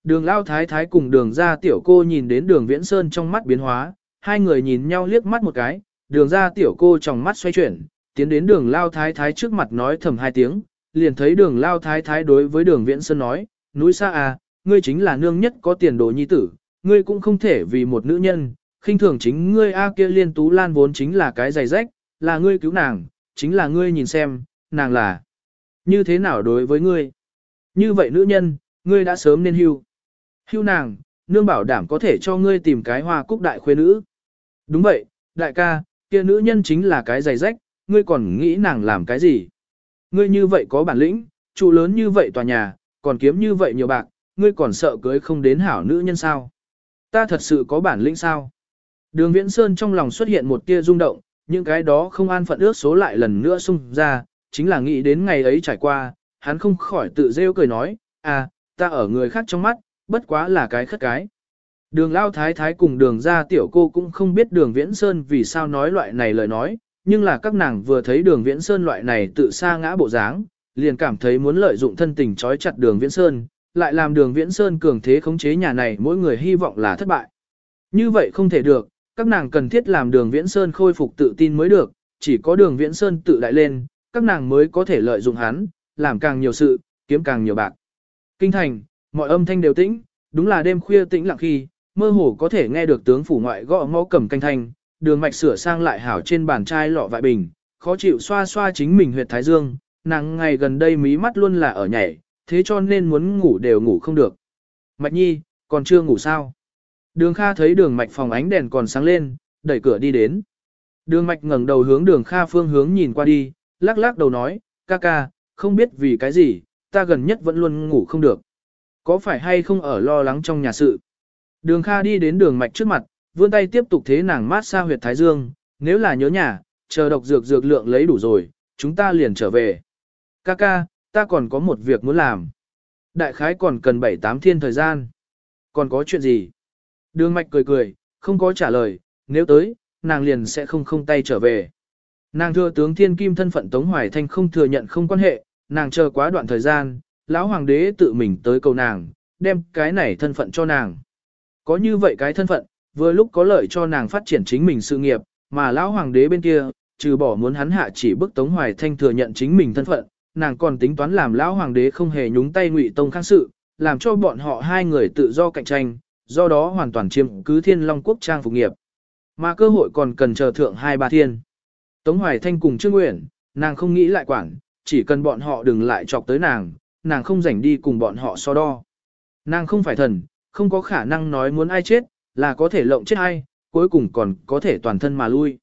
Đường Lao Thái Thái cùng đường ra tiểu cô nhìn đến đường Viễn Sơn trong mắt biến hóa, hai người nhìn nhau liếc mắt một cái, đường ra tiểu cô trong mắt xoay chuyển, tiến đến đường Lao Thái Thái trước mặt nói thầm hai tiếng, liền thấy đường Lao Thái Thái đối với đường Viễn Sơn nói, núi xa à, ngươi chính là nương nhất có tiền đồ nhi tử, ngươi cũng không thể vì một nữ nhân, khinh thường chính ngươi A kia Liên Tú Lan vốn chính là cái giày rách, là ngươi cứu nàng, chính là ngươi nhìn xem, nàng là như thế nào đối với ngươi. Như vậy nữ nhân, ngươi đã sớm nên hưu. Hưu nàng, nương bảo đảm có thể cho ngươi tìm cái hoa cúc đại khuê nữ. Đúng vậy, đại ca, kia nữ nhân chính là cái giày rách, ngươi còn nghĩ nàng làm cái gì? Ngươi như vậy có bản lĩnh, trụ lớn như vậy tòa nhà, còn kiếm như vậy nhiều bạc, ngươi còn sợ cưới không đến hảo nữ nhân sao? Ta thật sự có bản lĩnh sao? Đường Viễn Sơn trong lòng xuất hiện một tia rung động, những cái đó không an phận ước số lại lần nữa xung ra, chính là nghĩ đến ngày ấy trải qua, hắn không khỏi tự rêu cười nói, à, ta ở người khác trong mắt, bất quá là cái khất cái. Đường Lao Thái Thái cùng đường ra tiểu cô cũng không biết đường Viễn Sơn vì sao nói loại này lời nói, nhưng là các nàng vừa thấy đường Viễn Sơn loại này tự sa ngã bộ dáng, liền cảm thấy muốn lợi dụng thân tình trói chặt đường Viễn Sơn, lại làm đường Viễn Sơn cường thế khống chế nhà này mỗi người hy vọng là thất bại. Như vậy không thể được, các nàng cần thiết làm đường Viễn Sơn khôi phục tự tin mới được, chỉ có đường Viễn Sơn tự đại lên, các nàng mới có thể lợi dụng hắn, làm càng nhiều sự, kiếm càng nhiều bạc. Kinh thành, mọi âm thanh đều tĩnh, đúng là đêm khuya tĩnh lặng khi, mơ hồ có thể nghe được tướng phủ ngoại gõ ngõ cầm canh thanh, đường mạch sửa sang lại hảo trên bàn chai lọ vại bình, khó chịu xoa xoa chính mình huyệt thái dương, nàng ngày gần đây mí mắt luôn là ở nhảy, thế cho nên muốn ngủ đều ngủ không được. Mạch nhi, còn chưa ngủ sao? Đường Kha thấy đường mạch phòng ánh đèn còn sáng lên, đẩy cửa đi đến. Đường mạch ngẩng đầu hướng đường Kha phương hướng nhìn qua đi, lắc lắc đầu nói, ca ca, không biết vì cái gì, ta gần nhất vẫn luôn ngủ không được. Có phải hay không ở lo lắng trong nhà sự? Đường Kha đi đến đường mạch trước mặt, vươn tay tiếp tục thế nàng mát xa huyệt thái dương, nếu là nhớ nhà, chờ độc dược lượng lấy đủ rồi, chúng ta liền trở về. Ca ca, ta còn có một việc muốn làm. Đại khái còn cần 7-8 thiên thời gian. Còn có chuyện gì? Đường mạch cười cười, không có trả lời, nếu tới, nàng liền sẽ không tay trở về. Nàng thừa tướng thiên kim thân phận Tống Hoài Thanh không thừa nhận không quan hệ, nàng chờ quá đoạn thời gian, lão hoàng đế tự mình tới cầu nàng, đem cái này thân phận cho nàng. Có như vậy cái thân phận, vừa lúc có lợi cho nàng phát triển chính mình sự nghiệp, mà lão hoàng đế bên kia, trừ bỏ muốn hắn hạ chỉ bức Tống Hoài Thanh thừa nhận chính mình thân phận, nàng còn tính toán làm lão hoàng đế không hề nhúng tay Ngụy Tông Khang sự, làm cho bọn họ hai người tự do cạnh tranh, do đó hoàn toàn chiếm cứ Thiên Long quốc trang phục nghiệp. Mà cơ hội còn cần chờ thượng 2-3 thiên. Tống Hoài Thanh cùng Trương Uyển, nàng không nghĩ lại quản, chỉ cần bọn họ đừng lại chọc tới nàng không rảnh đi cùng bọn họ so đo. Nàng không phải thần, không có khả năng nói muốn ai chết, là có thể lộng chết ai, cuối cùng còn có thể toàn thân mà lui.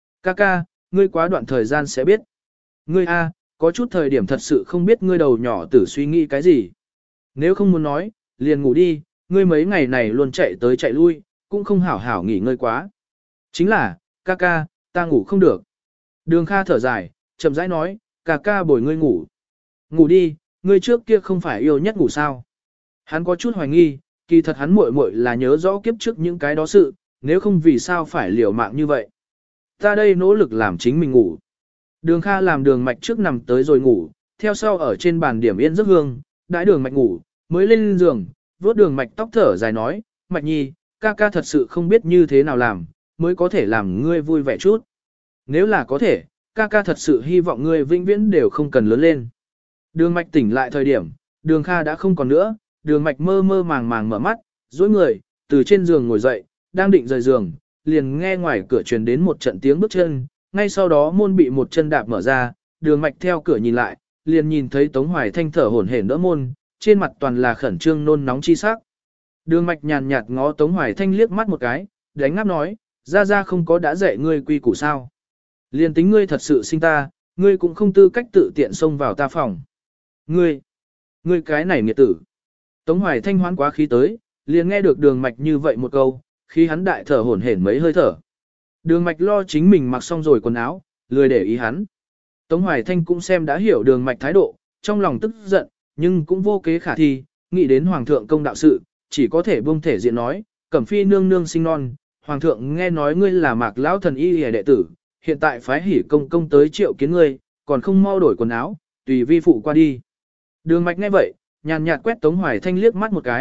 Ca, ngươi quá đoạn thời gian sẽ biết. Ngươi a, có chút thời điểm thật sự không biết ngươi đầu nhỏ tử suy nghĩ cái gì. Nếu không muốn nói, liền ngủ đi, ngươi mấy ngày này luôn chạy tới chạy lui, cũng không hảo hảo nghỉ ngơi quá. Chính là, ca, ta ngủ không được. Đường Kha thở dài, chậm rãi nói, ca bồi ngươi ngủ. Ngủ đi, ngươi trước kia không phải yêu nhất ngủ sao. Hắn có chút hoài nghi, kỳ thật hắn muội muội là nhớ rõ kiếp trước những cái đó sự, nếu không vì sao phải liều mạng như vậy. Ta đây nỗ lực làm chính mình ngủ. Đường Kha làm đường mạch trước nằm tới rồi ngủ, theo sau ở trên bàn điểm yên giấc hương, đãi đường mạch ngủ, mới lên giường, vuốt đường mạch tóc thở dài nói, mạch nhi, ca thật sự không biết như thế nào làm, mới có thể làm ngươi vui vẻ chút. Nếu là có thể, ca thật sự hy vọng ngươi vĩnh viễn đều không cần lớn lên. Đường mạch tỉnh lại thời điểm, đường Kha đã không còn nữa, đường mạch mơ mơ màng màng mở mắt, duỗi người, từ trên giường ngồi dậy, đang định rời giường, liền nghe ngoài cửa truyền đến một trận tiếng bước chân, ngay sau đó môn bị một chân đạp mở ra, đường mạch theo cửa nhìn lại, liền nhìn thấy Tống Hoài Thanh thở hổn hển đỡ môn, trên mặt toàn là khẩn trương nôn nóng chi sắc. Đường mạch nhàn nhạt ngó Tống Hoài Thanh liếc mắt một cái, đánh ngáp nói, ra không có đã dạy ngươi quy củ sao. Liền tính ngươi thật sự sinh ta, ngươi cũng không tư cách tự tiện xông vào ta phòng. Ngươi cái này nghiệt tử. Tống Hoài Thanh hoán quá khí tới, liền nghe được đường mạch như vậy một câu, khi hắn đại thở hổn hển mấy hơi thở. Đường mạch lo chính mình mặc xong rồi quần áo, lười để ý hắn. Tống Hoài Thanh cũng xem đã hiểu đường mạch thái độ, trong lòng tức giận, nhưng cũng vô kế khả thi, nghĩ đến hoàng thượng công đạo sự, chỉ có thể buông thể diện nói, Cẩm Phi nương nương sinh non, hoàng thượng nghe nói ngươi là Mạc lão thần y hề đệ tử, hiện tại phái hỉ công tới triệu kiến ngươi, còn không mau đổi quần áo, tùy vi phụ qua đi. Đường mạch nghe vậy, nhàn nhạt quét Tống Hoài Thanh liếc mắt một cái,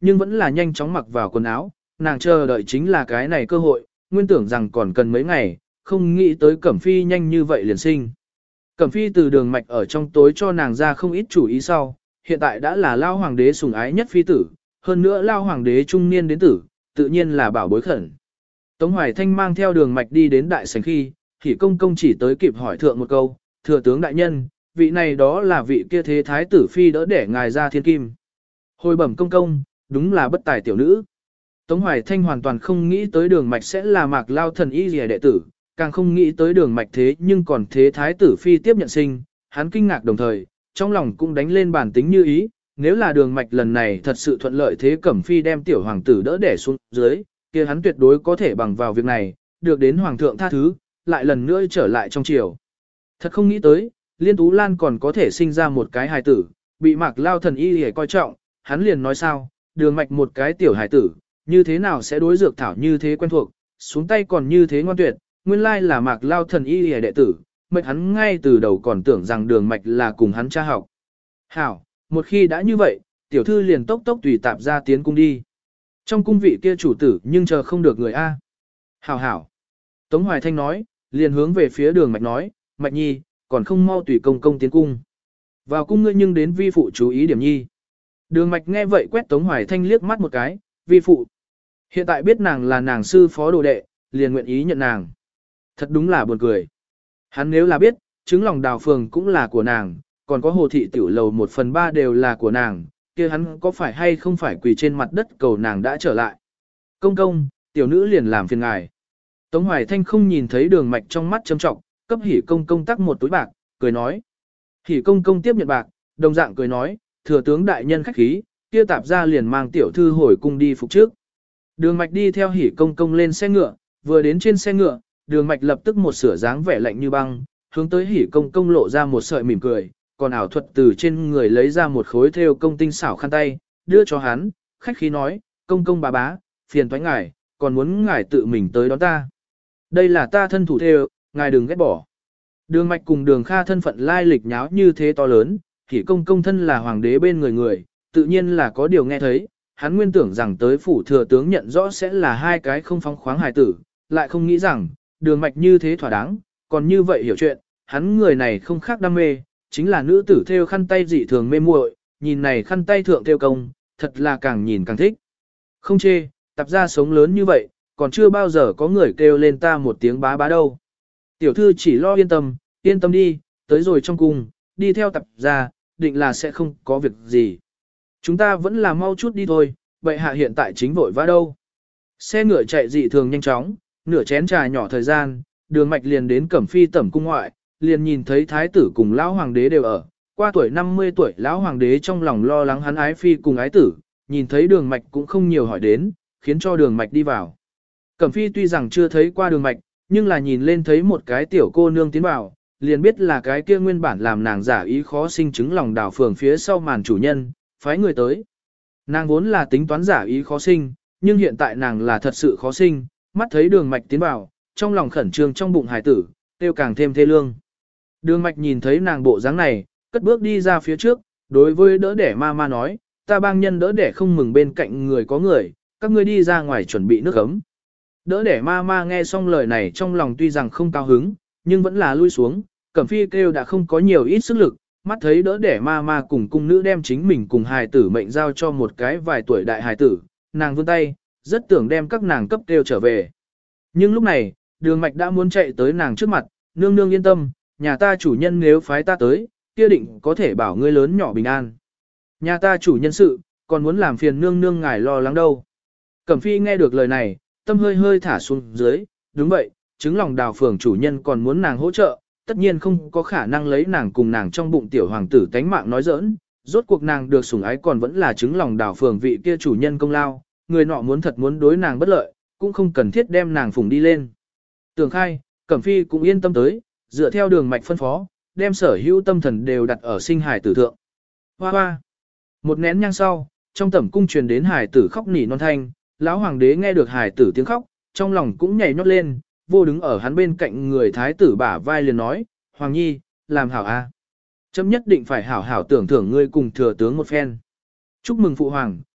nhưng vẫn là nhanh chóng mặc vào quần áo, nàng chờ đợi chính là cái này cơ hội, nguyên tưởng rằng còn cần mấy ngày, không nghĩ tới Cẩm Phi nhanh như vậy liền sinh. Cẩm Phi từ Đường Mạch ở trong tối cho nàng ra không ít chủ ý sau, hiện tại đã là Lao Hoàng đế sủng ái nhất phi tử, hơn nữa Lao Hoàng đế trung niên đến tử, tự nhiên là bảo bối khẩn. Tống Hoài Thanh mang theo Đường Mạch đi đến đại sảnh khi, Hỉ Công Công chỉ tới kịp hỏi thượng một câu, thừa tướng đại nhân, vị này đó là vị kia thế thái tử phi đỡ để ngài ra thiên kim. Hồi bẩm công công, đúng là bất tài tiểu nữ. Tống Hoài Thanh hoàn toàn không nghĩ tới Đường Mạch sẽ là Mạc Lao thần y rìa đệ tử, càng không nghĩ tới Đường Mạch thế nhưng còn thế thái tử phi tiếp nhận sinh, hắn kinh ngạc đồng thời, trong lòng cũng đánh lên bản tính như ý, nếu là Đường Mạch lần này thật sự thuận lợi thế Cẩm Phi đem tiểu hoàng tử đỡ đẻ xuống dưới, kia hắn tuyệt đối có thể bằng vào việc này, được đến hoàng thượng tha thứ, lại lần nữa trở lại trong triều. Thật không nghĩ tới, Liên Tú Lan còn có thể sinh ra một cái hài tử, bị Mạc Lao thần y hề coi trọng, hắn liền nói sao, Đường Mạch một cái tiểu hài tử, như thế nào sẽ đối dược thảo như thế quen thuộc, xuống tay còn như thế ngoan tuyệt, nguyên lai là Mạc Lao thần y hề đệ tử, mệnh hắn ngay từ đầu còn tưởng rằng Đường Mạch là cùng hắn cha học. Hảo, một khi đã như vậy, tiểu thư liền tốc tốc tùy tạp ra tiến cung đi. Trong cung vị kia chủ tử nhưng chờ không được người A. Hảo hảo. Tống Hoài Thanh nói, liền hướng về phía Đường Mạch nói, Mạch Nhi, còn không mau tùy công công tiến cung. Vào cung ngươi nhưng đến vi phụ chú ý điểm nhi. Đường Mạch nghe vậy quét Tống Hoài Thanh liếc mắt một cái, vi phụ. Hiện tại biết nàng là nàng sư phó đồ đệ, liền nguyện ý nhận nàng. Thật đúng là buồn cười. Hắn nếu là biết, trứng lòng đào phường cũng là của nàng, còn có hồ thị tiểu lầu 1/3 đều là của nàng, kia hắn có phải hay không phải quỳ trên mặt đất cầu nàng đã trở lại. Công công, tiểu nữ liền làm phiền ngài. Tống Hoài Thanh không nhìn thấy Đường Mạch trong mắt châm trọng, cấp Hỉ Công Công tắc một túi bạc, cười nói. Hỉ Công Công tiếp nhận bạc, đồng dạng cười nói, thừa tướng đại nhân khách khí, kia tạp ra liền mang tiểu thư hồi cung đi phục trước. Đường Mạch đi theo Hỉ Công Công lên xe ngựa, vừa đến trên xe ngựa, Đường Mạch lập tức một sửa dáng vẻ lạnh như băng, hướng tới Hỉ Công Công lộ ra một sợi mỉm cười, còn ảo thuật từ trên người lấy ra một khối thêu công tinh xảo khăn tay, đưa cho hắn, khách khí nói, công công bà bá, phiền toái ngài, còn muốn ngài tự mình tới đón ta. Đây là ta thân thủ thêu, ngài đừng ghét bỏ. Đường Mạch cùng Đường Kha thân phận lai lịch nháo như thế to lớn, Hỉ Công Công thân là hoàng đế bên người, tự nhiên là có điều nghe thấy, hắn nguyên tưởng rằng tới phủ thừa tướng nhận rõ sẽ là hai cái không phóng khoáng hài tử, lại không nghĩ rằng, Đường Mạch như thế thỏa đáng, còn như vậy hiểu chuyện, hắn người này không khác đam mê, chính là nữ tử thêu khăn tay dị thường mê muội, nhìn này khăn tay thượng thêu công, thật là càng nhìn càng thích. Không chê, tập ra sống lớn như vậy, còn chưa bao giờ có người kêu lên ta một tiếng bá bá đâu. Tiểu thư chỉ lo yên tâm đi, tới rồi trong cung, đi theo tập ra, định là sẽ không có việc gì. Chúng ta vẫn là mau chút đi thôi, bệ hạ hiện tại chính vội vã đâu. Xe ngựa chạy dị thường nhanh chóng, nửa chén trà nhỏ thời gian, Đường Mạch liền đến Cẩm Phi tẩm cung ngoại, liền nhìn thấy thái tử cùng lão hoàng đế đều ở. Qua tuổi 50 tuổi lão hoàng đế trong lòng lo lắng hắn ái phi cùng ái tử, nhìn thấy Đường Mạch cũng không nhiều hỏi đến, khiến cho Đường Mạch đi vào. Cẩm Phi tuy rằng chưa thấy qua Đường Mạch, nhưng là nhìn lên thấy một cái tiểu cô nương tiến vào, liền biết là cái kia nguyên bản làm nàng giả ý khó sinh chứng lòng đảo phường phía sau màn chủ nhân, phái người tới. Nàng vốn là tính toán giả ý khó sinh, nhưng hiện tại nàng là thật sự khó sinh, mắt thấy Đường Mạch tiến vào, trong lòng khẩn trương trong bụng hải tử, tiêu càng thêm thê lương. Đường Mạch nhìn thấy nàng bộ dáng này, cất bước đi ra phía trước, đối với đỡ đẻ ma nói, ta bang nhân đỡ đẻ không mừng bên cạnh người có người, các ngươi đi ra ngoài chuẩn bị nước ấm. Đỡ đẻ ma nghe xong lời này trong lòng tuy rằng không cao hứng, nhưng vẫn là lui xuống, Cẩm Phi kêu đã không có nhiều ít sức lực, mắt thấy đỡ đẻ ma cùng cung nữ đem chính mình cùng hài tử mệnh giao cho một cái vài tuổi đại hài tử, nàng vươn tay, rất tưởng đem các nàng cấp kêu trở về. Nhưng lúc này, Đường Mạch đã muốn chạy tới nàng trước mặt, nương nương yên tâm, nhà ta chủ nhân nếu phái ta tới, kia định có thể bảo ngươi lớn nhỏ bình an. Nhà ta chủ nhân sự, còn muốn làm phiền nương nương ngài lo lắng đâu. Cẩm Phi nghe được lời này, tâm hơi hơi thả xuống dưới, đúng vậy, chứng lòng đào phường chủ nhân còn muốn nàng hỗ trợ, tất nhiên không có khả năng lấy nàng cùng nàng trong bụng tiểu hoàng tử tánh mạng nói giỡn, rốt cuộc nàng được sủng ái còn vẫn là chứng lòng đào phường vị kia chủ nhân công lao, người nọ muốn thật muốn đối nàng bất lợi, cũng không cần thiết đem nàng phủng đi lên. Tưởng khai, Cẩm Phi cũng yên tâm tới, dựa theo Đường Mạch phân phó, đem sở hữu tâm thần đều đặt ở sinh hài tử thượng. Hoa hoa. Một nén nhang sau, trong tẩm cung truyền đến hài tử khóc nỉ non thanh, lão hoàng đế nghe được hài tử tiếng khóc, trong lòng cũng nhảy nhót lên, vô đứng ở hắn bên cạnh người thái tử bả vai liền nói, Hoàng Nhi, làm hảo a, chấm nhất định phải hảo hảo tưởng thưởng ngươi cùng thừa tướng một phen. Chúc mừng phụ hoàng,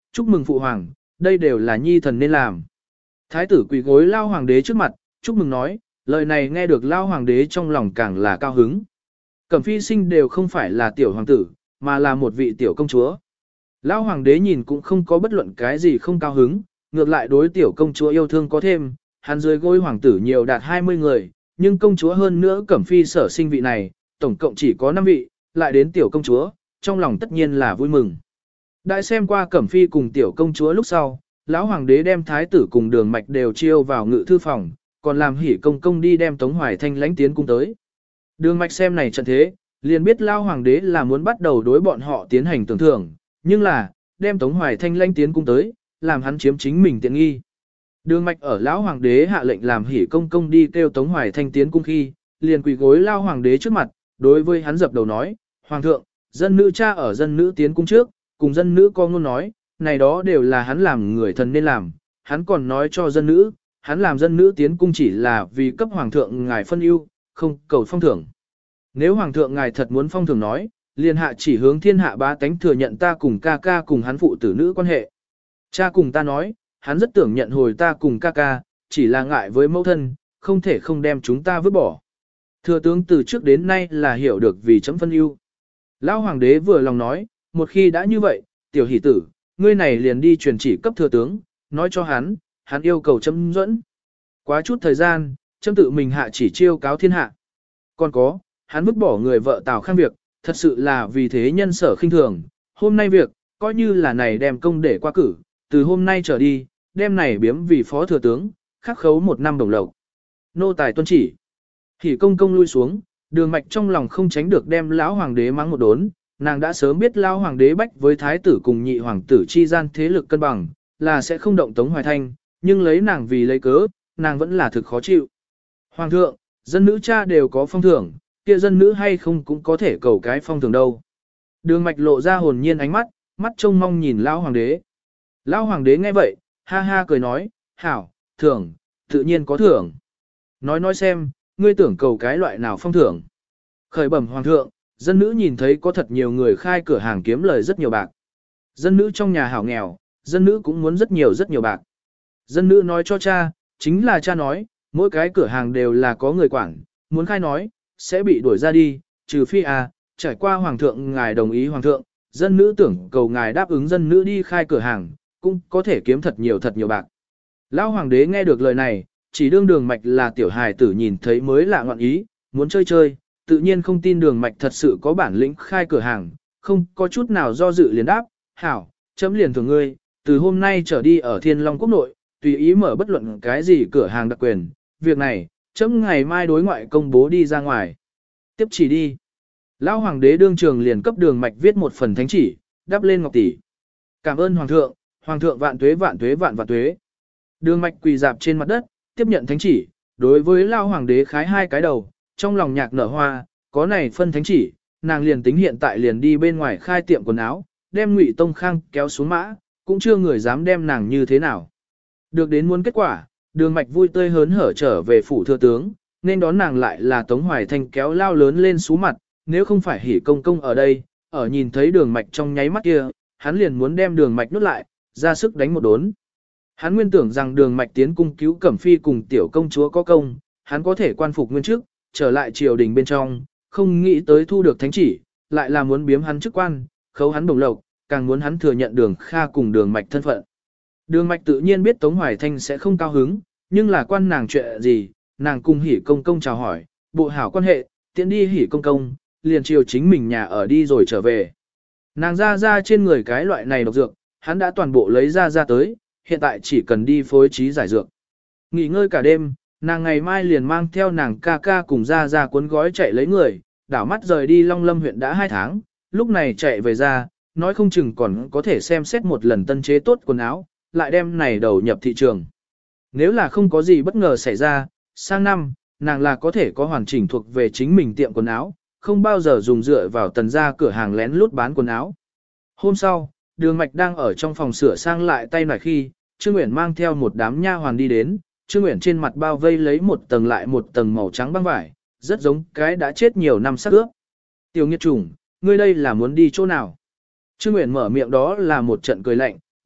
chúc mừng phụ hoàng, đây đều là nhi thần nên làm. Thái tử quỳ gối lao hoàng đế trước mặt, chúc mừng nói, lời này nghe được lao hoàng đế trong lòng càng là cao hứng. Cẩm phi sinh đều không phải là tiểu hoàng tử, mà là một vị tiểu công chúa. Lao hoàng đế nhìn cũng không có bất luận cái gì không cao hứng, ngược lại đối tiểu công chúa yêu thương có thêm, hắn dưới gối hoàng tử nhiều đạt 20 người, nhưng công chúa hơn nữa Cẩm phi sở sinh vị này, tổng cộng chỉ có 5 vị, lại đến tiểu công chúa, trong lòng tất nhiên là vui mừng. Đại xem qua Cẩm phi cùng tiểu công chúa lúc sau, lão hoàng đế đem thái tử cùng Đường Mạch đều chiêu vào ngự thư phòng, còn làm hỉ công công đi đem Tống Hoài Thanh lãnh tiến cung tới. Đường Mạch xem này trận thế, liền biết lão hoàng đế là muốn bắt đầu đối bọn họ tiến hành tưởng thưởng, nhưng là, đem Tống Hoài Thanh lãnh tiến cung tới, làm hắn chiếm chính mình tiện nghi. Đường Mạch ở lão hoàng đế hạ lệnh làm hỉ công công đi kêu Tống Hoài Thanh tiến cung khi, liền quỳ gối lão hoàng đế trước mặt, đối với hắn dập đầu nói, hoàng thượng, dân nữ cha ở dân nữ tiến cung trước, cùng dân nữ có ngôn nói, này đó đều là hắn làm người thần nên làm, hắn còn nói cho dân nữ, hắn làm dân nữ tiến cung chỉ là vì cấp hoàng thượng ngài phân ưu, không cầu phong thưởng. Nếu hoàng thượng ngài thật muốn phong thưởng nói, liền hạ chỉ hướng thiên hạ bá tánh thừa nhận ta cùng ca ca cùng hắn phụ tử nữ quan hệ. Cha cùng ta nói, hắn rất tưởng nhận hồi ta cùng ca ca, chỉ là ngại với mẫu thân, không thể không đem chúng ta vứt bỏ. Thừa tướng từ trước đến nay là hiểu được vì chấm phân ưu. Lão hoàng đế vừa lòng nói, một khi đã như vậy, tiểu hỷ tử, ngươi này liền đi truyền chỉ cấp thừa tướng, nói cho hắn yêu cầu chấm dẫn. Quá chút thời gian, chấm tự mình hạ chỉ chiêu cáo thiên hạ. Còn có, hắn vứt bỏ người vợ Tào Khang việc, thật sự là vì thế nhân sở khinh thường. Hôm nay việc, coi như là này đem công để qua cử, từ hôm nay trở đi, đem này biếm vì phó thừa tướng, khắc khấu 1 năm đồng lộc. Nô tài tuân chỉ. Hỉ công công lui xuống, Đường Mạch trong lòng không tránh được đem lão hoàng đế mắng một đốn, nàng đã sớm biết lão hoàng đế bách với thái tử cùng nhị hoàng tử chi gian thế lực cân bằng, là sẽ không động Tống Hoài Thanh, nhưng lấy nàng vì lấy cớ, nàng vẫn là thực khó chịu. Hoàng thượng, dân nữ cha đều có phong thưởng, kia dân nữ hay không cũng có thể cầu cái phong thưởng đâu. Đường Mạch lộ ra hồn nhiên ánh mắt, mắt trông mong nhìn lão hoàng đế. Lão hoàng đế nghe vậy, ha ha cười nói, hảo, thưởng, tự nhiên có thưởng. Nói xem, ngươi tưởng cầu cái loại nào phong thưởng. Khởi bẩm hoàng thượng, dân nữ nhìn thấy có thật nhiều người khai cửa hàng kiếm lời rất nhiều bạc. Dân nữ trong nhà hảo nghèo, dân nữ cũng muốn rất nhiều bạc. Dân nữ nói cho cha, chính là cha nói, mỗi cái cửa hàng đều là có người quản, muốn khai nói, sẽ bị đuổi ra đi, trừ phi trải qua hoàng thượng ngài đồng ý hoàng thượng, dân nữ tưởng cầu ngài đáp ứng dân nữ đi khai cửa hàng, cũng có thể kiếm thật nhiều bạc. Lão hoàng đế nghe được lời này, chỉ đương Đường Mạch là tiểu hài tử nhìn thấy mới lạ ngọn ý, muốn chơi, tự nhiên không tin Đường Mạch thật sự có bản lĩnh khai cửa hàng, không có chút nào do dự liền đáp, hảo, chấm liền thưởng ngươi, từ hôm nay trở đi ở Thiên Long Quốc nội, tùy ý mở bất luận cái gì cửa hàng đặc quyền, việc này, chấm ngày mai đối ngoại công bố đi ra ngoài. Tiếp chỉ đi. Lão hoàng đế đương trường liền cấp Đường Mạch viết một phần thánh chỉ, đắp lên ngọc tỷ. Cảm ơn hoàng thượng vạn tuế vạn tuế. Đường Mạch quỳ dạp trên mặt đất, tiếp nhận thánh chỉ, đối với Lão hoàng đế khái 2 cái đầu, trong lòng nhạc nở hoa, có này phân thánh chỉ, nàng liền tính hiện tại liền đi bên ngoài khai tiệm quần áo, đem Ngụy Tông Khang kéo xuống mã, cũng chưa người dám đem nàng như thế nào. Được đến muốn kết quả, Đường Mạch vui tươi hớn hở trở về phủ thừa tướng, nên đón nàng lại là Tống Hoài Thanh kéo lao lớn lên sú mặt, nếu không phải hỉ công công ở đây, ở nhìn thấy Đường Mạch trong nháy mắt kia, hắn liền muốn đem Đường Mạch nuốt lại, ra sức đánh một đốn. Hắn nguyên tưởng rằng Đường Mạch tiến cung cứu Cẩm Phi cùng tiểu công chúa có công, hắn có thể quan phục nguyên chức, trở lại triều đình bên trong, không nghĩ tới thu được thánh chỉ, lại là muốn biếm hắn chức quan, khấu hắn đồng lộc, càng muốn hắn thừa nhận Đường Kha cùng Đường Mạch thân phận. Đường Mạch tự nhiên biết Tống Hoài Thanh sẽ không cao hứng, nhưng là quan nàng chuyện gì, nàng cùng hỉ công công chào hỏi, bộ hảo quan hệ, tiện đi hỉ công công, liền chiều chính mình nhà ở đi rồi trở về. Nàng ra trên người cái loại này độc dược, hắn đã toàn bộ lấy ra tới, hiện tại chỉ cần đi phối trí giải dược. Nghỉ ngơi cả đêm, nàng ngày mai liền mang theo nàng ca ca cùng ra cuốn gói chạy lấy người, đảo mắt rời đi Long Lâm huyện đã 2 tháng, lúc này chạy về ra, nói không chừng còn có thể xem xét một lần tân chế tốt quần áo, lại đem này đầu nhập thị trường. Nếu là không có gì bất ngờ xảy ra, sang năm, nàng là có thể có hoàn chỉnh thuộc về chính mình tiệm quần áo, không bao giờ dùng dựa vào tần gia cửa hàng lén lút bán quần áo. Hôm sau, Đường Mạch đang ở trong phòng sửa sang lại tay nải khi, Trương Uyển mang theo một đám nha hoàn đi đến, Trương Uyển trên mặt bao vây lấy một tầng lại một tầng màu trắng băng vải, rất giống cái đã chết nhiều năm xác ướp. Tiểu nghiệt chủng, ngươi đây là muốn đi chỗ nào? Trương Uyển mở miệng đó là một trận cười lạnh,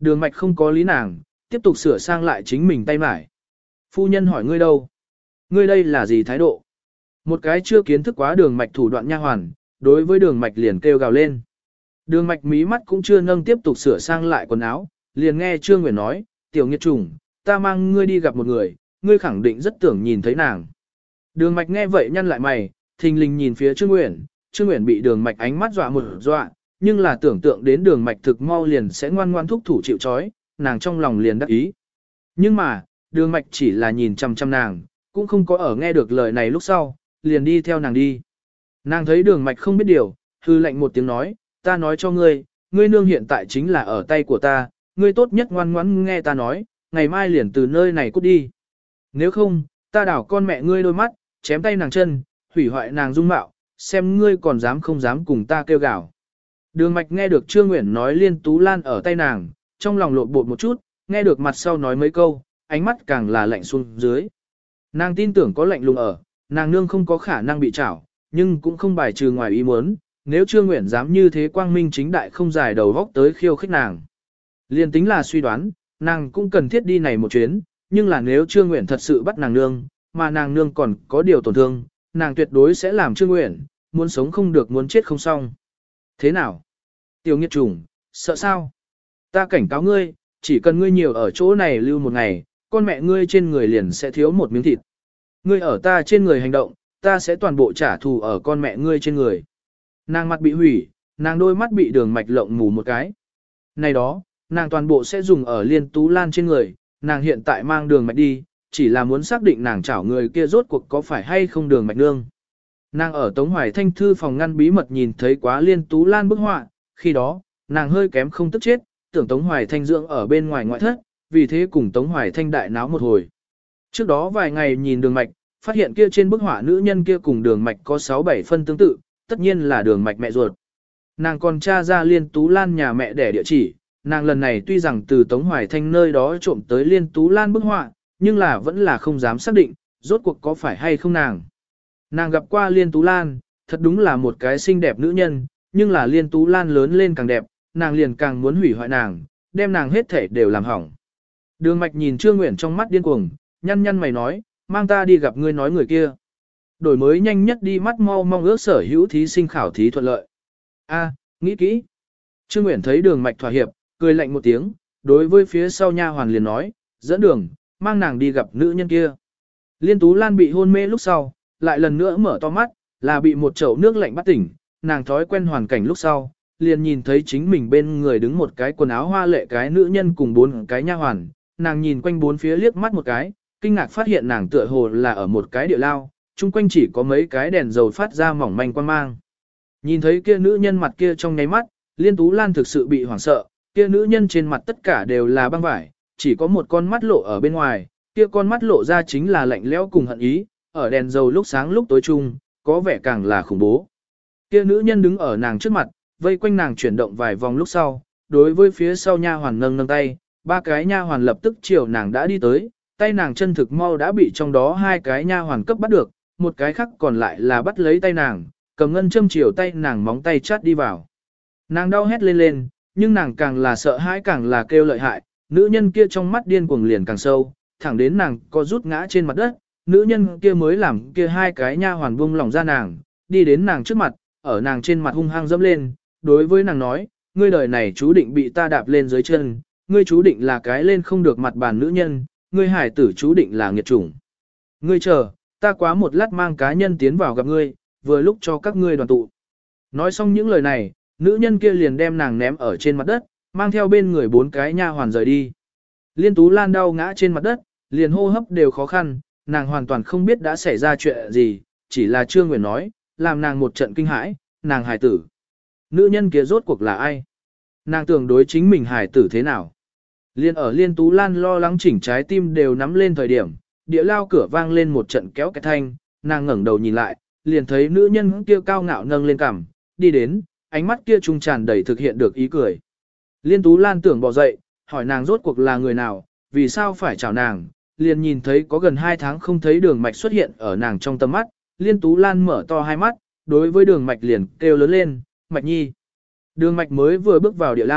Đường mạch không có lý nàng, tiếp tục sửa sang lại chính mình tay mải. Phu nhân hỏi ngươi đâu? Ngươi đây là gì thái độ? Một cái chưa kiến thức quá đường mạch thủ đoạn nha hoàn, đối với đường mạch liền kêu gào lên. Đường mạch mí mắt cũng chưa nâng tiếp tục sửa sang lại quần áo, liền nghe Trương Nguyễn nói, tiểu nghiệt trùng, ta mang ngươi đi gặp một người, ngươi khẳng định rất tưởng nhìn thấy nàng. Đường mạch nghe vậy nhăn lại mày, thình lình nhìn phía Trương Nguyễn bị đường mạch ánh mắt dọa một dọa, nhưng là tưởng tượng đến đường mạch thực mau liền sẽ ngoan ngoan thúc thủ chịu trói, nàng trong lòng liền đắc ý. Nhưng mà, đường mạch chỉ là nhìn chăm chăm nàng, cũng không có ở nghe được lời này lúc sau, liền đi theo nàng đi. Nàng thấy đường mạch không biết điều, hư lệnh một tiếng nói, ta nói cho ngươi, ngươi nương hiện tại chính là ở tay của ta, ngươi tốt nhất ngoan ngoãn nghe ta nói, ngày mai liền từ nơi này cút đi. Nếu không, ta đảo con mẹ ngươi đôi mắt, chém tay nàng chân, hủy hoại nàng dung mạo, xem ngươi còn dám không dám cùng ta kêu gào. Đường mạch nghe được Trương Nguyễn nói Liên Tú Lan ở tay nàng, trong lòng lộn bột một chút, nghe được mặt sau nói mấy câu, ánh mắt càng là lạnh xuống dưới. Nàng tin tưởng có lạnh lùng ở, nàng nương không có khả năng bị trảo, nhưng cũng không bài trừ ngoài ý muốn, nếu Trương Nguyễn dám như thế quang minh chính đại không dài đầu góc tới khiêu khích nàng. Liên tính là suy đoán, nàng cũng cần thiết đi này một chuyến, nhưng là nếu Trương Nguyễn thật sự bắt nàng nương, mà nàng nương còn có điều tổn thương, nàng tuyệt đối sẽ làm Trương Nguyễn, muốn sống không được muốn chết không xong. Thế nào? Tiểu nghiệt trùng, sợ sao? Ta cảnh cáo ngươi, chỉ cần ngươi nhiều ở chỗ này lưu một ngày, con mẹ ngươi trên người liền sẽ thiếu một miếng thịt. Ngươi ở ta trên người hành động, ta sẽ toàn bộ trả thù ở con mẹ ngươi trên người. Nàng mặt bị hủy, nàng đôi mắt bị đường mạch lộng mù một cái. Này đó, nàng toàn bộ sẽ dùng ở Liên Tú Lan trên người, nàng hiện tại mang đường mạch đi, chỉ là muốn xác định nàng chảo người kia rốt cuộc có phải hay không đường mạch nương. Nàng ở Tống Hoài Thanh thư phòng ngăn bí mật nhìn thấy quá Liên Tú Lan bức họa, khi đó, nàng hơi kém không tức chết, tưởng Tống Hoài Thanh dưỡng ở bên ngoài ngoại thất, vì thế cùng Tống Hoài Thanh đại náo một hồi. Trước đó vài ngày nhìn đường mạch, phát hiện kia trên bức họa nữ nhân kia cùng đường mạch có 6-7 phân tương tự, tất nhiên là đường mạch mẹ ruột. Nàng còn tra ra Liên Tú Lan nhà mẹ đẻ địa chỉ, nàng lần này tuy rằng từ Tống Hoài Thanh nơi đó trộm tới Liên Tú Lan bức họa, nhưng là vẫn là không dám xác định, rốt cuộc có phải hay không nàng. Nàng gặp qua Liên Tú Lan, thật đúng là một cái xinh đẹp nữ nhân, nhưng là Liên Tú Lan lớn lên càng đẹp, nàng liền càng muốn hủy hoại nàng, đem nàng hết thể đều làm hỏng. Đường mạch nhìn Trương Nguyễn trong mắt điên cuồng, nhăn nhăn mày nói, mang ta đi gặp ngươi nói người kia. Đổi mới nhanh nhất đi mắt mau mong ước sở hữu thí sinh khảo thí thuận lợi. A, nghĩ kỹ. Trương Nguyễn thấy đường mạch thỏa hiệp, cười lạnh một tiếng, đối với phía sau nha hoàn liền nói, dẫn đường, mang nàng đi gặp nữ nhân kia. Liên Tú Lan bị hôn mê lúc sau, lại lần nữa mở to mắt, là bị một chậu nước lạnh bắt tỉnh, nàng thói quen hoàn cảnh lúc sau, liền nhìn thấy chính mình bên người đứng một cái quần áo hoa lệ cái nữ nhân cùng 4 cái nha hoàn, nàng nhìn quanh bốn phía liếc mắt một cái, kinh ngạc phát hiện nàng tựa hồ là ở một cái địa lao, chung quanh chỉ có mấy cái đèn dầu phát ra mỏng manh quan mang. Nhìn thấy kia nữ nhân mặt kia trong nháy mắt, Liên Tú Lan thực sự bị hoảng sợ, kia nữ nhân trên mặt tất cả đều là băng vải, chỉ có một con mắt lộ ở bên ngoài, kia con mắt lộ ra chính là lạnh lẽo cùng hận ý, ở đèn dầu lúc sáng lúc tối chung, có vẻ càng là khủng bố. Kia nữ nhân đứng ở nàng trước mặt, vây quanh nàng chuyển động vài vòng lúc sau, đối với phía sau nha hoàn nâng nâng tay, 3 cái nha hoàn lập tức chiều nàng đã đi tới, tay nàng chân thực mau đã bị trong đó 2 cái nha hoàn cấp bắt được, một cái khác còn lại là bắt lấy tay nàng, cầm ngân châm chiều tay nàng móng tay chát đi vào. Nàng đau hét lên lên, nhưng nàng càng là sợ hãi càng là kêu lợi hại, nữ nhân kia trong mắt điên cuồng liền càng sâu, thẳng đến nàng có rút ngã trên mặt đất, nữ nhân kia mới làm kia 2 cái nha hoàn buông lỏng ra nàng, đi đến nàng trước mặt, ở nàng trên mặt hung hăng dẫm lên, đối với nàng nói, ngươi đời này chú định bị ta đạp lên dưới chân, ngươi chú định là cái lên không được mặt bàn nữ nhân, ngươi hải tử chú định là nghiệt chủng. Ngươi chờ, ta quá một lát mang cá nhân tiến vào gặp ngươi, vừa lúc cho các ngươi đoàn tụ. Nói xong những lời này, nữ nhân kia liền đem nàng ném ở trên mặt đất, mang theo bên người 4 cái nha hoàn rời đi. Liên Tú Lan đau ngã trên mặt đất, liền hô hấp đều khó khăn, nàng hoàn toàn không biết đã xảy ra chuyện gì, chỉ là Trương Nguyễn nói, làm nàng một trận kinh hãi, nàng hài tử. Nữ nhân kia rốt cuộc là ai? Nàng tưởng đối chính mình hài tử thế nào? Liên ở Liên Tú Lan lo lắng chỉnh trái tim đều nắm lên thời điểm, địa lao cửa vang lên một trận kéo cái thanh, nàng ngẩng đầu nhìn lại, liền thấy nữ nhân kia cao ngạo nâng lên cằm, đi đến, ánh mắt kia trung tràn đầy thực hiện được ý cười. Liên Tú Lan tưởng bỏ dậy, hỏi nàng rốt cuộc là người nào, vì sao phải chào nàng, liền nhìn thấy có gần 2 tháng không thấy đường mạch xuất hiện ở nàng trong tầm mắt, Liên Tú Lan mở to hai mắt, đối với đường mạch liền kêu lớn lên, Mạch Nhi. Đường mạch mới vừa bước vào địa lao,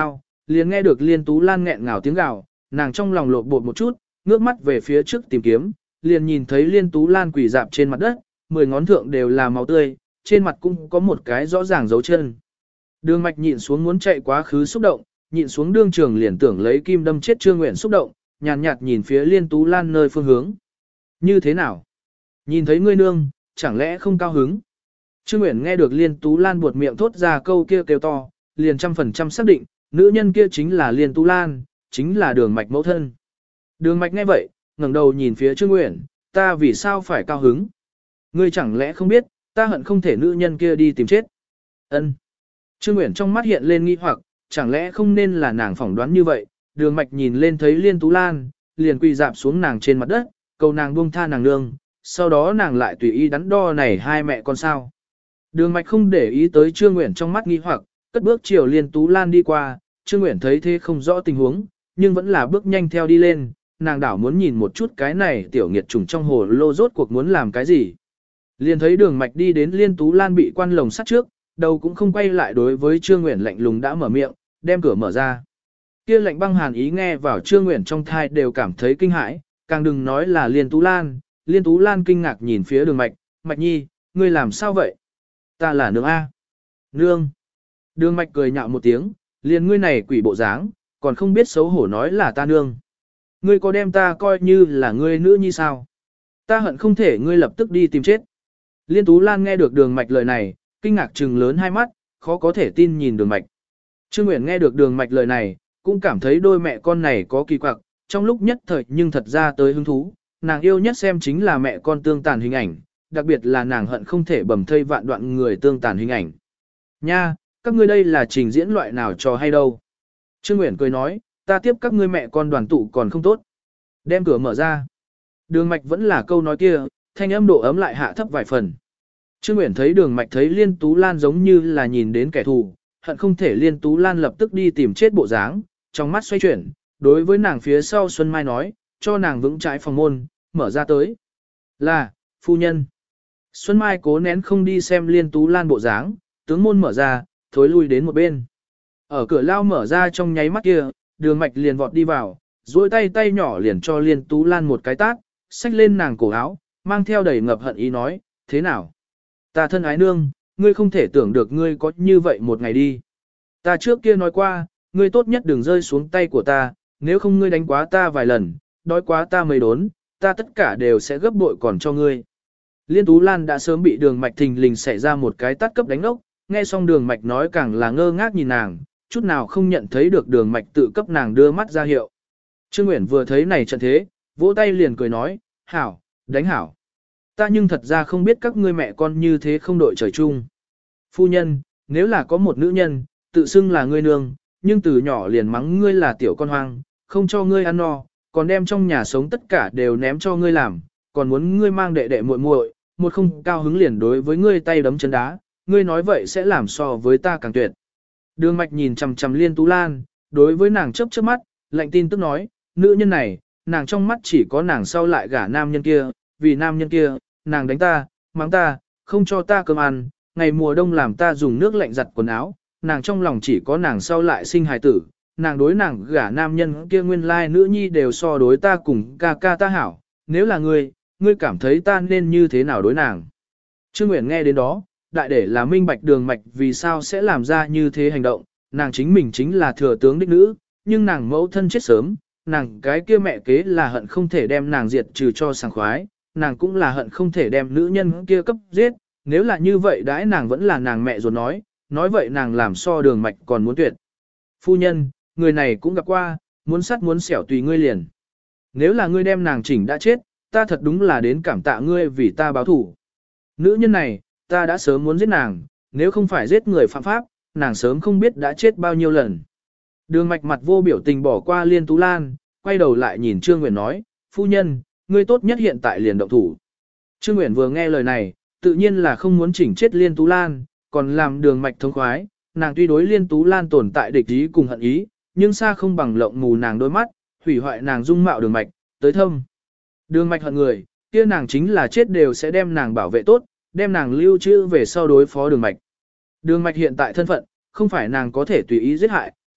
liền nghe được Liên Tú Lan nghẹn ngào tiếng gào, nàng trong lòng lột bột một chút, ngước mắt về phía trước tìm kiếm, liền nhìn thấy Liên Tú Lan quỳ dạp trên mặt đất, 10 ngón thượng đều là máu tươi, trên mặt cũng có một cái rõ ràng dấu chân. Đường Mạch nhịn xuống muốn chạy quá khứ xúc động, nhịn xuống đương trường liền tưởng lấy kim đâm chết Trương Nguyện xúc động, nhàn nhạt nhìn phía Liên Tú Lan nơi phương hướng. Như thế nào? Nhìn thấy ngươi nương, chẳng lẽ không cao hứng? Trương Nguyện nghe được Liên Tú Lan buột miệng thốt ra câu kia kêu to, liền 100% xác định, nữ nhân kia chính là Liên Tú Lan, chính là Đường Mạch mẫu thân. Đường Mạch nghe vậy, ngẩng đầu nhìn phía Trương Nguyện, ta vì sao phải cao hứng? Ngươi chẳng lẽ không biết, ta hận không thể nữ nhân kia đi tìm chết. Ân. Trương Nguyện trong mắt hiện lên nghi hoặc, chẳng lẽ không nên là nàng phỏng đoán như vậy? Đường Mạch nhìn lên thấy Liên Tú Lan, liền quỳ dạp xuống nàng trên mặt đất, cầu nàng buông tha nàng nương, sau đó nàng lại tùy ý đắn đo này hai mẹ con sao. Đường Mạch không để ý tới Trương Nguyện trong mắt nghi hoặc, cất bước chiều Liên Tú Lan đi qua, Trương Nguyện thấy thế không rõ tình huống, nhưng vẫn là bước nhanh theo đi lên, nàng đảo muốn nhìn một chút cái này tiểu nghiệt trùng trong hồ lô rốt cuộc muốn làm cái gì. Liền thấy Đường Mạch đi đến Liên Tú Lan bị quan lồng sắt trước, đầu cũng không quay lại đối với Trương Nguyện lạnh lùng đã mở miệng, đem cửa mở ra. Kia lạnh băng hàn ý nghe vào Trương Nguyện trong thai đều cảm thấy kinh hãi, càng đừng nói là Liên Tú Lan. Liên Tú Lan kinh ngạc nhìn phía Đường Mạch, Mạch nhi, ngươi làm sao vậy? Ta là nương A. Nương. Đường Mạch cười nhạo một tiếng, liền ngươi này quỷ bộ dáng, còn không biết xấu hổ nói là ta nương. Ngươi có đem ta coi như là ngươi nữ nhi sao? Ta hận không thể ngươi lập tức đi tìm chết. Liên Tú Lan nghe được Đường Mạch lời này, kinh ngạc trừng lớn hai mắt, khó có thể tin nhìn Đường Mạch. Trương Nguyện nghe được Đường Mạch lời này, cũng cảm thấy đôi mẹ con này có kỳ quặc, trong lúc nhất thời nhưng thật ra tới hứng thú, nàng yêu nhất xem chính là mẹ con tương tàn hình ảnh, đặc biệt là nàng hận không thể bầm thây vạn đoạn người tương tàn hình ảnh. Nha, các ngươi đây là trình diễn loại nào trò hay đâu? Trương Nguyện cười nói, ta tiếp các ngươi mẹ con đoàn tụ còn không tốt. Đem cửa mở ra. Đường Mạch vẫn là câu nói kia, thanh âm độ ấm lại hạ thấp vài phần. Trương Nguyện thấy Đường Mạch thấy Liên Tú Lan giống như là nhìn đến kẻ thù, hận không thể Liên Tú Lan lập tức đi tìm chết bộ dáng, trong mắt xoay chuyển, đối với nàng phía sau Xuân Mai nói, cho nàng vững trái phòng môn, mở ra tới. Là, phu nhân. Xuân Mai cố nén không đi xem Liên Tú Lan bộ dáng, tướng môn mở ra, thối lui đến một bên. Ở cửa lao mở ra trong nháy mắt kia, Đường Mạch liền vọt đi vào, duỗi tay nhỏ liền cho Liên Tú Lan một cái tát, xách lên nàng cổ áo, mang theo đầy ngập hận ý nói, thế nào? Ta thân ái nương, ngươi không thể tưởng được ngươi có như vậy một ngày đi. Ta trước kia nói qua, ngươi tốt nhất đừng rơi xuống tay của ta, nếu không ngươi đánh quá ta vài lần, đói quá ta mấy đốn, ta tất cả đều sẽ gấp bội còn cho ngươi. Liên Tú Lan đã sớm bị Đường Mạch thình lình xảy ra một cái tát cấp đánh ốc, nghe xong Đường Mạch nói càng là ngơ ngác nhìn nàng, chút nào không nhận thấy được Đường Mạch tự cấp nàng đưa mắt ra hiệu. Trương Nguyện vừa thấy này trận thế, vỗ tay liền cười nói, hảo, đánh hảo. Ta nhưng thật ra không biết các ngươi mẹ con như thế không đội trời chung. Phu nhân, nếu là có một nữ nhân, tự xưng là ngươi nương, nhưng từ nhỏ liền mắng ngươi là tiểu con hoang, không cho ngươi ăn no, còn đem trong nhà sống tất cả đều ném cho ngươi làm, còn muốn ngươi mang đệ đệ muội muội, một không cao hứng liền đối với ngươi tay đấm chân đá, ngươi nói vậy sẽ làm so với ta càng tuyệt. Đường Mạch nhìn chằm chằm Liên Tú Lan, đối với nàng chớp chớp mắt, lạnh tin tức nói, nữ nhân này, nàng trong mắt chỉ có nàng sau lại gả nam nhân kia, vì nam nhân kia, nàng đánh ta, mắng ta, không cho ta cơm ăn, ngày mùa đông làm ta dùng nước lạnh giặt quần áo, nàng trong lòng chỉ có nàng sau lại sinh hài tử, nàng đối nàng gả nam nhân kia nguyên lai nữ nhi đều so đối ta cùng ca ca ta hảo, nếu là ngươi cảm thấy ta nên như thế nào đối nàng. Trương Nguyện nghe đến đó, đại để là minh bạch Đường Mạch vì sao sẽ làm ra như thế hành động, nàng chính mình chính là thừa tướng đích nữ, nhưng nàng mẫu thân chết sớm, nàng cái kia mẹ kế là hận không thể đem nàng diệt trừ cho sảng khoái, nàng cũng là hận không thể đem nữ nhân kia cấp giết, nếu là như vậy đãi nàng vẫn là nàng mẹ rồi nói vậy nàng làm so Đường Mạch còn muốn tuyệt. Phu nhân, người này cũng gặp qua, muốn sắt muốn xẻo tùy ngươi liền. Nếu là ngươi đem nàng chỉnh đã chết, ta thật đúng là đến cảm tạ ngươi vì ta báo thủ. Nữ nhân này, ta đã sớm muốn giết nàng, nếu không phải giết người phạm pháp, nàng sớm không biết đã chết bao nhiêu lần. Đường Mạch mặt vô biểu tình bỏ qua Liên Tú Lan, quay đầu lại nhìn Trương Nguyện nói, phu nhân, ngươi tốt nhất hiện tại liền động thủ. Trương Nguyện vừa nghe lời này, tự nhiên là không muốn chỉnh chết Liên Tú Lan, còn làm Đường Mạch thông khoái, nàng tuy đối Liên Tú Lan tồn tại địch ý cùng hận ý, nhưng xa không bằng lộng mù nàng đôi mắt, hủy hoại nàng dung mạo Đường Mạch, tới thâm. Đường Mạch hận người, kia nàng chính là chết đều sẽ đem nàng bảo vệ tốt, đem nàng lưu trữ về sau đối phó Đường Mạch. Đường Mạch hiện tại thân phận, không phải nàng có thể tùy ý giết hại,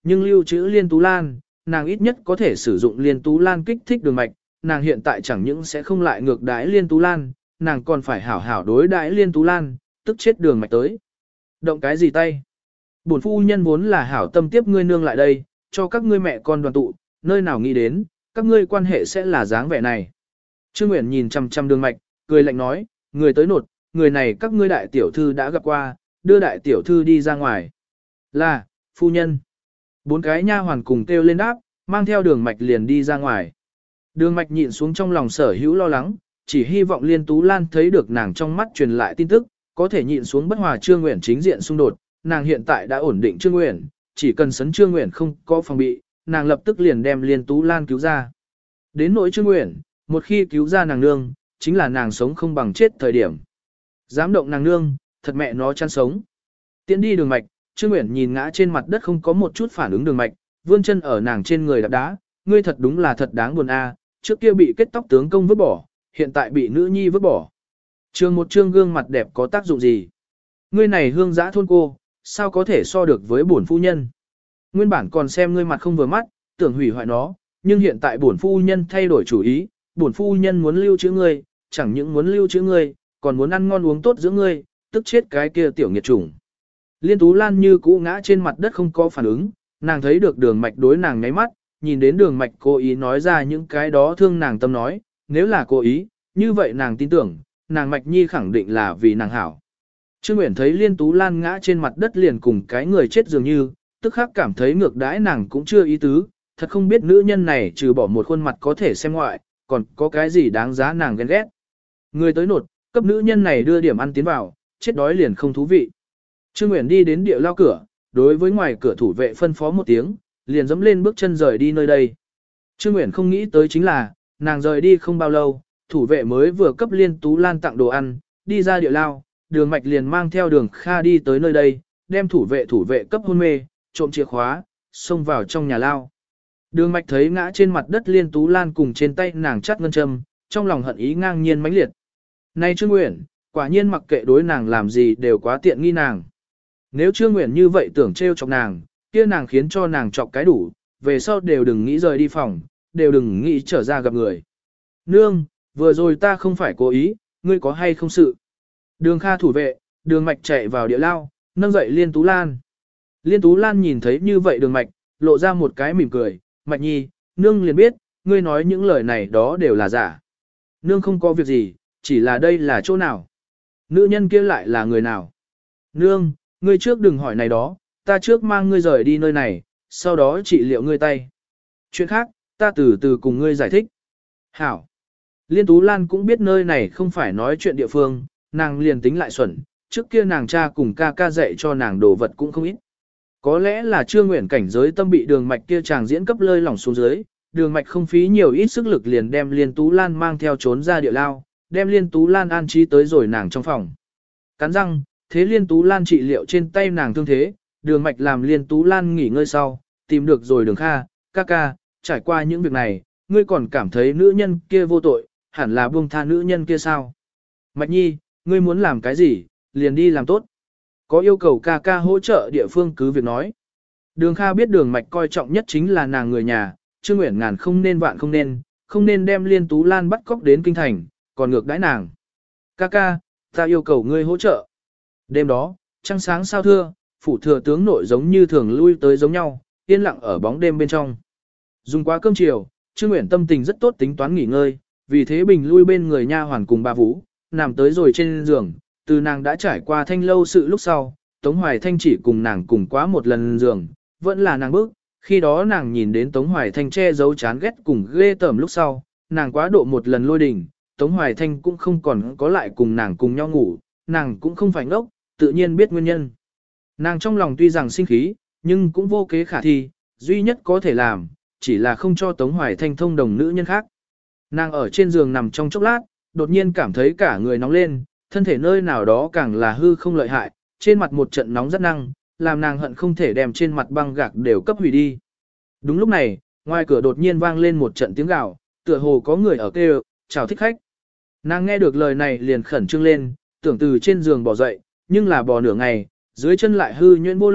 nhưng lưu trữ Liên Tú Lan, nàng ít nhất có thể sử dụng Liên Tú Lan kích thích đường mạch, nàng hiện tại chẳng những sẽ không lại ngược đãi Liên Tú Lan, nàng còn phải hảo hảo đối đãi Liên Tú Lan, tức chết đường mạch tới. Động cái gì tay? Bổn phu nhân vốn là hảo tâm tiếp ngươi nương lại đây, cho các ngươi mẹ con đoàn tụ, nơi nào nghĩ đến, các ngươi quan hệ sẽ là dáng vẻ này. Trương Uyển nhìn chăm chăm đường mạch, cười lạnh nói, người tới nột, người này các ngươi đại tiểu thư đã gặp qua, đưa đại tiểu thư đi ra ngoài. Là, phu nhân. 4 cái nha hoàn cùng kêu lên đáp, mang theo đường mạch liền đi ra ngoài. Đường mạch nhịn xuống trong lòng sở hữu lo lắng, chỉ hy vọng Liên Tú Lan thấy được nàng trong mắt truyền lại tin tức, có thể nhịn xuống bất hòa Trương Uyển chính diện xung đột, nàng hiện tại đã ổn định Trương Uyển, chỉ cần sấn Trương Uyển không có phòng bị, nàng lập tức liền đem Liên Tú Lan cứu ra. Đến nỗi Trương Uyển, một khi cứu ra nàng nương, chính là nàng sống không bằng chết thời điểm. Dám động nàng nương, thật mẹ nó chăn sống. Tiến đi đường mạch, Trương Uyển nhìn ngã trên mặt đất không có một chút phản ứng đường mạch, vươn chân ở nàng trên người đạp đá, ngươi thật đúng là thật đáng buồn a, trước kia bị kết tóc tướng công vứt bỏ, hiện tại bị nữ nhi vứt bỏ. Trường một trương gương mặt đẹp có tác dụng gì? Ngươi này hương giã thôn cô, sao có thể so được với bổn phu nhân? Nguyên bản còn xem ngươi mặt không vừa mắt, tưởng hủy hoại nó, nhưng hiện tại bổn phu nhân thay đổi chủ ý, bổn phu nhân muốn lưu trữ ngươi, chẳng những muốn lưu trữ ngươi, còn muốn ăn ngon uống tốt giữa ngươi, tức chết cái kia tiểu nghiệt chủng. Liên Tú Lan như cũ ngã trên mặt đất không có phản ứng, nàng thấy được đường mạch đối nàng nháy mắt, nhìn đến đường mạch cố ý nói ra những cái đó thương nàng tâm nói, nếu là cố ý, như vậy nàng tin tưởng, nàng mạch nhi khẳng định là vì nàng hảo. Trương Uyển thấy Liên Tú Lan ngã trên mặt đất liền cùng cái người chết dường như, tức khắc cảm thấy ngược đãi nàng cũng chưa ý tứ, thật không biết nữ nhân này trừ bỏ một khuôn mặt có thể xem ngoại, còn có cái gì đáng giá nàng ghen ghét. Người tới nột, cấp nữ nhân này đưa điểm ăn tiến vào, chết đói liền không thú vị. Trương Uyển đi đến địa lao cửa, đối với ngoài cửa thủ vệ phân phó một tiếng, liền dẫm lên bước chân rời đi nơi đây. Trương Uyển không nghĩ tới chính là, nàng rời đi không bao lâu, thủ vệ mới vừa cấp Liên Tú Lan tặng đồ ăn, đi ra địa lao, đường mạch liền mang theo đường Kha đi tới nơi đây, đem thủ vệ cấp hôn mê, trộm chìa khóa, xông vào trong nhà lao. Đường mạch thấy ngã trên mặt đất Liên Tú Lan cùng trên tay nàng chắt ngân châm, trong lòng hận ý ngang nhiên mãnh liệt. Này Trương Uyển, quả nhiên mặc kệ đối nàng làm gì đều quá tiện nghi nàng. Nếu Trương Uyển như vậy tưởng trêu chọc nàng, kia nàng khiến cho nàng chọc cái đủ, về sau đều đừng nghĩ rời đi phòng, đều đừng nghĩ trở ra gặp người. Nương, vừa rồi ta không phải cố ý, ngươi có hay không sự. Đường Kha thủ vệ, đường mạch chạy vào địa lao, nâng dậy Liên Tú Lan. Liên Tú Lan nhìn thấy như vậy đường mạch, lộ ra một cái mỉm cười, mạch nhi, nương liền biết, ngươi nói những lời này đó đều là giả. Nương không có việc gì, chỉ là đây là chỗ nào. Nữ nhân kia lại là người nào. Nương, ngươi trước đừng hỏi này đó, ta trước mang ngươi rời đi nơi này, sau đó trị liệu ngươi tay. Chuyện khác, ta từ từ cùng ngươi giải thích. Hảo. Liên Tú Lan cũng biết nơi này không phải nói chuyện địa phương, nàng liền tính lại xuẩn, trước kia nàng cha cùng ca ca dạy cho nàng đồ vật cũng không ít. Có lẽ là Trương Uyển cảnh giới tâm bị đường mạch kia chàng diễn cấp lơi lỏng xuống dưới, đường mạch không phí nhiều ít sức lực liền đem Liên Tú Lan mang theo trốn ra địa lao, đem Liên Tú Lan an trí tới rồi nàng trong phòng. Cắn răng, thế Liên Tú Lan trị liệu trên tay nàng thương thế, đường mạch làm Liên Tú Lan nghỉ ngơi sau, tìm được rồi đường Kha, ca ca, trải qua những việc này, ngươi còn cảm thấy nữ nhân kia vô tội, hẳn là buông tha nữ nhân kia sao? Mạch nhi, ngươi muốn làm cái gì, liền đi làm tốt. Có yêu cầu ca ca hỗ trợ địa phương cứ việc nói. Đường Kha biết đường mạch coi trọng nhất chính là nàng người nhà, Trương Uyển ngàn không nên vạn không nên đem Liên Tú Lan bắt cóc đến kinh thành, còn ngược đãi nàng. Ca ca, ta yêu cầu ngươi hỗ trợ. Đêm đó, trăng sáng sao thưa, phủ thừa tướng nội giống như thường lui tới giống nhau, yên lặng ở bóng đêm bên trong. Dùng qua cơm chiều, Trương Uyển tâm tình rất tốt tính toán nghỉ ngơi, vì thế bình lui bên người nha hoàn cùng bà Vũ, nằm tới rồi trên giường, từ nàng đã trải qua thanh lâu sự lúc sau, Tống Hoài Thanh chỉ cùng nàng cùng quá một lần giường, vẫn là nàng bước, khi đó nàng nhìn đến Tống Hoài Thanh che giấu chán ghét cùng ghê tởm lúc sau, nàng quá độ một lần lôi đình, Tống Hoài Thanh cũng không còn có lại cùng nàng cùng nhau ngủ, nàng cũng không phải ngốc, tự nhiên biết nguyên nhân. Nàng trong lòng tuy rằng sinh khí, nhưng cũng vô kế khả thi, duy nhất có thể làm, chỉ là không cho Tống Hoài Thanh thông đồng nữ nhân khác. Nàng ở trên giường nằm trong chốc lát, đột nhiên cảm thấy cả người nóng lên, thân thể nơi nào đó càng là hư không lợi hại, trên mặt một trận nóng rất năng, làm nàng hận không thể đem trên mặt băng gạc đều cấp hủy đi. Đúng lúc này, ngoài cửa đột nhiên vang lên một trận tiếng gào, tựa hồ có người ở kêu, chào thích khách. Nàng nghe được lời này liền khẩn trương lên, tưởng từ trên giường bò dậy, nhưng là bò nửa ngày, dưới chân lại hư nhuyễn vô lực,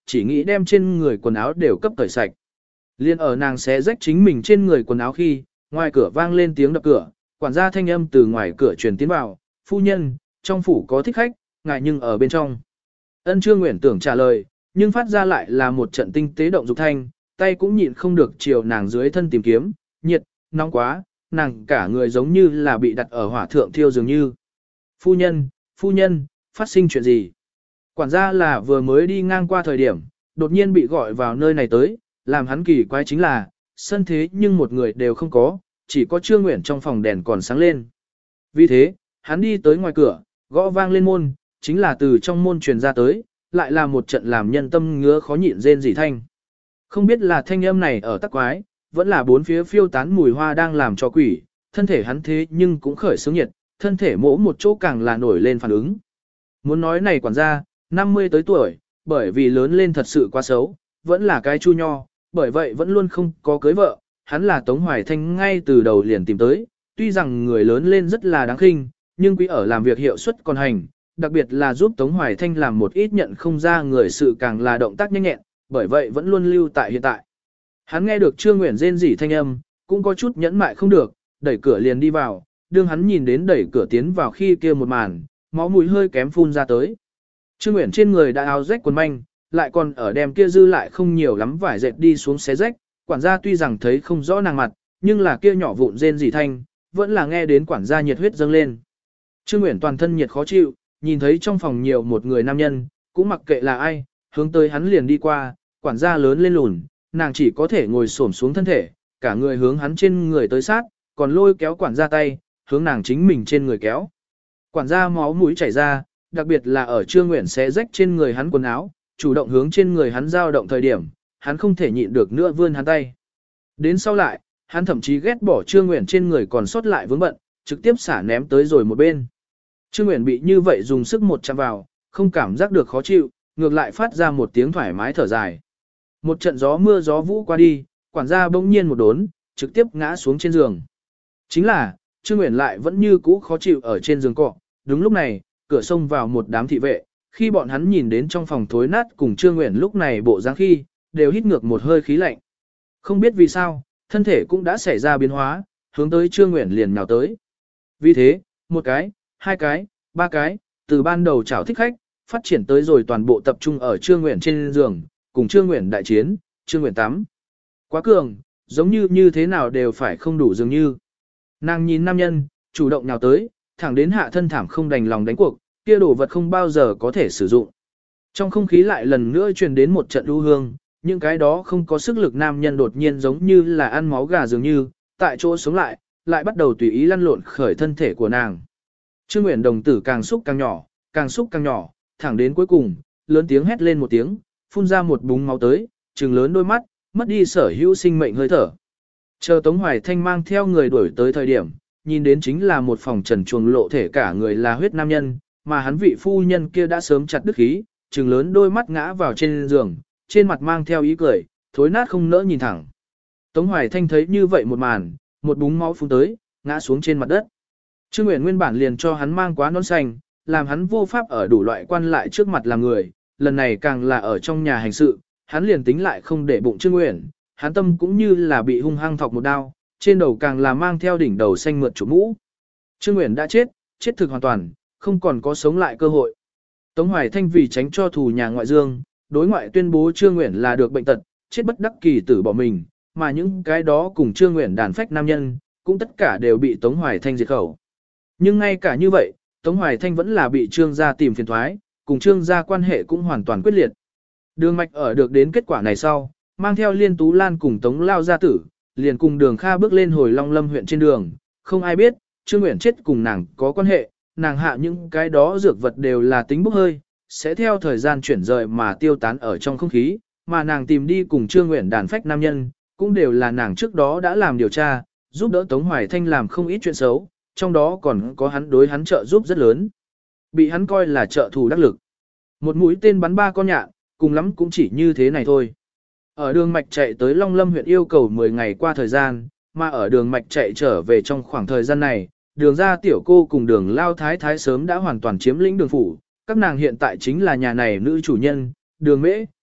chỉ nghĩ đem trên người quần áo đều cấp tẩy sạch. Liên ở nàng xé rách chính mình trên người quần áo khi, ngoài cửa vang lên tiếng đập cửa, quản gia thanh âm từ ngoài cửa truyền tiến vào, phu nhân, trong phủ có thích khách, ngài nhưng ở bên trong. Ân Trương Nguyễn tưởng trả lời, nhưng phát ra lại là một trận tinh tế động dục thanh, tay cũng nhịn không được chiều nàng dưới thân tìm kiếm, nhiệt, nóng quá, nàng cả người giống như là bị đặt ở hỏa thượng thiêu dường như. Phu nhân, phát sinh chuyện gì? Quản gia là vừa mới đi ngang qua thời điểm, đột nhiên bị gọi vào nơi này tới, làm hắn kỳ quái chính là, sân thế nhưng một người đều không có, chỉ có Trương Nguyễn trong phòng đèn còn sáng lên. Vì thế, hắn đi tới ngoài cửa, gõ vang lên môn, chính là từ trong môn truyền ra tới, lại là một trận làm nhân tâm ngứa khó nhịn rên rỉ thanh. Không biết là thanh âm này ở tắc quái, vẫn là bốn phía phiêu tán mùi hoa đang làm cho quỷ, thân thể hắn thế nhưng cũng khởi sướng nhiệt, thân thể mỗ một chỗ càng là nổi lên phản ứng. Muốn nói này quản gia, 50 tới tuổi, bởi vì lớn lên thật sự quá xấu, vẫn là cái chu nho, bởi vậy vẫn luôn không có cưới vợ, hắn là Tống Hoài Thanh ngay từ đầu liền tìm tới, tuy rằng người lớn lên rất là đáng khinh, nhưng quý ở làm việc hiệu suất còn hành, đặc biệt là giúp Tống Hoài Thanh làm một ít nhận không ra người sự càng là động tác nhanh nhẹn, bởi vậy vẫn luôn lưu tại hiện tại. Hắn nghe được Trương Nguyễn rên rỉ thanh âm, cũng có chút nhẫn mại không được, đẩy cửa liền đi vào, đương hắn nhìn đến đẩy cửa tiến vào khi kia một màn, máu mũi hơi kém phun ra tới. Trương Nguyễn trên người đã áo rách quần manh, lại còn ở đem kia dư lại không nhiều lắm vải dệt đi xuống xé rách, quản gia tuy rằng thấy không rõ nàng mặt, nhưng là kia nhỏ vụn rên rỉ thanh, vẫn là nghe đến quản gia nhiệt huyết dâng lên. Trương Nguyễn toàn thân nhiệt khó chịu, nhìn thấy trong phòng nhiều một người nam nhân, cũng mặc kệ là ai, hướng tới hắn liền đi qua, quản gia lớn lên lùn, nàng chỉ có thể ngồi xổm xuống thân thể, cả người hướng hắn trên người tới sát, còn lôi kéo quản gia tay, hướng nàng chính mình trên người kéo. Quản gia máu mũi chảy ra, đặc biệt là ở Trương Nguyễn xé rách trên người hắn quần áo, chủ động hướng trên người hắn dao động thời điểm, hắn không thể nhịn được nữa vươn hắn tay. Đến sau lại, hắn thậm chí ghét bỏ Trương Nguyễn trên người còn sót lại vướng bận, trực tiếp xả ném tới rồi một bên. Trương Nguyễn bị như vậy dùng sức một chạm vào, không cảm giác được khó chịu, ngược lại phát ra một tiếng thoải mái thở dài. Một trận gió mưa gió vũ qua đi, quản gia bỗng nhiên một đốn, trực tiếp ngã xuống trên giường. Chính là, Trương Nguyễn lại vẫn như cũ khó chịu ở trên giường cọ. Đúng lúc này, cửa xông vào một đám thị vệ, khi bọn hắn nhìn đến trong phòng thối nát cùng Trương Nguyễn lúc này bộ dáng khi, đều hít ngược một hơi khí lạnh. Không biết vì sao, thân thể cũng đã xảy ra biến hóa, hướng tới Trương Nguyễn liền nhào tới. Vì thế, một cái, hai cái, ba cái, từ ban đầu chảo thích khách, phát triển tới rồi toàn bộ tập trung ở Trương Nguyễn trên giường, cùng Trương Nguyễn đại chiến, Trương Nguyễn tắm. Quá cường, giống như thế nào đều phải không đủ dường như. Nàng nhìn nam nhân, chủ động nhào tới, thẳng đến hạ thân thảm không đành lòng đánh cuộc, kia đồ vật không bao giờ có thể sử dụng. Trong không khí lại lần nữa truyền đến một trận u hương, những cái đó không có sức lực nam nhân đột nhiên giống như là ăn máu gà dường như, tại chỗ sống lại bắt đầu tùy ý lăn lộn khởi thân thể của nàng. Trương Nguyễn đồng tử càng xúc càng nhỏ, thẳng đến cuối cùng, lớn tiếng hét lên một tiếng, phun ra một búng máu tới, trừng lớn đôi mắt, mất đi sở hữu sinh mệnh hơi thở. Chờ Tống Hoài Thanh mang theo người đuổi tới thời điểm, nhìn đến chính là một phòng trần truồng lộ thể cả người là huyết nam nhân, mà hắn vị phu nhân kia đã sớm chặt đứt khí, trừng lớn đôi mắt ngã vào trên giường, trên mặt mang theo ý cười, thối nát không nỡ nhìn thẳng. Tống Hoài Thanh thấy như vậy một màn, một búng máu phun tới, ngã xuống trên mặt đất. Trương Nguyễn nguyên bản liền cho hắn mang quá nón xanh, làm hắn vô pháp ở đủ loại quan lại trước mặt làm người, lần này càng là ở trong nhà hành sự, hắn liền tính lại không để bụng Trương Nguyễn, hắn tâm cũng như là bị hung hăng thọc một đao, trên đầu càng là mang theo đỉnh đầu xanh mượt chủ mũ. Trương Nguyễn đã chết thực hoàn toàn, không còn có sống lại cơ hội. Tống Hoài Thanh vì tránh cho thù nhà ngoại dương, đối ngoại tuyên bố Trương Nguyễn là được bệnh tật, chết bất đắc kỳ tử bỏ mình, mà những cái đó cùng Trương Nguyễn đàn phách nam nhân, cũng tất cả đều bị Tống Hoài Thanh diệt khẩu. Nhưng ngay cả như vậy, Tống Hoài Thanh vẫn là bị Trương gia tìm phiền thoái, cùng Trương gia quan hệ cũng hoàn toàn quyết liệt. Đường Mạch ở được đến kết quả này sau, mang theo Liên Tú Lan cùng Tống Lao gia tử, liền cùng Đường Kha bước lên hồi Long Lâm huyện trên đường, không ai biết, Trương Nguyễn chết cùng nàng có quan hệ, nàng hạ những cái đó dược vật đều là tính bốc hơi, sẽ theo thời gian chuyển rời mà tiêu tán ở trong không khí, mà nàng tìm đi cùng Trương Nguyễn đàn phách nam nhân, cũng đều là nàng trước đó đã làm điều tra, giúp đỡ Tống Hoài Thanh làm không ít chuyện xấu, trong đó còn có hắn đối hắn trợ giúp rất lớn. Bị hắn coi là trợ thủ đắc lực. Một mũi tên bắn 3 con nhạn, cùng lắm cũng chỉ như thế này thôi. Ở đường mạch chạy tới Long Lâm huyện yêu cầu 10 ngày qua thời gian, mà ở đường mạch chạy trở về trong khoảng thời gian này, đường ra tiểu cô cùng đường lao thái thái sớm đã hoàn toàn chiếm lĩnh đường phủ, các nàng hiện tại chính là nhà này nữ chủ nhân, đường mễ,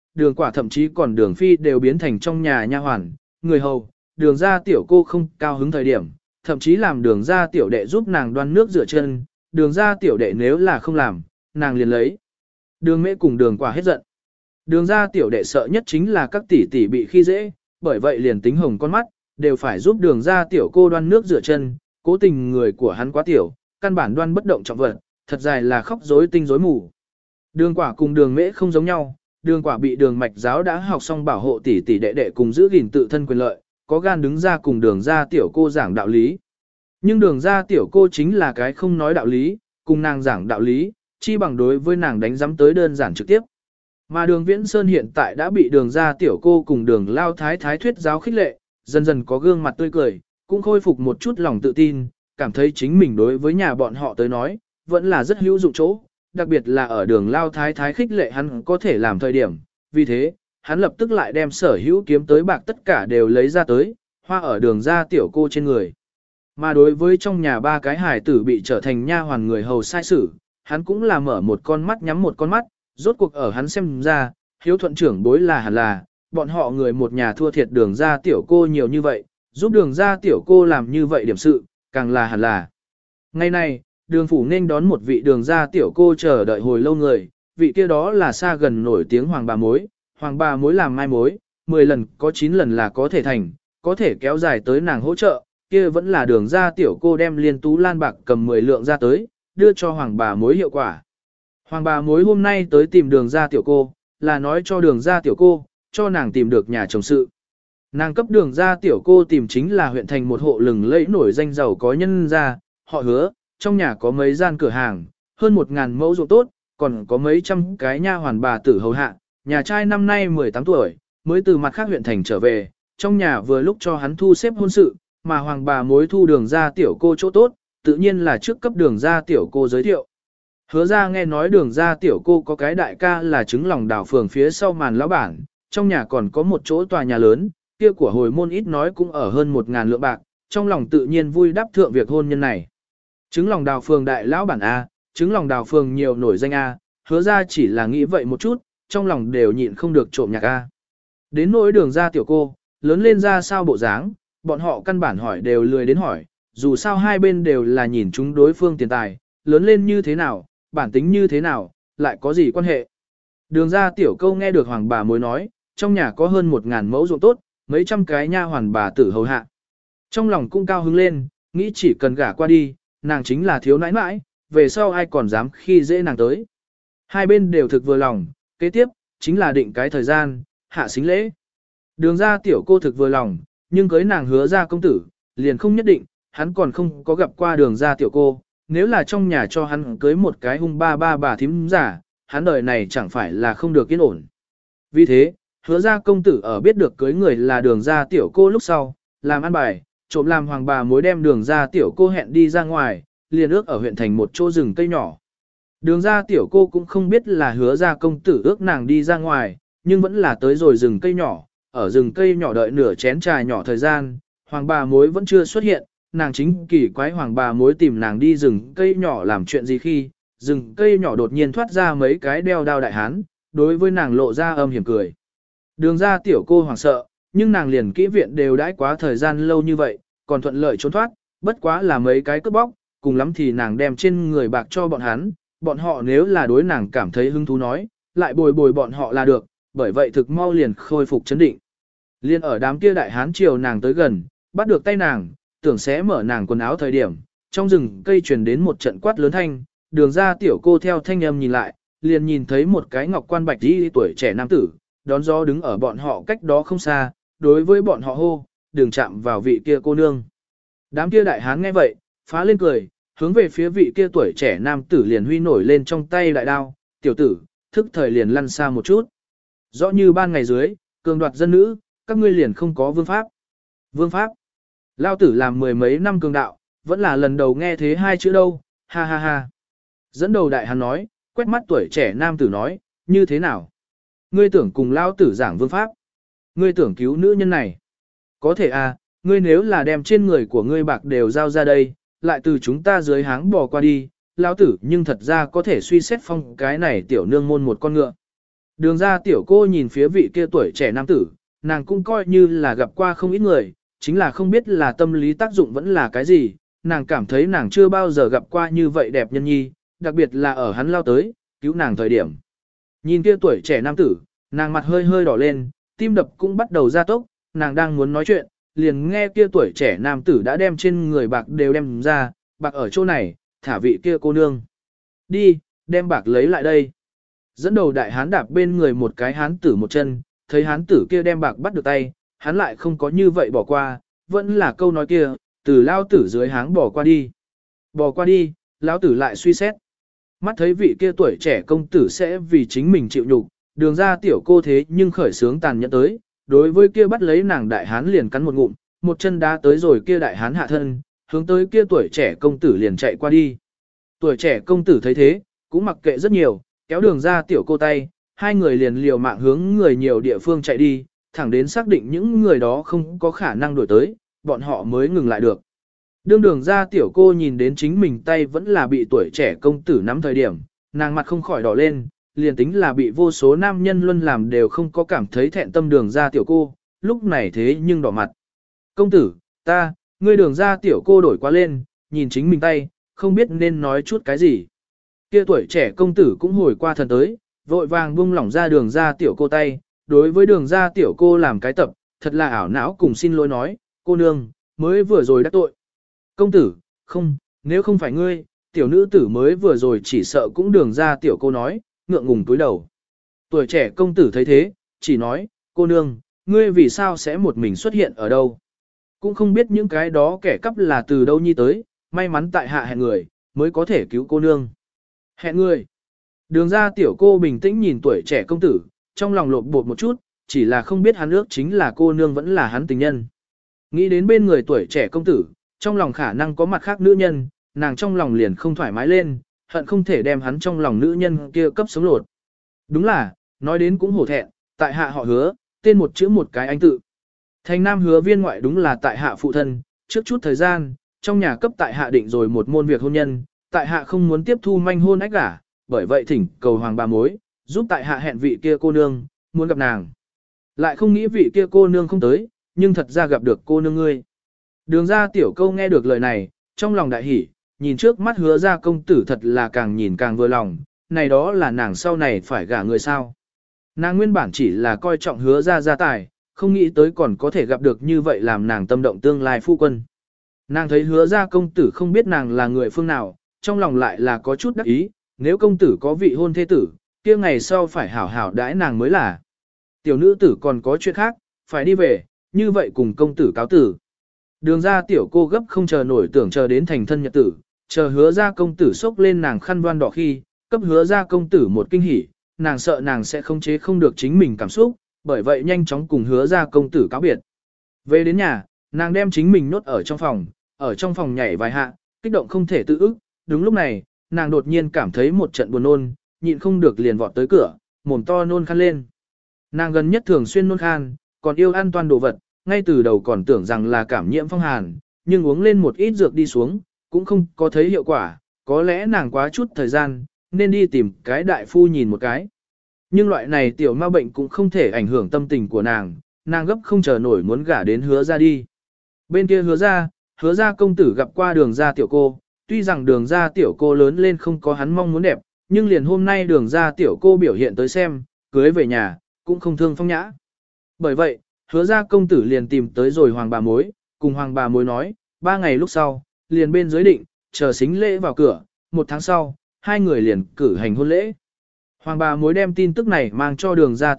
đường quả thậm chí còn đường phi đều biến thành trong nhà nha hoàn, người hầu, đường ra tiểu cô không cao hứng thời điểm, thậm chí làm đường ra tiểu đệ giúp nàng đoan nước rửa chân, đường ra tiểu đệ nếu là không làm, nàng liền lấy. Đường mễ cùng đường quả hết giận. Đường ra tiểu đệ sợ nhất chính là các tỷ tỷ bị khi dễ, bởi vậy liền tính hồng con mắt, đều phải giúp đường ra tiểu cô đoan nước rửa chân, cố tình người của hắn quá tiểu, căn bản đoan bất động trọng vật, thật dài là khóc rối tinh rối mù. Đường quả cùng đường mễ không giống nhau, đường quả bị đường mạch giáo đã học xong bảo hộ tỷ tỷ đệ đệ cùng giữ gìn tự thân quyền lợi, có gan đứng ra cùng đường ra tiểu cô giảng đạo lý. Nhưng đường ra tiểu cô chính là cái không nói đạo lý, cùng nàng giảng đạo lý, chi bằng đối với nàng đánh giám tới đơn giản trực tiếp. Mà đường Viễn Sơn hiện tại đã bị đường ra tiểu cô cùng đường lao thái thái thuyết giáo khích lệ, dần dần có gương mặt tươi cười, cũng khôi phục một chút lòng tự tin, cảm thấy chính mình đối với nhà bọn họ tới nói, vẫn là rất hữu dụng chỗ, đặc biệt là ở đường lao thái thái khích lệ hắn có thể làm thời điểm, vì thế, hắn lập tức lại đem sở hữu kiếm tới bạc tất cả đều lấy ra tới, hoa ở đường ra tiểu cô trên người. Mà đối với trong nhà ba cái hài tử bị trở thành nha hoàn người hầu sai sử, hắn cũng là mở một con mắt nhắm một con mắt, rốt cuộc ở hắn xem ra, hiếu thuận trưởng bối là hẳn là, bọn họ người một nhà thua thiệt đường ra tiểu cô nhiều như vậy, giúp đường ra tiểu cô làm như vậy điểm sự, càng là hẳn là. Ngày này, đường phủ nên đón một vị đường ra tiểu cô chờ đợi hồi lâu người, vị kia đó là xa gần nổi tiếng hoàng bà mối làm mai mối, 10 lần có 9 lần là có thể thành, có thể kéo dài tới nàng hỗ trợ, kia vẫn là đường ra tiểu cô đem liên tú lan bạc cầm 10 lượng ra tới, đưa cho hoàng bà mối hiệu quả. Hoàng bà mối hôm nay tới tìm đường ra tiểu cô, là nói cho đường ra tiểu cô, cho nàng tìm được nhà chồng sự. Nàng cấp đường ra tiểu cô tìm chính là huyện thành một hộ lừng lẫy nổi danh giàu có nhân gia, họ Hứa, trong nhà có mấy gian cửa hàng, hơn 1.000 mẫu ruộng tốt, còn có mấy trăm cái nha hoàn bà tử hầu hạ, nhà trai năm nay 18 tuổi, mới từ mặt khác huyện thành trở về, trong nhà vừa lúc cho hắn thu xếp hôn sự, mà hoàng bà mối thu đường ra tiểu cô chỗ tốt, tự nhiên là trước cấp đường ra tiểu cô giới thiệu. Hứa ra nghe nói đường ra tiểu cô có cái đại ca là trứng lòng đảo phường phía sau màn lão bản, trong nhà còn có một chỗ tòa nhà lớn, kia của hồi môn ít nói cũng ở hơn 1.000 lượng bạc, trong lòng tự nhiên vui đáp thượng việc hôn nhân này. Trứng lòng đào phường đại lão bản A, trứng lòng đào phường nhiều nổi danh A, hứa ra chỉ là nghĩ vậy một chút, trong lòng đều nhịn không được trộm nhạc A. Đến nỗi đường ra tiểu cô, lớn lên ra sao bộ dáng, bọn họ căn bản hỏi đều lười đến hỏi, dù sao hai bên đều là nhìn chúng đối phương tiền tài, lớn lên như thế nào, bản tính như thế nào, lại có gì quan hệ. Đường ra tiểu câu nghe được hoàng bà mối nói, trong nhà có hơn 1.000 mẫu ruộng tốt, mấy trăm cái nha hoàn bà tử hầu hạ. Trong lòng cũng cao hứng lên, nghĩ chỉ cần gả qua đi, nàng chính là thiếu nãi nãi, về sau ai còn dám khi dễ nàng tới. Hai bên đều thực vừa lòng, kế tiếp, chính là định cái thời gian, hạ xính lễ. Đường ra tiểu cô thực vừa lòng, nhưng cưới nàng hứa ra công tử, liền không nhất định, hắn còn không có gặp qua đường ra tiểu cô, nếu là trong nhà cho hắn cưới một cái hung ba bà thím giả, hắn đời này chẳng phải là không được yên ổn. Vì thế, hứa ra công tử ở biết được cưới người là đường ra tiểu cô lúc sau, làm ăn bài, trộm làm hoàng bà mối đem đường ra tiểu cô hẹn đi ra ngoài, liền ước ở huyện thành một chỗ rừng cây nhỏ. Đường ra tiểu cô cũng không biết là hứa ra công tử ước nàng đi ra ngoài, nhưng vẫn là tới rồi rừng cây nhỏ, ở rừng cây nhỏ đợi nửa chén trà nhỏ thời gian, hoàng bà mối vẫn chưa xuất hiện, nàng chính kỳ quái hoàng bà mối tìm nàng đi rừng cây nhỏ làm chuyện gì khi, rừng cây nhỏ đột nhiên thoát ra mấy cái đeo đao đại hán, đối với nàng lộ ra âm hiểm cười. Đường ra tiểu cô hoảng sợ, nhưng nàng liền kỹ viện đều đãi quá thời gian lâu như vậy, còn thuận lợi trốn thoát, bất quá là mấy cái cướp bóc, cùng lắm thì nàng đem trên người bạc cho bọn hắn, bọn họ nếu là đối nàng cảm thấy hứng thú nói, lại bồi bồi bọn họ là được, bởi vậy thực mau liền khôi phục chấn định. Liên ở đám kia đại hán chiều nàng tới gần, bắt được tay nàng, tưởng sẽ mở nàng quần áo thời điểm, trong rừng cây truyền đến một trận quát lớn thanh, đường ra tiểu cô theo thanh âm nhìn lại, liền nhìn thấy một cái ngọc quan bạch y tuổi trẻ nam tử, đón gió đứng ở bọn họ cách đó không xa, đối với bọn họ hô, đừng chạm vào vị kia cô nương. Đám kia đại hán nghe vậy, phá lên cười, hướng về phía vị kia tuổi trẻ nam tử liền huy nổi lên trong tay đại đao, tiểu tử, thức thời liền lăn xa một chút. Rõ như ban ngày dưới, cường đoạt dân nữ, các ngươi liền không có vương pháp. Vương pháp. Lao tử làm mười mấy năm cường đạo, vẫn là lần đầu nghe thế hai chữ đâu, ha ha ha. Dẫn đầu đại hán nói, quét mắt tuổi trẻ nam tử nói, như thế nào? Ngươi tưởng cùng Lao tử giảng vương pháp. Ngươi tưởng cứu nữ nhân này. Có thể à, ngươi nếu là đem trên người của ngươi bạc đều giao ra đây, lại từ chúng ta dưới háng bò qua đi, Lao tử nhưng thật ra có thể suy xét phong cái này tiểu nương môn một con ngựa. Đường ra tiểu cô nhìn phía vị kia tuổi trẻ nam tử, nàng cũng coi như là gặp qua không ít người, chính là không biết là tâm lý tác dụng vẫn là cái gì, nàng cảm thấy nàng chưa bao giờ gặp qua như vậy đẹp nhân nhi, đặc biệt là ở hắn lao tới, cứu nàng thời điểm. Nhìn kia tuổi trẻ nam tử, nàng mặt hơi hơi đỏ lên, tim đập cũng bắt đầu gia tốc, nàng đang muốn nói chuyện, liền nghe kia tuổi trẻ nam tử đã đem trên người bạc đều đem ra, bạc ở chỗ này, thả vị kia cô nương. Đi, đem bạc lấy lại đây. Dẫn đầu đại hán đạp bên người một cái hán tử một chân, thấy hán tử kia đem bạc bắt được tay, hắn lại không có như vậy bỏ qua, vẫn là câu nói kia, từ lao tử dưới háng bỏ qua đi. Bỏ qua đi, lão tử lại suy xét. Mắt thấy vị kia tuổi trẻ công tử sẽ vì chính mình chịu nhục, đường ra tiểu cô thế nhưng khởi sướng tàn nhẫn tới, đối với kia bắt lấy nàng đại hán liền cắn một ngụm, một chân đá tới rồi kia đại hán hạ thân, hướng tới kia tuổi trẻ công tử liền chạy qua đi. Tuổi trẻ công tử thấy thế, cũng mặc kệ rất nhiều, kéo đường ra tiểu cô tay, hai người liền liều mạng hướng người nhiều địa phương chạy đi, thẳng đến xác định những người đó không có khả năng đuổi tới, bọn họ mới ngừng lại được. Đường ra tiểu cô nhìn đến chính mình tay vẫn là bị tuổi trẻ công tử nắm thời điểm, nàng mặt không khỏi đỏ lên, liền tính là bị vô số nam nhân luân làm đều không có cảm thấy thẹn tâm đường ra tiểu cô, lúc này thế nhưng đỏ mặt. Công tử, ngươi đường ra tiểu cô đổi qua lên, nhìn chính mình tay, không biết nên nói chút cái gì. Kia tuổi trẻ công tử cũng hồi qua thần tới, vội vàng buông lỏng ra đường ra tiểu cô tay, đối với đường ra tiểu cô làm cái tập, thật là ảo não cùng xin lỗi nói, cô nương, mới vừa rồi đắc tội. Công tử, không, nếu không phải ngươi, tiểu nữ tử mới vừa rồi chỉ sợ cũng đường ra tiểu cô nói, ngượng ngùng túi đầu. Tuổi trẻ công tử thấy thế, chỉ nói, cô nương, ngươi vì sao sẽ một mình xuất hiện ở đâu? Cũng không biết những cái đó kẻ cắp là từ đâu nhi tới, may mắn tại hạ hẹn người, mới có thể cứu cô nương. Hẹn người. Đường ra tiểu cô bình tĩnh nhìn tuổi trẻ công tử, trong lòng lộn bột một chút, chỉ là không biết hắn ước chính là cô nương vẫn là hắn tình nhân. Nghĩ đến bên người tuổi trẻ công tử, trong lòng khả năng có mặt khác nữ nhân, nàng trong lòng liền không thoải mái lên, hận không thể đem hắn trong lòng nữ nhân kia cấp sống lột. Đúng là, nói đến cũng hổ thẹn, tại hạ họ Hứa, tên một chữ một cái anh tự. Thành Nam Hứa viên ngoại đúng là tại hạ phụ thân, trước chút thời gian, trong nhà cấp tại hạ định rồi một môn việc hôn nhân, tại hạ không muốn tiếp thu manh hôn ách gả, bởi vậy thỉnh cầu hoàng bà mối, giúp tại hạ hẹn vị kia cô nương, muốn gặp nàng. Lại không nghĩ vị kia cô nương không tới, nhưng thật ra gặp được cô nương ngươi. Đường ra tiểu câu nghe được lời này, trong lòng đại hỉ, nhìn trước mắt Hứa ra công tử thật là càng nhìn càng vừa lòng, này đó là nàng sau này phải gả người sao. Nàng nguyên bản chỉ là coi trọng Hứa ra gia tài, không nghĩ tới còn có thể gặp được như vậy làm nàng tâm động tương lai phu quân. Nàng thấy Hứa ra công tử không biết nàng là người phương nào, trong lòng lại là có chút đắc ý, nếu công tử có vị hôn thê tử, kia ngày sau phải hảo hảo đãi nàng mới là. Tiểu nữ tử còn có chuyện khác, phải đi về, như vậy cùng công tử cáo tử. Đường ra tiểu cô gấp không chờ nổi tưởng chờ đến thành thân nhật tử, chờ Hứa ra công tử xốc lên nàng khăn voan đỏ khi, cấp Hứa ra công tử một kinh hỉ, nàng sợ nàng sẽ không chế không được chính mình cảm xúc, bởi vậy nhanh chóng cùng Hứa ra công tử cáo biệt. Về đến nhà, nàng đem chính mình nốt ở trong phòng nhảy vài hạ, kích động không thể tự ức, đúng lúc này, nàng đột nhiên cảm thấy một trận buồn nôn, nhịn không được liền vọt tới cửa, mồm to nôn khan lên. Nàng gần nhất thường xuyên nôn khan, còn yêu ăn toàn đồ vật, ngay từ đầu còn tưởng rằng là cảm nhiễm phong hàn, nhưng uống lên một ít dược đi xuống, cũng không có thấy hiệu quả, có lẽ nàng quá chút thời gian, nên đi tìm cái đại phu nhìn một cái. Nhưng loại này tiểu ma bệnh cũng không thể ảnh hưởng tâm tình của nàng gấp không chờ nổi muốn gả đến Hứa ra đi. Bên kia Hứa ra công tử gặp qua đường ra tiểu cô, tuy rằng đường ra tiểu cô lớn lên không có hắn mong muốn đẹp, nhưng liền hôm nay đường ra tiểu cô biểu hiện tới xem, cưới về nhà, cũng không thương phong nhã. Bởi vậy, Hứa ra công tử liền tìm tới rồi hoàng bà mối, cùng hoàng bà mối nói, 3 ngày lúc sau, liền bên giới định, chờ xính lễ vào cửa, 1 tháng sau, hai người liền cử hành hôn lễ. Hoàng bà mối đem tin tức này mang cho đường ra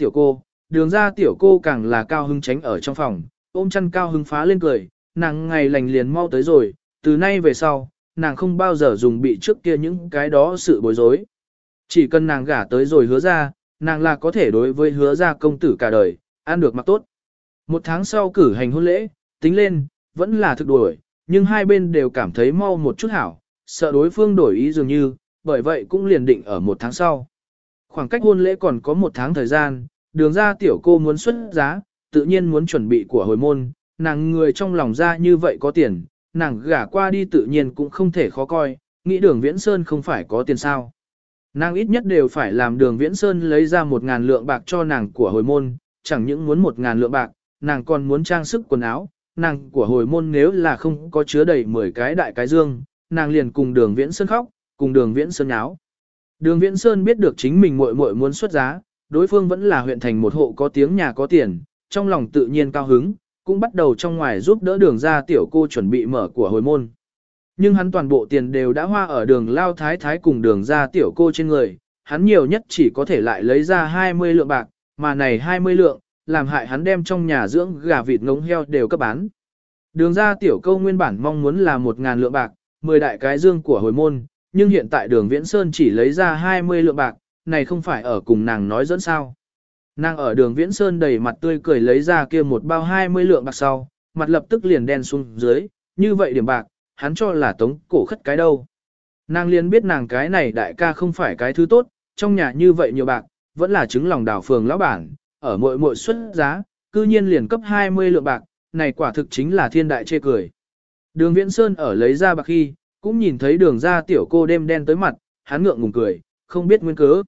tiểu cô càng là cao hứng tránh ở trong phòng, ôm chăn cao hứng phá lên cười, nàng ngày lành liền mau tới rồi, từ nay về sau, nàng không bao giờ dùng bị trước kia những cái đó sự bối rối. Chỉ cần nàng gả tới rồi Hứa ra, nàng là có thể đối với Hứa ra công tử cả đời, ăn được mặc tốt. 1 tháng sau cử hành hôn lễ, tính lên, vẫn là thực đuổi, nhưng hai bên đều cảm thấy mau một chút hảo, sợ đối phương đổi ý dường như, bởi vậy cũng liền định ở 1 tháng sau. Khoảng cách hôn lễ còn có 1 tháng thời gian, đường ra tiểu cô muốn xuất giá, tự nhiên muốn chuẩn bị của hồi môn, nàng người trong lòng ra như vậy có tiền, nàng gả qua đi tự nhiên cũng không thể khó coi, nghĩ đường Viễn Sơn không phải có tiền sao. Nàng ít nhất đều phải làm Đường Viễn Sơn lấy ra 1.000 lượng bạc cho nàng của hồi môn, chẳng những muốn 1.000 lượng bạc, nàng còn muốn trang sức quần áo, nàng của hồi môn nếu là không có chứa đầy 10 cái đại cái dương, nàng liền cùng Đường Viễn Sơn khóc, cùng Đường Viễn Sơn nháo. Đường Viễn Sơn biết được chính mình muội muội muốn xuất giá, đối phương vẫn là huyện thành một hộ có tiếng nhà có tiền, trong lòng tự nhiên cao hứng, cũng bắt đầu trong ngoài giúp đỡ Đường gia tiểu cô chuẩn bị mở của hồi môn. Nhưng hắn toàn bộ tiền đều đã hoa ở Đường lao thái thái cùng Đường gia tiểu cô trên người, hắn nhiều nhất chỉ có thể lại lấy ra 20 lượng bạc, mà này 20 lượng, làm hại hắn đem trong nhà dưỡng gà vịt ngỗng heo đều cấp bán. Đường gia tiểu cô nguyên bản mong muốn là 1.000 lượng bạc, 10 đại cái dương của hồi môn, nhưng hiện tại Đường Viễn Sơn chỉ lấy ra 20 lượng bạc, này không phải ở cùng nàng nói dẫn sao. Nàng ở Đường Viễn Sơn đầy mặt tươi cười lấy ra kia một bao 20 lượng bạc sau, mặt lập tức liền đen xuống dưới, như vậy điểm bạc, hắn cho là tống cổ khất cái đâu. Nàng liền biết nàng cái này đại ca không phải cái thứ tốt, trong nhà như vậy nhiều bạc, vẫn là chứng lòng đảo phường lão bản, ở muội muội xuất giá, cư nhiên liền cấp 20 lượng bạc, này quả thực chính là thiên đại chê cười. Đường Viễn Sơn ở lấy ra bạc khi, cũng nhìn thấy Đường gia tiểu cô đêm đen tới mặt, hắn ngượng ngùng cười, không biết nguyên cớ.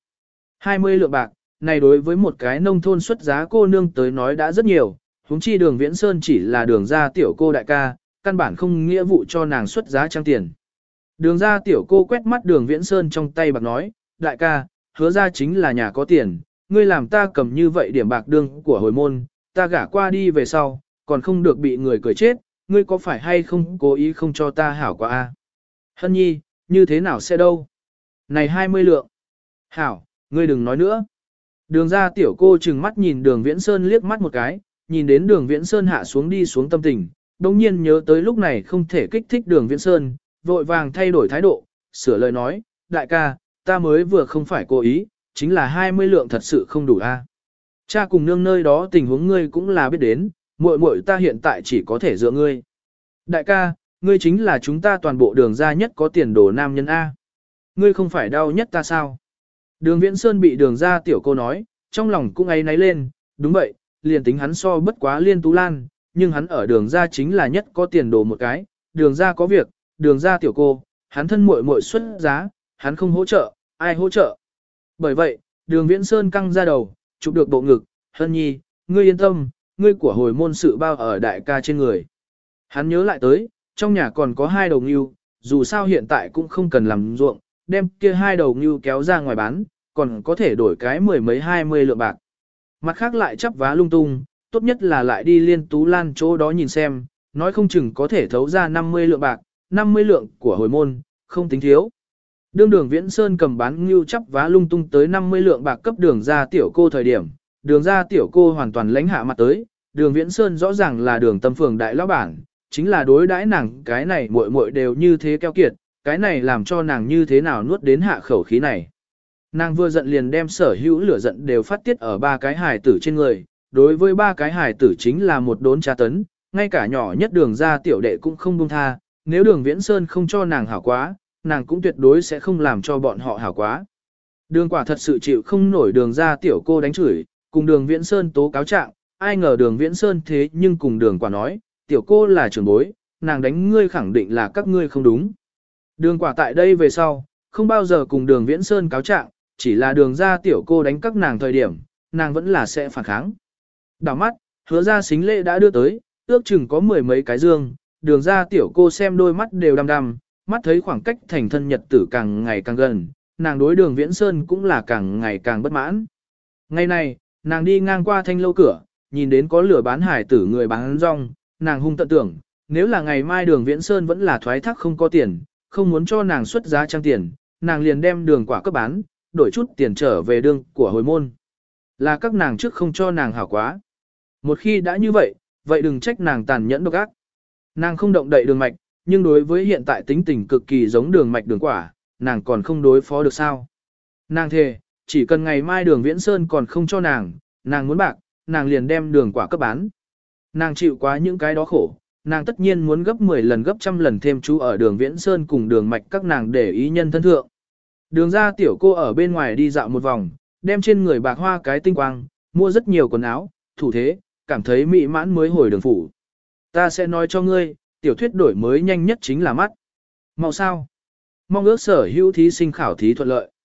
20 lượng bạc, này đối với một cái nông thôn xuất giá cô nương tới nói đã rất nhiều, huống chi Đường Viễn Sơn chỉ là Đường gia tiểu cô đại ca, căn bản không nghĩa vụ cho nàng xuất giá trang tiền. Đường gia tiểu cô quét mắt Đường Viễn Sơn trong tay bạc nói, đại ca, hứa ra chính là nhà có tiền, ngươi làm ta cầm như vậy điểm bạc đương của hồi môn, ta gả qua đi về sau, còn không được bị người cười chết, ngươi có phải hay không cố ý không cho ta hảo quá a? Hân nhi, như thế nào sẽ đâu? Này 20 lượng. Hảo, ngươi đừng nói nữa. Đường gia tiểu cô trừng mắt nhìn Đường Viễn Sơn liếc mắt một cái, nhìn đến Đường Viễn Sơn hạ xuống đi xuống tâm tình, đồng nhiên nhớ tới lúc này không thể kích thích Đường Viễn Sơn, vội vàng thay đổi thái độ, sửa lời nói, đại ca, ta mới vừa không phải cố ý, chính là 20 lượng thật sự không đủ a. Cha cùng nương nơi đó tình huống ngươi cũng là biết đến, muội muội ta hiện tại chỉ có thể dựa ngươi. Đại ca, ngươi chính là chúng ta toàn bộ Đường gia nhất có tiền đồ nam nhân a. Ngươi không phải đau nhất ta sao? Đường Viễn Sơn bị Đường gia tiểu cô nói, trong lòng cũng ấy náy lên, đúng vậy, liền tính hắn so bất quá Liên Tú Lan, nhưng hắn ở Đường gia chính là nhất có tiền đồ một cái, Đường gia có việc, Đường gia tiểu cô, hắn thân muội muội xuất giá, hắn không hỗ trợ, ai hỗ trợ. Bởi vậy, Đường Viễn Sơn căng ra đầu, chụp được bộ ngực, Hân nhi, ngươi yên tâm, ngươi của hồi môn sự bao ở đại ca trên người. Hắn nhớ lại tới, trong nhà còn có 2 đầu ngưu, dù sao hiện tại cũng không cần làm ruộng, đem kia 2 đầu ngưu kéo ra ngoài bán, còn có thể đổi cái 10 mấy 20 lượng bạc. Mặt khác lại chắp vá lung tung, tốt nhất là lại đi Liên Tú Lan chỗ đó nhìn xem, nói không chừng có thể thấu ra 50 lượng bạc, 50 lượng của hồi môn, không tính thiếu. Đương Đường Viễn Sơn cầm bán ngưu chắp vá lung tung tới 50 lượng bạc cấp Đường gia tiểu cô thời điểm, Đường gia tiểu cô hoàn toàn lãnh hạ mặt tới, Đường Viễn Sơn rõ ràng là Đường Tâm Phường đại lão bản, chính là đối đãi nàng cái này muội muội đều như thế keo kiệt, cái này làm cho nàng như thế nào nuốt đến hạ khẩu khí này. Nàng vừa giận liền đem sở hữu lửa giận đều phát tiết ở 3 cái hài tử trên người, đối với 3 cái hài tử chính là một đốn tra tấn, ngay cả nhỏ nhất Đường gia tiểu đệ cũng không buông tha, nếu Đường Viễn Sơn không cho nàng hảo quá, nàng cũng tuyệt đối sẽ không làm cho bọn họ hảo quá. Đường quả thật sự chịu không nổi Đường gia tiểu cô đánh chửi, cùng Đường Viễn Sơn tố cáo trạng, ai ngờ Đường Viễn Sơn thế nhưng cùng Đường quả nói, tiểu cô là trưởng bối, nàng đánh ngươi khẳng định là các ngươi không đúng. Đường quả tại đây về sau, không bao giờ cùng Đường Viễn Sơn cáo trạng, chỉ là Đường gia tiểu cô đánh các nàng thời điểm, nàng vẫn là sẽ phản kháng. Đảo mắt, hứa ra xính lễ đã đưa tới, ước chừng có 10 mấy cái dương, Đường gia tiểu cô xem đôi mắt đều đăm đăm, mắt thấy khoảng cách thành thân nhật tử càng ngày càng gần, nàng đối Đường Viễn Sơn cũng là càng ngày càng bất mãn. Ngày này, nàng đi ngang qua thanh lâu cửa, nhìn đến có lửa bán hải tử người bán rong, nàng hung tận tưởng, nếu là ngày mai Đường Viễn Sơn vẫn là thoái thác không có tiền, không muốn cho nàng xuất giá trang tiền, nàng liền đem đường quả cấp bán, đổi chút tiền trở về đương của hồi môn. Là các nàng trước không cho nàng hảo quá. Một khi đã như vậy, vậy đừng trách nàng tàn nhẫn độc ác. Nàng không động đậy đường mạch, nhưng đối với hiện tại tính tình cực kỳ giống đường mạch đường quả, nàng còn không đối phó được sao. Nàng thề, chỉ cần ngày mai Đường Viễn Sơn còn không cho nàng muốn bạc, nàng liền đem đường quả cấp bán. Nàng chịu quá những cái đó khổ, nàng tất nhiên muốn gấp 10 lần gấp trăm lần thêm chú ở Đường Viễn Sơn cùng đường mạch các nàng để ý nhân thân thượng. Đường ra tiểu cô ở bên ngoài đi dạo một vòng, đem trên người bạc hoa cái tinh quang, mua rất nhiều quần áo, thủ thế, cảm thấy mỹ mãn mới hồi đường phủ. Ta sẽ nói cho ngươi, tiểu thuyết đổi mới nhanh nhất chính là mắt. Mau sao? Mong ước sở hữu thí sinh khảo thí thuận lợi.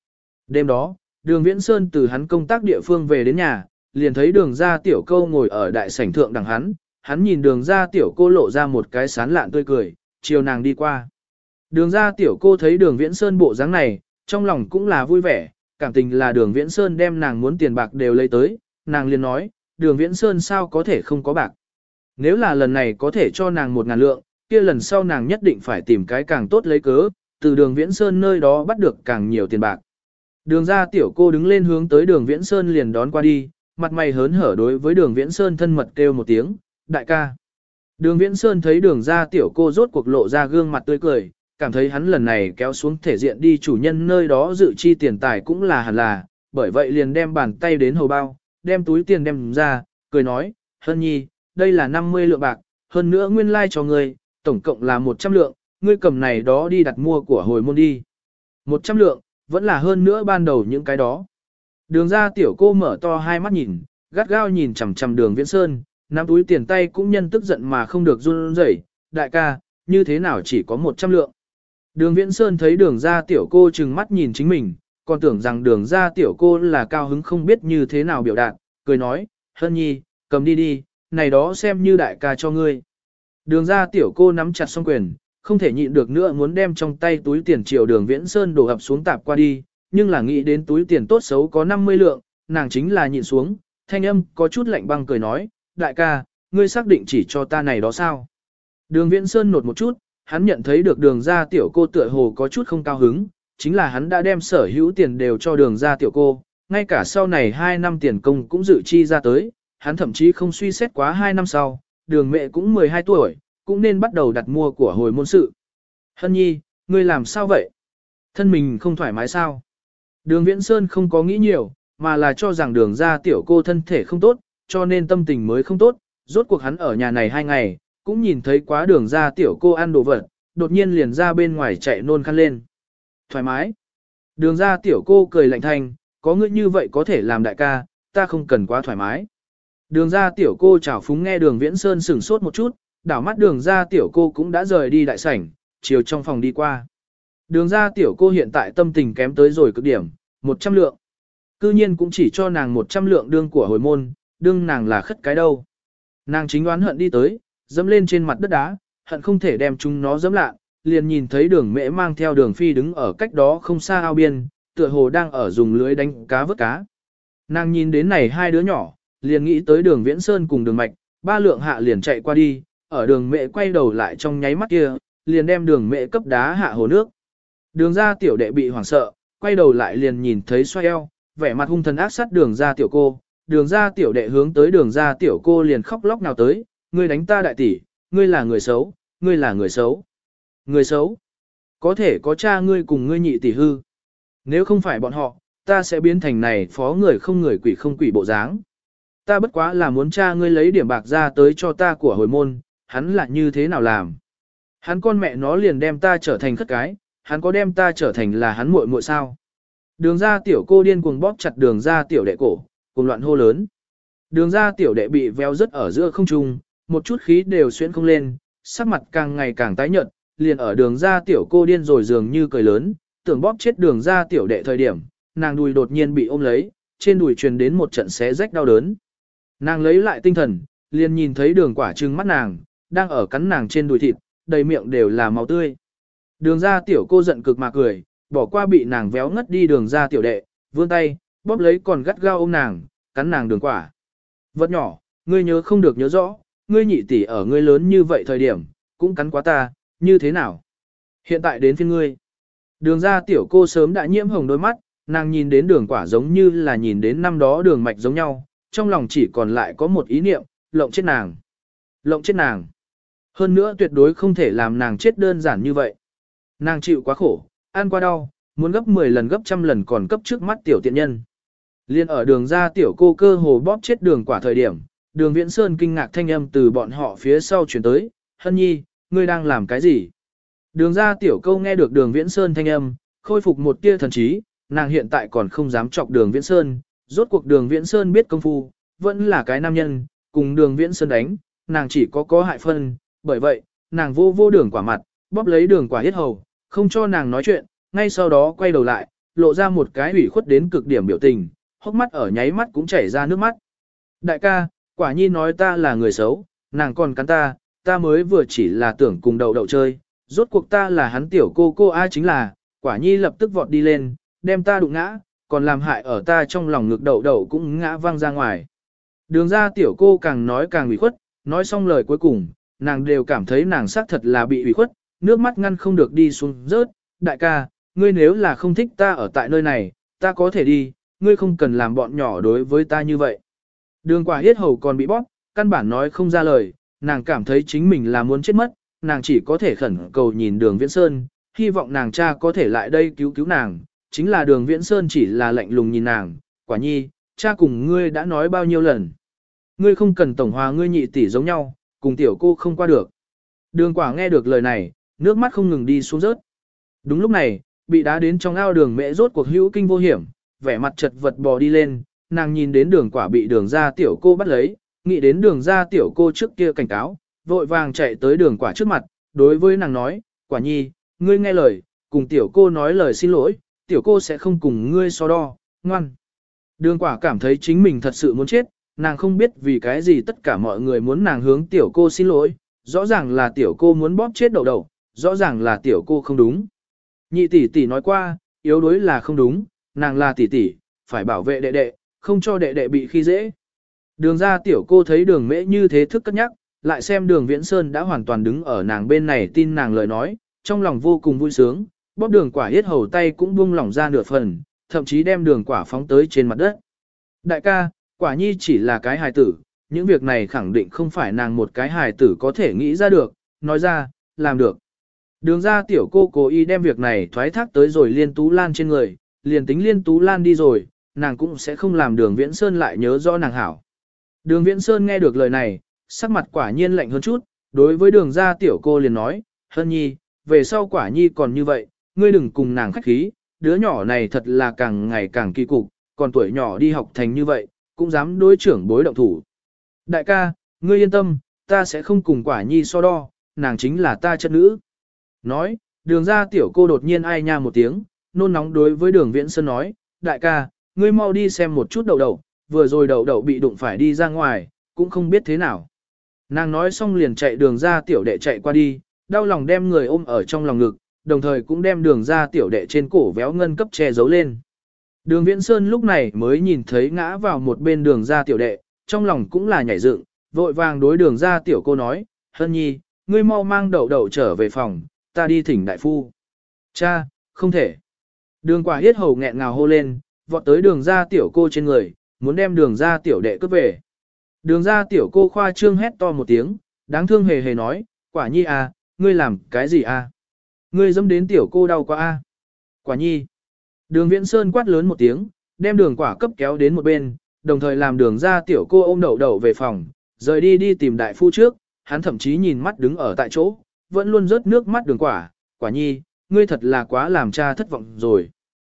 Đêm đó, đường Viễn Sơn từ hắn công tác địa phương về đến nhà, liền thấy đường ra tiểu câu ngồi ở đại sảnh thượng đằng hắn nhìn đường ra tiểu cô lộ ra một cái sán lạn tươi cười, chiều nàng đi qua. Đường ra tiểu cô thấy đường Viễn Sơn bộ dáng này, trong lòng cũng là vui vẻ, cảm tình là đường Viễn Sơn đem nàng muốn tiền bạc đều lấy tới, nàng liền nói, đường Viễn Sơn sao có thể không có bạc. Nếu là lần này có thể cho nàng 1.000 lượng, kia lần sau nàng nhất định phải tìm cái càng tốt lấy cớ, từ đường Viễn Sơn nơi đó bắt được càng nhiều tiền bạc. Đường ra tiểu cô đứng lên hướng tới đường Viễn Sơn liền đón qua đi, mặt mày hớn hở đối với đường Viễn Sơn thân mật kêu một tiếng, đại ca. Đường Viễn Sơn thấy đường ra tiểu cô rốt cuộc lộ ra gương mặt tươi cười, cảm thấy hắn lần này kéo xuống thể diện đi chủ nhân nơi đó dự chi tiền tài cũng là hẳn là, bởi vậy liền đem bàn tay đến hầu bao, đem túi tiền đem ra, cười nói, Hân Nhi, đây là 50 lượng bạc, hơn nữa nguyên lai like cho ngươi, tổng cộng là 100 lượng, ngươi cầm này đó đi đặt mua của hồi môn đi. 100 lượng, vẫn là hơn nữa ban đầu những cái đó. Đường ra tiểu cô mở to hai mắt nhìn, gắt gao nhìn chằm chằm đường Viễn Sơn, nắm túi tiền tay cũng nhân tức giận mà không được run rẩy. Đại ca, như thế nào chỉ có 100 lượng. Đường Viễn Sơn thấy đường ra tiểu cô trừng mắt nhìn chính mình, còn tưởng rằng đường ra tiểu cô là cao hứng không biết như thế nào biểu đạt, cười nói, Hân Nhi, cầm đi đi, này đó xem như đại ca cho ngươi. Đường ra tiểu cô nắm chặt song quyền, không thể nhịn được nữa muốn đem trong tay túi tiền chiều đường Viễn Sơn đổ ập xuống tạp qua đi, nhưng là nghĩ đến túi tiền tốt xấu có 50 lượng, nàng chính là nhịn xuống, thanh âm có chút lạnh băng cười nói, đại ca, ngươi xác định chỉ cho ta này đó sao? Đường Viễn Sơn nột một chút, hắn nhận thấy được đường ra tiểu cô tựa hồ có chút không cao hứng, chính là hắn đã đem sở hữu tiền đều cho đường ra tiểu cô, ngay cả sau này 2 năm tiền công cũng dự chi ra tới, hắn thậm chí không suy xét quá 2 năm sau, đường mẹ cũng 12 tuổi, cũng nên bắt đầu đặt mua của hồi môn sự. Hân Nhi, ngươi làm sao vậy? Thân mình không thoải mái sao? Đường Viễn Sơn không có nghĩ nhiều, mà là cho rằng đường ra tiểu cô thân thể không tốt, cho nên tâm tình mới không tốt, rốt cuộc hắn ở nhà này 2 ngày, cũng nhìn thấy quá đường ra tiểu cô ăn đồ vật, đột nhiên liền ra bên ngoài chạy nôn khăn lên. Thoải mái. Đường ra tiểu cô cười lạnh thanh, có ngươi như vậy có thể làm đại ca, ta không cần quá thoải mái. Đường ra tiểu cô chảo phúng nghe đường Viễn Sơn sửng sốt một chút, đảo mắt đường ra tiểu cô cũng đã rời đi đại sảnh, chiều trong phòng đi qua. Đường ra tiểu cô hiện tại tâm tình kém tới rồi cực điểm, 100 lượng. Cư nhiên cũng chỉ cho nàng 100 lượng đương của hồi môn, đương nàng là khất cái đâu. Nàng chính đoán hận đi tới, dẫm lên trên mặt đất đá, hận không thể đem chúng nó dẫm lạ, liền nhìn thấy đường mễ mang theo đường phi đứng ở cách đó không xa ao biên, tựa hồ đang ở dùng lưới đánh cá vớt cá. Nàng nhìn đến này hai đứa nhỏ, liền nghĩ tới đường Viễn Sơn cùng đường mạch, 3 lượng hạ liền chạy qua đi, ở đường mẹ quay đầu lại trong nháy mắt kia, liền đem đường mẹ cấp đá hạ hồ nước. Đường ra tiểu đệ bị hoảng sợ, quay đầu lại liền nhìn thấy xoay eo, vẻ mặt hung thần ác sát đường ra tiểu cô, đường ra tiểu đệ hướng tới đường ra tiểu cô liền khóc lóc nào tới, ngươi đánh ta đại tỷ, ngươi là người xấu, ngươi là người xấu. Người xấu? Có thể có cha ngươi cùng ngươi nhị tỷ hư. Nếu không phải bọn họ, ta sẽ biến thành này phó người không người quỷ không quỷ bộ dáng. Ta bất quá là muốn cha ngươi lấy điểm bạc ra tới cho ta của hồi môn, hắn là như thế nào làm? Hắn con mẹ nó liền đem ta trở thành khất cái, hắn có đem ta trở thành là hắn muội muội sao? Đường ra tiểu cô điên cuồng bóp chặt đường ra tiểu đệ cổ, cùng loạn hô lớn. Đường ra tiểu đệ bị véo rất ở giữa không trung, một chút khí đều xuyên không lên, sắc mặt càng ngày càng tái nhợt, liền ở đường ra tiểu cô điên rồi dường như cười lớn, tưởng bóp chết đường ra tiểu đệ thời điểm, nàng đùi đột nhiên bị ôm lấy, trên đùi truyền đến một trận xé rách đau đớn. Nàng lấy lại tinh thần, liền nhìn thấy đường quả trừng mắt nàng, đang ở cắn nàng trên đùi thịt, đầy miệng đều là máu tươi. Đường ra tiểu cô giận cực mà cười, bỏ qua bị nàng véo ngất đi đường ra tiểu đệ, vươn tay, bóp lấy còn gắt gao ôm nàng, cắn nàng đường quả. Vật nhỏ, ngươi nhớ không được nhớ rõ, ngươi nhị tỷ ở ngươi lớn như vậy thời điểm, cũng cắn quá ta, như thế nào? Hiện tại đến phiên ngươi. Đường ra tiểu cô sớm đã nhiễm hồng đôi mắt, nàng nhìn đến đường quả giống như là nhìn đến năm đó đường mạch giống nhau, trong lòng chỉ còn lại có một ý niệm, lộng chết nàng. Lộng chết nàng. Hơn nữa tuyệt đối không thể làm nàng chết đơn giản như vậy. Nàng chịu quá khổ, ăn quá đau, muốn gấp 10 lần gấp trăm lần còn cấp trước mắt tiểu tiện nhân. Liên ở đường ra tiểu cô cơ hồ bóp chết đường quả thời điểm, đường Viễn Sơn kinh ngạc thanh âm từ bọn họ phía sau chuyển tới, Hân Nhi, ngươi đang làm cái gì? Đường ra tiểu câu nghe được đường Viễn Sơn thanh âm, khôi phục một tia thần trí, nàng hiện tại còn không dám chọc đường Viễn Sơn, rốt cuộc đường Viễn Sơn biết công phu, vẫn là cái nam nhân, cùng đường Viễn Sơn đánh, nàng chỉ có hại phân, bởi vậy, nàng vô đường quả mặt, bóp lấy đường quả hết hầu, không cho nàng nói chuyện, ngay sau đó quay đầu lại, lộ ra một cái ủy khuất đến cực điểm biểu tình, hốc mắt ở nháy mắt cũng chảy ra nước mắt. Đại ca, quả nhi nói ta là người xấu, nàng còn cắn ta, ta mới vừa chỉ là tưởng cùng đậu đậu chơi, rốt cuộc ta là hắn tiểu cô ai chính là, quả nhi lập tức vọt đi lên, đem ta đụng ngã, còn làm hại ở ta trong lòng ngực đậu đậu cũng ngã văng ra ngoài. Đường ra tiểu cô càng nói càng ủy khuất, nói xong lời cuối cùng, nàng đều cảm thấy nàng xác thật là bị ủy khuất, nước mắt ngăn không được đi xuống rớt. Đại ca, ngươi nếu là không thích ta ở tại nơi này, ta có thể đi, ngươi không cần làm bọn nhỏ đối với ta như vậy. Đường quả yết hầu còn bị bóp, căn bản nói không ra lời, nàng cảm thấy chính mình là muốn chết mất, nàng chỉ có thể khẩn cầu nhìn đường Viễn Sơn, hy vọng nàng cha có thể lại đây cứu cứu nàng, chính là đường Viễn Sơn chỉ là lạnh lùng nhìn nàng, quả nhi, cha cùng ngươi đã nói bao nhiêu lần. Ngươi không cần tổng hòa ngươi nhị tỷ giống nhau, cùng tiểu cô không qua được. Đường quả nghe được lời này, nước mắt không ngừng đi xuống rớt. Đúng lúc này, bị đá đến trong ao đường mẹ rốt cuộc hữu kinh vô hiểm, vẻ mặt chật vật bò đi lên, nàng nhìn đến đường quả bị đường ra tiểu cô bắt lấy, nghĩ đến đường ra tiểu cô trước kia cảnh cáo, vội vàng chạy tới đường quả trước mặt, đối với nàng nói, quả nhi, ngươi nghe lời, cùng tiểu cô nói lời xin lỗi, tiểu cô sẽ không cùng ngươi so đo, ngoan. Đường quả cảm thấy chính mình thật sự muốn chết, nàng không biết vì cái gì tất cả mọi người muốn nàng hướng tiểu cô xin lỗi, rõ ràng là tiểu cô muốn bóp chết đậu đậu, rõ ràng là tiểu cô không đúng. Nhị tỷ tỷ nói qua, yếu đuối là không đúng, nàng là tỷ tỷ, phải bảo vệ đệ đệ, không cho đệ đệ bị khi dễ. Đường ra tiểu cô thấy đường mễ như thế thức cất nhắc, lại xem đường Viễn Sơn đã hoàn toàn đứng ở nàng bên này tin nàng lời nói, trong lòng vô cùng vui sướng, bóp đường quả yết hầu tay cũng buông lỏng ra nửa phần, thậm chí đem đường quả phóng tới trên mặt đất. Đại ca, quả nhi chỉ là cái hài tử, những việc này khẳng định không phải nàng một cái hài tử có thể nghĩ ra được, nói ra, làm được. Đường ra tiểu cô cố ý đem việc này thoái thác tới rồi Liên Tú Lan trên người, liền tính Liên Tú Lan đi rồi, nàng cũng sẽ không làm đường Viễn Sơn lại nhớ rõ nàng hảo. Đường Viễn Sơn nghe được lời này, sắc mặt quả nhiên lạnh hơn chút, đối với đường ra tiểu cô liền nói, Hân nhi, về sau quả nhi còn như vậy, ngươi đừng cùng nàng khách khí, đứa nhỏ này thật là càng ngày càng kỳ cục, còn tuổi nhỏ đi học thành như vậy, cũng dám đối trưởng bối động thủ. Đại ca, ngươi yên tâm, ta sẽ không cùng quả nhi so đo, nàng chính là ta chất nữ. Nói, đường ra tiểu cô đột nhiên ai nha một tiếng, nôn nóng đối với đường Viễn Sơn nói, đại ca, ngươi mau đi xem một chút đậu đậu, vừa rồi đậu đậu bị đụng phải đi ra ngoài, cũng không biết thế nào. Nàng nói xong liền chạy đường ra tiểu đệ chạy qua đi, đau lòng đem người ôm ở trong lòng ngực, đồng thời cũng đem đường ra tiểu đệ trên cổ véo ngân cấp che giấu lên. Đường Viễn Sơn lúc này mới nhìn thấy ngã vào một bên đường ra tiểu đệ, trong lòng cũng là nhảy dựng, vội vàng đối đường ra tiểu cô nói, Hân nhi, ngươi mau mang đậu đậu trở về phòng, ta đi thỉnh đại phu. Cha, không thể. Đường quả yết hầu nghẹn ngào hô lên, vọt tới đường ra tiểu cô trên người, muốn đem đường ra tiểu đệ cướp về. Đường ra tiểu cô khoa trương hét to một tiếng, đáng thương hề hề nói, quả nhi à, ngươi làm cái gì à? Ngươi dẫm đến tiểu cô đau quá à? Quả nhi. Đường Viễn Sơn quát lớn một tiếng, đem đường quả cấp kéo đến một bên, đồng thời làm đường ra tiểu cô ôm đậu đậu về phòng, rời đi đi tìm đại phu trước, hắn thậm chí nhìn mắt đứng ở tại chỗ, vẫn luôn rớt nước mắt đường quả, quả nhi, ngươi thật là quá làm cha thất vọng rồi.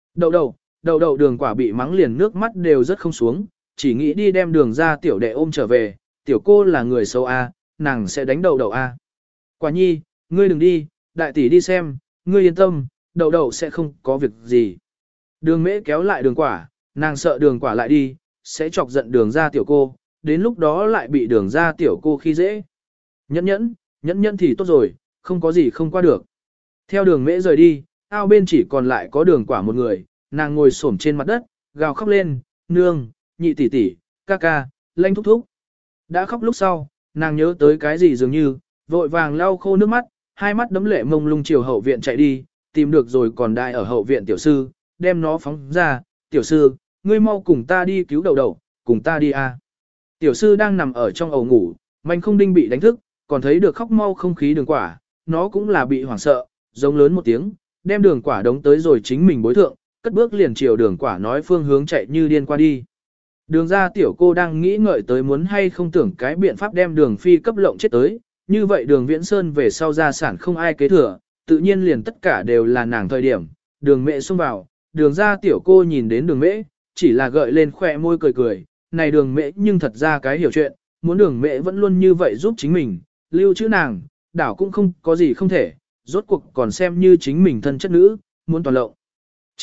Đậu đậu đường quả bị mắng liền nước mắt đều rớt không xuống, chỉ nghĩ đi đem đường ra tiểu đệ ôm trở về, tiểu cô là người xấu a, nàng sẽ đánh đậu đậu a. Quả nhi, ngươi đừng đi, đại tỷ đi xem, ngươi yên tâm, đậu đậu sẽ không có việc gì. Đường mễ kéo lại đường quả, nàng sợ đường quả lại đi, sẽ chọc giận đường ra tiểu cô, đến lúc đó lại bị đường ra tiểu cô khi dễ. Nhẫn nhẫn thì tốt rồi, không có gì không qua được. Theo đường mễ rời đi, ao bên chỉ còn lại có đường quả một người, nàng ngồi xổm trên mặt đất, gào khóc lên, nương, nhị tỷ tỷ, ca ca, lanh thúc thúc. Đã khóc lúc sau, nàng nhớ tới cái gì dường như, vội vàng lau khô nước mắt, hai mắt đấm lệ mông lung chiều hậu viện chạy đi, tìm được rồi còn đại ở hậu viện tiểu sư, đem nó phóng ra, tiểu sư, ngươi mau cùng ta đi cứu đậu đậu, cùng ta đi a. Tiểu sư đang nằm ở trong ổ ngủ, manh không đinh bị đánh thức, còn thấy được khóc mau không khí đường quả, nó cũng là bị hoảng sợ, giống lớn một tiếng, đem đường quả đống tới rồi chính mình bối thượng, cất bước liền chiều đường quả nói phương hướng chạy như điên qua đi. Đường ra tiểu cô đang nghĩ ngợi tới muốn hay không tưởng cái biện pháp đem đường phi cấp lộng chết tới, như vậy đường Viễn Sơn về sau gia sản không ai kế thừa, tự nhiên liền tất cả đều là nàng thời điểm, đường mẹ xông vào, đường ra tiểu cô nhìn đến đường mễ, chỉ là gợi lên khỏe môi cười cười, này đường mễ nhưng thật ra cái hiểu chuyện, muốn đường mễ vẫn luôn như vậy giúp chính mình, lưu trữ nàng, đảo cũng không có gì không thể, rốt cuộc còn xem như chính mình thân chất nữ, muốn toàn lộng. Chết,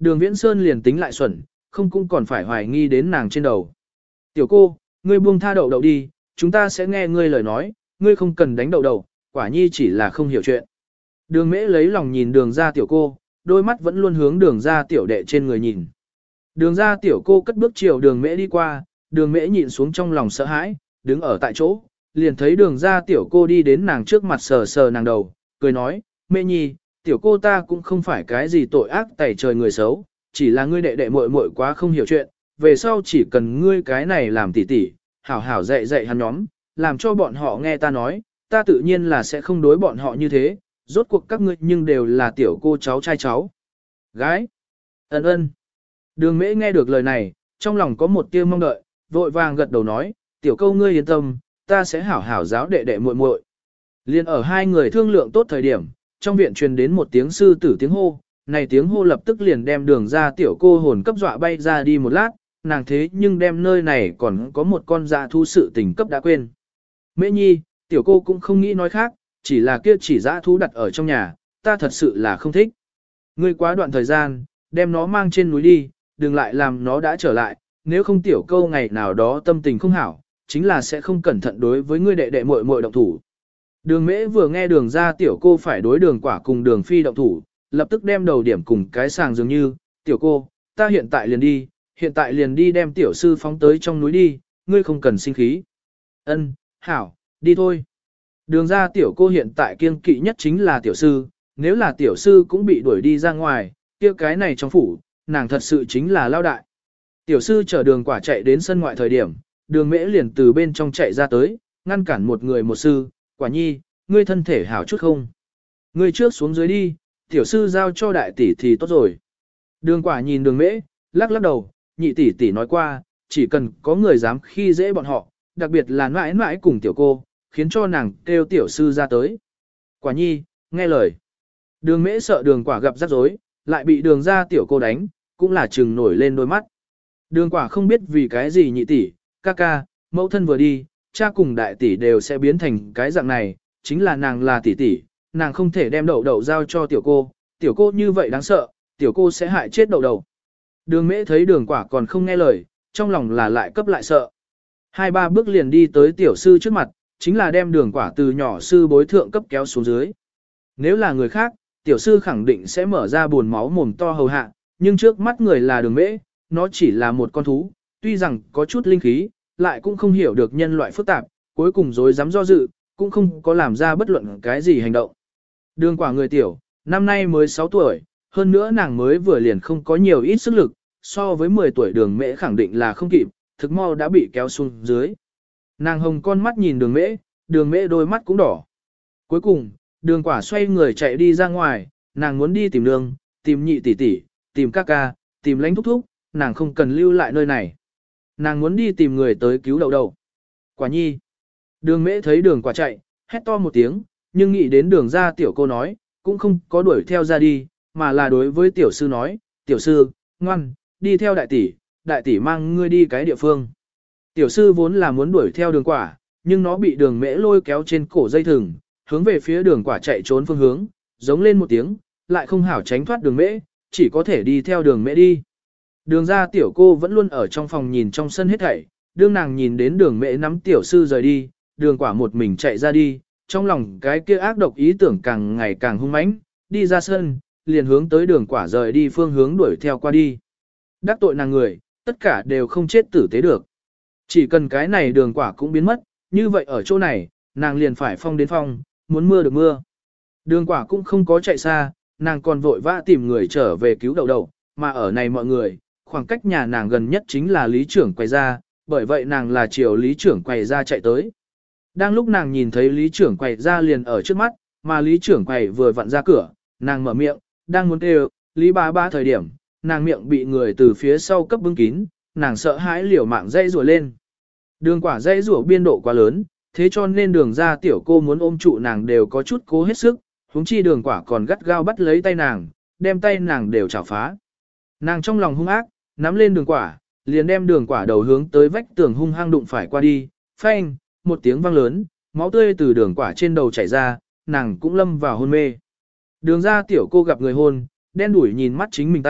Đường Viễn Sơn liền tính lại xuẩn, không cũng còn phải hoài nghi đến nàng trên đầu. Tiểu cô, ngươi buông tha đậu đậu đi, chúng ta sẽ nghe ngươi lời nói, ngươi không cần đánh đậu đậu, quả nhi chỉ là không hiểu chuyện. Đường mễ lấy lòng nhìn đường ra tiểu cô, đôi mắt vẫn luôn hướng đường ra tiểu đệ trên người nhìn. Đường ra tiểu cô cất bước chiều đường mễ đi qua, đường mễ nhịn xuống trong lòng sợ hãi, đứng ở tại chỗ, liền thấy đường ra tiểu cô đi đến nàng trước mặt sờ sờ nàng đầu, cười nói, mễ nhi, tiểu cô ta cũng không phải cái gì tội ác tẩy trời người xấu, chỉ là ngươi đệ đệ muội muội quá không hiểu chuyện, về sau chỉ cần ngươi cái này làm tỉ tỉ, hảo hảo dạy dạy hắn nhóm, làm cho bọn họ nghe ta nói, ta tự nhiên là sẽ không đối bọn họ như thế, rốt cuộc các ngươi nhưng đều là tiểu cô cháu trai cháu. Gái! Ấn ơn! Đường mễ nghe được lời này, trong lòng có một tia mong đợi, vội vàng gật đầu nói, tiểu câu ngươi yên tâm, ta sẽ hảo hảo giáo đệ đệ muội muội. Liên ở hai người thương lượng tốt thời điểm, trong viện truyền đến một tiếng sư tử tiếng hô, này tiếng hô lập tức liền đem đường ra tiểu cô hồn cấp dọa bay ra đi một lát, nàng thế nhưng đem nơi này còn có một con dạ thú sự tình cấp đã quên. Mễ nhi, tiểu cô cũng không nghĩ nói khác, chỉ là kia chỉ dã thú đặt ở trong nhà, ta thật sự là không thích. Ngươi quá đoạn thời gian, đem nó mang trên núi đi, đừng lại làm nó đã trở lại, nếu không tiểu câu ngày nào đó tâm tình không hảo, chính là sẽ không cẩn thận đối với ngươi đệ đệ muội muội động thủ. Đường mễ vừa nghe đường ra tiểu cô phải đối đường quả cùng đường phi động thủ, lập tức đem đầu điểm cùng cái sàng dường như, tiểu cô, ta hiện tại liền đi đem tiểu sư phóng tới trong núi đi, ngươi không cần sinh khí. Ân, hảo, đi thôi. Đường ra tiểu cô hiện tại kiêng kỵ nhất chính là tiểu sư, nếu là tiểu sư cũng bị đuổi đi ra ngoài, kia cái này trong phủ, nàng thật sự chính là lao đại. Tiểu sư chở đường quả chạy đến sân ngoại thời điểm, đường mễ liền từ bên trong chạy ra tới, ngăn cản một người một sư, quả nhi, ngươi thân thể hảo chút không? Ngươi trước xuống dưới đi, tiểu sư giao cho đại tỷ thì tốt rồi. Đường quả nhìn đường mễ, lắc lắc đầu, nhị tỷ tỷ nói qua, chỉ cần có người dám khi dễ bọn họ, đặc biệt là mãi mãi cùng tiểu cô, khiến cho nàng kêu tiểu sư ra tới. Quả nhi, nghe lời. Đường mễ sợ đường quả gặp rắc rối, lại bị đường ra tiểu cô đánh, cũng là trừng nổi lên đôi mắt. Đường quả không biết vì cái gì nhị tỷ, ca ca, mẫu thân vừa đi, cha cùng đại tỷ đều sẽ biến thành cái dạng này, chính là nàng là tỷ tỷ, nàng không thể đem đậu đậu giao cho tiểu cô như vậy đáng sợ, tiểu cô sẽ hại chết đậu đậu. Đường mễ thấy đường quả còn không nghe lời, trong lòng là lại cấp lại sợ. Hai ba bước liền đi tới tiểu sư trước mặt, chính là đem đường quả từ nhỏ sư bối thượng cấp kéo xuống dưới. Nếu là người khác, tiểu sư khẳng định sẽ mở ra buồn máu mồm to hầu hạ, nhưng trước mắt người là đường mễ, nó chỉ là một con thú, tuy rằng có chút linh khí, lại cũng không hiểu được nhân loại phức tạp, cuối cùng dối dám do dự, cũng không có làm ra bất luận cái gì hành động. Đường quả người tiểu, năm nay mới 6 tuổi, hơn nữa nàng mới vừa liền không có nhiều ít sức lực, so với 10 tuổi đường mễ khẳng định là không kịp, thực mau đã bị kéo xuống dưới. Nàng hồng con mắt nhìn đường mễ đôi mắt cũng đỏ. Cuối cùng, đường quả xoay người chạy đi ra ngoài, nàng muốn đi tìm nương, tìm nhị tỷ tỷ, tìm ca ca, tìm lãnh thúc thúc, nàng không cần lưu lại nơi này. Nàng muốn đi tìm người tới cứu đậu đậu. Quả nhi. Đường mễ thấy đường quả chạy, hét to một tiếng, nhưng nghĩ đến đường ra tiểu cô nói, cũng không có đuổi theo ra đi, mà là đối với tiểu sư nói, tiểu sư, ngoan, đi theo đại tỷ mang ngươi đi cái địa phương. Tiểu sư vốn là muốn đuổi theo đường quả, nhưng nó bị đường mễ lôi kéo trên cổ dây thừng, hướng về phía đường quả chạy trốn phương hướng, giống lên một tiếng, lại không hảo tránh thoát đường mễ, chỉ có thể đi theo đường mễ đi. Đường ra tiểu cô vẫn luôn ở trong phòng nhìn trong sân hết thảy, đương nàng nhìn đến đường mễ nắm tiểu sư rời đi, đường quả một mình chạy ra đi, trong lòng cái kia ác độc ý tưởng càng ngày càng hung mãnh, đi ra sân, liền hướng tới đường quả rời đi phương hướng đuổi theo qua đi. Đắc tội nàng người, tất cả đều không chết tử tế được. Chỉ cần cái này đường quả cũng biến mất, như vậy ở chỗ này, nàng liền phải phong đến phong, muốn mưa được mưa. Đường quả cũng không có chạy xa, nàng còn vội vã tìm người trở về cứu đậu đậu, mà ở này mọi người, khoảng cách nhà nàng gần nhất chính là lý trưởng quầy ra, bởi vậy nàng là chiều lý trưởng quầy ra chạy tới. Đang lúc nàng nhìn thấy lý trưởng quầy ra liền ở trước mắt, mà lý trưởng quầy vừa vặn ra cửa, nàng mở miệng, đang muốn kêu, lý bá bá thời điểm, nàng miệng bị người từ phía sau cấp bưng kín, nàng sợ hãi liều mạng dây rùa lên. Đường quả dây rùa biên độ quá lớn, thế cho nên đường ra tiểu cô muốn ôm trụ nàng đều có chút cố hết sức, huống chi đường quả còn gắt gao bắt lấy tay nàng, đem tay nàng đều chảo phá. Nàng trong lòng hung ác, nắm lên đường quả, liền đem đường quả đầu hướng tới vách tường hung hăng đụng phải qua đi, phanh, một tiếng vang lớn, máu tươi từ đường quả trên đầu chảy ra, nàng cũng lâm vào hôn mê. Đường ra tiểu cô gặp người hôn, đen đuổi nhìn mắt chính mình tay,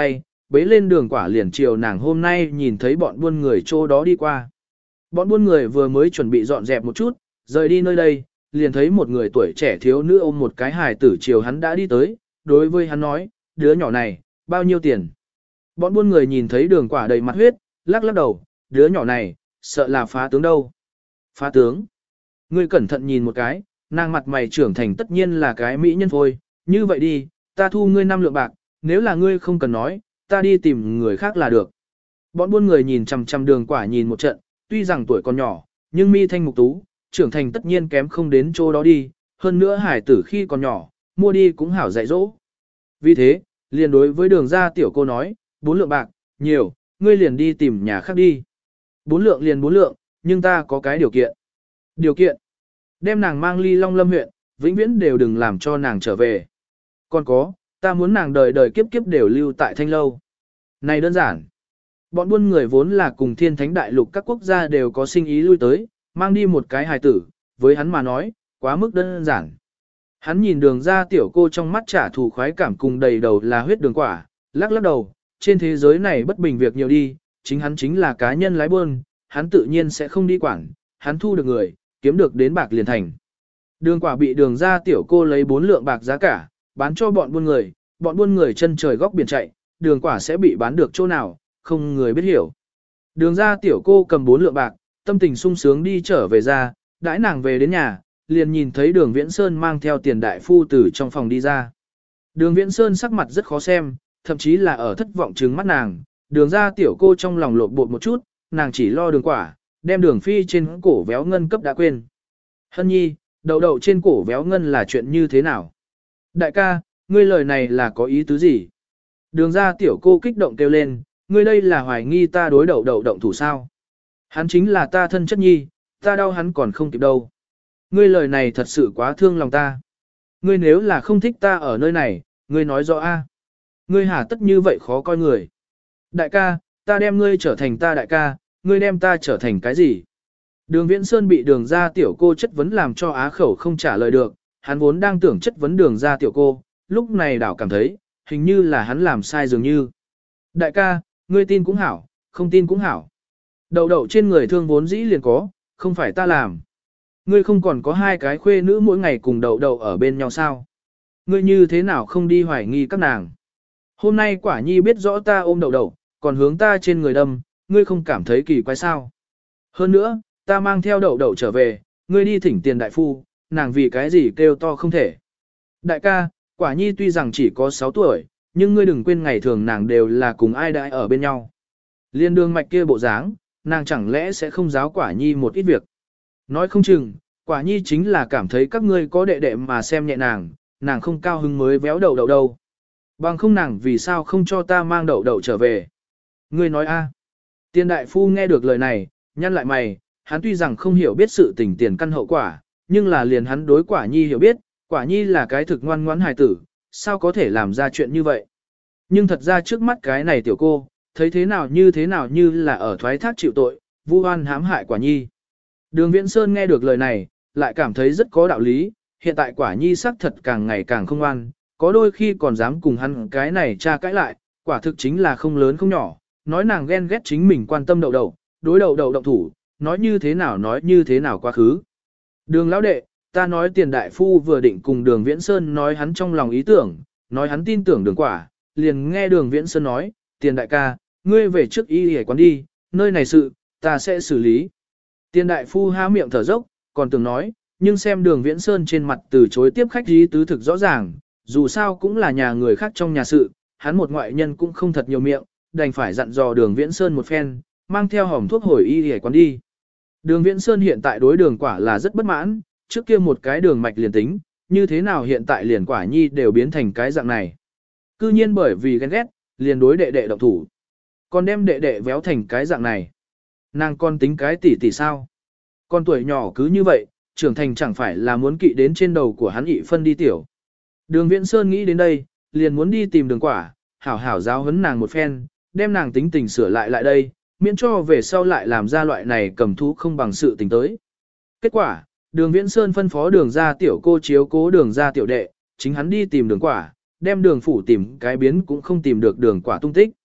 bế lên đường quả liền chiều nàng hôm nay nhìn thấy bọn buôn người chỗ đó đi qua. Bọn buôn người vừa mới chuẩn bị dọn dẹp một chút, rời đi nơi đây, liền thấy một người tuổi trẻ thiếu nữ ôm một cái hài tử chiều hắn đã đi tới, đối với hắn nói, đứa nhỏ này, bao nhiêu tiền? Bọn buôn người nhìn thấy đường quả đầy mặt huyết, lắc lắc đầu, đứa nhỏ này, sợ là phá tướng đâu. Phá tướng. Ngươi cẩn thận nhìn một cái, nàng mặt mày trưởng thành tất nhiên là cái mỹ nhân thôi, như vậy đi, ta thu ngươi 5 lượng bạc, nếu là ngươi không cần nói, ta đi tìm người khác là được. Bọn buôn người nhìn chằm chằm đường quả nhìn một trận, tuy rằng tuổi còn nhỏ, nhưng mi thanh mục tú, trưởng thành tất nhiên kém không đến chỗ đó đi, hơn nữa hải tử khi còn nhỏ, mua đi cũng hảo dạy dỗ. Vì thế, liền đối với đường ra tiểu cô nói, 4 lượng bạc, nhiều, ngươi liền đi tìm nhà khác đi. 4 lượng liền 4 lượng, nhưng ta có cái điều kiện. Điều kiện, đem nàng mang ly Long Lâm huyện, vĩnh viễn đều đừng làm cho nàng trở về. Còn có, ta muốn nàng đời đời kiếp kiếp đều lưu tại Thanh Lâu. Này đơn giản. Bọn buôn người vốn là cùng thiên thánh đại lục các quốc gia đều có sinh ý lui tới, mang đi một cái hài tử, với hắn mà nói, quá mức đơn giản. Hắn nhìn đường ra tiểu cô trong mắt trả thù khoái cảm cùng đầy đầu là huyết đường quả, lắc lắc đầu, trên thế giới này bất bình việc nhiều đi, chính hắn chính là cá nhân lái buôn, hắn tự nhiên sẽ không đi quản, hắn thu được người, kiếm được đến bạc liền thành. Đường quả bị đường ra tiểu cô lấy 4 lượng bạc giá cả, bán cho bọn buôn người chân trời góc biển chạy, đường quả sẽ bị bán được chỗ nào, không người biết hiểu. Đường ra tiểu cô cầm 4 lượng bạc, tâm tình sung sướng đi trở về ra, đãi nàng về đến nhà, liền nhìn thấy đường Viễn Sơn mang theo tiền đại phu từ trong phòng đi ra. Đường Viễn Sơn sắc mặt rất khó xem, thậm chí là ở thất vọng trừng mắt nàng, đường ra tiểu cô trong lòng lộn bột một chút, nàng chỉ lo đường quả, đem đường phi trên cổ véo ngân cấp đã quên. Hân nhi, đậu đậu trên cổ véo ngân là chuyện như thế nào? Đại ca, ngươi lời này là có ý tứ gì? Đường ra tiểu cô kích động kêu lên, ngươi đây là hoài nghi ta đối đậu đậu động thủ sao? Hắn chính là ta thân chất nhi, ta đau hắn còn không kịp đâu. Ngươi lời này thật sự quá thương lòng ta. Ngươi nếu là không thích ta ở nơi này, ngươi nói rõ a. Ngươi hà tất như vậy khó coi người. Đại ca, ta đem ngươi trở thành ta đại ca, ngươi đem ta trở thành cái gì? Đường Viễn Sơn bị đường ra tiểu cô chất vấn làm cho á khẩu không trả lời được, hắn vốn đang tưởng chất vấn đường ra tiểu cô, lúc này đảo cảm thấy, hình như là hắn làm sai dường như. Đại ca, ngươi tin cũng hảo, không tin cũng hảo. Đậu đậu trên người thương vốn dĩ liền có, không phải ta làm. Ngươi không còn có 2 cái khuê nữ mỗi ngày cùng đậu đậu ở bên nhau sao? Ngươi như thế nào không đi hoài nghi các nàng? Hôm nay quả nhi biết rõ ta ôm đậu đậu, còn hướng ta trên người đâm, ngươi không cảm thấy kỳ quái sao? Hơn nữa, ta mang theo đậu đậu trở về, ngươi đi thỉnh tiền đại phu, nàng vì cái gì kêu to không thể. Đại ca, quả nhi tuy rằng chỉ có 6 tuổi, nhưng ngươi đừng quên ngày thường nàng đều là cùng ai đãi ở bên nhau. Liên đường mạch kia bộ dáng, nàng chẳng lẽ sẽ không giáo quả nhi một ít việc. Nói không chừng, quả nhi chính là cảm thấy các ngươi có đệ đệ mà xem nhẹ nàng, nàng không cao hứng mới véo đậu đậu đâu. Bằng không nàng vì sao không cho ta mang đậu đậu trở về. Ngươi nói a? Tiền đại phu nghe được lời này, nhăn lại mày, hắn tuy rằng không hiểu biết sự tình tiền căn hậu quả, nhưng là liền hắn đối quả nhi hiểu biết, quả nhi là cái thực ngoan ngoãn hài tử, sao có thể làm ra chuyện như vậy. Nhưng thật ra trước mắt cái này tiểu cô, thấy thế nào như là ở thoái thác chịu tội, vu oan hãm hại quả nhi. Đường Viễn Sơn nghe được lời này, lại cảm thấy rất có đạo lý, hiện tại quả nhi xác thật càng ngày càng không ngoan, có đôi khi còn dám cùng hắn cái này cha cãi lại, quả thực chính là không lớn không nhỏ, nói nàng ghen ghét chính mình quan tâm đậu đậu, đối đậu đậu động thủ, nói như thế nào quá khứ. Đường lão đệ, ta nói tiền đại phu vừa định cùng đường Viễn Sơn nói hắn trong lòng ý tưởng, nói hắn tin tưởng đường quả, liền nghe đường Viễn Sơn nói, tiền đại ca, ngươi về trước y hề quán đi, nơi này sự, ta sẽ xử lý. Tiền đại phu há miệng thở dốc, còn tưởng nói, nhưng xem đường Viễn Sơn trên mặt từ chối tiếp khách ý tứ thực rõ ràng, dù sao cũng là nhà người khác trong nhà sự, hắn một ngoại nhân cũng không thật nhiều miệng, đành phải dặn dò đường Viễn Sơn một phen, mang theo hòm thuốc hồi y hề quán đi. Đường Viễn Sơn hiện tại đối đường quả là rất bất mãn, trước kia một cái đường mạch liền tính, như thế nào hiện tại liền quả nhi đều biến thành cái dạng này. Cư nhiên bởi vì ghen ghét, liền đối đệ đệ động thủ. Còn đem đệ đệ véo thành cái dạng này. Nàng con tính cái tỷ tỷ sao? Con tuổi nhỏ cứ như vậy, trưởng thành chẳng phải là muốn kỵ đến trên đầu của hắn ị phân đi tiểu. Đường Viễn Sơn nghĩ đến đây, liền muốn đi tìm đường quả, hảo hảo giáo huấn nàng một phen, đem nàng tính tình sửa lại đây, miễn cho về sau lại làm ra loại này cầm thú không bằng sự tình tới. Kết quả, đường Viễn Sơn phân phó đường ra tiểu cô chiếu cố đường ra tiểu đệ, chính hắn đi tìm đường quả, đem đường phủ tìm cái biến cũng không tìm được đường quả tung tích.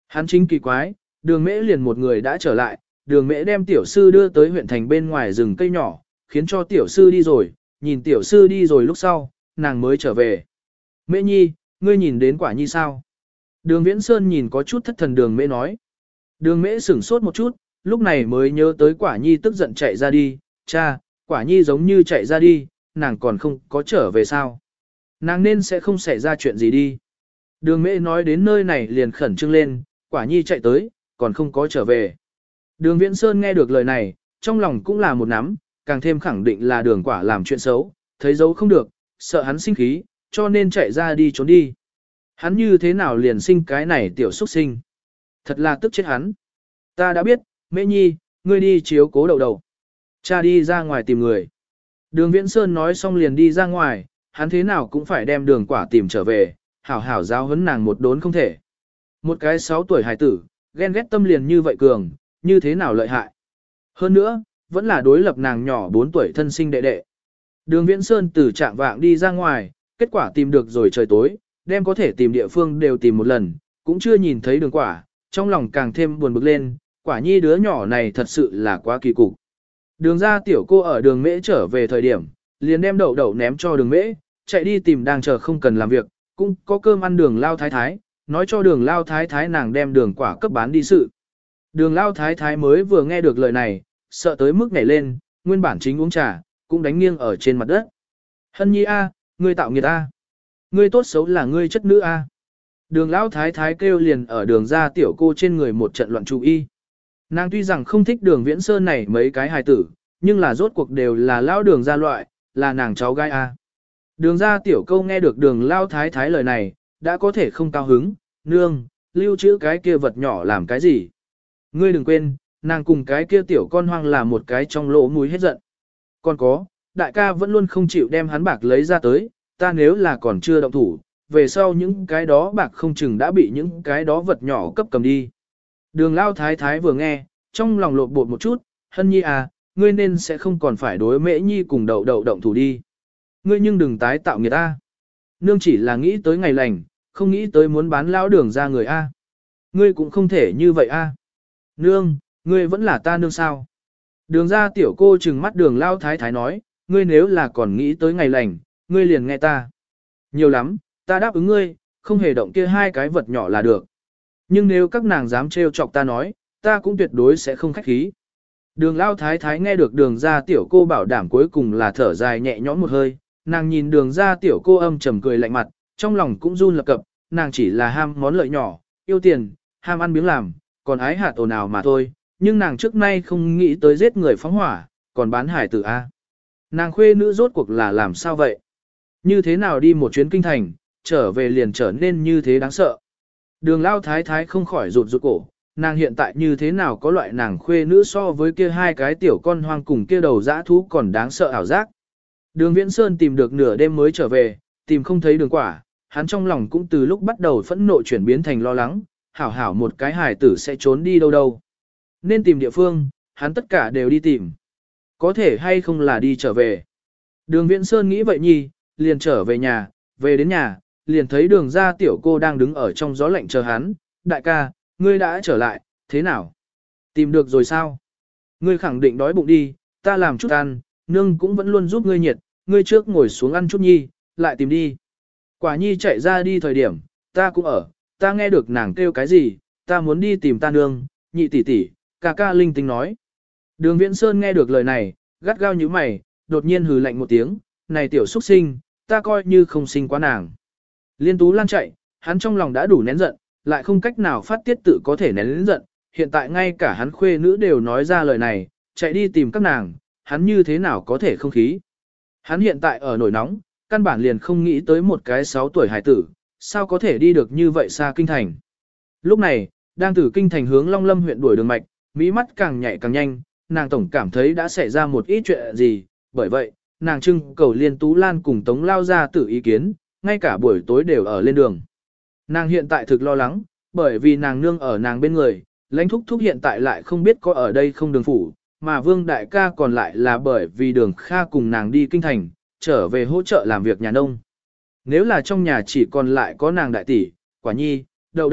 Hắn chính kỳ quái, đường mễ liền một người đã trở lại, đường mễ đem tiểu sư đưa tới huyện thành bên ngoài rừng cây nhỏ, khiến cho tiểu sư đi rồi, nhìn tiểu sư đi rồi lúc sau, nàng mới trở về. Mễ nhi, ngươi nhìn đến quả nhi sao? Đường Viễn Sơn nhìn có chút thất thần đường mễ nói. Đường mễ sửng sốt một chút, lúc này mới nhớ tới quả nhi tức giận chạy ra đi, cha, quả nhi giống như chạy ra đi, nàng còn không có trở về sao? Nàng nên sẽ không xảy ra chuyện gì đi. Đường mễ nói đến nơi này liền khẩn trương lên, quả nhi chạy tới, còn không có trở về. Đường Viễn Sơn nghe được lời này, trong lòng cũng là một nắm, càng thêm khẳng định là đường quả làm chuyện xấu, thấy dấu không được, sợ hắn sinh khí, cho nên chạy ra đi trốn đi. Hắn như thế nào liền sinh cái này tiểu xuất sinh. Thật là tức chết hắn. Ta đã biết, Mễ Nhi, ngươi đi chiếu cố đầu đầu. Cha đi ra ngoài tìm người. Đường Viễn Sơn nói xong liền đi ra ngoài, hắn thế nào cũng phải đem đường quả tìm trở về, hảo hảo giáo huấn nàng một đốn không thể. Một cái 6 tuổi hài tử, ghen ghét tâm liền như vậy cường, như thế nào lợi hại. Hơn nữa, vẫn là đối lập nàng nhỏ 4 tuổi thân sinh đệ đệ. Đường Viễn Sơn từ trạng vạng đi ra ngoài, kết quả tìm được rồi trời tối, đem có thể tìm địa phương đều tìm một lần, cũng chưa nhìn thấy đường quả, trong lòng càng thêm buồn bực lên, quả nhi đứa nhỏ này thật sự là quá kỳ cục. Đường ra tiểu cô ở đường mễ trở về thời điểm, liền đem đậu đậu ném cho đường mễ, chạy đi tìm đang chờ không cần làm việc, cũng có cơm ăn đường lao thái thái, nói cho đường lao thái thái nàng đem đường quả cấp bán đi sự. Đường lao thái thái mới vừa nghe được lời này, sợ tới mức nhảy lên, nguyên bản chính uống trà, cũng đánh nghiêng ở trên mặt đất. Hân nhi a, ngươi tạo nghiệt a, ngươi tốt xấu là ngươi chất nữ a. Đường lao thái thái kêu liền ở đường ra tiểu cô trên người một trận loạn chú y. Nàng tuy rằng không thích đường Viễn Sơn này mấy cái hài tử, nhưng là rốt cuộc đều là lao đường ra loại, là nàng cháu gái a. Đường ra tiểu câu nghe được đường lao thái thái lời này, đã có thể không cao hứng, nương, lưu trữ cái kia vật nhỏ làm cái gì. Ngươi đừng quên, nàng cùng cái kia tiểu con hoang là một cái trong lỗ mũi hết giận. Còn có, đại ca vẫn luôn không chịu đem hắn bạc lấy ra tới, ta nếu là còn chưa động thủ, về sau những cái đó bạc không chừng đã bị những cái đó vật nhỏ cấp cầm đi. Đường lao thái thái vừa nghe, trong lòng lộn bột một chút, Hân nhi à, ngươi nên sẽ không còn phải đối Mễ nhi cùng đậu đậu động thủ đi. Ngươi nhưng đừng tái tạo người ta. Nương chỉ là nghĩ tới ngày lành, không nghĩ tới muốn bán lão đường ra người A. Ngươi cũng không thể như vậy A. Nương, ngươi vẫn là ta nương sao. Đường ra tiểu cô trừng mắt đường lao thái thái nói, ngươi nếu là còn nghĩ tới ngày lành, ngươi liền nghe ta. Nhiều lắm, ta đáp ứng ngươi, không hề động kia hai cái vật nhỏ là được. Nhưng nếu các nàng dám trêu chọc ta nói, ta cũng tuyệt đối sẽ không khách khí. Đường lao thái thái nghe được đường ra tiểu cô bảo đảm cuối cùng là thở dài nhẹ nhõm một hơi, nàng nhìn đường ra tiểu cô âm trầm cười lạnh mặt, trong lòng cũng run lập cập, nàng chỉ là ham món lợi nhỏ, yêu tiền, ham ăn miếng làm, còn ái hạt ồn ào mà thôi, nhưng nàng trước nay không nghĩ tới giết người phóng hỏa, còn bán hải tử A. Nàng khuê nữ rốt cuộc là làm sao vậy? Như thế nào đi một chuyến kinh thành, trở về liền trở nên như thế đáng sợ? Đường lao thái thái không khỏi rụt rụt cổ, nàng hiện tại như thế nào có loại nàng khuê nữ so với kia hai cái tiểu con hoang cùng kia đầu dã thú còn đáng sợ ảo giác. Đường Viễn Sơn tìm được nửa đêm mới trở về, tìm không thấy đường quả, hắn trong lòng cũng từ lúc bắt đầu phẫn nộ chuyển biến thành lo lắng, hảo hảo một cái hài tử sẽ trốn đi đâu đâu. Nên tìm địa phương, hắn tất cả đều đi tìm. Có thể hay không là đi trở về. Đường Viễn Sơn nghĩ vậy nhi, liền trở về nhà, về đến nhà, liền thấy đường ra tiểu cô đang đứng ở trong gió lạnh chờ hắn, đại ca, ngươi đã trở lại, thế nào? Tìm được rồi sao? Ngươi khẳng định đói bụng đi, ta làm chút ăn, nương cũng vẫn luôn giúp ngươi nhiệt, ngươi trước ngồi xuống ăn chút nhi, lại tìm đi. Quả nhi chạy ra đi thời điểm, ta cũng ở, ta nghe được nàng kêu cái gì, ta muốn đi tìm ta nương, nhị tỷ tỷ, ca ca linh tinh nói. Đường Viễn Sơn nghe được lời này, gắt gao như mày, đột nhiên hừ lạnh một tiếng, này tiểu xuất sinh, ta coi như không sinh quá nàng. Liên Tú Lan chạy, hắn trong lòng đã đủ nén giận, lại không cách nào phát tiết tự có thể nén lĩnh giận, hiện tại ngay cả hắn khuê nữ đều nói ra lời này, chạy đi tìm các nàng, hắn như thế nào có thể không khí. Hắn hiện tại ở nổi nóng, căn bản liền không nghĩ tới một cái 6 tuổi hải tử, sao có thể đi được như vậy xa kinh thành. Lúc này, đang từ kinh thành hướng Long Lâm huyện đuổi đường mạch, mỹ mắt càng nhạy càng nhanh, nàng tổng cảm thấy đã xảy ra một ít chuyện gì, bởi vậy, nàng trưng cầu Liên Tú Lan cùng Tống Lao ra tử ý kiến, ngay cả buổi tối đều ở lên đường. Nàng hiện tại thực lo lắng, bởi vì nàng nương ở nàng bên người, lãnh thúc thúc hiện tại lại không biết có ở đây không đường phủ, mà Vương đại ca còn lại là bởi vì đường Kha cùng nàng đi kinh thành, trở về hỗ trợ làm việc nhà nông. Nếu là trong nhà chỉ còn lại có nàng đại tỷ, quả nhi, đậu đậu,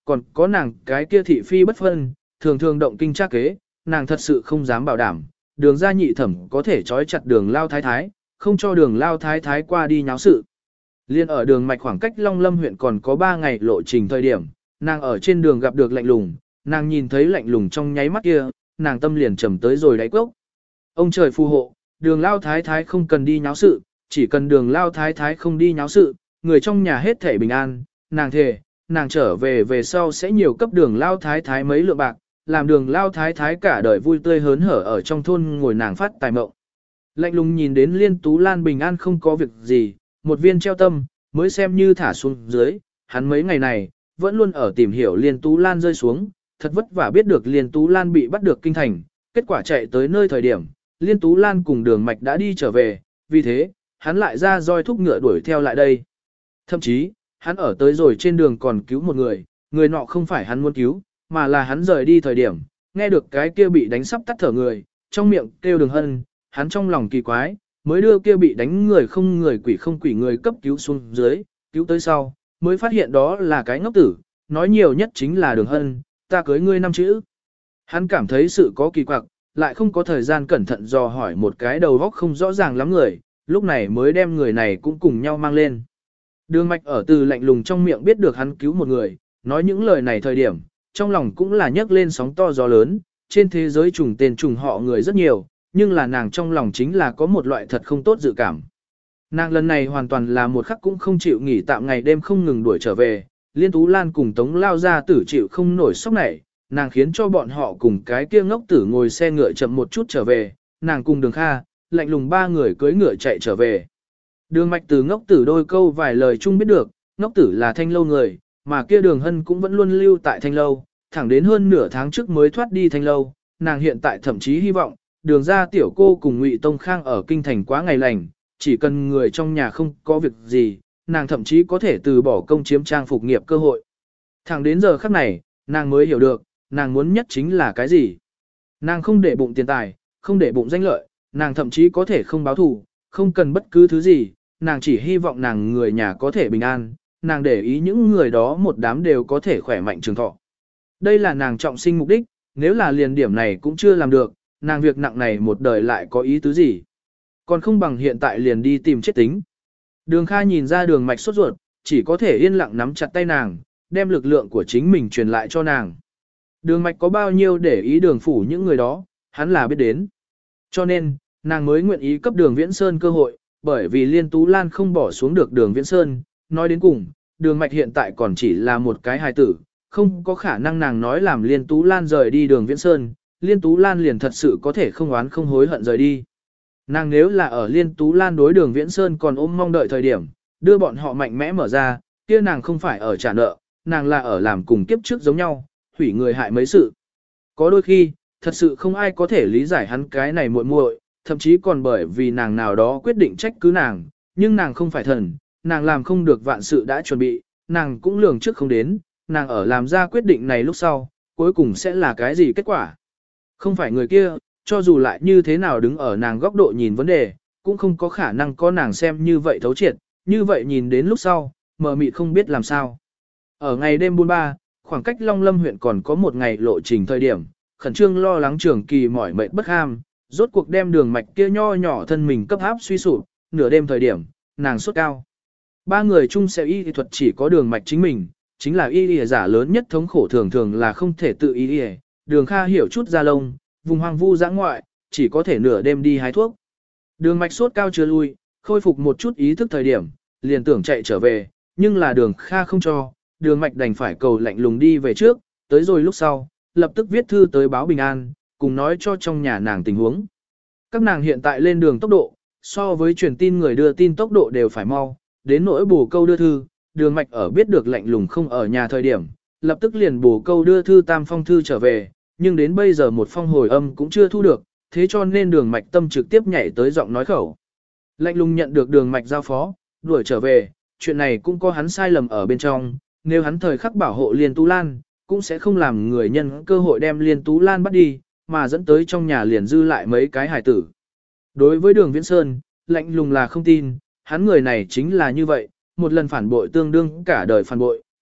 còn có nàng cái kia thị phi bất phân, thường thường động kinh tra kế, nàng thật sự không dám bảo đảm, đường ra nhị thẩm có thể trói chặt đường lao thái thái, không cho đường lao thái thái qua đi nháo sự. Liên ở đường mạch khoảng cách Long Lâm huyện còn có 3 ngày lộ trình thời điểm, nàng ở trên đường gặp được Lạnh Lùng, nàng nhìn thấy Lạnh Lùng trong nháy mắt kia, nàng tâm liền trầm tới rồi đáy cốc. Ông trời phù hộ, đường lao thái thái không cần đi nháo sự, chỉ cần đường lao thái thái không đi nháo sự, người trong nhà hết thể bình an, nàng thề, nàng trở về sau sẽ nhiều cấp đường lao thái thái mấy lượng bạc, làm đường lao thái thái cả đời vui tươi hớn hở ở trong thôn ngồi nàng phát tài mộng. Lạnh Lùng nhìn đến Liên Tú Lan bình an không có việc gì, một viên treo tâm, mới xem như thả xuống dưới, hắn mấy ngày này, vẫn luôn ở tìm hiểu Liên Tú Lan rơi xuống, thật vất vả biết được Liên Tú Lan bị bắt được kinh thành, kết quả chạy tới nơi thời điểm, Liên Tú Lan cùng đường mạch đã đi trở về, vì thế, hắn lại ra roi thúc ngựa đuổi theo lại đây. Thậm chí, hắn ở tới rồi trên đường còn cứu một người nọ không phải hắn muốn cứu, mà là hắn rời đi thời điểm, nghe được cái kia bị đánh sắp tắt thở người, trong miệng kêu Đường Hân, hắn trong lòng kỳ quái, mới đưa kia bị đánh người không quỷ người cấp cứu xuống dưới, cứu tới sau, mới phát hiện đó là cái ngốc tử, nói nhiều nhất chính là Đường Hân, ta cưới ngươi 5 chữ. Hắn cảm thấy sự có kỳ quặc, lại không có thời gian cẩn thận dò hỏi một cái đầu óc không rõ ràng lắm người, lúc này mới đem người này cũng cùng nhau mang lên. Đường Mạch ở từ Lạnh Lùng trong miệng biết được hắn cứu một người, nói những lời này thời điểm, trong lòng cũng là nhấc lên sóng to gió lớn, trên thế giới trùng tên trùng họ người rất nhiều, nhưng là nàng trong lòng chính là có một loại thật không tốt dự cảm. Nàng lần này hoàn toàn là một khắc cũng không chịu nghỉ tạm ngày đêm không ngừng đuổi trở về, Liên Tú Lan cùng Tống Lao ra tử chịu không nổi sốc này, nàng khiến cho bọn họ cùng cái kia ngốc tử ngồi xe ngựa chậm một chút trở về, nàng cùng Đường Kha, Lạnh Lùng 3 người cưỡi ngựa chạy trở về. Đường Mạch từ ngốc tử đôi câu vài lời chung biết được, ngốc tử là Thanh Lâu người, mà kia Đường Hân cũng vẫn luôn lưu tại Thanh Lâu, thẳng đến hơn nửa tháng trước mới thoát đi Thanh Lâu, nàng hiện tại thậm chí hy vọng, Đường ra tiểu cô cùng Ngụy Tông Khang ở kinh thành quá ngày lành, chỉ cần người trong nhà không có việc gì, nàng thậm chí có thể từ bỏ công chiếm trang phục nghiệp cơ hội. Thẳng đến giờ khắc này, nàng mới hiểu được, nàng muốn nhất chính là cái gì. Nàng không để bụng tiền tài, không để bụng danh lợi, nàng thậm chí có thể không báo thù, không cần bất cứ thứ gì, nàng chỉ hy vọng nàng người nhà có thể bình an, nàng để ý những người đó một đám đều có thể khỏe mạnh trường thọ. Đây là nàng trọng sinh mục đích, nếu là liền điểm này cũng chưa làm được, nàng việc nặng này một đời lại có ý tứ gì. Còn không bằng hiện tại liền đi tìm chết tính. Đường Kha nhìn ra Đường Mạch sốt ruột, chỉ có thể yên lặng nắm chặt tay nàng, đem lực lượng của chính mình truyền lại cho nàng. Đường Mạch có bao nhiêu để ý Đường phủ những người đó, hắn là biết đến. Cho nên, nàng mới nguyện ý cấp Đường Viễn Sơn cơ hội, bởi vì Liên Tú Lan không bỏ xuống được Đường Viễn Sơn. Nói đến cùng, Đường Mạch hiện tại còn chỉ là một cái hài tử, không có khả năng nàng nói làm Liên Tú Lan rời đi Đường Viễn Sơn, Liên Tú Lan liền thật sự có thể không oán không hối hận rời đi. Nàng nếu là ở Liên Tú Lan đối Đường Viễn Sơn còn ôm mong đợi thời điểm, đưa bọn họ mạnh mẽ mở ra, kia nàng không phải ở trả nợ, nàng là ở làm cùng kiếp trước giống nhau, hủy người hại mấy sự. Có đôi khi, thật sự không ai có thể lý giải hắn cái này muội muội, thậm chí còn bởi vì nàng nào đó quyết định trách cứ nàng, nhưng nàng không phải thần, nàng làm không được vạn sự đã chuẩn bị, nàng cũng lường trước không đến, nàng ở làm ra quyết định này lúc sau, cuối cùng sẽ là cái gì kết quả. Không phải người kia, cho dù lại như thế nào đứng ở nàng góc độ nhìn vấn đề, cũng không có khả năng có nàng xem như vậy thấu triệt, như vậy nhìn đến lúc sau, mờ mịt không biết làm sao. Ở ngày đêm buôn ba, khoảng cách Long Lâm huyện còn có một ngày lộ trình thời điểm, khẩn trương lo lắng trường kỳ mỏi mệt bất ham, rốt cuộc đem Đường Mạch kia nho nhỏ thân mình cấp áp suy sụp, nửa đêm thời điểm, nàng sốt cao. 3 người chung sẽ y thuật chỉ có Đường Mạch chính mình, chính là y giả lớn nhất thống khổ thường thường là không thể tự y. Đường Kha hiểu chút da lông, vùng hoang vu dã ngoại, chỉ có thể nửa đêm đi hái thuốc. Đường Mạch sốt cao chưa lui, khôi phục một chút ý thức thời điểm, liền tưởng chạy trở về, nhưng là Đường Kha không cho, Đường Mạch đành phải cầu Lạnh Lùng đi về trước, tới rồi lúc sau, lập tức viết thư tới báo bình an, cùng nói cho trong nhà nàng tình huống. Các nàng hiện tại lên đường tốc độ, so với truyền tin người đưa tin tốc độ đều phải mau, đến nỗi bổ câu đưa thư, Đường Mạch ở biết được Lạnh Lùng không ở nhà thời điểm, lập tức liền bổ câu đưa thư 3 phong thư trở về, nhưng đến bây giờ một phong hồi âm cũng chưa thu được, thế cho nên Đường Mạch tâm trực tiếp nhảy tới giọng nói khẩu. Lạnh Lùng nhận được Đường Mạch giao phó, đuổi trở về, chuyện này cũng có hắn sai lầm ở bên trong, nếu hắn thời khắc bảo hộ Liên Tú Lan, cũng sẽ không làm người nhân cơ hội đem Liên Tú Lan bắt đi, mà dẫn tới trong nhà liền dư lại mấy cái hài tử. Đối với Đường Viễn Sơn, Lạnh Lùng là không tin, hắn người này chính là như vậy, một lần phản bội tương đương cả đời phản bội,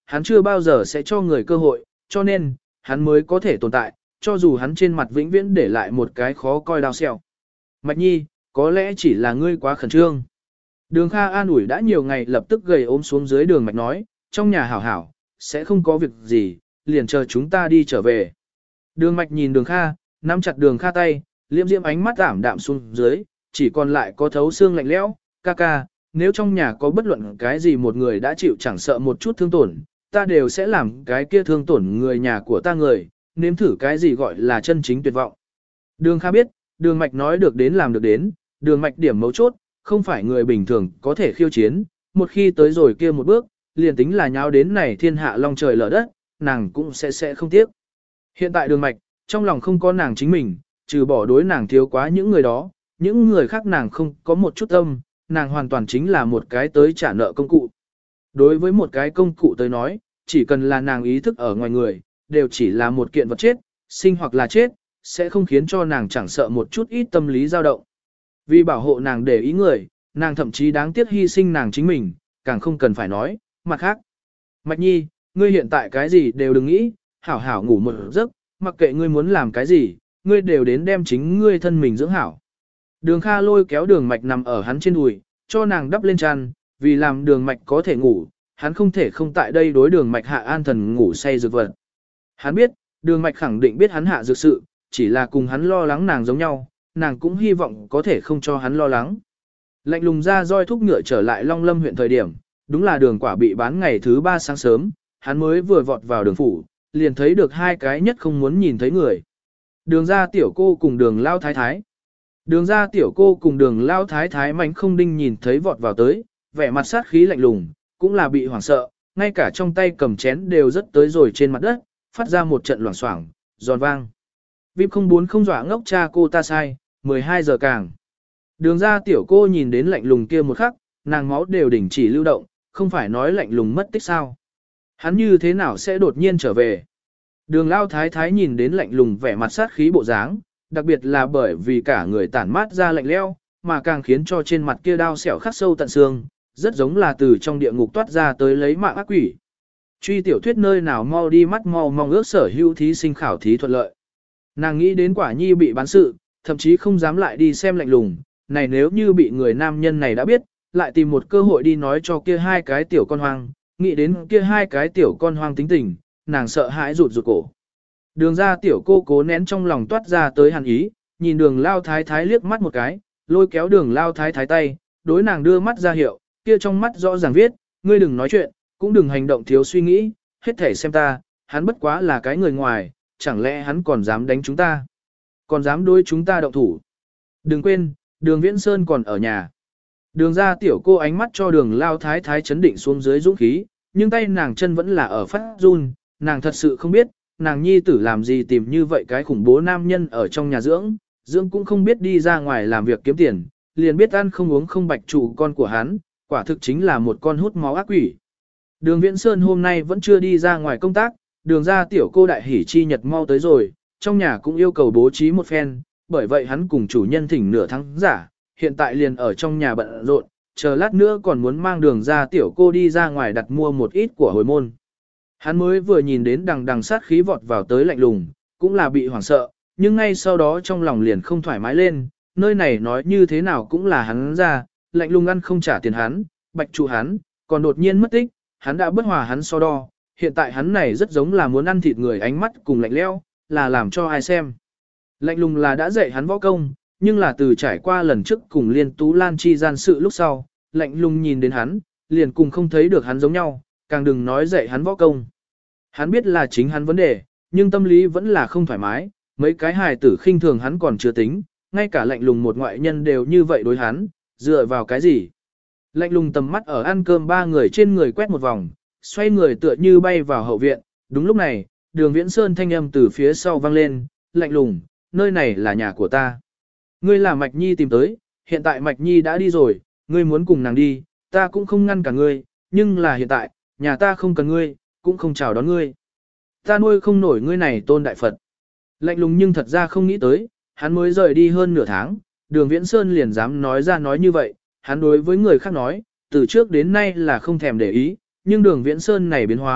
hắn chưa bao giờ sẽ cho người cơ hội, cho nên, hắn mới có thể tồn tại, cho dù hắn trên mặt vĩnh viễn để lại một cái khó coi đau xẹo. Mạch Nhi, có lẽ chỉ là ngươi quá khẩn trương. Đường Kha an ủi đã nhiều ngày lập tức gầy ốm xuống dưới đường Mạch nói, trong nhà hảo hảo, sẽ không có việc gì, liền chờ chúng ta đi trở về. Đường Mạch nhìn đường Kha, nắm chặt đường Kha tay, liễm diễm ánh mắt ảm đạm xuống dưới, chỉ còn lại có thấu xương lạnh lẽo. Ca ca, nếu trong nhà có bất luận cái gì một người đã chịu chẳng sợ một chút thương tổn, ta đều sẽ làm cái kia thương tổn người nhà của ta người, nếm thử cái gì gọi là chân chính tuyệt vọng. Đường Kha biết, đường Mạch nói được đến làm được đến, đường Mạch điểm mấu chốt, không phải người bình thường có thể khiêu chiến, một khi tới rồi kia một bước, liền tính là nháo đến này thiên hạ long trời lở đất, nàng cũng sẽ không tiếc. Hiện tại đường Mạch, trong lòng không có nàng chính mình, trừ bỏ đối nàng thiếu quá những người đó, những người khác nàng không có một chút tâm, nàng hoàn toàn chính là một cái tới trả nợ công cụ. Đối với một cái công cụ tới nói, chỉ cần là nàng ý thức ở ngoài người, đều chỉ là một kiện vật chết, sinh hoặc là chết, sẽ không khiến cho nàng chẳng sợ một chút ít tâm lý dao động. Vì bảo hộ nàng để ý người, nàng thậm chí đáng tiếc hy sinh nàng chính mình, càng không cần phải nói, mặt khác. Mạch Nhi, ngươi hiện tại cái gì đều đừng nghĩ, hảo hảo ngủ một giấc, mặc kệ ngươi muốn làm cái gì, ngươi đều đến đem chính ngươi thân mình dưỡng hảo. Đường Kha lôi kéo đường Mạch nằm ở hắn trên đùi, cho nàng đắp lên chăn, vì làm đường Mạch có thể ngủ, hắn không thể không tại đây đối đường Mạch hạ an thần ngủ say dược vật. Hắn biết, đường Mạch khẳng định biết hắn hạ dược sự, chỉ là cùng hắn lo lắng nàng giống nhau, nàng cũng hy vọng có thể không cho hắn lo lắng. Lạnh lùng ra roi thúc ngựa trở lại Long Lâm huyện thời điểm, đúng là đường quả bị bán ngày thứ 3 sáng sớm, hắn mới vừa vọt vào đường phủ, liền thấy được hai cái nhất không muốn nhìn thấy người. Đường ra tiểu cô cùng đường lao thái thái. Đường ra tiểu cô cùng đường lao thái thái mánh không đinh nhìn thấy vọt vào tới, vẻ mặt sát khí lạnh lùng, cũng là bị hoảng sợ, ngay cả trong tay cầm chén đều rất tới rồi trên mặt đất, phát ra một trận loảng xoảng, giòn vang. Vip không muốn không dọa ngốc cha cô ta sai, 12 giờ càng. Đường ra tiểu cô nhìn đến lạnh lùng kia một khắc, nàng máu đều đình chỉ lưu động, không phải nói lạnh lùng mất tích sao. Hắn như thế nào sẽ đột nhiên trở về. Đường lao thái thái nhìn đến lạnh lùng vẻ mặt sát khí bộ dáng, đặc biệt là bởi vì cả người tản mát ra lạnh leo, mà càng khiến cho trên mặt kia đao xẻo khắc sâu tận xương, rất giống là từ trong địa ngục toát ra tới lấy mạng ác quỷ. Truy tiểu thuyết nơi nào mau đi mắt mau mong ước sở hữu thí sinh khảo thí thuận lợi. Nàng nghĩ đến quả nhi bị bán sự, thậm chí không dám lại đi xem lạnh lùng, này nếu như bị người nam nhân này đã biết, lại tìm một cơ hội đi nói cho kia hai cái tiểu con hoang, nghĩ đến kia hai cái tiểu con hoang tính tình, nàng sợ hãi rụt rụt cổ. Đường ra tiểu cô cố nén trong lòng toát ra tới hàn ý, nhìn đường lao thái thái liếc mắt một cái, lôi kéo đường lao thái thái tay, đối nàng đưa mắt ra hiệu, kia trong mắt rõ ràng viết, ngươi đừng nói chuyện, cũng đừng hành động thiếu suy nghĩ, hết thể xem ta, hắn bất quá là cái người ngoài, chẳng lẽ hắn còn dám đánh chúng ta, còn dám đối chúng ta động thủ. Đừng quên, đường Viễn Sơn còn ở nhà. Đường ra tiểu cô ánh mắt cho đường lao thái thái chấn định xuống dưới dũng khí, nhưng tay nàng chân vẫn là ở phát run, nàng thật sự không biết, nàng nhi tử làm gì tìm như vậy cái khủng bố nam nhân ở trong nhà dưỡng cũng không biết đi ra ngoài làm việc kiếm tiền, liền biết ăn không uống không bạch trụ con của hắn, quả thực chính là một con hút máu ác quỷ. Đường Viễn Sơn hôm nay vẫn chưa đi ra ngoài công tác, đường ra tiểu cô đại hỉ chi nhật mau tới rồi, trong nhà cũng yêu cầu bố trí một phen, bởi vậy hắn cùng chủ nhân thỉnh nửa tháng giả, hiện tại liền ở trong nhà bận rộn, chờ lát nữa còn muốn mang đường ra tiểu cô đi ra ngoài đặt mua một ít của hồi môn. Hắn mới vừa nhìn đến đằng sát khí vọt vào tới lạnh lùng, cũng là bị hoảng sợ, nhưng ngay sau đó trong lòng liền không thoải mái lên, nơi này nói như thế nào cũng là hắn ra, lạnh lùng ăn không trả tiền hắn, bạch trụ hắn, còn đột nhiên mất tích, hắn đã bất hòa hắn so đo, hiện tại hắn này rất giống là muốn ăn thịt người ánh mắt cùng lạnh lẽo, là làm cho ai xem. Lạnh lùng là đã dạy hắn võ công, nhưng là từ trải qua lần trước cùng Liên Tú Lan chi gian sự lúc sau, lạnh lùng nhìn đến hắn, liền cùng không thấy được hắn giống nhau, càng đừng nói dạy hắn võ công. Hắn biết là chính hắn vấn đề, nhưng tâm lý vẫn là không thoải mái, mấy cái hài tử khinh thường hắn còn chưa tính, ngay cả lạnh lùng một ngoại nhân đều như vậy đối hắn, dựa vào cái gì? Lạnh lùng tầm mắt ở ăn cơm ba người trên người quét một vòng, xoay người tựa như bay vào hậu viện, đúng lúc này, đường Viễn Sơn thanh âm từ phía sau vang lên, lạnh lùng, nơi này là nhà của ta. Ngươi là Mạch Nhi tìm tới, hiện tại Mạch Nhi đã đi rồi, ngươi muốn cùng nàng đi, ta cũng không ngăn cả ngươi, nhưng là hiện tại, nhà ta không cần ngươi, cũng không chào đón ngươi. Ta nuôi không nổi ngươi này tôn đại Phật. Lạnh lùng nhưng thật ra không nghĩ tới, hắn mới rời đi hơn nửa tháng, đường Viễn Sơn liền dám nói ra nói như vậy, hắn đối với người khác nói, từ trước đến nay là không thèm để ý, nhưng đường Viễn Sơn này biến hóa,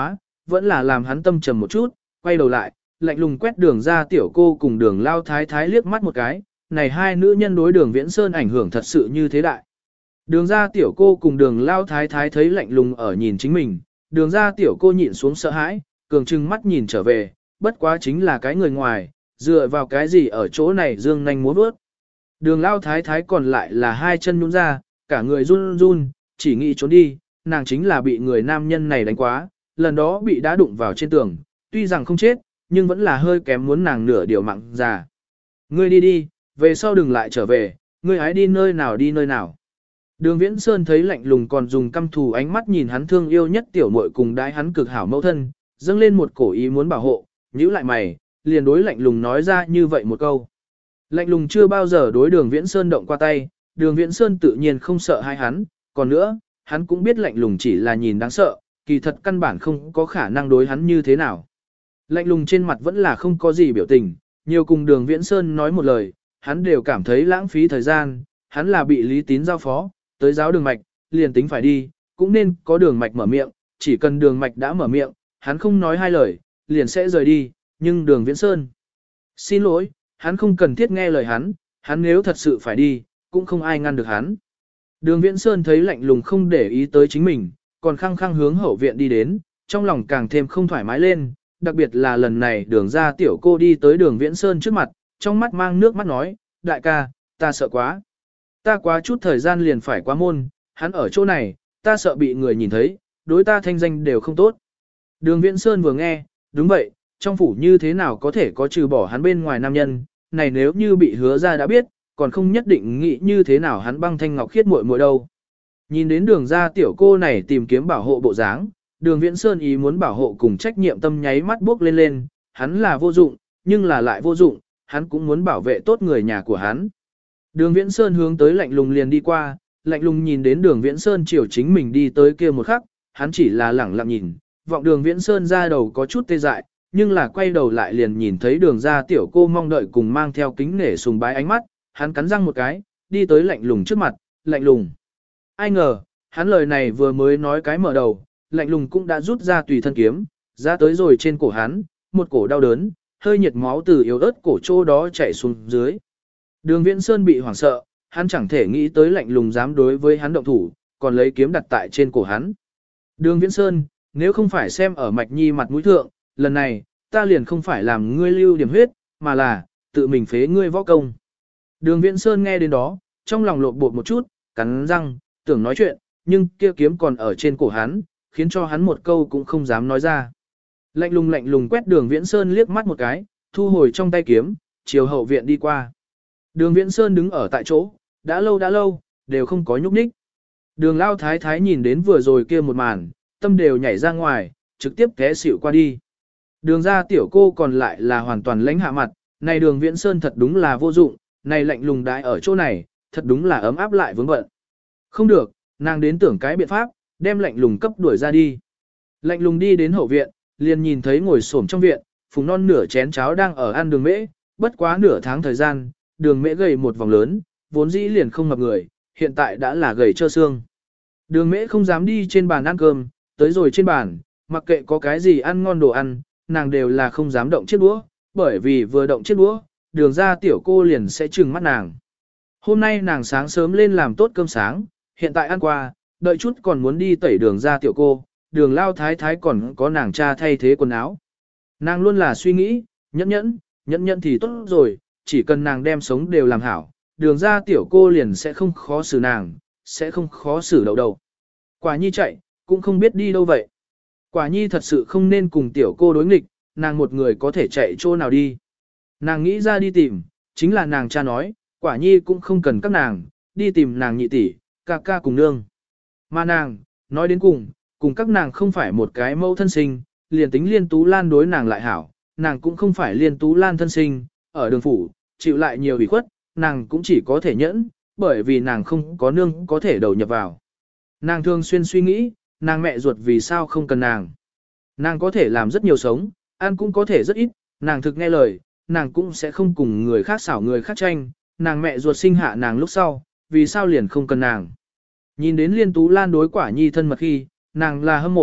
vẫn là làm hắn tâm trầm một chút, quay đầu lại, lạnh lùng quét đường ra tiểu cô cùng đường lao thái thái liếc mắt một cái, này hai nữ nhân đối đường Viễn Sơn ảnh hưởng thật sự như thế đại. Đường ra tiểu cô cùng đường lao thái thái thấy lạnh lùng ở nhìn chính mình, đường ra tiểu cô nhịn xuống sợ hãi, cường trừng mắt nhìn trở về, bất quá chính là cái người ngoài, dựa vào cái gì ở chỗ này dương nanh múa bước. Đường lao thái thái còn lại là hai chân nhún ra, cả người run run, chỉ nghĩ trốn đi, nàng chính là bị người nam nhân này đánh quá, lần đó bị đá đụng vào trên tường, tuy rằng không chết, nhưng vẫn là hơi kém muốn nàng nửa điều mạng già. Ngươi đi đi, về sau đừng lại trở về, ngươi hãy đi nơi nào đi nơi nào. Đường Viễn Sơn thấy lạnh lùng còn dùng căm thù ánh mắt nhìn hắn thương yêu nhất tiểu muội cùng đái hắn cực hảo mẫu thân, dâng lên một cổ ý muốn bảo hộ, nhíu lại mày, liền đối lạnh lùng nói ra như vậy một câu. Lạnh lùng chưa bao giờ đối đường Viễn Sơn động qua tay, đường Viễn Sơn tự nhiên không sợ hai hắn, còn nữa, hắn cũng biết lạnh lùng chỉ là nhìn đáng sợ, kỳ thật căn bản không có khả năng đối hắn như thế nào. Lạnh lùng trên mặt vẫn là không có gì biểu tình, nhiều cùng đường Viễn Sơn nói một lời, hắn đều cảm thấy lãng phí thời gian, hắn là bị Lý Tín giao phó, tới giáo đường mạch, liền tính phải đi, cũng nên có đường mạch mở miệng, chỉ cần đường mạch đã mở miệng, hắn không nói hai lời, liền sẽ rời đi, nhưng đường Viễn Sơn. Xin lỗi, hắn không cần thiết nghe lời hắn nếu thật sự phải đi, cũng không ai ngăn được hắn. Đường Viễn Sơn thấy lạnh lùng không để ý tới chính mình, còn khăng khăng hướng hậu viện đi đến, trong lòng càng thêm không thoải mái lên, đặc biệt là lần này đường ra tiểu cô đi tới đường Viễn Sơn trước mặt, trong mắt mang nước mắt nói, đại ca, ta sợ quá. Ta quá chút thời gian liền phải qua môn, hắn ở chỗ này, ta sợ bị người nhìn thấy, đối ta thanh danh đều không tốt. Đường Viễn Sơn vừa nghe, đúng vậy, trong phủ như thế nào có thể có trừ bỏ hắn bên ngoài nam nhân, này nếu như bị hứa ra đã biết, còn không nhất định nghĩ như thế nào hắn băng thanh ngọc khiết muội muội đâu. Nhìn đến đường ra tiểu cô này tìm kiếm bảo hộ bộ dáng, đường Viễn Sơn ý muốn bảo hộ cùng trách nhiệm tâm nháy mắt bước lên lên, hắn là vô dụng, nhưng là lại vô dụng, hắn cũng muốn bảo vệ tốt người nhà của hắn. Đường Viễn Sơn hướng tới lạnh lùng liền đi qua, lạnh lùng nhìn đến đường Viễn Sơn chiều chính mình đi tới kia một khắc, hắn chỉ là lẳng lặng nhìn, vọng đường Viễn Sơn ra đầu có chút tê dại, nhưng là quay đầu lại liền nhìn thấy đường ra tiểu cô mong đợi cùng mang theo kính nể sùng bái ánh mắt, hắn cắn răng một cái, đi tới lạnh lùng trước mặt, lạnh lùng. Ai ngờ, hắn lời này vừa mới nói cái mở đầu, lạnh lùng cũng đã rút ra tùy thân kiếm, ra tới rồi trên cổ hắn, một cổ đau đớn, hơi nhiệt máu từ yếu ớt cổ chỗ đó chảy xuống dưới. Đường Viễn Sơn bị hoảng sợ, hắn chẳng thể nghĩ tới lạnh lùng dám đối với hắn động thủ, còn lấy kiếm đặt tại trên cổ hắn. Đường Viễn Sơn, nếu không phải xem ở Mạch Nhi mặt mũi thượng, lần này, ta liền không phải làm ngươi lưu điểm huyết, mà là, tự mình phế ngươi võ công. Đường Viễn Sơn nghe đến đó, trong lòng lột bột một chút, cắn răng, tưởng nói chuyện, nhưng kia kiếm còn ở trên cổ hắn, khiến cho hắn một câu cũng không dám nói ra. Lạnh lùng quét đường Viễn Sơn liếc mắt một cái, thu hồi trong tay kiếm, chiều hậu viện đi qua. Đường Viễn Sơn đứng ở tại chỗ, đã lâu, đều không có nhúc nhích. Đường Lao Thái Thái nhìn đến vừa rồi kia một màn, tâm đều nhảy ra ngoài, trực tiếp té xỉu qua đi. Đường ra tiểu cô còn lại là hoàn toàn lãnh hạ mặt, này đường Viễn Sơn thật đúng là vô dụng, này lạnh lùng đái ở chỗ này, thật đúng là ấm áp lại vướng bận. Không được, nàng đến tưởng cái biện pháp, đem lạnh lùng cấp đuổi ra đi. Lạnh lùng đi đến hậu viện, liền nhìn thấy ngồi xổm trong viện, phùng non nửa chén cháo đang ở ăn đường mễ, bất quá nửa tháng thời gian, đường mễ gầy một vòng lớn, vốn dĩ liền không mập người, hiện tại đã là gầy trơ xương. Đường mễ không dám đi trên bàn ăn cơm, tới rồi trên bàn, mặc kệ có cái gì ăn ngon đồ ăn, nàng đều là không dám động chiếc đũa, bởi vì vừa động chiếc đũa, đường ra tiểu cô liền sẽ trừng mắt nàng. Hôm nay nàng sáng sớm lên làm tốt cơm sáng, hiện tại ăn qua, đợi chút còn muốn đi tẩy đường ra tiểu cô, đường Lao Thái Thái còn có nàng cha thay thế quần áo. Nàng luôn là suy nghĩ, nhẫn nhẫn thì tốt rồi, chỉ cần nàng đem sống đều làm hảo, đường ra tiểu cô liền sẽ không khó xử nàng, sẽ không khó xử đầu. Quả nhi chạy, cũng không biết đi đâu vậy. Quả nhi thật sự không nên cùng tiểu cô đối nghịch, nàng một người có thể chạy chỗ nào đi. Nàng nghĩ ra đi tìm, chính là nàng cha nói, quả nhi cũng không cần các nàng, đi tìm nàng nhị tỷ, ca ca cùng nương. Mà nàng, nói đến cùng các nàng không phải một cái mẫu thân sinh, liền tính Liên Tú Lan đối nàng lại hảo, nàng cũng không phải Liên Tú Lan thân sinh, ở đường phủ, chịu lại nhiều ủy khuất, nàng cũng chỉ có thể nhẫn, bởi vì nàng không có nương có thể đầu nhập vào. Nàng thường xuyên suy nghĩ, nàng mẹ ruột vì sao không cần nàng. Nàng có thể làm rất nhiều sống, ăn cũng có thể rất ít, nàng thực nghe lời, nàng cũng sẽ không cùng người khác xảo người khác tranh, nàng mẹ ruột sinh hạ nàng lúc sau, vì sao liền không cần nàng. Nhìn đến Liên Tú Lan đối Quả Nhi thân mật khi, nàng là hâm mộ,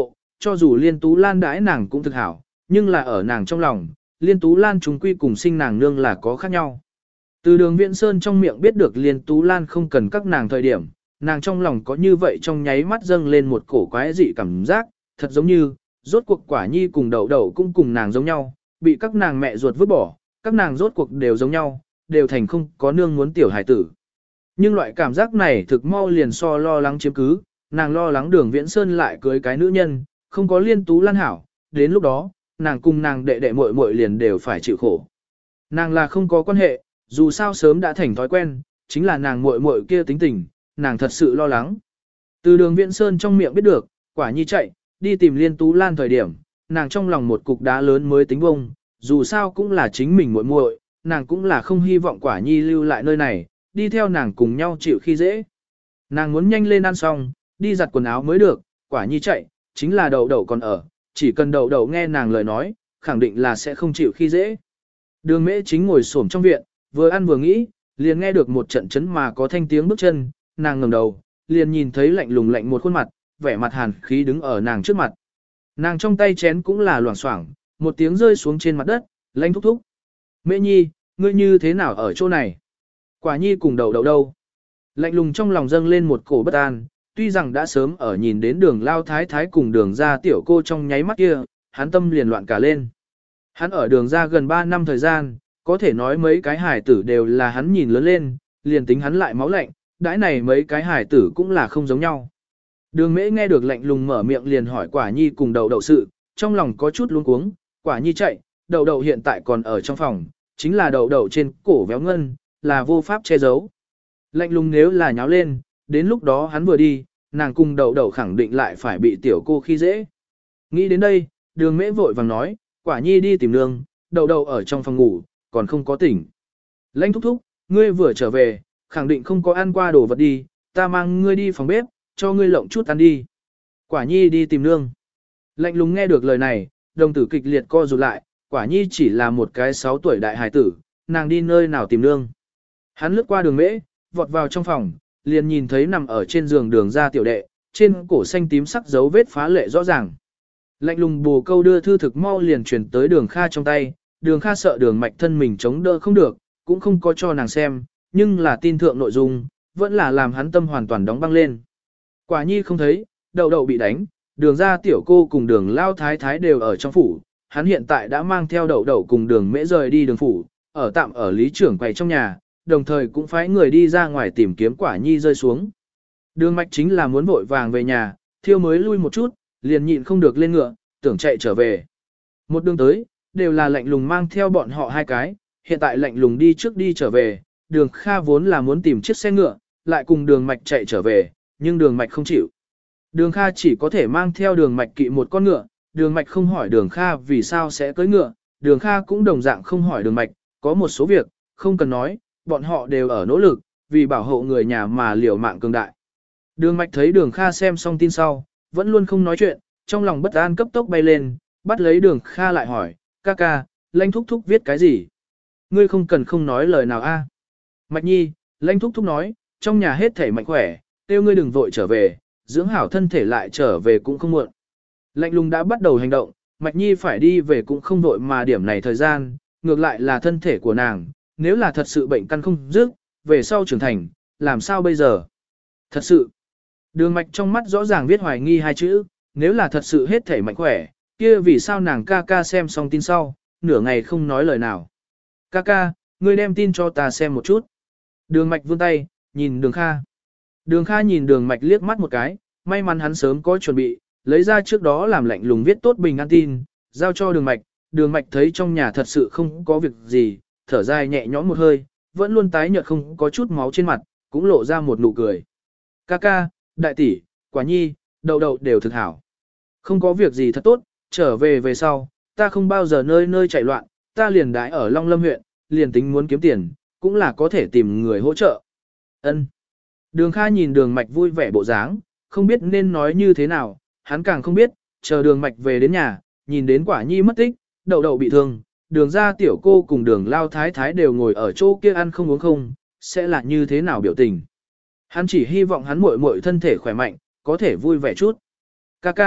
cho dù Liên Tú Lan đãi nàng cũng thực hảo, nhưng là ở nàng trong lòng, Liên Tú Lan chúng quy cùng sinh nàng nương là có khác nhau. Từ Đường Viễn Sơn trong miệng biết được Liên Tú Lan không cần các nàng thời điểm, nàng trong lòng có như vậy trong nháy mắt dâng lên một cổ quái dị cảm giác, thật giống như, rốt cuộc Quả Nhi cùng Đậu Đậu cũng cùng nàng giống nhau, bị các nàng mẹ ruột vứt bỏ, các nàng rốt cuộc đều giống nhau, đều thành không có nương muốn tiểu hải tử. Nhưng loại cảm giác này thực mau liền so lo lắng chiếm cứ, nàng lo lắng Đường Viễn Sơn lại cưới cái nữ nhân, không có Liên Tú Lan hảo, đến lúc đó, nàng cùng nàng đệ đệ muội muội liền đều phải chịu khổ. Nàng là không có quan hệ, dù sao sớm đã thành thói quen, chính là nàng muội muội kia tính tình, nàng thật sự lo lắng. Từ Đường Viễn Sơn trong miệng biết được, Quả Nhi chạy, đi tìm Liên Tú Lan thời điểm, nàng trong lòng một cục đá lớn mới tính bông, dù sao cũng là chính mình muội muội, nàng cũng là không hy vọng Quả Nhi lưu lại nơi này, đi theo nàng cùng nhau chịu khi dễ. Nàng muốn nhanh lên ăn xong, đi giặt quần áo mới được, Quả Nhi chạy, chính là Đậu Đậu còn ở, chỉ cần Đậu Đậu nghe nàng lời nói, khẳng định là sẽ không chịu khi dễ. Đường Mễ chính ngồi xổm trong viện, vừa ăn vừa nghĩ, liền nghe được một trận chấn mà có thanh tiếng bước chân, nàng ngẩng đầu, liền nhìn thấy lạnh lùng lạnh một khuôn mặt, vẻ mặt hàn khí đứng ở nàng trước mặt. Nàng trong tay chén cũng là loảng xoảng, một tiếng rơi xuống trên mặt đất, Lãnh thúc thúc. Mễ Nhi, ngươi như thế nào ở chỗ này? Quả Nhi cùng Đậu Đậu đâu? Lạnh lùng trong lòng dâng lên một cổ bất an, tuy rằng đã sớm ở nhìn đến Đường Lao Thái Thái cùng Đường ra tiểu cô trong nháy mắt kia, hắn tâm liền loạn cả lên. Hắn ở Đường ra gần 3 năm thời gian, có thể nói mấy cái hải tử đều là hắn nhìn lớn lên, liền tính hắn lại máu lạnh, đãi này mấy cái hải tử cũng là không giống nhau. Đường Mễ nghe được lạnh lùng mở miệng liền hỏi Quả Nhi cùng Đậu Đậu sự, trong lòng có chút luống cuống, Quả Nhi chạy, Đậu Đậu hiện tại còn ở trong phòng, chính là Đậu Đậu trên cổ véo ngân, là vô pháp che giấu. Lạnh lùng nếu là nháo lên, đến lúc đó hắn vừa đi, nàng cùng Đậu Đậu khẳng định lại phải bị tiểu cô khi dễ. Nghĩ đến đây, Đường Mễ vội vàng nói, Quả Nhi đi tìm nương, Đậu Đậu ở trong phòng ngủ, còn không có tỉnh. Lãnh thúc thúc, ngươi vừa trở về, khẳng định không có ăn qua đồ vật đi, ta mang ngươi đi phòng bếp, cho ngươi lộng chút ăn đi. Quả Nhi đi tìm nương. Lạnh lùng nghe được lời này, đồng tử kịch liệt co rụt lại, Quả Nhi chỉ là một cái 6 tuổi đại hài tử, nàng đi nơi nào tìm nương. Hắn lướt qua Đường Mễ, vọt vào trong phòng, liền nhìn thấy nằm ở trên giường Đường ra tiểu đệ, trên cổ xanh tím sắc dấu vết phá lệ rõ ràng. Lạnh lùng bồ câu đưa thư thực mau liền chuyển tới Đường Kha trong tay, Đường Kha sợ Đường Mạch thân mình chống đỡ không được, cũng không có cho nàng xem, nhưng là tin thượng nội dung, vẫn là làm hắn tâm hoàn toàn đóng băng lên. Quả Nhi không thấy, Đậu Đậu bị đánh, Đường ra tiểu cô cùng Đường Lao Thái Thái đều ở trong phủ, hắn hiện tại đã mang theo Đậu Đậu cùng Đường Mễ rời đi đường phủ, ở tạm ở lý trưởng quầy trong nhà, đồng thời cũng phái người đi ra ngoài tìm kiếm Quả Nhi rơi xuống. Đường Mạch chính là muốn vội vàng về nhà, thiêu mới lui một chút, liền nhịn không được lên ngựa, tưởng chạy trở về. Một đường tới, đều là lạnh lùng mang theo bọn họ hai cái, hiện tại lạnh lùng đi trước đi trở về, Đường Kha vốn là muốn tìm chiếc xe ngựa, lại cùng Đường Mạch chạy trở về, nhưng Đường Mạch không chịu. Đường Kha chỉ có thể mang theo Đường Mạch kỵ một con ngựa, Đường Mạch không hỏi Đường Kha vì sao sẽ cưỡi ngựa, Đường Kha cũng đồng dạng không hỏi Đường Mạch, có một số việc, không cần nói, bọn họ đều ở nỗ lực, vì bảo hộ người nhà mà liều mạng cường đại. Đường Mạch thấy Đường Kha xem xong tin sau, vẫn luôn không nói chuyện, trong lòng bất an cấp tốc bay lên, bắt lấy Đường Kha lại hỏi, ca ca, Lãnh thúc thúc viết cái gì? Ngươi không cần không nói lời nào a. Mạch Nhi, Lãnh thúc thúc nói, trong nhà hết thể mạnh khỏe, kêu ngươi đừng vội trở về, dưỡng hảo thân thể lại trở về cũng không muộn. Lạnh lùng đã bắt đầu hành động, Mạch Nhi phải đi về cũng không vội mà điểm này thời gian, ngược lại là thân thể của nàng, nếu là thật sự bệnh căn không dứt, về sau trưởng thành, làm sao bây giờ? Thật sự, Đường Mạch trong mắt rõ ràng viết hoài nghi hai chữ, nếu là thật sự hết thể mạnh khỏe, kia vì sao nàng ca ca xem xong tin sau, nửa ngày không nói lời nào. Ca ca, ngươi đem tin cho ta xem một chút. Đường Mạch vươn tay, nhìn Đường Kha. Đường Kha nhìn Đường Mạch liếc mắt một cái, may mắn hắn sớm có chuẩn bị, lấy ra trước đó làm lạnh lùng viết tốt bình an tin, giao cho Đường Mạch. Đường Mạch thấy trong nhà thật sự không có việc gì, thở dài nhẹ nhõm một hơi, vẫn luôn tái nhợt không có chút máu trên mặt, cũng lộ ra một nụ cười. Ca ca, đại tỷ, Quả Nhi, Đậu Đậu đều thực hảo. Không có việc gì thật tốt, trở về sau, ta không bao giờ nơi nơi chạy loạn, ta liền đãi ở Long Lâm huyện, liền tính muốn kiếm tiền, cũng là có thể tìm người hỗ trợ. Ân. Đường Kha nhìn Đường Mạch vui vẻ bộ dáng, không biết nên nói như thế nào, hắn càng không biết, chờ Đường Mạch về đến nhà, nhìn đến Quả Nhi mất tích, Đậu Đậu bị thương, Đường ra tiểu cô cùng Đường Lao Thái Thái đều ngồi ở chỗ kia ăn không uống không, sẽ là như thế nào biểu tình. Hắn chỉ hy vọng hắn muội muội thân thể khỏe mạnh, có thể vui vẻ chút. Ca ca,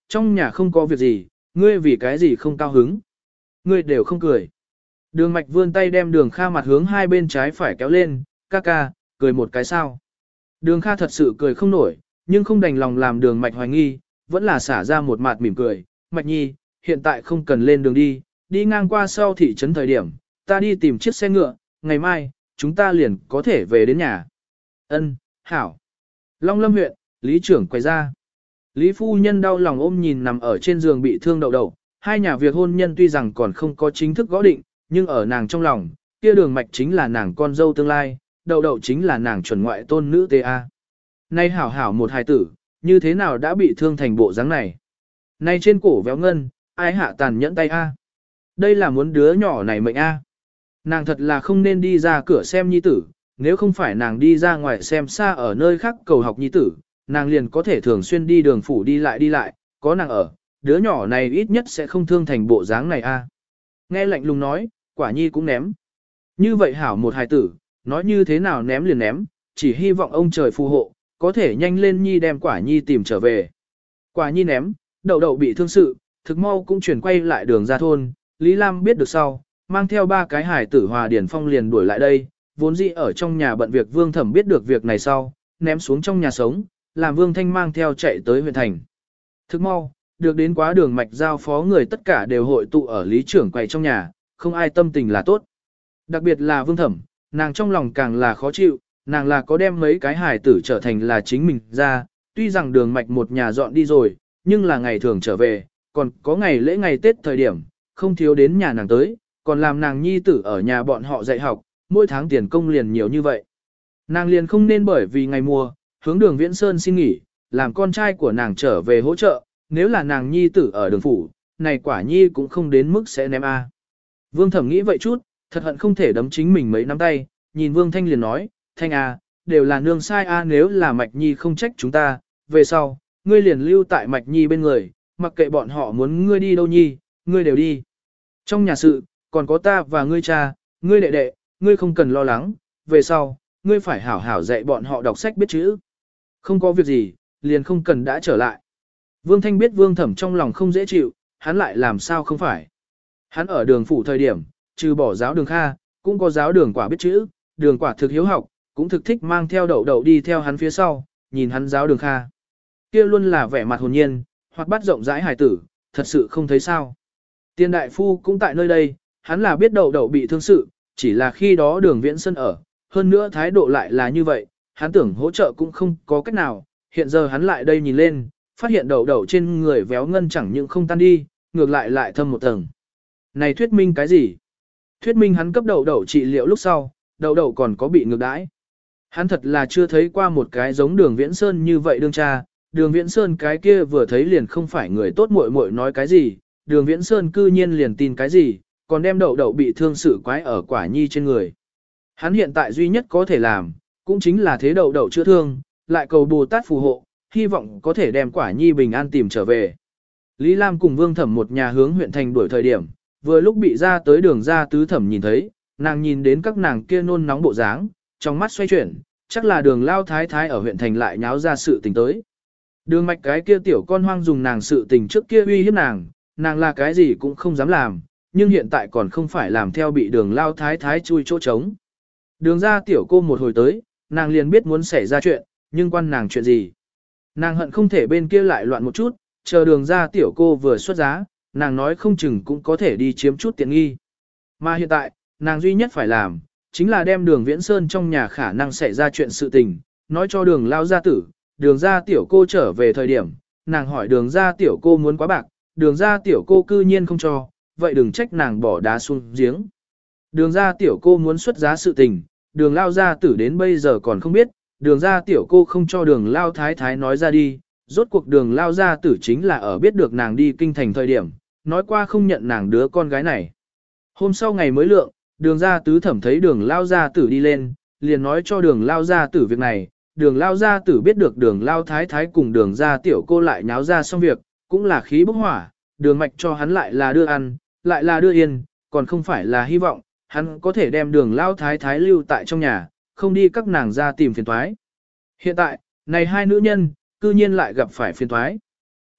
trong nhà không có việc gì, ngươi vì cái gì không cao hứng. Ngươi đều không cười. Đường mạch vươn tay đem đường Kha mặt hướng hai bên trái phải kéo lên, ca ca, cười một cái sao. Đường Kha thật sự cười không nổi, nhưng không đành lòng làm đường mạch hoài nghi, vẫn là xả ra một mặt mỉm cười. Mạch nhi, hiện tại không cần lên đường đi, đi ngang qua sau thị trấn thời điểm, ta đi tìm chiếc xe ngựa, ngày mai, chúng ta liền có thể về đến nhà. Ân, hảo. Long Lâm huyện, Lý trưởng quay ra. Lý phu nhân đau lòng ôm nhìn nằm ở trên giường bị thương đậu đậu, hai nhà việc hôn nhân tuy rằng còn không có chính thức gõ định, nhưng ở nàng trong lòng, kia đường mạch chính là nàng con dâu tương lai, đậu đậu chính là nàng chuẩn ngoại tôn nữ ta. Nay hảo hảo một hài tử, như thế nào đã bị thương thành bộ dáng này. Nay trên cổ véo ngân, ai hạ tàn nhẫn tay a? Đây là muốn đứa nhỏ này mệnh a. Nàng thật là không nên đi ra cửa xem nhi tử, nếu không phải nàng đi ra ngoài xem xa ở nơi khác cầu học nhi tử, nàng liền có thể thường xuyên đi đường phủ đi lại, có nàng ở, đứa nhỏ này ít nhất sẽ không thương thành bộ dáng này a. Nghe lạnh lùng nói, quả nhi cũng ném. Như vậy hảo một hài tử, nói như thế nào ném liền ném, chỉ hy vọng ông trời phù hộ, có thể nhanh lên nhi đem quả nhi tìm trở về. Quả nhi ném, đậu đậu bị thương sự, thực mau cũng chuyển quay lại đường ra thôn, Lý Lam biết được sau, mang theo ba cái hài tử Hòa Điển Phong liền đuổi lại đây, vốn dĩ ở trong nhà bận việc Vương Thẩm biết được việc này sau, ném xuống trong nhà sống, làm Vương Thanh mang theo chạy tới huyện thành. Thức mau, được đến quá đường mạch giao phó người tất cả đều hội tụ ở lý trưởng quầy trong nhà, không ai tâm tình là tốt. Đặc biệt là Vương Thẩm, nàng trong lòng càng là khó chịu, nàng là có đem mấy cái hài tử trở thành là chính mình ra, tuy rằng đường mạch một nhà dọn đi rồi, nhưng là ngày thường trở về, còn có ngày lễ ngày Tết thời điểm, không thiếu đến nhà nàng tới, còn làm nàng nhi tử ở nhà bọn họ dạy học, mỗi tháng tiền công liền nhiều như vậy. Nàng liền không nên bởi vì ngày mùa, hướng đường Viễn Sơn xin nghỉ, làm con trai của nàng trở về hỗ trợ, nếu là nàng nhi tử ở đường phủ, này quả nhi cũng không đến mức sẽ ném a. Vương Thẩm nghĩ vậy chút, thật hận không thể đấm chính mình mấy nắm tay, nhìn Vương Thanh liền nói, Thanh à, đều là nương sai a, nếu là Mạch Nhi không trách chúng ta, về sau, ngươi liền lưu tại Mạch Nhi bên người, mặc kệ bọn họ muốn ngươi đi đâu nhi, ngươi đều đi. Trong nhà sự, còn có ta và ngươi cha, ngươi đệ đệ, ngươi không cần lo lắng, về sau, ngươi phải hảo hảo dạy bọn họ đọc sách biết chữ. Không có việc gì, liền không cần đã trở lại. Vương Thanh biết Vương Thẩm trong lòng không dễ chịu, hắn lại làm sao không phải. Hắn ở đường phủ thời điểm, trừ bỏ giáo đường Kha, cũng có giáo đường Quả biết chữ, đường Quả thực hiếu học, cũng thực thích mang theo đậu đậu đi theo hắn phía sau, nhìn hắn giáo đường Kha. Kia luôn là vẻ mặt hồn nhiên, hoặc bắt rộng rãi hài tử, thật sự không thấy sao. Tiên đại phu cũng tại nơi đây, hắn là biết đậu đậu bị thương sự, chỉ là khi đó đường Viễn Sơn ở, hơn nữa thái độ lại là như vậy, hắn tưởng hỗ trợ cũng không có cách nào, hiện giờ hắn lại đây nhìn lên, phát hiện đậu đậu trên người véo ngân chẳng những không tan đi, ngược lại lại thâm một tầng. Này thuyết minh cái gì? Thuyết minh hắn cấp đậu đậu trị liệu lúc sau, đậu đậu còn có bị ngược đãi. Hắn thật là chưa thấy qua một cái giống đường Viễn Sơn như vậy đương cha, đường Viễn Sơn cái kia vừa thấy liền không phải người tốt muội muội nói cái gì, đường Viễn Sơn cư nhiên liền tin cái gì, còn đem đậu đậu bị thương sự quái ở quả nhi trên người. Hắn hiện tại duy nhất có thể làm, cũng chính là thế đậu đậu chữa thương, lại cầu Bồ Tát phù hộ, hy vọng có thể đem quả nhi bình an tìm trở về. Lý Lam cùng Vương Thẩm một nhà hướng huyện thành đuổi thời điểm, vừa lúc bị ra tới đường ra tứ thẩm nhìn thấy, nàng nhìn đến các nàng kia nôn nóng bộ dáng, trong mắt xoay chuyển, chắc là đường lao thái thái ở huyện thành lại nháo ra sự tình tới. Đường mạch cái kia tiểu con hoang dùng nàng sự tình trước kia uy hiếp nàng là cái gì cũng không dám làm, nhưng hiện tại còn không phải làm theo bị đường lao thái thái chui chỗ trống. Đường ra tiểu cô một hồi tới, nàng liền biết muốn xảy ra chuyện, nhưng quan nàng chuyện gì. Nàng hận không thể bên kia lại loạn một chút, chờ đường ra tiểu cô vừa xuất giá, nàng nói không chừng cũng có thể đi chiếm chút tiện nghi. Mà hiện tại, nàng duy nhất phải làm, chính là đem đường Viễn Sơn trong nhà khả năng xảy ra chuyện sự tình, nói cho đường lao gia tử, đường ra tiểu cô trở về thời điểm, nàng hỏi đường ra tiểu cô muốn quá bạc, đường ra tiểu cô cư nhiên không cho, vậy đừng trách nàng bỏ đá xuống giếng. Đường ra tiểu cô muốn xuất giá sự tình, đường lao gia tử đến bây giờ còn không biết, đường ra tiểu cô không cho đường lao thái thái nói ra đi, rốt cuộc đường lao gia tử chính là ở biết được nàng đi kinh thành thời điểm, nói qua không nhận nàng đứa con gái này. Hôm sau ngày mới lượng, đường ra tứ thẩm thấy đường lao gia tử đi lên, liền nói cho đường lao gia tử việc này, đường lao gia tử biết được đường lao thái thái cùng đường ra tiểu cô lại nháo ra xong việc, cũng là khí bốc hỏa, đường mạch cho hắn lại là đưa ăn, lại là đưa yên, còn không phải là hy vọng, hắn có thể đem đường lao thái thái lưu tại trong nhà, không đi các nàng ra tìm phiền toái. Hiện tại, này hai nữ nhân, cư nhiên lại gặp phải phiền toái.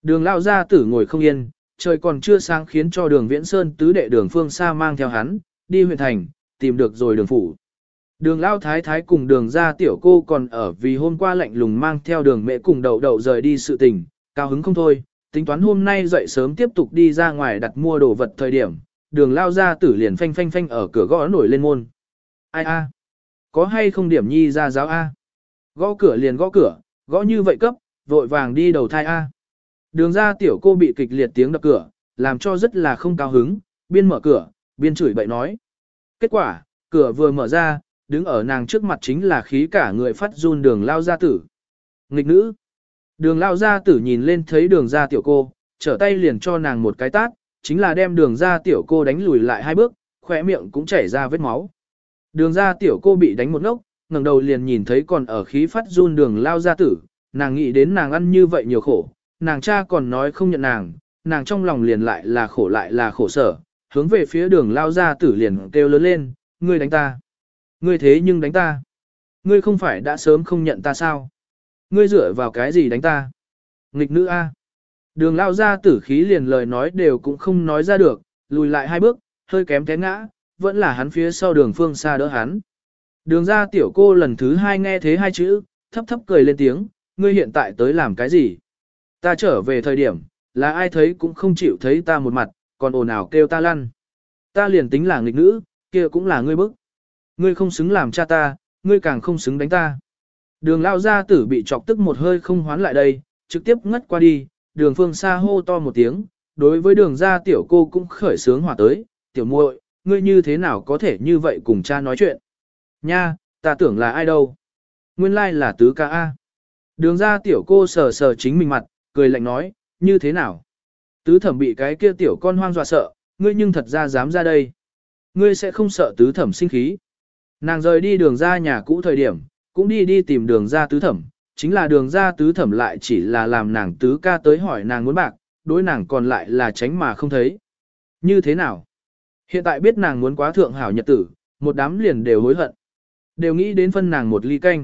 Đường lao gia tử ngồi không yên, trời còn chưa sáng khiến cho đường Viễn Sơn tứ đệ đường Phương Sa mang theo hắn, đi huyện thành, tìm được rồi đường phủ. Đường lao thái thái cùng đường gia tiểu cô còn ở vì hôm qua lạnh lùng mang theo đường mẹ cùng đậu đậu rời đi sự tình, cao hứng không thôi, tính toán hôm nay dậy sớm tiếp tục đi ra ngoài đặt mua đồ vật thời điểm, đường lao gia tử liền phanh phanh phanh ở cửa gõ nổi lên môn. Ai a? Có hay không điểm nhi ra giáo a? Gõ cửa liền gõ cửa, gõ như vậy cấp, vội vàng đi đầu thai a. Đường ra tiểu cô bị kịch liệt tiếng đập cửa, làm cho rất là không cao hứng, biên mở cửa, biên chửi bậy nói. Kết quả, cửa vừa mở ra, đứng ở nàng trước mặt chính là khí cả người phát run đường lao gia tử. Nghịch nữ. Đường lao gia tử nhìn lên thấy đường ra tiểu cô, trở tay liền cho nàng một cái tát, chính là đem đường ra tiểu cô đánh lùi lại 2 bước, khỏe miệng cũng chảy ra vết máu. Đường ra tiểu cô bị đánh một ngốc, ngẩng đầu liền nhìn thấy còn ở khí phát run đường lao gia tử, nàng nghĩ đến nàng ăn như vậy nhiều khổ, nàng cha còn nói không nhận nàng trong lòng liền lại là khổ sở, hướng về phía đường lao gia tử liền kêu lớn lên, ngươi đánh ta. Ngươi thế nhưng đánh ta. Ngươi không phải đã sớm không nhận ta sao? Ngươi dựa vào cái gì đánh ta? Nghịch nữ A. Đường lao gia tử khí liền lời nói đều cũng không nói ra được, lùi lại 2 bước, hơi kém té ngã, vẫn là hắn phía sau đường Phương Sa đỡ hắn. Đường ra tiểu cô lần thứ 2 nghe thế 2 chữ, thấp thấp cười lên tiếng, ngươi hiện tại tới làm cái gì? Ta trở về thời điểm, là ai thấy cũng không chịu thấy ta một mặt, còn ồn ào kêu ta lăn. Ta liền tính là nghịch nữ, kia cũng là ngươi bức. Ngươi không xứng làm cha ta, ngươi càng không xứng đánh ta. Đường lao gia tử bị chọc tức một hơi không hoán lại đây, trực tiếp ngất qua đi, đường Phương Sa hô to một tiếng, đối với đường gia tiểu cô cũng khởi sướng hỏa tới, tiểu muội, ngươi như thế nào có thể như vậy cùng cha nói chuyện. Nha, ta tưởng là ai đâu. Nguyên lai là tứ ca A. Đường gia tiểu cô sờ sờ chính mình mặt, cười lạnh nói, như thế nào? Tứ thẩm bị cái kia tiểu con hoang dọa sợ, ngươi nhưng thật ra dám ra đây. Ngươi sẽ không sợ tứ thẩm sinh khí. Nàng rời đi đường ra nhà cũ thời điểm, cũng đi tìm đường ra tứ thẩm, chính là đường ra tứ thẩm lại chỉ là làm nàng tứ ca tới hỏi nàng muốn bạc, đối nàng còn lại là tránh mà không thấy. Như thế nào? Hiện tại biết nàng muốn quá thượng hảo nhật tử, một đám liền đều hối hận. Đều nghĩ đến phân nàng một ly canh.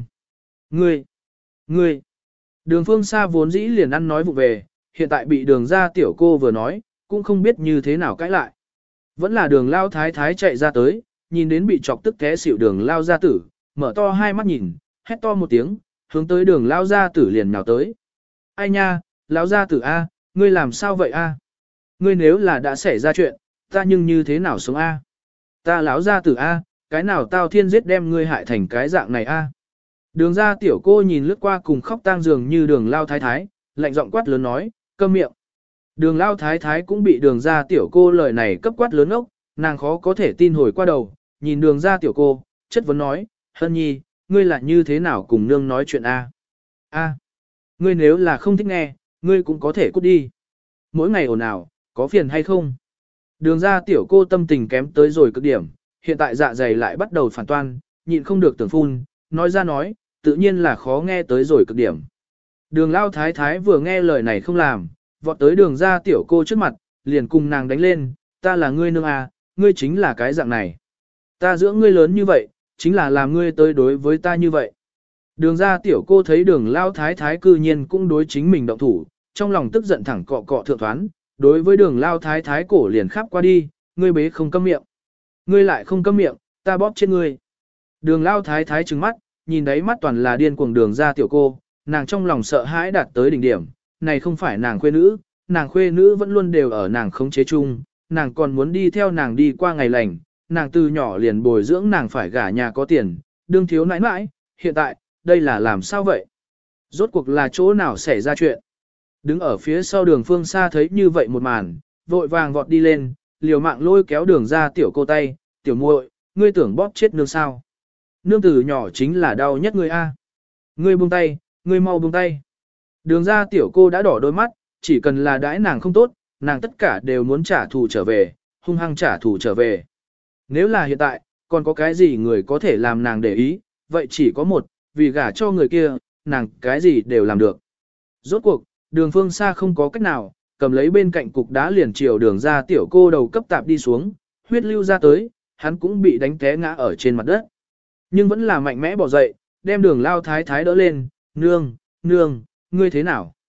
Ngươi, đường Phương Sa vốn dĩ liền ăn nói vụ về, hiện tại bị đường ra tiểu cô vừa nói, cũng không biết như thế nào cãi lại. Vẫn là đường lao thái thái chạy ra tới, nhìn đến bị chọc tức té xỉu đường lao gia tử, mở to 2 mắt nhìn, hét to một tiếng, hướng tới đường lao gia tử liền nhào tới. Ai nha, lão gia tử A, ngươi làm sao vậy A? Ngươi nếu là đã xảy ra chuyện, ta nhưng như thế nào sống A? Ta lão gia tử A, cái nào tao thiên giết đem ngươi hại thành cái dạng này A? Đường ra tiểu cô nhìn lướt qua cùng khóc tang dường như đường lao thái thái, lạnh giọng quát lớn nói, câm miệng. Đường lao thái thái cũng bị đường ra tiểu cô lời này cấp quát lớn ốc, nàng khó có thể tin hồi qua đầu, nhìn đường ra tiểu cô, chất vấn nói, Hân nhi, ngươi là như thế nào cùng nương nói chuyện A? A, ngươi nếu là không thích nghe, ngươi cũng có thể cút đi. Mỗi ngày ồn ào, có phiền hay không? Đường ra tiểu cô tâm tình kém tới rồi cực điểm, hiện tại dạ dày lại bắt đầu phản toan, nhịn không được tưởng phun, nói ra nói, tự nhiên là khó nghe tới rồi cực điểm. Đường lao thái thái vừa nghe lời này không làm, vọt tới đường ra tiểu cô trước mặt, liền cùng nàng đánh lên, ta là ngươi nương à, ngươi chính là cái dạng này. Ta dưỡng ngươi lớn như vậy, chính là làm ngươi tới đối với ta như vậy. Đường ra tiểu cô thấy đường lao thái thái cư nhiên cũng đối chính mình động thủ, trong lòng tức giận thẳng cọ cọ thượng thoán, đối với đường lao thái thái cổ liền khắp qua đi, ngươi bế không câm miệng. Ngươi lại không câm miệng, ta bóp chết ngươi. Đường lao thái thái trừng mắt, nhìn đáy mắt toàn là điên cuồng đường ra tiểu cô, nàng trong lòng sợ hãi đạt tới đỉnh điểm, này không phải nàng khuê nữ vẫn luôn đều ở nàng khống chế chung, nàng còn muốn đi theo nàng đi qua ngày lành, nàng từ nhỏ liền bồi dưỡng nàng phải gả nhà có tiền, đương thiếu nãi nãi, hiện tại, đây là làm sao vậy? Rốt cuộc là chỗ nào xảy ra chuyện? Đứng ở phía sau đường Phương Sa thấy như vậy một màn, vội vàng vọt đi lên, liều mạng lôi kéo đường ra tiểu cô tay, tiểu muội, ngươi tưởng bóp chết nương sao? Nương từ nhỏ chính là đau nhất ngươi a. Ngươi buông tay, ngươi mau buông tay. Đường ra tiểu cô đã đỏ đôi mắt, chỉ cần là đãi nàng không tốt, nàng tất cả đều muốn trả thù trở về, hung hăng trả thù trở về. Nếu là hiện tại, còn có cái gì người có thể làm nàng để ý, vậy chỉ có một, vì gả cho người kia, nàng cái gì đều làm được. Rốt cuộc, đường Phương Sa không có cách nào, cầm lấy bên cạnh cục đá liền chiều đường ra tiểu cô đầu cấp tạp đi xuống, huyết lưu ra tới, hắn cũng bị đánh té ngã ở trên mặt đất. Nhưng vẫn là mạnh mẽ bỏ dậy, đem đường lao thái thái đỡ lên, nương, ngươi thế nào?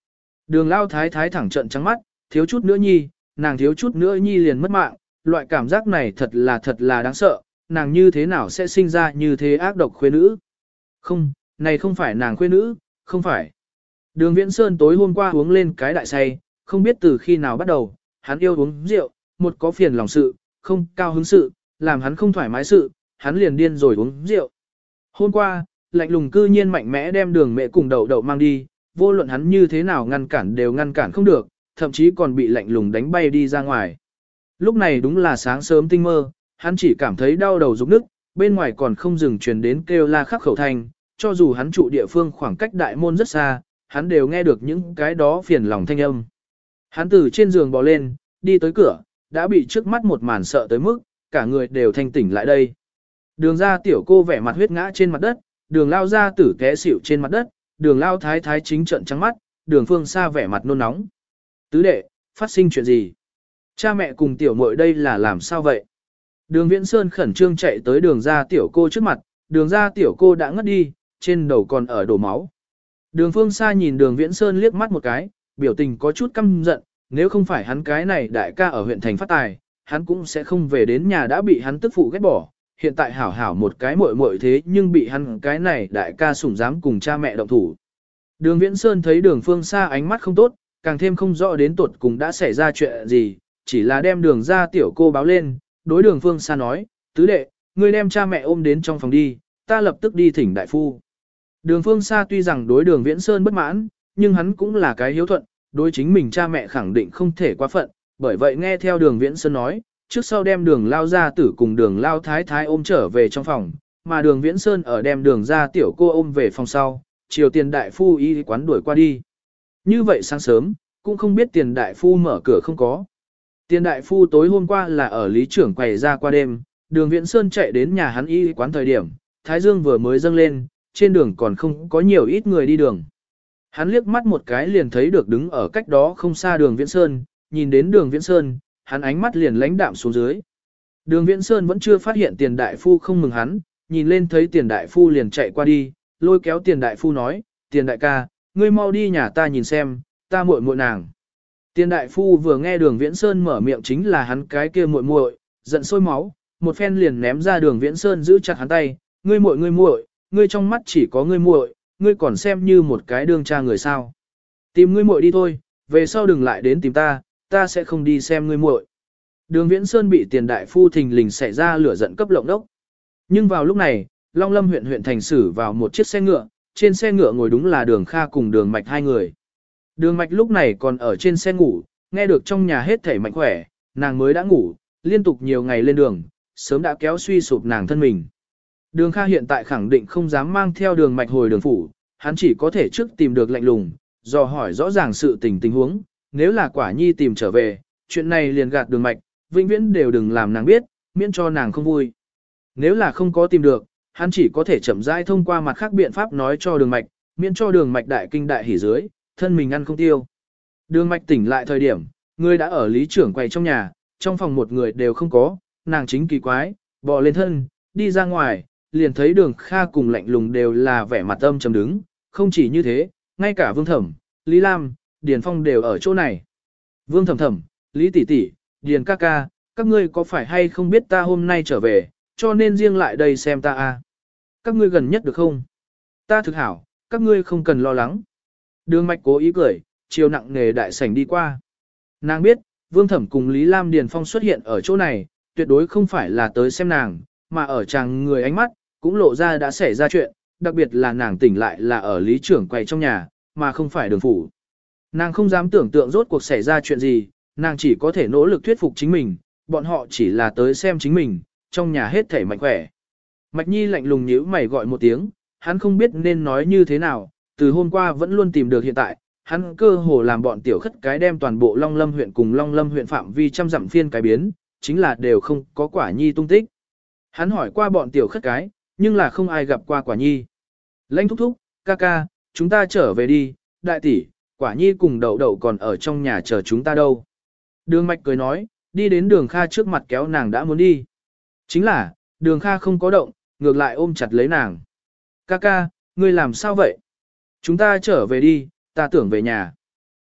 Đường lao thái thái thẳng trận trắng mắt, thiếu chút nữa nhi, nàng thiếu chút nữa nhi liền mất mạng, loại cảm giác này thật là đáng sợ, nàng như thế nào sẽ sinh ra như thế ác độc khuê nữ. Không, này không phải nàng khuê nữ, không phải. Đường Viễn Sơn tối hôm qua uống lên cái đại say, không biết từ khi nào bắt đầu, hắn yêu uống rượu, một có phiền lòng sự, không cao hứng sự, làm hắn không thoải mái sự, hắn liền điên rồi uống rượu. Hôm qua, lạnh lùng cư nhiên mạnh mẽ đem đường mẹ cùng đậu đậu mang đi, vô luận hắn như thế nào ngăn cản đều ngăn cản không được, thậm chí còn bị lạnh lùng đánh bay đi ra ngoài. Lúc này đúng là sáng sớm tinh mơ, hắn chỉ cảm thấy đau đầu rụng nức, bên ngoài còn không dừng truyền đến kêu la khắc khẩu thanh, cho dù hắn trụ địa phương khoảng cách đại môn rất xa, hắn đều nghe được những cái đó phiền lòng thanh âm. Hắn từ trên giường bò lên, đi tới cửa, đã bị trước mắt một màn sợ tới mức, cả người đều thanh tỉnh lại đây. Đường ra tiểu cô vẻ mặt huyết ngã trên mặt đất, đường lao ra tử té xỉu trên mặt đất, đường lao thái thái chính trận trắng mắt, đường phương xa vẻ mặt nôn nóng. Tứ đệ, phát sinh chuyện gì? Cha mẹ cùng tiểu muội đây là làm sao vậy? Đường Viễn Sơn khẩn trương chạy tới đường ra tiểu cô trước mặt, đường ra tiểu cô đã ngất đi, trên đầu còn ở đổ máu. Đường phương xa nhìn đường Viễn Sơn liếc mắt một cái, biểu tình có chút căm giận, nếu không phải hắn cái này đại ca ở huyện thành phát tài, hắn cũng sẽ không về đến nhà đã bị hắn tức phụ ghét bỏ. Hiện tại hảo hảo một cái muội muội thế nhưng bị hắn cái này đại ca sủng dám cùng cha mẹ động thủ. Đường Viễn Sơn thấy đường phương xa ánh mắt không tốt, càng thêm không rõ đến tuột cùng đã xảy ra chuyện gì, chỉ là đem đường ra tiểu cô báo lên, đối đường phương xa nói, tứ đệ, ngươi đem cha mẹ ôm đến trong phòng đi, ta lập tức đi thỉnh đại phu. Đường phương xa tuy rằng đối đường Viễn Sơn bất mãn, nhưng hắn cũng là cái hiếu thuận, đối chính mình cha mẹ khẳng định không thể quá phận, bởi vậy nghe theo đường Viễn Sơn nói, trước sau đem đường lao gia tử cùng đường lao thái thái ôm trở về trong phòng, mà đường Viễn Sơn ở đem đường ra tiểu cô ôm về phòng sau, chiều tiền đại phu y quán đuổi qua đi. Như vậy sáng sớm, cũng không biết tiền đại phu mở cửa không có. Tiền đại phu tối hôm qua là ở lý trưởng quầy ra qua đêm, đường Viễn Sơn chạy đến nhà hắn y quán thời điểm, thái dương vừa mới dâng lên, trên đường còn không có nhiều ít người đi đường. Hắn liếc mắt một cái liền thấy được đứng ở cách đó không xa đường Viễn Sơn, nhìn đến đường Viễn Sơn, hắn ánh mắt liền lãnh đạm xuống dưới. Đường Viễn Sơn vẫn chưa phát hiện tiền đại phu không mừng hắn, nhìn lên thấy tiền đại phu liền chạy qua đi, lôi kéo tiền đại phu nói, tiền đại ca, ngươi mau đi nhà ta nhìn xem, ta muội muội nàng. Tiền đại phu vừa nghe đường Viễn Sơn mở miệng chính là hắn cái kia muội muội, giận sôi máu, một phen liền ném ra đường Viễn Sơn giữ chặt hắn tay, ngươi muội, ngươi trong mắt chỉ có ngươi muội, ngươi còn xem như một cái đương cha người sao. Tìm ngươi muội đi thôi, về sau đừng lại đến tìm ta, ta sẽ không đi xem ngươi muội. Đường Viễn Sơn bị tiền đại phu thình lình xảy ra lửa giận cấp lộng đốc. Nhưng vào lúc này, Long Lâm huyện thành xử vào một chiếc xe ngựa, trên xe ngựa ngồi đúng là Đường Kha cùng Đường Mạch hai người. Đường Mạch lúc này còn ở trên xe ngủ, nghe được trong nhà hết thảy mạnh khỏe, nàng mới đã ngủ, liên tục nhiều ngày lên đường, sớm đã kéo suy sụp nàng thân mình. Đường Kha hiện tại khẳng định không dám mang theo Đường Mạch hồi đường phủ, hắn chỉ có thể trước tìm được lạnh lùng, dò hỏi rõ ràng sự tình huống, nếu là Quả Nhi tìm trở về, chuyện này liền gạt Đường Mạch, vĩnh viễn đều đừng làm nàng biết, miễn cho nàng không vui. Nếu là không có tìm được, hắn chỉ có thể chậm rãi thông qua mặt khác biện pháp nói cho Đường Mạch, miễn cho Đường Mạch đại kinh đại hỉ dưới, thân mình ăn không tiêu. Đường Mạch tỉnh lại thời điểm, người đã ở lý trưởng quầy trong nhà, trong phòng một người đều không có, nàng chính kỳ quái, bò lên thân, đi ra ngoài, liền thấy Đường Kha cùng lạnh lùng đều là vẻ mặt âm trầm đứng, không chỉ như thế, ngay cả Vương Thẩm, Lý Lam, Điền Phong đều ở chỗ này. Vương Thẩm Thẩm, Lý tỷ tỷ, Điền ca ca, các ngươi có phải hay không biết ta hôm nay trở về, cho nên riêng lại đây xem ta a. Các ngươi gần nhất được không? Ta thực hảo, các ngươi không cần lo lắng. Đường Mạch cố ý cười, chiều nặng nề đại sảnh đi qua. Nàng biết, Vương Thẩm cùng Lý Lam Điền Phong xuất hiện ở chỗ này, tuyệt đối không phải là tới xem nàng, mà ở chàng người ánh mắt, cũng lộ ra đã xảy ra chuyện, đặc biệt là nàng tỉnh lại là ở lý trưởng quầy trong nhà, mà không phải đường phủ. Nàng không dám tưởng tượng rốt cuộc xảy ra chuyện gì, nàng chỉ có thể nỗ lực thuyết phục chính mình, bọn họ chỉ là tới xem chính mình, trong nhà hết thảy mạnh khỏe. Mạch Nhi lạnh lùng nhíu mày gọi một tiếng, hắn không biết nên nói như thế nào, từ hôm qua vẫn luôn tìm được hiện tại, hắn cơ hồ làm bọn tiểu khất cái đem toàn bộ Long Lâm huyện cùng Long Lâm huyện phạm vi trăm dặm phiên cái biến, chính là đều không có Quả Nhi tung tích. Hắn hỏi qua bọn tiểu khất cái, nhưng là không ai gặp qua Quả Nhi. Lãnh thúc thúc, ca ca, chúng ta trở về đi, đại tỷ, Quả Nhi cùng đậu đậu còn ở trong nhà chờ chúng ta đâu. Đường Mạch cười nói, đi đến Đường Kha trước mặt kéo nàng đã muốn đi. Chính là, Đường Kha không có động, ngược lại ôm chặt lấy nàng. Ca ca, ngươi làm sao vậy? Chúng ta trở về đi, ta tưởng về nhà.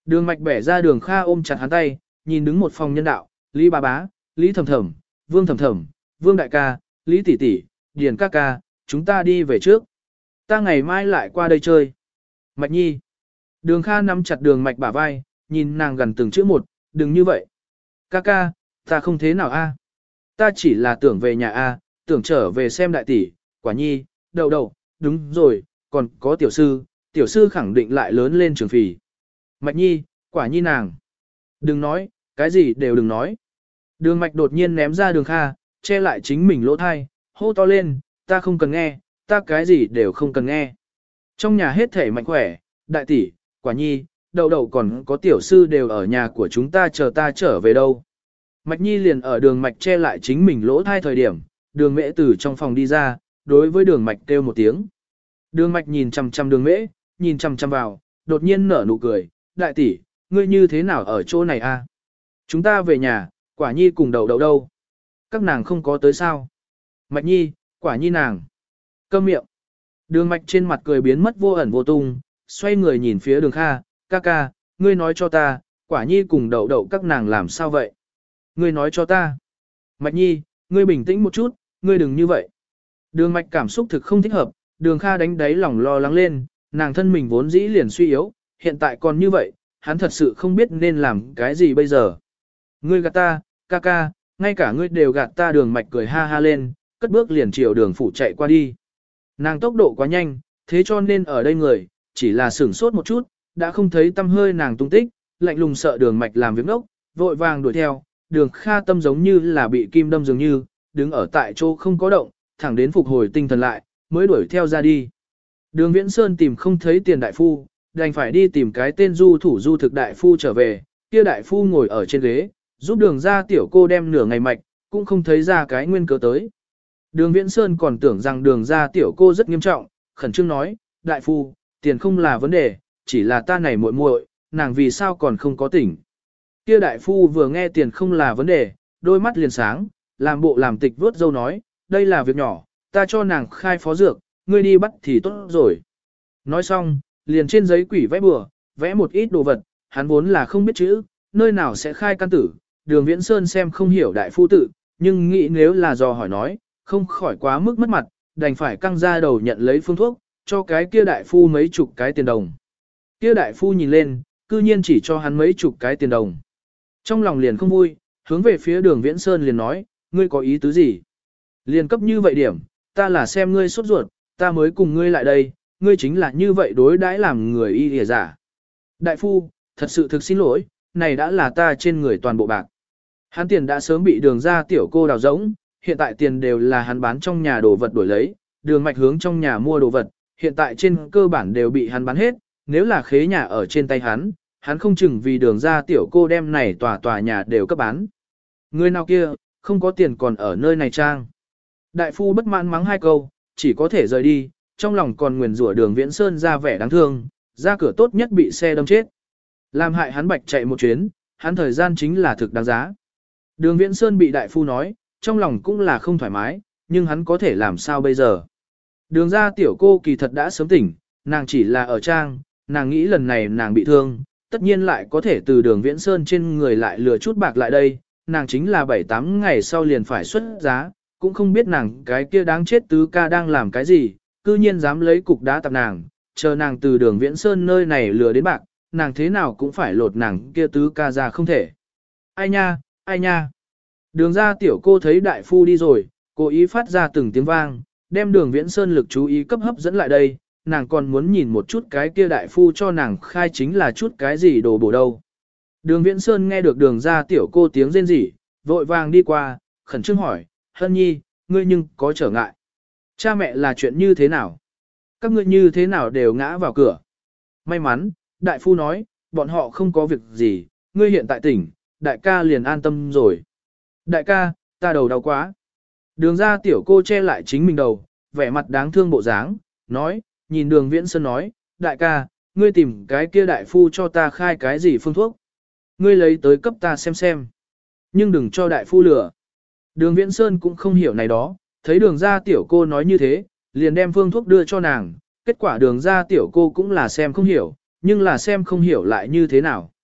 Đường Mạch bẻ ra Đường Kha ôm chặt hắn tay, nhìn đứng một phòng nhân đạo, Lý bà bá, Lý thầm thầm, Vương thầm thầm, Vương đại ca, Lý tỷ tỷ, Điền ca ca, chúng ta đi về trước. Ta ngày mai lại qua đây chơi. Mạch Nhi. Đường Kha nắm chặt Đường Mạch bả vai, nhìn nàng gần từng chữ một, đừng như vậy. Ca ca, ta không thế nào a. Ta chỉ là tưởng về nhà a, tưởng trở về xem đại tỷ, Quả Nhi, đậu đậu, đúng rồi, còn có tiểu sư khẳng định lại lớn lên trường phì. Mạch Nhi, Quả Nhi nàng. Đừng nói, cái gì đều đừng nói. Đường Mạch đột nhiên ném ra Đường Kha, che lại chính mình lỗ thai, hô to lên, ta không cần nghe, ta cái gì đều không cần nghe. Trong nhà hết thể mạnh khỏe, đại tỷ, Quả Nhi, đậu đậu còn có tiểu sư đều ở nhà của chúng ta chờ ta trở về đâu. Mạch Nhi liền ở Đường Mạch che lại chính mình lỗ thai thời điểm, Đường Mễ từ trong phòng đi ra, đối với Đường Mạch kêu một tiếng. Đường Mạch nhìn chằm chằm Đường Mễ, nhìn chằm chằm vào, đột nhiên nở nụ cười, đại tỷ, ngươi như thế nào ở chỗ này a? Chúng ta về nhà, Quả Nhi cùng đậu đậu đâu? Các nàng không có tới sao? Mạch Nhi, Quả Nhi nàng. Câm miệng. Đường Mạch trên mặt cười biến mất vô ẩn vô tung, xoay người nhìn phía Đường Kha, ca ca, ngươi nói cho ta, Quả Nhi cùng đậu đậu các nàng làm sao vậy? Ngươi nói cho ta. Mạch Nhi, ngươi bình tĩnh một chút, ngươi đừng như vậy. Đường Mạch cảm xúc thực không thích hợp, Đường Kha đánh đáy lòng lo lắng lên, nàng thân mình vốn dĩ liền suy yếu, hiện tại còn như vậy, hắn thật sự không biết nên làm cái gì bây giờ. Ngươi gạt ta, ca ca, ngay cả ngươi đều gạt ta. Đường Mạch cười ha ha lên, cất bước liền chiều Đường phủ chạy qua đi. Nàng tốc độ quá nhanh, thế cho nên ở đây người, chỉ là sửng sốt một chút, đã không thấy tâm hơi nàng tung tích, lạnh lùng sợ Đường Mạch làm việc ngốc, vội vàng đuổi theo. Đường Kha tâm giống như là bị kim đâm dường như, đứng ở tại chỗ không có động, thẳng đến phục hồi tinh thần lại, mới đuổi theo ra đi. Đường Viễn Sơn tìm không thấy Tiền đại phu, đành phải đi tìm cái tên du thủ du thực đại phu trở về, kia đại phu ngồi ở trên ghế, giúp Đường ra tiểu cô đem nửa ngày mạch, cũng không thấy ra cái nguyên cớ tới. Đường Viễn Sơn còn tưởng rằng Đường ra tiểu cô rất nghiêm trọng, khẩn trương nói, đại phu, tiền không là vấn đề, chỉ là ta này muội muội, nàng vì sao còn không có tỉnh. Kia đại phu vừa nghe tiền không là vấn đề, đôi mắt liền sáng, làm bộ làm tịch vớt dâu nói, đây là việc nhỏ, ta cho nàng khai phó dược, ngươi đi bắt thì tốt rồi. Nói xong, liền trên giấy quỷ vẽ bừa, vẽ một ít đồ vật, hắn vốn là không biết chữ, nơi nào sẽ khai căn tử, Đường Viễn Sơn xem không hiểu đại phu tự, nhưng nghĩ nếu là do hỏi nói, không khỏi quá mức mất mặt, đành phải căng ra đầu nhận lấy phương thuốc, cho cái kia đại phu mấy chục cái tiền đồng. Kia đại phu nhìn lên, cư nhiên chỉ cho hắn mấy chục cái tiền đồng. Trong lòng liền không vui, hướng về phía Đường Viễn Sơn liền nói, ngươi có ý tứ gì? Liền cấp như vậy điểm, ta là xem ngươi sốt ruột, ta mới cùng ngươi lại đây, ngươi chính là như vậy đối đãi làm người y lìa giả. Đại phu, thật sự thực xin lỗi, này đã là ta trên người toàn bộ bạc. Hắn tiền đã sớm bị Đường ra tiểu cô đào rỗng, hiện tại tiền đều là hắn bán trong nhà đồ vật đổi lấy, Đường Mạch hướng trong nhà mua đồ vật, hiện tại trên cơ bản đều bị hắn bán hết, nếu là khế nhà ở trên tay hắn không chừng vì Đường ra tiểu cô đem này tòa nhà đều cấp bán. Người nào kia, không có tiền còn ở nơi này trang. Đại phu bất mãn mắng hai câu, chỉ có thể rời đi, trong lòng còn nguyền rủa Đường Viễn Sơn ra vẻ đáng thương, ra cửa tốt nhất bị xe đâm chết. Làm hại hắn bạch chạy một chuyến, hắn thời gian chính là thực đáng giá. Đường Viễn Sơn bị đại phu nói, trong lòng cũng là không thoải mái, nhưng hắn có thể làm sao bây giờ. Đường ra tiểu cô kỳ thật đã sớm tỉnh, nàng chỉ là ở trang, nàng nghĩ lần này nàng bị thương, tất nhiên lại có thể từ Đường Viễn Sơn trên người lại lừa chút bạc lại đây, nàng chính là 7-8 ngày sau liền phải xuất giá, cũng không biết nàng cái kia đáng chết tứ ca đang làm cái gì, cư nhiên dám lấy cục đá tạp nàng, chờ nàng từ Đường Viễn Sơn nơi này lừa đến bạc, nàng thế nào cũng phải lột nàng kia tứ ca ra không thể. Ai nha, ai nha. Đường ra tiểu cô thấy đại phu đi rồi, cố ý phát ra từng tiếng vang, đem Đường Viễn Sơn lực chú ý cấp hấp dẫn lại đây, nàng còn muốn nhìn một chút cái kia đại phu cho nàng khai chính là chút cái gì đồ bổ đâu. Đường Viễn Sơn nghe được Đường ra tiểu cô tiếng rên rỉ, vội vàng đi qua, khẩn trương hỏi, Hân Nhi, ngươi nhưng có trở ngại. Cha mẹ là chuyện như thế nào? Các ngươi như thế nào đều ngã vào cửa? May mắn, đại phu nói, bọn họ không có việc gì, ngươi hiện tại tỉnh, đại ca liền an tâm rồi. Đại ca, ta đầu đau quá. Đường ra tiểu cô che lại chính mình đầu, vẻ mặt đáng thương bộ dáng, nói, nhìn Đường Viễn Sơn nói, đại ca, ngươi tìm cái kia đại phu cho ta khai cái gì phương thuốc. Ngươi lấy tới cấp ta xem. Nhưng đừng cho đại phu lừa. Đường Viễn Sơn cũng không hiểu này đó, thấy Đường ra tiểu cô nói như thế, liền đem phương thuốc đưa cho nàng, kết quả Đường ra tiểu cô cũng là xem không hiểu, nhưng là xem không hiểu lại như thế nào.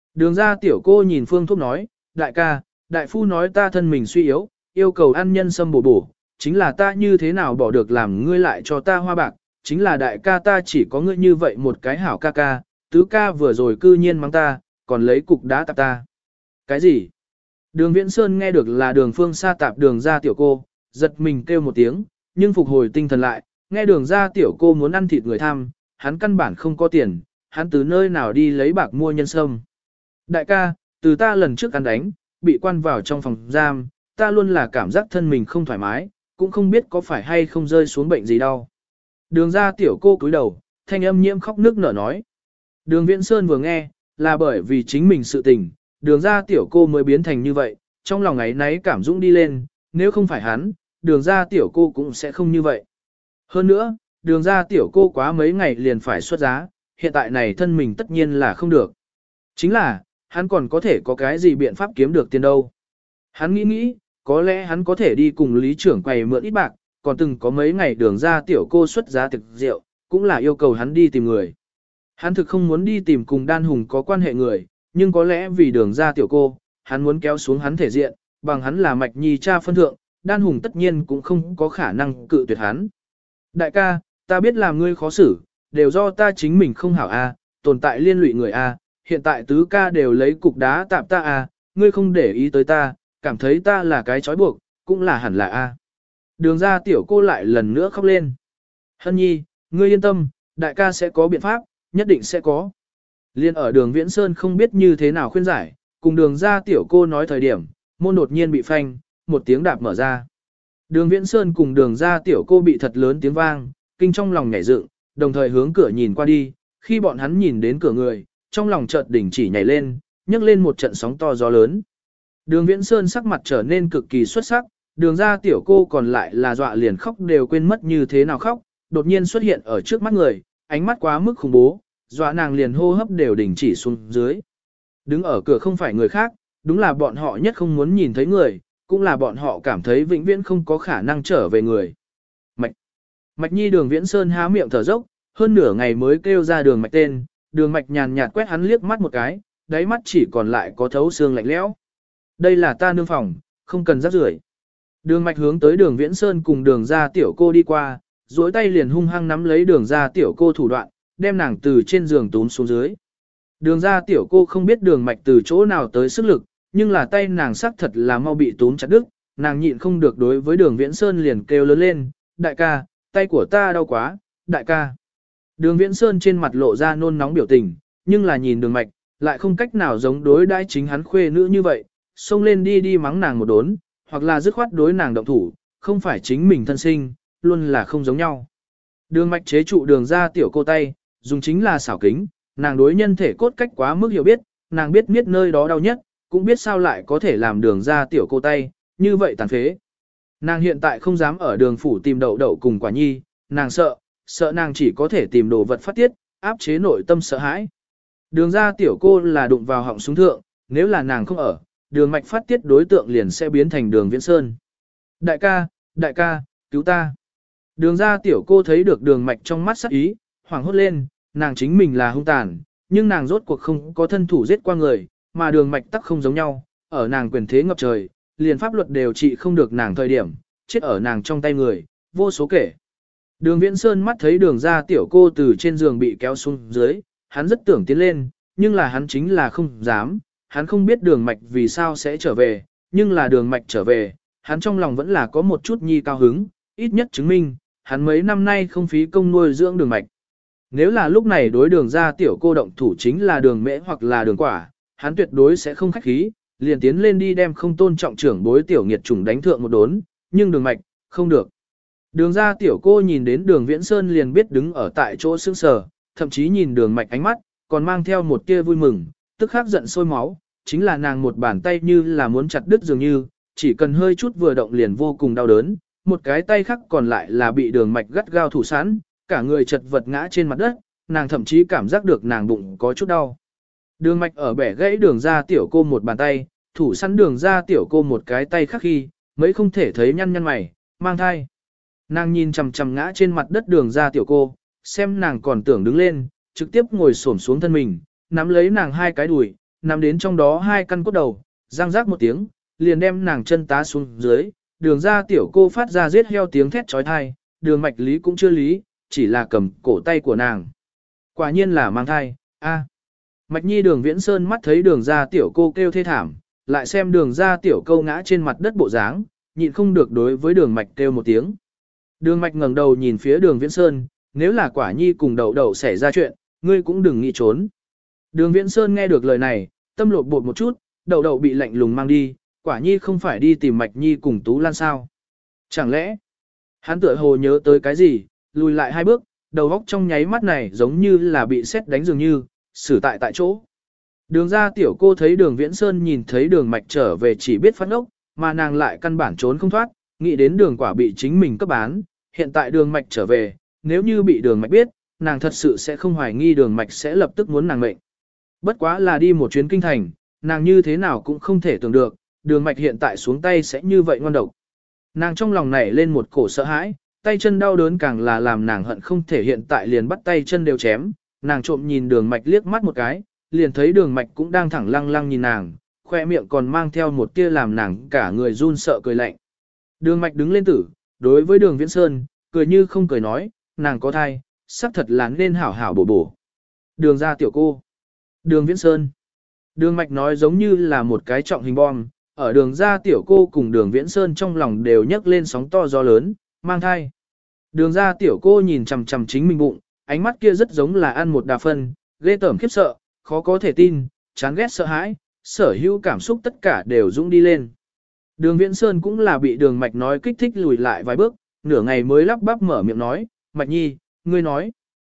Đường ra tiểu cô nhìn Phương Thúc nói, đại ca, đại phu nói ta thân mình suy yếu, yêu cầu ăn nhân sâm bổ bổ, chính là ta như thế nào bỏ được làm ngươi lại cho ta hoa bạc, chính là đại ca ta chỉ có ngươi như vậy một cái hảo ca ca, tứ ca vừa rồi cư nhiên mắng ta, còn lấy cục đá tạp ta. Cái gì? Đường Viễn Sơn nghe được là đường Phương Sa tạp đường ra tiểu cô, giật mình kêu một tiếng, nhưng phục hồi tinh thần lại, nghe đường ra tiểu cô muốn ăn thịt người tham, hắn căn bản không có tiền, hắn từ nơi nào đi lấy bạc mua nhân sâm. Đại ca, từ ta lần trước ăn đánh, bị quan vào trong phòng giam, ta luôn là cảm giác thân mình không thoải mái, cũng không biết có phải hay không rơi xuống bệnh gì đâu. Đường ra tiểu cô cúi đầu, thanh âm nhiễm khóc nước nở nói. Đường Viễn Sơn vừa nghe, là bởi vì chính mình sự tình, đường ra tiểu cô mới biến thành như vậy, trong lòng ấy náy cảm dũng đi lên, nếu không phải hắn, đường ra tiểu cô cũng sẽ không như vậy. Hơn nữa, đường ra tiểu cô quá mấy ngày liền phải xuất giá, hiện tại này thân mình tất nhiên là không được. Chính là, hắn còn có thể có cái gì biện pháp kiếm được tiền đâu. Hắn nghĩ, có lẽ hắn có thể đi cùng lý trưởng quầy mượn ít bạc, còn từng có mấy ngày đường ra tiểu cô xuất giá thực rượu, cũng là yêu cầu hắn đi tìm người. Hắn thực không muốn đi tìm cùng đan hùng có quan hệ người, nhưng có lẽ vì đường ra tiểu cô, hắn muốn kéo xuống hắn thể diện, bằng hắn là mạch nhi cha phân thượng, đan hùng tất nhiên cũng không có khả năng cự tuyệt hắn. Đại ca, ta biết làm ngươi khó xử, đều do ta chính mình không hảo a, tồn tại liên lụy người a, hiện tại tứ ca đều lấy cục đá tạp ta a, ngươi không để ý tới ta, cảm thấy ta là cái trói buộc, cũng là hẳn là a. Đường ra tiểu cô lại lần nữa khóc lên. Hân nhi, ngươi yên tâm, đại ca sẽ có biện pháp, nhất định sẽ có. Liên ở đường Viễn Sơn không biết như thế nào khuyên giải, cùng đường ra tiểu cô nói thời điểm, môn đột nhiên bị phanh, một tiếng đạp mở ra. Đường Viễn Sơn cùng đường ra tiểu cô bị thật lớn tiếng vang, kinh trong lòng nhảy dựng, đồng thời hướng cửa nhìn qua đi, khi bọn hắn nhìn đến cửa người, trong lòng chợt đỉnh chỉ nhảy lên, nhấc lên một trận sóng to gió lớn. Đường Viễn Sơn sắc mặt trở nên cực kỳ xuất sắc, đường ra tiểu cô còn lại là dọa liền khóc đều quên mất như thế nào khóc, đột nhiên xuất hiện ở trước mắt người, ánh mắt quá mức khủng bố, dọa nàng liền hô hấp đều đình chỉ xuống dưới. Đứng ở cửa không phải người khác, đúng là bọn họ nhất không muốn nhìn thấy người, cũng là bọn họ cảm thấy vĩnh viễn không có khả năng trở về người. Mạch Nhi đường Viễn Sơn há miệng thở dốc, hơn nửa ngày mới kêu ra đường Mạch tên, đường Mạch nhàn nhạt quét hắn liếc mắt một cái, đáy mắt chỉ còn lại có thấu xương lạnh lẽo. Đây là ta nương phòng, không cần rắc rưởi. Đường Mạch hướng tới đường Viễn Sơn cùng đường ra tiểu cô đi qua, duỗi tay liền hung hăng nắm lấy đường ra tiểu cô thủ đoạn, đem nàng từ trên giường tún xuống dưới. Đường ra tiểu cô không biết đường Mạch từ chỗ nào tới sức lực, nhưng là tay nàng sắc thật là mau bị túm chặt đứt, nàng nhịn không được đối với đường Viễn Sơn liền kêu lớn lên, đại ca, tay của ta đau quá, đại ca. Đường Viễn Sơn trên mặt lộ ra nôn nóng biểu tình, nhưng là nhìn đường Mạch, lại không cách nào giống đối đãi chính hắn khuê nữ như vậy, xông lên đi mắng nàng một đốn, hoặc là dứt khoát đối nàng động thủ, không phải chính mình thân sinh, luôn là không giống nhau. Đường Mạch chế trụ đường ra tiểu cô tay, dùng chính là xảo kính, nàng đối nhân thể cốt cách quá mức hiểu biết, nàng biết miết nơi đó đau nhất, cũng biết sao lại có thể làm đường ra tiểu cô tay, như vậy tàn phế. Nàng hiện tại không dám ở đường phủ tìm đậu đậu cùng quả nhi, nàng sợ nàng chỉ có thể tìm đồ vật phát tiết, áp chế nội tâm sợ hãi. Đường ra tiểu cô là đụng vào họng súng thượng, nếu là nàng không ở, đường Mạch phát tiết đối tượng liền sẽ biến thành đường Viễn Sơn. Đại ca, cứu ta. Đường ra tiểu cô thấy được đường Mạch trong mắt sắc ý, hoảng hốt lên, nàng chính mình là hung tàn, nhưng nàng rốt cuộc không có thân thủ giết qua người, mà đường Mạch tắc không giống nhau, ở nàng quyền thế ngập trời, liền pháp luật đều trị không được nàng thời điểm, chết ở nàng trong tay người, vô số kể. Đường Viễn Sơn mắt thấy đường ra tiểu cô từ trên giường bị kéo xuống dưới, hắn rất tưởng tiến lên, nhưng là hắn chính là không dám, hắn không biết đường Mạch vì sao sẽ trở về, nhưng là đường Mạch trở về, hắn trong lòng vẫn là có một chút nhi cao hứng, ít nhất chứng minh, hắn mấy năm nay không phí công nuôi dưỡng đường Mạch. Nếu là lúc này đối đường ra tiểu cô động thủ chính là đường mễ hoặc là đường quả, hắn tuyệt đối sẽ không khách khí, liền tiến lên đi đem không tôn trọng trưởng bối tiểu nghiệt chủng đánh thượng một đốn, nhưng đường Mạch, không được. Đường ra tiểu cô nhìn đến đường Viễn Sơn liền biết đứng ở tại chỗ sững sờ, thậm chí nhìn đường Mạch ánh mắt, còn mang theo một tia vui mừng, tức khắc giận sôi máu, chính là nàng một bàn tay như là muốn chặt đứt dường như, chỉ cần hơi chút vừa động liền vô cùng đau đớn, một cái tay khác còn lại là bị đường Mạch gắt gao thủ sẵn, cả người chật vật ngã trên mặt đất, nàng thậm chí cảm giác được nàng bụng có chút đau. Đường Mạch ở bẻ gãy đường ra tiểu cô một bàn tay, thủ sẵn đường ra tiểu cô một cái tay khác khi, mấy không thể thấy nhăn mày, mang thai. Nàng nhìn chằm chằm ngã trên mặt đất đường ra tiểu cô, xem nàng còn tưởng đứng lên, trực tiếp ngồi xổm xuống thân mình, nắm lấy nàng hai cái đùi, nằm đến trong đó hai căn cốt đầu, răng rác một tiếng, liền đem nàng chân tá xuống dưới, đường ra tiểu cô phát ra giết heo tiếng thét trói thai, đường mạch lý cũng chưa lý, chỉ là cầm cổ tay của nàng. Quả nhiên là mang thai, a. Mạch nhi đường viễn sơn mắt thấy đường ra tiểu cô kêu thê thảm, lại xem đường ra tiểu câu ngã trên mặt đất bộ dáng, nhịn không được đối với đường mạch kêu một tiếng. Đường mạch ngẩng đầu nhìn phía đường viễn sơn, nếu là quả nhi cùng đậu đậu xảy ra chuyện, ngươi cũng đừng nghĩ trốn. Đường viễn sơn nghe được lời này, tâm lột bột một chút, đậu đậu bị lạnh lùng mang đi, quả nhi không phải đi tìm mạch nhi cùng Tú Lan sao. Chẳng lẽ, hắn tựa hồ nhớ tới cái gì, lùi lại hai bước, đầu óc trong nháy mắt này giống như là bị sét đánh dường như, xử tại chỗ. Đường ra tiểu cô thấy đường viễn sơn nhìn thấy đường mạch trở về chỉ biết phát ốc, mà nàng lại căn bản trốn không thoát, nghĩ đến đường quả bị chính mình cấp bán, hiện tại đường mạch trở về, nếu như bị đường mạch biết, nàng thật sự sẽ không hoài nghi đường mạch sẽ lập tức muốn nàng mệnh. Bất quá là đi một chuyến kinh thành, nàng như thế nào cũng không thể tưởng được, đường mạch hiện tại xuống tay sẽ như vậy ngoan độc. Nàng trong lòng nảy lên một cổ sợ hãi, tay chân đau đớn càng là làm nàng hận không thể hiện tại liền bắt tay chân đều chém, nàng trộm nhìn đường mạch liếc mắt một cái, liền thấy đường mạch cũng đang thẳng lăng lăng nhìn nàng, khoe miệng còn mang theo một tia làm nàng cả người run sợ cười lạnh. Đường mạch đứng lên tử, đối với đường viễn sơn, cười như không cười nói, nàng có thai, xác thật là nên hảo hảo bổ bổ. Đường ra tiểu cô. Đường viễn sơn. Đường mạch nói giống như là một cái trọng hình bom, ở đường ra tiểu cô cùng đường viễn sơn trong lòng đều nhấc lên sóng to gió lớn, mang thai. Đường ra tiểu cô nhìn chằm chằm chính mình bụng, ánh mắt kia rất giống là ăn một đà phân, ghê tởm khiếp sợ, khó có thể tin, chán ghét sợ hãi, sở hữu cảm xúc tất cả đều dũng đi lên. Đường viễn sơn cũng là bị đường mạch nói kích thích lùi lại vài bước, nửa ngày mới lắp bắp mở miệng nói, mạch nhi, ngươi nói,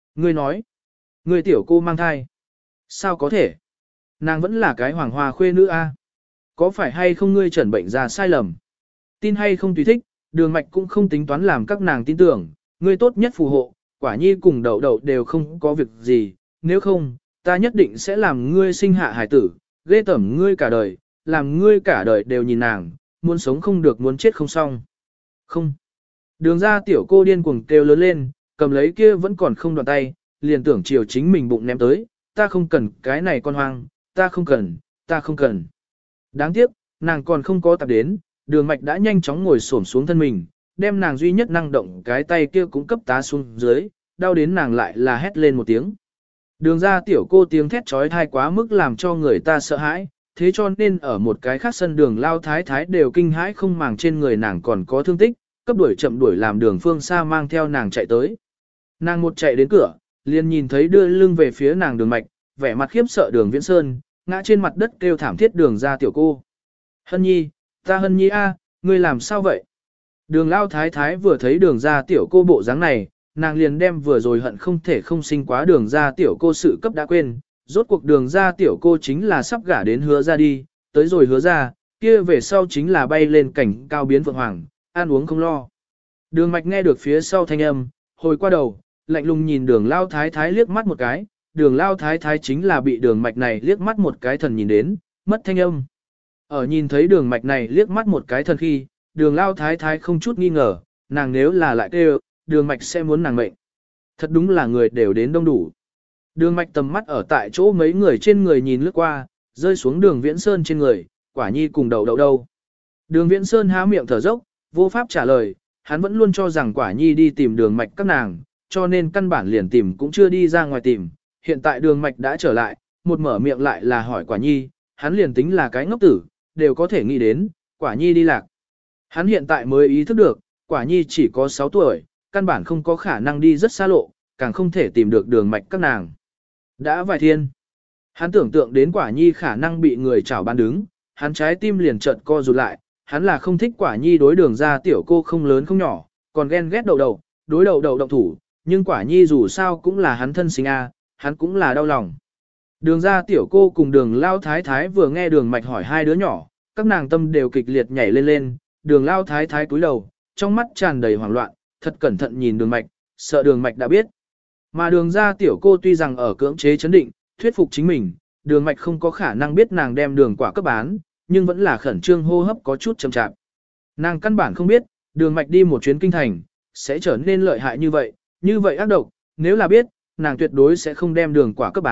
ngươi tiểu cô mang thai. Sao có thể? Nàng vẫn là cái hoàng hoa khuê nữ a. Có phải hay không ngươi chẩn bệnh ra sai lầm? Tin hay không tùy thích, đường mạch cũng không tính toán làm các nàng tin tưởng, ngươi tốt nhất phù hộ, quả nhi cùng đậu đậu đều không có việc gì, nếu không, ta nhất định sẽ làm ngươi sinh hạ hải tử, ghê tởm ngươi cả đời, làm ngươi cả đời đều nhìn nàng, muốn sống không được muốn chết không xong. Không. Đường ra tiểu cô điên cuồng kêu lớn lên, cầm lấy kia vẫn còn không đoạn tay, liền tưởng chiều chính mình bụng ném tới, ta không cần cái này con hoang, ta không cần. Đáng tiếc, nàng còn không có tập đến, đường mạch đã nhanh chóng ngồi xổm xuống thân mình, đem nàng duy nhất năng động cái tay kia cũng cấp tá xuống dưới, đau đến nàng lại là hét lên một tiếng. Đường ra tiểu cô tiếng thét trói thai quá mức làm cho người ta sợ hãi, thế cho nên ở một cái khác sân đường lao thái thái đều kinh hãi không màng trên người nàng còn có thương tích, cấp đuổi chậm đuổi làm đường phương xa mang theo nàng chạy tới. Nàng một chạy đến cửa, liền nhìn thấy đưa lưng về phía nàng đường mạch, vẻ mặt khiếp sợ đường viễn sơn, ngã trên mặt đất kêu thảm thiết đường ra tiểu cô. Hân nhi, ta hân nhi a, ngươi làm sao vậy? Đường lao thái thái vừa thấy đường ra tiểu cô bộ dáng này, nàng liền đem vừa rồi hận không thể không sinh quá đường ra tiểu cô sự cấp đã quên, rốt cuộc đường ra tiểu cô chính là sắp gả đến hứa ra đi, tới rồi hứa ra, kia về sau chính là bay lên cảnh cao biến vượng hoàng, ăn uống không lo. Đường mạch nghe được phía sau thanh âm, hồi qua đầu, lạnh lùng nhìn đường lao thái thái liếc mắt một cái, đường lao thái thái chính là bị đường mạch này liếc mắt một cái thần nhìn đến, mất thanh âm. Ở nhìn thấy đường mạch này liếc mắt một cái thần khi, đường lao thái thái không chút nghi ngờ, nàng nếu là lại kêu, đường mạch sẽ muốn nàng mệnh. Thật đúng là người đều đến đông đủ. Đường mạch tầm mắt ở tại chỗ mấy người trên người nhìn lướt qua, rơi xuống đường viễn sơn trên người, quả nhi cùng đầu đậu đâu. Đường viễn sơn há miệng thở dốc, vô pháp trả lời, hắn vẫn luôn cho rằng quả nhi đi tìm đường mạch các nàng, cho nên căn bản liền tìm cũng chưa đi ra ngoài tìm. Hiện tại đường mạch đã trở lại, một mở miệng lại là hỏi quả nhi, hắn liền tính là cái ngốc tử, đều có thể nghĩ đến, quả nhi đi lạc. Hắn hiện tại mới ý thức được, quả nhi chỉ có 6 tuổi, căn bản không có khả năng đi rất xa lộ, càng không thể tìm được đường mạch các nàng. Đã vài thiên, hắn tưởng tượng đến quả nhi khả năng bị người chảo bán đứng, hắn trái tim liền chợt co rụt lại, hắn là không thích quả nhi đối đường ra tiểu cô không lớn không nhỏ, còn ghen ghét đầu đầu, đối đầu đầu động thủ, nhưng quả nhi dù sao cũng là hắn thân sinh a, hắn cũng là đau lòng. Đường ra tiểu cô cùng đường lao thái thái vừa nghe đường mạch hỏi hai đứa nhỏ, các nàng tâm đều kịch liệt nhảy lên lên, đường lao thái thái cúi đầu, trong mắt tràn đầy hoảng loạn, thật cẩn thận nhìn đường mạch, sợ đường mạch đã biết. Mà đường ra tiểu cô tuy rằng ở cưỡng chế chấn định, thuyết phục chính mình, đường mạch không có khả năng biết nàng đem đường quả cấp bán, nhưng vẫn là khẩn trương hô hấp có chút chậm chạp. Nàng căn bản không biết, đường mạch đi một chuyến kinh thành, sẽ trở nên lợi hại như vậy ác độc, nếu là biết, nàng tuyệt đối sẽ không đem đường quả cấp bán,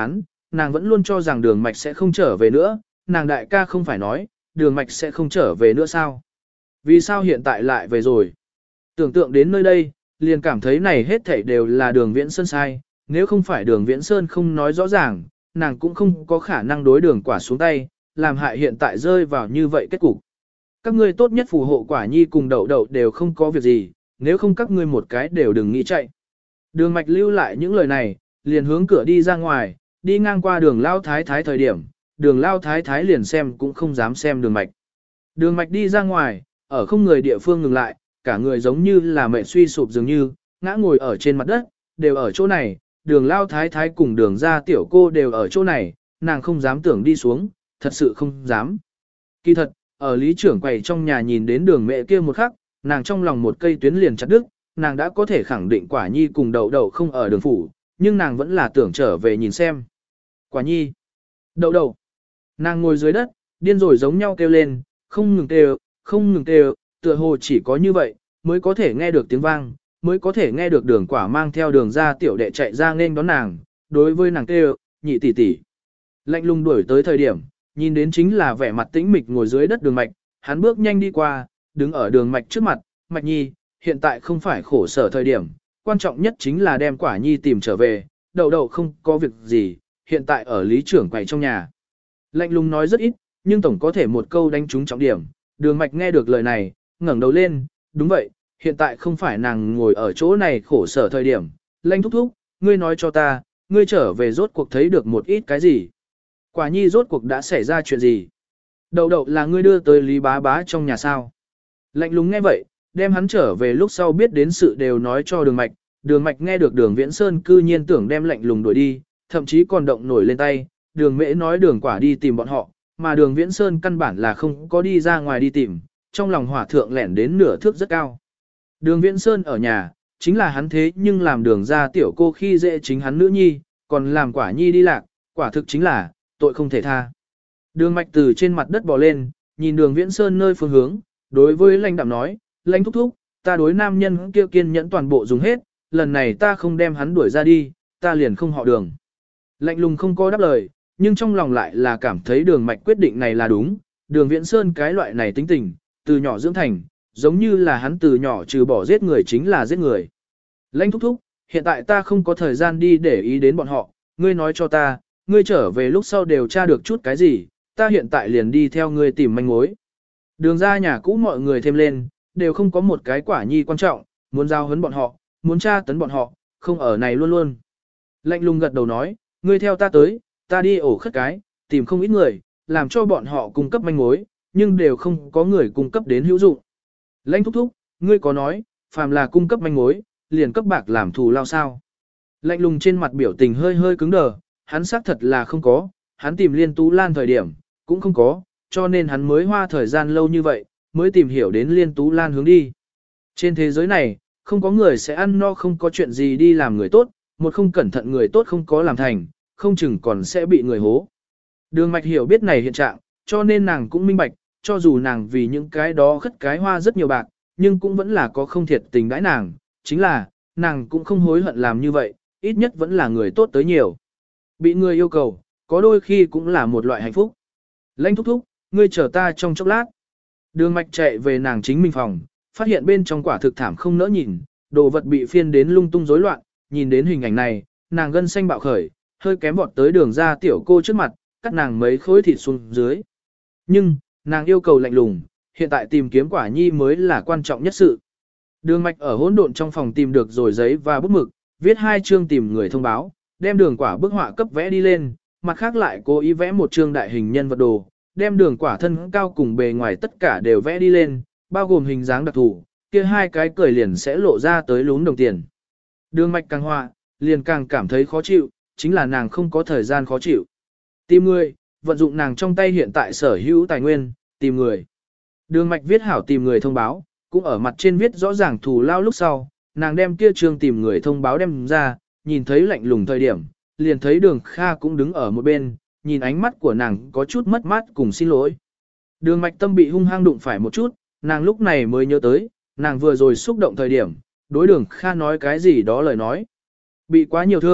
nàng vẫn luôn cho rằng đường mạch sẽ không trở về nữa, nàng đại ca không phải nói, đường mạch sẽ không trở về nữa sao? Vì sao hiện tại lại về rồi? Tưởng tượng đến nơi đây, liền cảm thấy này hết thảy đều là đường Viễn Sơn sai, nếu không phải đường Viễn Sơn không nói rõ ràng, nàng cũng không có khả năng đối đường quả xuống tay, làm hại hiện tại rơi vào như vậy kết cục. Các ngươi tốt nhất phù hộ quả nhi cùng đậu đậu đều không có việc gì, nếu không các ngươi một cái đều đừng nghĩ chạy. Đường mạch lưu lại những lời này, liền hướng cửa đi ra ngoài, đi ngang qua đường Lao Thái Thái thời điểm, đường Lao Thái Thái liền xem cũng không dám xem đường mạch. Đường mạch đi ra ngoài, ở không người địa phương ngừng lại, cả người giống như là mệt suy sụp dường như, ngã ngồi ở trên mặt đất, đều ở chỗ này, đường Lao Thái Thái cùng đường ra tiểu cô đều ở chỗ này, nàng không dám tưởng đi xuống, thật sự không dám. Kỳ thật, ở lý trưởng quầy trong nhà nhìn đến đường mẹ kia một khắc, nàng trong lòng một cây tuyến liền chặt đứt, nàng đã có thể khẳng định quả nhi cùng đậu đậu không ở đường phủ, nhưng nàng vẫn là tưởng trở về nhìn xem. Quả nhi, đậu đậu, nàng ngồi dưới đất, điên rồi giống nhau kêu lên, không ngừng kêu, không ngừng kêu, tựa hồ chỉ có như vậy, mới có thể nghe được tiếng vang, mới có thể nghe được đường quả mang theo đường ra tiểu đệ chạy ra nên đón nàng, đối với nàng kêu, nhị tỷ tỷ. Lạnh lùng đuổi tới thời điểm, nhìn đến chính là vẻ mặt tĩnh mịch ngồi dưới đất đường mạch, hắn bước nhanh đi qua, đứng ở đường mạch trước mặt, mạch nhi, hiện tại không phải khổ sở thời điểm, quan trọng nhất chính là đem quả nhi tìm trở về, đậu đậu không có việc gì, hiện tại ở lý trưởng quầy trong nhà. Lạnh lùng nói rất ít, nhưng tổng có thể một câu đánh trúng trọng điểm, đường mạch nghe được lời này, ngẩng đầu lên, đúng vậy, hiện tại không phải nàng ngồi ở chỗ này khổ sở thời điểm, Lanh thúc thúc, ngươi nói cho ta, ngươi trở về rốt cuộc thấy được một ít cái gì? Quả nhi rốt cuộc đã xảy ra chuyện gì? Đậu đậu là ngươi đưa tới Lý Bá Bá trong nhà sao? Lạnh lùng nghe vậy, đem hắn trở về lúc sau biết đến sự đều nói cho đường mạch nghe được đường Viễn Sơn cư nhiên tưởng đem lạnh lùng đuổi đi, thậm chí còn động nổi lên tay, đường mễ nói đường quả đi tìm bọn họ, mà đường Viễn Sơn căn bản là không có đi ra ngoài đi tìm, trong lòng hỏa thượng lẻn đến nửa thước rất cao. Đường Viễn Sơn ở nhà, chính là hắn thế nhưng làm đường ra tiểu cô khi dễ chính hắn nữ nhi, còn làm quả nhi đi lạc, quả thực chính là, tội không thể tha. Đường mạch từ trên mặt đất bò lên, nhìn đường Viễn Sơn nơi phương hướng, đối với lãnh đạm nói, lãnh thúc thúc, ta đối nam nhân kia kiên nhẫn toàn bộ dùng hết, lần này ta không đem hắn đuổi ra đi, ta liền không họ đường. Lạnh lùng không có đáp lời, nhưng trong lòng lại là cảm thấy đường mạch quyết định này là đúng, đường Viễn Sơn cái loại này tính tình, từ nhỏ dưỡng thành, giống như là hắn từ nhỏ trừ bỏ giết người chính là giết người. Lãnh thúc thúc, hiện tại ta không có thời gian đi để ý đến bọn họ, ngươi nói cho ta, ngươi trở về lúc sau đều tra được chút cái gì, ta hiện tại liền đi theo ngươi tìm manh mối. Đường ra nhà cũ mọi người thêm lên, đều không có một cái quả nhi quan trọng, muốn giao hấn bọn họ, muốn tra tấn bọn họ, không ở này luôn luôn. Lạnh lùng gật đầu nói, ngươi theo ta tới, ta đi ổ khất cái, tìm không ít người, làm cho bọn họ cung cấp manh mối, nhưng đều không có người cung cấp đến hữu dụng. Lãnh thúc thúc, ngươi có nói, phàm là cung cấp manh mối, liền cấp bạc làm thù lao sao. Lạnh lùng trên mặt biểu tình hơi hơi cứng đờ, hắn xác thật là không có, hắn tìm Liên Tú Lan thời điểm, cũng không có, cho nên hắn mới hoa thời gian lâu như vậy, mới tìm hiểu đến Liên Tú Lan hướng đi. Trên thế giới này, không có người sẽ ăn no không có chuyện gì đi làm người tốt, một không cẩn thận người tốt không có làm thành, không chừng còn sẽ bị người hố. Đường mạch hiểu biết này hiện trạng, cho nên nàng cũng minh bạch, cho dù nàng vì những cái đó khất cái hoa rất nhiều bạc, nhưng cũng vẫn là có không thiệt tình đãi nàng, chính là, nàng cũng không hối hận làm như vậy, ít nhất vẫn là người tốt tới nhiều. Bị người yêu cầu, có đôi khi cũng là một loại hạnh phúc. Lãnh thúc thúc, ngươi chờ ta trong chốc lát. Đường mạch chạy về nàng chính mình phòng, phát hiện bên trong quả thực thảm không nỡ nhìn, đồ vật bị phiên đến lung tung rối loạn, nhìn đến hình ảnh này, nàng gân xanh bạo khởi, hơi kém vọt tới đường ra tiểu cô trước mặt, cắt nàng mấy khối thịt xuống dưới. Nhưng, nàng yêu cầu lạnh lùng, hiện tại tìm kiếm quả nhi mới là quan trọng nhất sự. Đường mạch ở hỗn độn trong phòng tìm được rồi giấy và bút mực, viết 2 chương tìm người thông báo, đem đường quả bức họa cấp vẽ đi lên, mặt khác lại cố ý vẽ một chương đại hình nhân vật đồ, đem đường quả thân cao cùng bề ngoài tất cả đều vẽ đi lên, bao gồm hình dáng đặc thù, kia 2 cái cười liền sẽ lộ ra tới lún đồng tiền. Đường mạch càng họa, liền càng cảm thấy khó chịu, chính là nàng không có thời gian khó chịu. Tìm người, vận dụng nàng trong tay hiện tại sở hữu tài nguyên, tìm người. Đường mạch viết hảo tìm người thông báo, cũng ở mặt trên viết rõ ràng thù lao lúc sau, nàng đem kia chương tìm người thông báo đem ra, nhìn thấy lạnh lùng thời điểm, liền thấy đường Kha cũng đứng ở một bên, nhìn ánh mắt của nàng có chút mất mát cùng xin lỗi. Đường mạch tâm bị hung hăng đụng phải một chút, nàng lúc này mới nhớ tới, nàng vừa rồi xúc động thời điểm, đối đường Kha nói cái gì đó lời nói. Bị quá nhiều thương,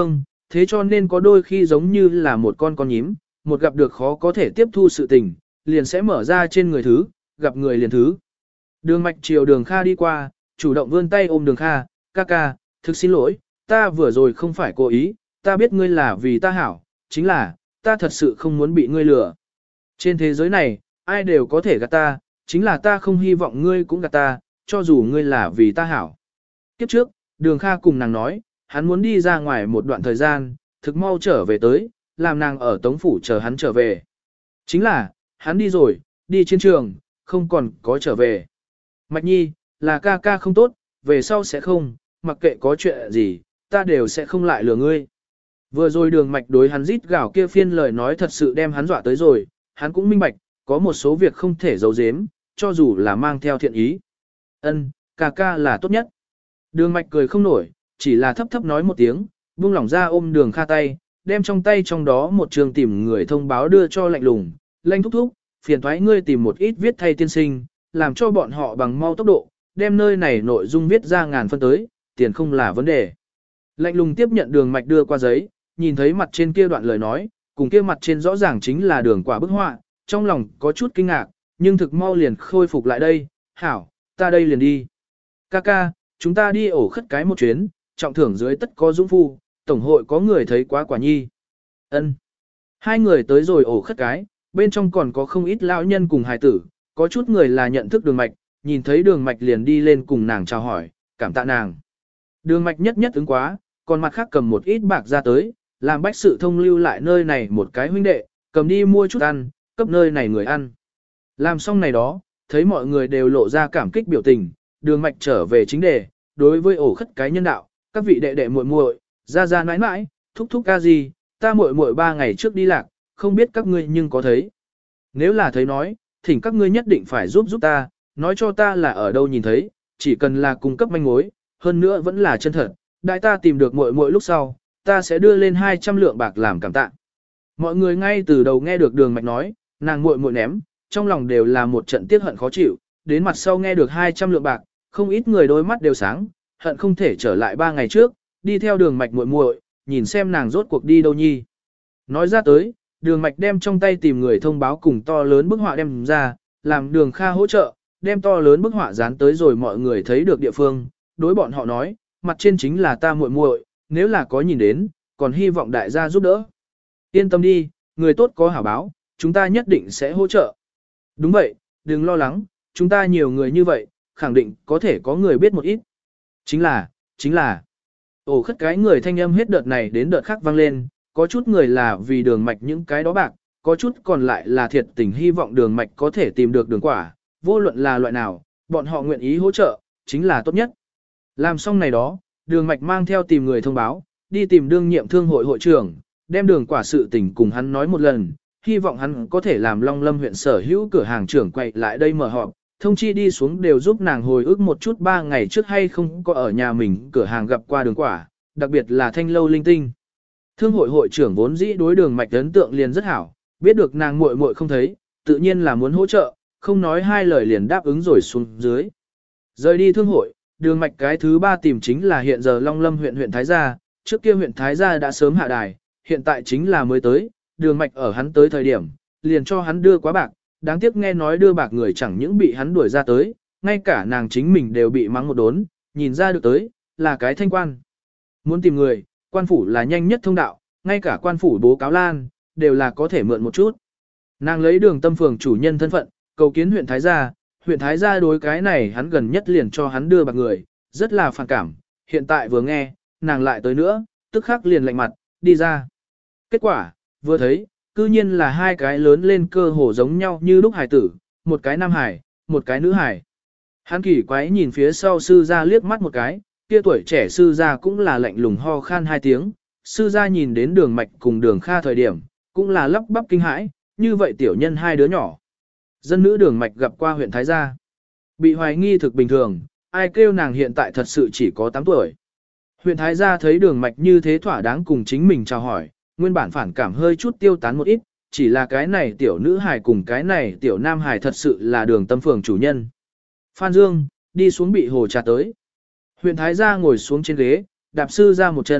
thế cho nên có đôi khi giống như là một con nhím, một gặp được khó có thể tiếp thu sự tình, liền sẽ mở ra trên người thứ, gặp người liền thứ. Đường Mạch chiều Đường Kha đi qua, chủ động vươn tay ôm Đường Kha, ca ca, thực xin lỗi, ta vừa rồi không phải cố ý, ta biết ngươi là vì ta hảo, chính là, ta thật sự không muốn bị ngươi lừa. Trên thế giới này, ai đều có thể gạt ta, chính là ta không hy vọng ngươi cũng gạt ta, cho dù ngươi là vì ta hảo. Kiếp trước, Đường Kha cùng nàng nói, hắn muốn đi ra ngoài một đoạn thời gian, thực mau trở về tới, làm nàng ở Tống Phủ chờ hắn trở về. Chính là, hắn đi rồi, đi chiến trường, không còn có trở về. Mạch Nhi, là ca ca không tốt, về sau sẽ không, mặc kệ có chuyện gì, ta đều sẽ không lại lừa ngươi. Vừa rồi Đường Mạch đối hắn rít gào kia phiên lời nói thật sự đem hắn dọa tới rồi, hắn cũng minh bạch, có một số việc không thể giấu giếm, cho dù là mang theo thiện ý. Ân, ca ca là tốt nhất. Đường Mạch cười không nổi, chỉ là thấp thấp nói một tiếng, buông lỏng ra ôm Đường Kha tay, đem trong tay trong đó một trường tìm người thông báo đưa cho Lạnh Lùng. Lạnh thúc thúc, phiền thoái ngươi tìm một ít viết thay tiên sinh, làm cho bọn họ bằng mau tốc độ, đem nơi này nội dung viết ra ngàn phân tới, tiền không là vấn đề. Lạnh Lùng tiếp nhận Đường Mạch đưa qua giấy, nhìn thấy mặt trên kia đoạn lời nói, cùng kia mặt trên rõ ràng chính là Đường Quả bức họa, trong lòng có chút kinh ngạc, nhưng thực mau liền khôi phục lại đây, hảo, ta đây liền đi. Ca, chúng ta đi ổ khất cái một chuyến, trọng thưởng dưới tất có dũng phu, tổng hội có người thấy quá quả nhi. Ân. Hai người tới rồi ổ khất cái, bên trong còn có không ít lão nhân cùng hài tử, có chút người là nhận thức Đường Mạch, nhìn thấy Đường Mạch liền đi lên cùng nàng chào hỏi, cảm tạ nàng. Đường Mạch nhất ứng quá, còn mặt khác cầm một ít bạc ra tới, làm bách sự thông lưu lại nơi này một cái huynh đệ, cầm đi mua chút ăn, cấp nơi này người ăn. Làm xong này đó, thấy mọi người đều lộ ra cảm kích biểu tình, Đường Mạch trở về chính đề, đối với ổ khất cái nhân đạo, các vị đệ đệ muội muội, ra nãi nãi, thúc thúc ca gì, ta muội muội 3 ngày trước đi lạc, không biết các ngươi nhưng có thấy. Nếu là thấy nói, thỉnh các ngươi nhất định phải giúp ta, nói cho ta là ở đâu nhìn thấy, chỉ cần là cung cấp manh mối, hơn nữa vẫn là chân thật, đại ta tìm được muội muội lúc sau, ta sẽ đưa lên 200 lượng bạc làm cảm tạ. Mọi người ngay từ đầu nghe được Đường Mạch nói, nàng muội muội ném, trong lòng đều là một trận tiếc hận khó chịu, đến mặt sau nghe được 200 lượng bạc, không ít người đôi mắt đều sáng, hận không thể trở lại 3 ngày trước, đi theo Đường Mạch muội muội, nhìn xem nàng rốt cuộc đi đâu nhi. Nói ra tới, Đường Mạch đem trong tay tìm người thông báo cùng to lớn bức họa đem ra, làm Đường Kha hỗ trợ, đem to lớn bức họa dán tới rồi mọi người thấy được địa phương, đối bọn họ nói, mặt trên chính là ta muội muội, nếu là có nhìn đến, còn hy vọng đại gia giúp đỡ. Yên tâm đi, người tốt có hảo báo, chúng ta nhất định sẽ hỗ trợ. Đúng vậy, đừng lo lắng, chúng ta nhiều người như vậy, khẳng định có thể có người biết một ít. Chính là, ổ khất cái người thanh âm hết đợt này đến đợt khác vang lên, có chút người là vì Đường Mạch những cái đó bạc, có chút còn lại là thiệt tình hy vọng Đường Mạch có thể tìm được Đường Quả, vô luận là loại nào, bọn họ nguyện ý hỗ trợ, chính là tốt nhất. Làm xong này đó, Đường Mạch mang theo tìm người thông báo, đi tìm đương nhiệm thương hội hội trưởng, đem Đường Quả sự tình cùng hắn nói một lần, hy vọng hắn có thể làm Long Lâm huyện sở hữu cửa hàng trưởng quay lại đây mở họp, thông chi đi xuống đều giúp nàng hồi ức một chút 3 ngày trước hay không có ở nhà mình cửa hàng gặp qua Đường Quả, đặc biệt là thanh lâu linh tinh. Thương hội hội trưởng vốn dĩ đối Đường Mạch ấn tượng liền rất hảo, biết được nàng muội muội không thấy, tự nhiên là muốn hỗ trợ, không nói hai lời liền đáp ứng rồi xuống dưới. Rời đi thương hội, Đường Mạch cái thứ 3 tìm chính là hiện giờ Long Lâm huyện Thái Gia, trước kia huyện Thái Gia đã sớm hạ đài, hiện tại chính là mới tới, Đường Mạch ở hắn tới thời điểm, liền cho hắn đưa quá bạc, đáng tiếc nghe nói đưa bạc người chẳng những bị hắn đuổi ra tới, ngay cả nàng chính mình đều bị mắng một đốn, nhìn ra được tới, là cái thanh quan. Muốn tìm người, quan phủ là nhanh nhất thông đạo, ngay cả quan phủ bố cáo lan, đều là có thể mượn một chút. Nàng lấy Đường Tâm phường chủ nhân thân phận, cầu kiến huyện Thái Gia đối cái này hắn gần nhất liền cho hắn đưa bạc người, rất là phản cảm, hiện tại vừa nghe, nàng lại tới nữa, tức khắc liền lạnh mặt, đi ra. Kết quả, vừa thấy, cư nhiên là hai cái lớn lên cơ hồ giống nhau như lúc hải tử, một cái nam hải, một cái nữ hải. Hắn kỳ quái nhìn phía sau sư gia liếc mắt một cái, kia tuổi trẻ sư gia cũng là lạnh lùng ho khan 2 tiếng, sư gia nhìn đến Đường Mạch cùng Đường Kha thời điểm, cũng là lắp bắp kinh hãi, như vậy tiểu nhân 2 đứa nhỏ. Dân nữ Đường Mạch gặp qua huyện Thái Gia. Bị hoài nghi thực bình thường, ai kêu nàng hiện tại thật sự chỉ có 8 tuổi. Huyện Thái Gia thấy Đường Mạch như thế thỏa đáng cùng chính mình chào hỏi, nguyên bản phản cảm hơi chút tiêu tán một ít, chỉ là cái này tiểu nữ hài cùng cái này tiểu nam hài thật sự là Đường Tâm phường chủ nhân. Phan Dương, đi xuống bị hồ trà tới. Huyện Thái Gia ngồi xuống trên ghế, đạp sư ra một chân,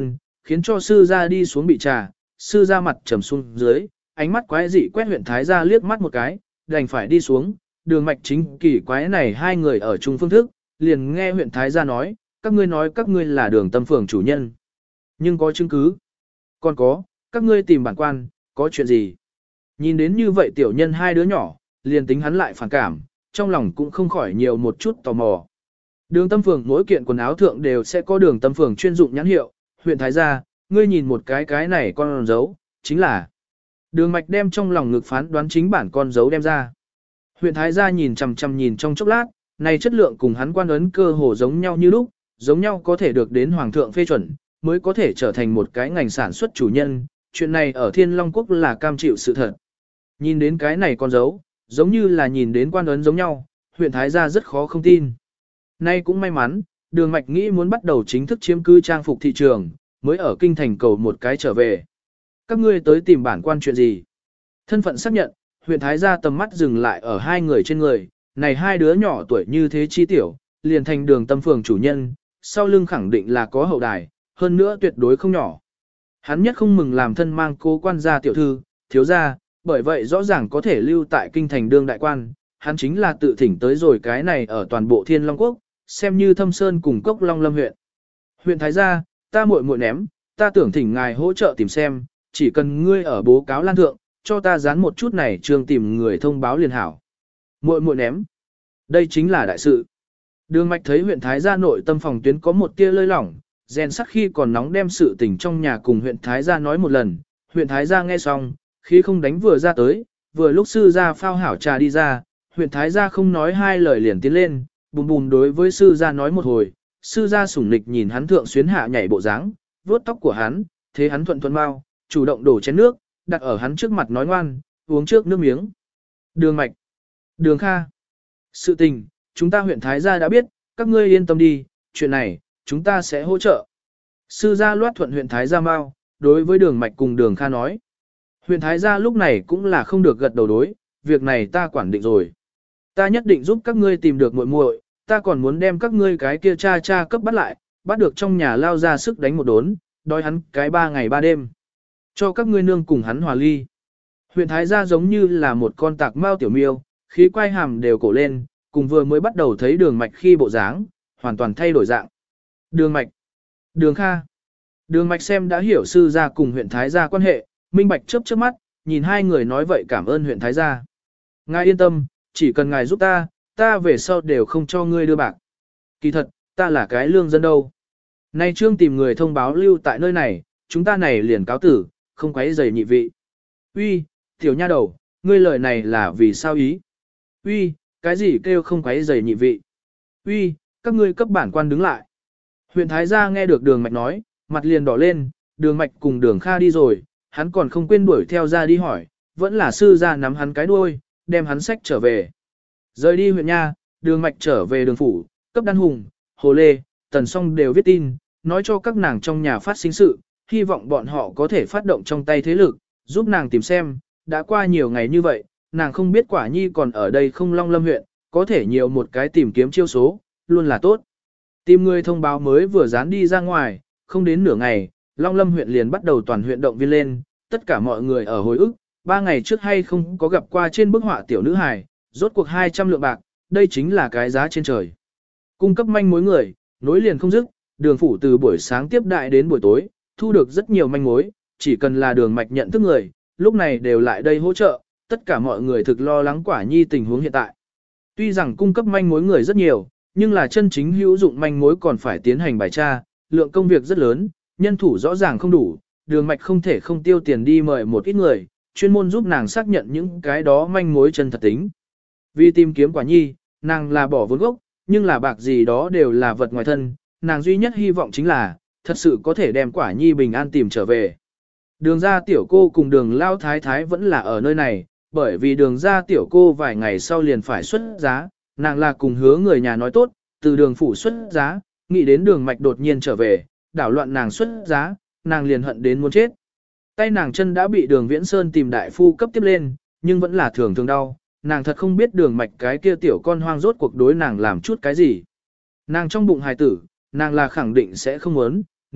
khiến cho sư gia đi xuống bị trà, sư gia mặt trầm xuống dưới, ánh mắt quái dị quét huyện thái gia liếc mắt một cái, đành phải đi xuống, đường mạch chính kỳ quái này hai người ở chung phương thức, liền nghe huyện thái gia nói các ngươi là đường tâm phường chủ nhân. Nhưng có chứng cứ. Còn có, các ngươi tìm bản quan, có chuyện gì? Nhìn đến như vậy tiểu nhân hai đứa nhỏ, liền tính hắn lại phản cảm, trong lòng cũng không khỏi nhiều một chút tò mò. Đường tâm phường mỗi kiện quần áo thượng đều sẽ có đường tâm phường chuyên dụng nhãn hiệu, huyện thái gia, ngươi nhìn một cái này con dấu, chính là. Đường mạch đem trong lòng ngực phán đoán chính bản con dấu đem ra. Huyện thái gia nhìn chằm chằm nhìn trong chốc lát, này chất lượng cùng hắn quan ấn cơ hồ giống nhau như lúc, giống nhau có thể được đến hoàng thượng phê chuẩn, mới có thể trở thành một cái ngành sản xuất chủ nhân, chuyện này ở Thiên Long Quốc là cam chịu sự thật. Nhìn đến cái này con dấu, giống như là nhìn đến quan ấn giống nhau, huyện thái gia rất khó không tin. Nay cũng may mắn, đường mạch nghĩ muốn bắt đầu chính thức chiếm cứ trang phục thị trường, mới ở kinh thành cầu một cái trở về. Các ngươi tới tìm bản quan chuyện gì? Thân phận xác nhận, huyện thái gia tầm mắt dừng lại ở hai người trên người, này hai đứa nhỏ tuổi như thế chi tiểu, liền thành đường tâm phường chủ nhân, sau lưng khẳng định là có hậu đài, hơn nữa tuyệt đối không nhỏ. Hắn nhất không mừng làm thân mang cố quan gia tiểu thư, thiếu gia, bởi vậy rõ ràng có thể lưu tại kinh thành đương đại quan, hắn chính là tự thỉnh tới rồi cái này ở toàn bộ Thiên Long Quốc, xem như Thâm Sơn cùng Cốc Long Lâm huyện. Huyện thái gia, ta muội muội ném, ta tưởng thỉnh ngài hỗ trợ tìm xem, chỉ cần ngươi ở bố cáo lan thượng, cho ta dán một chút này trường tìm người thông báo liền hảo. Muội muội ném. Đây chính là đại sự. Đường mạch thấy huyện thái gia nội tâm phòng tuyến có một tia lơi lỏng, rèn sắc khi còn nóng đem sự tình trong nhà cùng huyện thái gia nói một lần, huyện thái gia nghe xong, khi không đánh vừa ra tới, vừa lúc sư gia phao hảo trà đi ra, huyện thái gia không nói hai lời liền tiến lên, bùm bùm đối với sư gia nói một hồi, sư gia sủng nịch nhìn hắn thượng xuyến hạ nhảy bộ dáng, vuốt tóc của hắn, thế hắn thuận thuận mau, chủ động đổ chén nước, đặt ở hắn trước mặt nói ngoan, uống trước nước miếng. Đường mạch, đường kha, sự tình, chúng ta huyện thái gia đã biết, các ngươi yên tâm đi, chuyện này, chúng ta sẽ hỗ trợ. Sư gia loát thuận huyện thái gia mau, đối với đường mạch cùng đường kha nói. Huyện thái gia lúc này cũng là không được gật đầu đối, việc này ta quản định rồi. Ta nhất định giúp các ngươi tìm được muội muội, ta còn muốn đem các ngươi cái kia cha cấp bắt lại, bắt được trong nhà lao ra sức đánh một đốn, đói hắn cái 3 ngày 3 đêm. Cho các ngươi nương cùng hắn hòa ly. Huyện thái gia giống như là một con tạc mao tiểu miêu, khí quay hàm đều cổ lên, cùng vừa mới bắt đầu thấy đường mạch khi bộ dáng, hoàn toàn thay đổi dạng. Đường mạch, đường kha. Đường mạch xem đã hiểu sư gia cùng huyện thái gia quan hệ, minh bạch chớp chớp mắt, nhìn hai người nói vậy cảm ơn huyện thái gia. Ngài yên tâm, chỉ cần ngài giúp ta về sau đều không cho ngươi đưa bạc. Kỳ thật, ta là cái lương dân đâu. Nay trương tìm người thông báo lưu tại nơi này, chúng ta này liền cáo tử, không quấy rầy nhị vị. Uy, tiểu nha đầu, ngươi lời này là vì sao ý? Uy, cái gì kêu không quấy rầy nhị vị? Uy, các ngươi cấp bản quan đứng lại. Huyện thái gia nghe được đường mạch nói, mặt liền đỏ lên, đường mạch cùng đường kha đi rồi, hắn còn không quên đuổi theo ra đi hỏi, vẫn là sư gia nắm hắn cái đuôi, đem hắn xách trở về. Rời đi huyện nha, đường mạch trở về đường phủ, cấp Đan Hùng, Hồ Lê, Tần Song đều viết tin, nói cho các nàng trong nhà phát sinh sự, hy vọng bọn họ có thể phát động trong tay thế lực, giúp nàng tìm xem, đã qua nhiều ngày như vậy, nàng không biết Quả Nhi còn ở đây không Long Lâm huyện, có thể nhiều một cái tìm kiếm chiêu số, luôn là tốt. Tìm người thông báo mới vừa dán đi ra ngoài, không đến nửa ngày, Long Lâm huyện liền bắt đầu toàn huyện động viên lên, tất cả mọi người ở hồi ức, 3 ngày trước hay không có gặp qua trên bức họa tiểu nữ hài, rốt cuộc 200 lượng bạc, đây chính là cái giá trên trời. Cung cấp manh mối người, nối liền không dứt, đường phủ từ buổi sáng tiếp đại đến buổi tối, thu được rất nhiều manh mối, chỉ cần là đường mạch nhận thức người, lúc này đều lại đây hỗ trợ, tất cả mọi người thực lo lắng Quả Nhi tình huống hiện tại. Tuy rằng cung cấp manh mối người rất nhiều, nhưng là chân chính hữu dụng manh mối còn phải tiến hành bài tra, lượng công việc rất lớn, nhân thủ rõ ràng không đủ, đường mạch không thể không tiêu tiền đi mời một ít người, chuyên môn giúp nàng xác nhận những cái đó manh mối chân thật tính. Vì tìm kiếm Quả Nhi, nàng là bỏ vốn gốc, nhưng là bạc gì đó đều là vật ngoài thân, nàng duy nhất hy vọng chính là, thật sự có thể đem Quả Nhi bình an tìm trở về. Đường ra tiểu cô cùng đường lao thái thái vẫn là ở nơi này, bởi vì đường ra tiểu cô vài ngày sau liền phải xuất giá, nàng là cùng hứa người nhà nói tốt, từ đường phủ xuất giá, nghĩ đến đường mạch đột nhiên trở về, đảo loạn nàng xuất giá, nàng liền hận đến muốn chết. Tay nàng chân đã bị đường Viễn Sơn tìm đại phu cấp tiếp lên, nhưng vẫn là thường thường đau, nàng thật không biết đường mạch cái kia tiểu con hoang rốt cuộc đối nàng làm chút cái gì. Nàng trong bụng hài tử, nàng là khẳng định sẽ không muốn,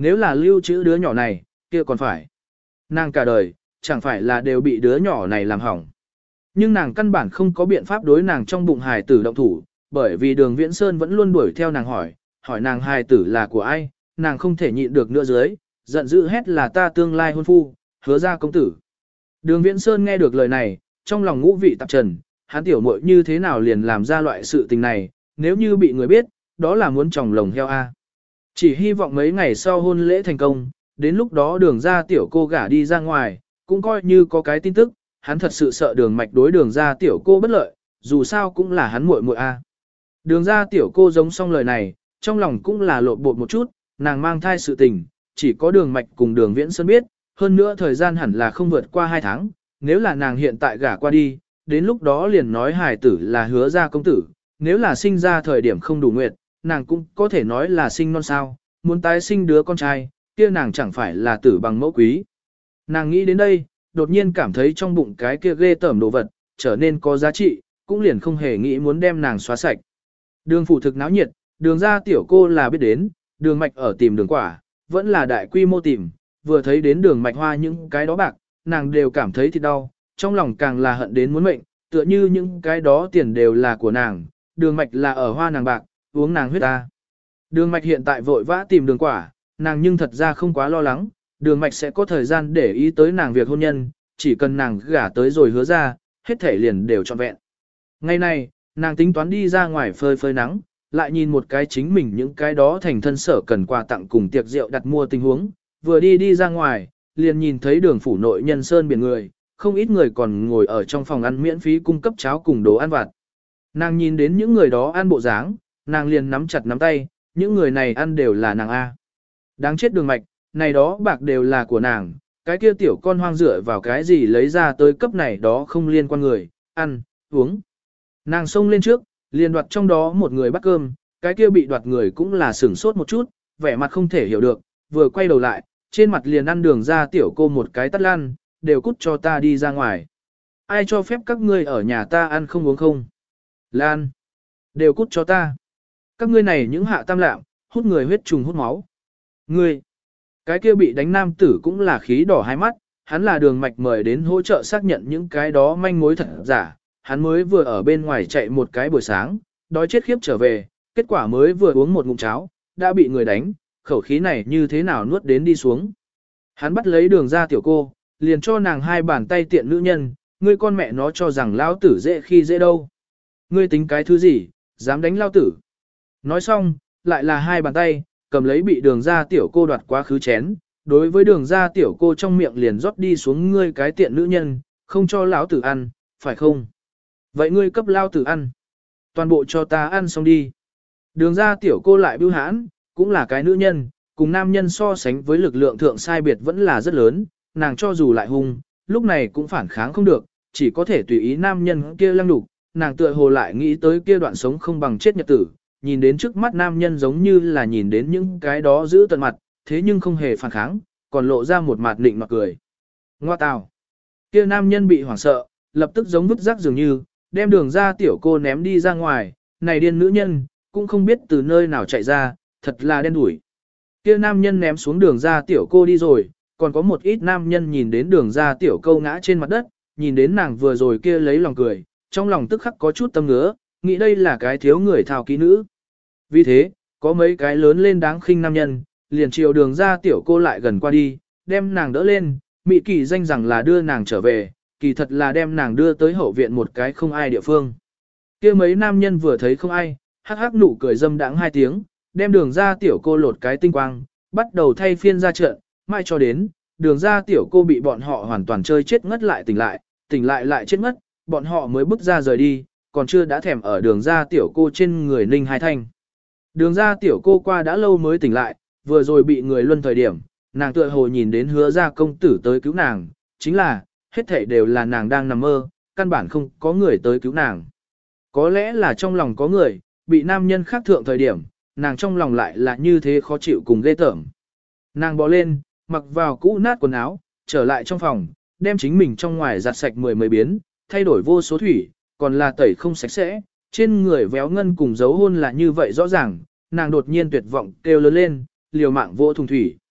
nếu là lưu trữ đứa nhỏ này, kia còn phải. Nàng cả đời, chẳng phải là đều bị đứa nhỏ này làm hỏng. Nhưng nàng căn bản không có biện pháp đối nàng trong bụng hài tử động thủ, bởi vì Đường Viễn Sơn vẫn luôn đuổi theo nàng hỏi nàng hài tử là của ai, nàng không thể nhịn được nữa dưới, giận dữ hét là ta tương lai hôn phu, Hứa ra công tử. Đường Viễn Sơn nghe được lời này, trong lòng ngũ vị tạp trần, hắn tiểu muội như thế nào liền làm ra loại sự tình này, nếu như bị người biết, đó là muốn tròng lồng heo a. Chỉ hy vọng mấy ngày sau hôn lễ thành công, đến lúc đó Đường ra tiểu cô gả đi ra ngoài, cũng coi như có cái tin tức, hắn thật sự sợ Đường Mạch đối Đường ra tiểu cô bất lợi, dù sao cũng là hắn muội muội a. Đường ra tiểu cô giống xong lời này, trong lòng cũng là lộn bột một chút, nàng mang thai sự tình, chỉ có Đường Mạch cùng Đường Viễn Sơn biết, hơn nữa thời gian hẳn là không vượt qua 2 tháng, nếu là nàng hiện tại gả qua đi, đến lúc đó liền nói hài tử là Hứa ra công tử, nếu là sinh ra thời điểm không đủ nguyệt, nàng cũng có thể nói là sinh non sao, muốn tái sinh đứa con trai, kia nàng chẳng phải là tử bằng mẫu quý. Nàng nghĩ đến đây, đột nhiên cảm thấy trong bụng cái kia ghê tởm đồ vật, trở nên có giá trị, cũng liền không hề nghĩ muốn đem nàng xóa sạch. Đường phủ thực náo nhiệt, Đường ra tiểu cô là biết đến, Đường Mạch ở tìm Đường quả, vẫn là đại quy mô tìm, vừa thấy đến Đường Mạch hoa những cái đó bạc, nàng đều cảm thấy thịt đau, trong lòng càng là hận đến muốn mệnh, tựa như những cái đó tiền đều là của nàng, Đường Mạch là ở hoa nàng bạc, uống nàng huyết ta. Đường Mạch hiện tại vội vã tìm Đường quả, nàng nhưng thật ra không quá lo lắng, Đường Mạch sẽ có thời gian để ý tới nàng việc hôn nhân, chỉ cần nàng gả tới rồi hứa ra, hết thể liền đều trọn vẹn. Ngày này, nàng tính toán đi ra ngoài phơi phơi nắng, lại nhìn một cái chính mình những cái đó thành thân sở cần quà tặng cùng tiệc rượu đặt mua tình huống, vừa đi ra ngoài, liền nhìn thấy Đường phủ nội nhân sơn biển người, không ít người còn ngồi ở trong phòng ăn miễn phí cung cấp cháo cùng đồ ăn vặt. Nàng nhìn đến những người đó ăn bộ dáng, nàng liền nắm chặt nắm tay, những người này ăn đều là nàng A. Đáng chết Đường Mạch, này đó bạc đều là của nàng, cái kia tiểu con hoang dựa vào cái gì lấy ra tới cấp này đó không liên quan người, ăn, uống. Nàng xông lên trước, liền đoạt trong đó một người bắt cơm, cái kia bị đoạt người cũng là sửng sốt một chút, vẻ mặt không thể hiểu được, vừa quay đầu lại, trên mặt liền ăn Đường ra tiểu cô một cái tắt lan, đều cút cho ta đi ra ngoài. Ai cho phép các ngươi ở nhà ta ăn không uống không? Lan, đều cút cho ta. Các ngươi này những hạ tam lạm, hút người huyết trùng hút máu. Ngươi, cái kia bị đánh nam tử cũng là khí đỏ hai mắt, hắn là Đường Mạch mời đến hỗ trợ xác nhận những cái đó manh mối thật giả, hắn mới vừa ở bên ngoài chạy một cái buổi sáng, đói chết khiếp trở về, kết quả mới vừa uống một ngụm cháo, đã bị người đánh, khẩu khí này như thế nào nuốt đến đi xuống. Hắn bắt lấy Đường ra tiểu cô, liền cho nàng 2 bàn tay tiện nữ nhân, ngươi con mẹ nó cho rằng lão tử dễ khi dễ đâu. Ngươi tính cái thứ gì, dám đánh lão tử. Nói xong, lại là 2 bàn tay, cầm lấy bị Đường ra tiểu cô đoạt quá khứ chén, đối với Đường ra tiểu cô trong miệng liền rót đi xuống ngươi cái tiện nữ nhân, không cho lão tử ăn, phải không? Vậy ngươi cấp lão tử ăn. Toàn bộ cho ta ăn xong đi. Đường ra tiểu cô lại bưu hãn, cũng là cái nữ nhân, cùng nam nhân so sánh với lực lượng thượng sai biệt vẫn là rất lớn, nàng cho dù lại hung, lúc này cũng phản kháng không được, chỉ có thể tùy ý nam nhân kia lăng đục, nàng tựa hồ lại nghĩ tới kia đoạn sống không bằng chết nhật tử, nhìn đến trước mắt nam nhân giống như là nhìn đến những cái đó giữ tận mặt, thế nhưng không hề phản kháng, còn lộ ra một mặt nịnh mặt cười. Ngoa tào! Kia nam nhân bị hoảng sợ, lập tức giống vứt rác dường như, đem Đường ra tiểu cô ném đi ra ngoài, này điên nữ nhân, cũng không biết từ nơi nào chạy ra, thật là đen đủi. Kia nam nhân ném xuống Đường ra tiểu cô đi rồi, còn có một ít nam nhân nhìn đến Đường ra tiểu câu ngã trên mặt đất, nhìn đến nàng vừa rồi kia lấy lòng cười, trong lòng tức khắc có chút tâm ngứa, nghĩ đây là cái thiếu người thao kỹ nữ. Vì thế, có mấy cái lớn lên đáng khinh nam nhân, liền chiều Đường ra tiểu cô lại gần qua đi, đem nàng đỡ lên, mị kỳ danh rằng là đưa nàng trở về, kỳ thật là đem nàng đưa tới hậu viện một cái không ai địa phương. Kia mấy nam nhân vừa thấy không ai, hắc hắc nụ cười dâm đãng 2 tiếng, đem Đường ra tiểu cô lột cái tinh quang, bắt đầu thay phiên ra trận, mai cho đến, Đường ra tiểu cô bị bọn họ hoàn toàn chơi chết ngất lại tỉnh lại lại chết ngất, bọn họ mới bước ra rời đi, còn chưa đã thèm ở Đường ra tiểu cô trên người ninh 2 thanh. Đường ra tiểu cô qua đã lâu mới tỉnh lại, vừa rồi bị người luân thời điểm, nàng tựa hồ nhìn đến Hứa ra công tử tới cứu nàng, chính là, hết thảy đều là nàng đang nằm mơ, căn bản không có người tới cứu nàng. Có lẽ là trong lòng có người, bị nam nhân khác thượng thời điểm, nàng trong lòng lại là như thế khó chịu cùng ghê tởm. Nàng bò lên, mặc vào cũ nát quần áo, trở lại trong phòng, đem chính mình trong ngoài giặt sạch mười biến, thay đổi vô số thủy, còn là tẩy không sạch sẽ, trên người véo ngân cùng dấu hôn là như vậy rõ ràng, nàng đột nhiên tuyệt vọng kêu lớn lên, liều mạng vô thùng thủy.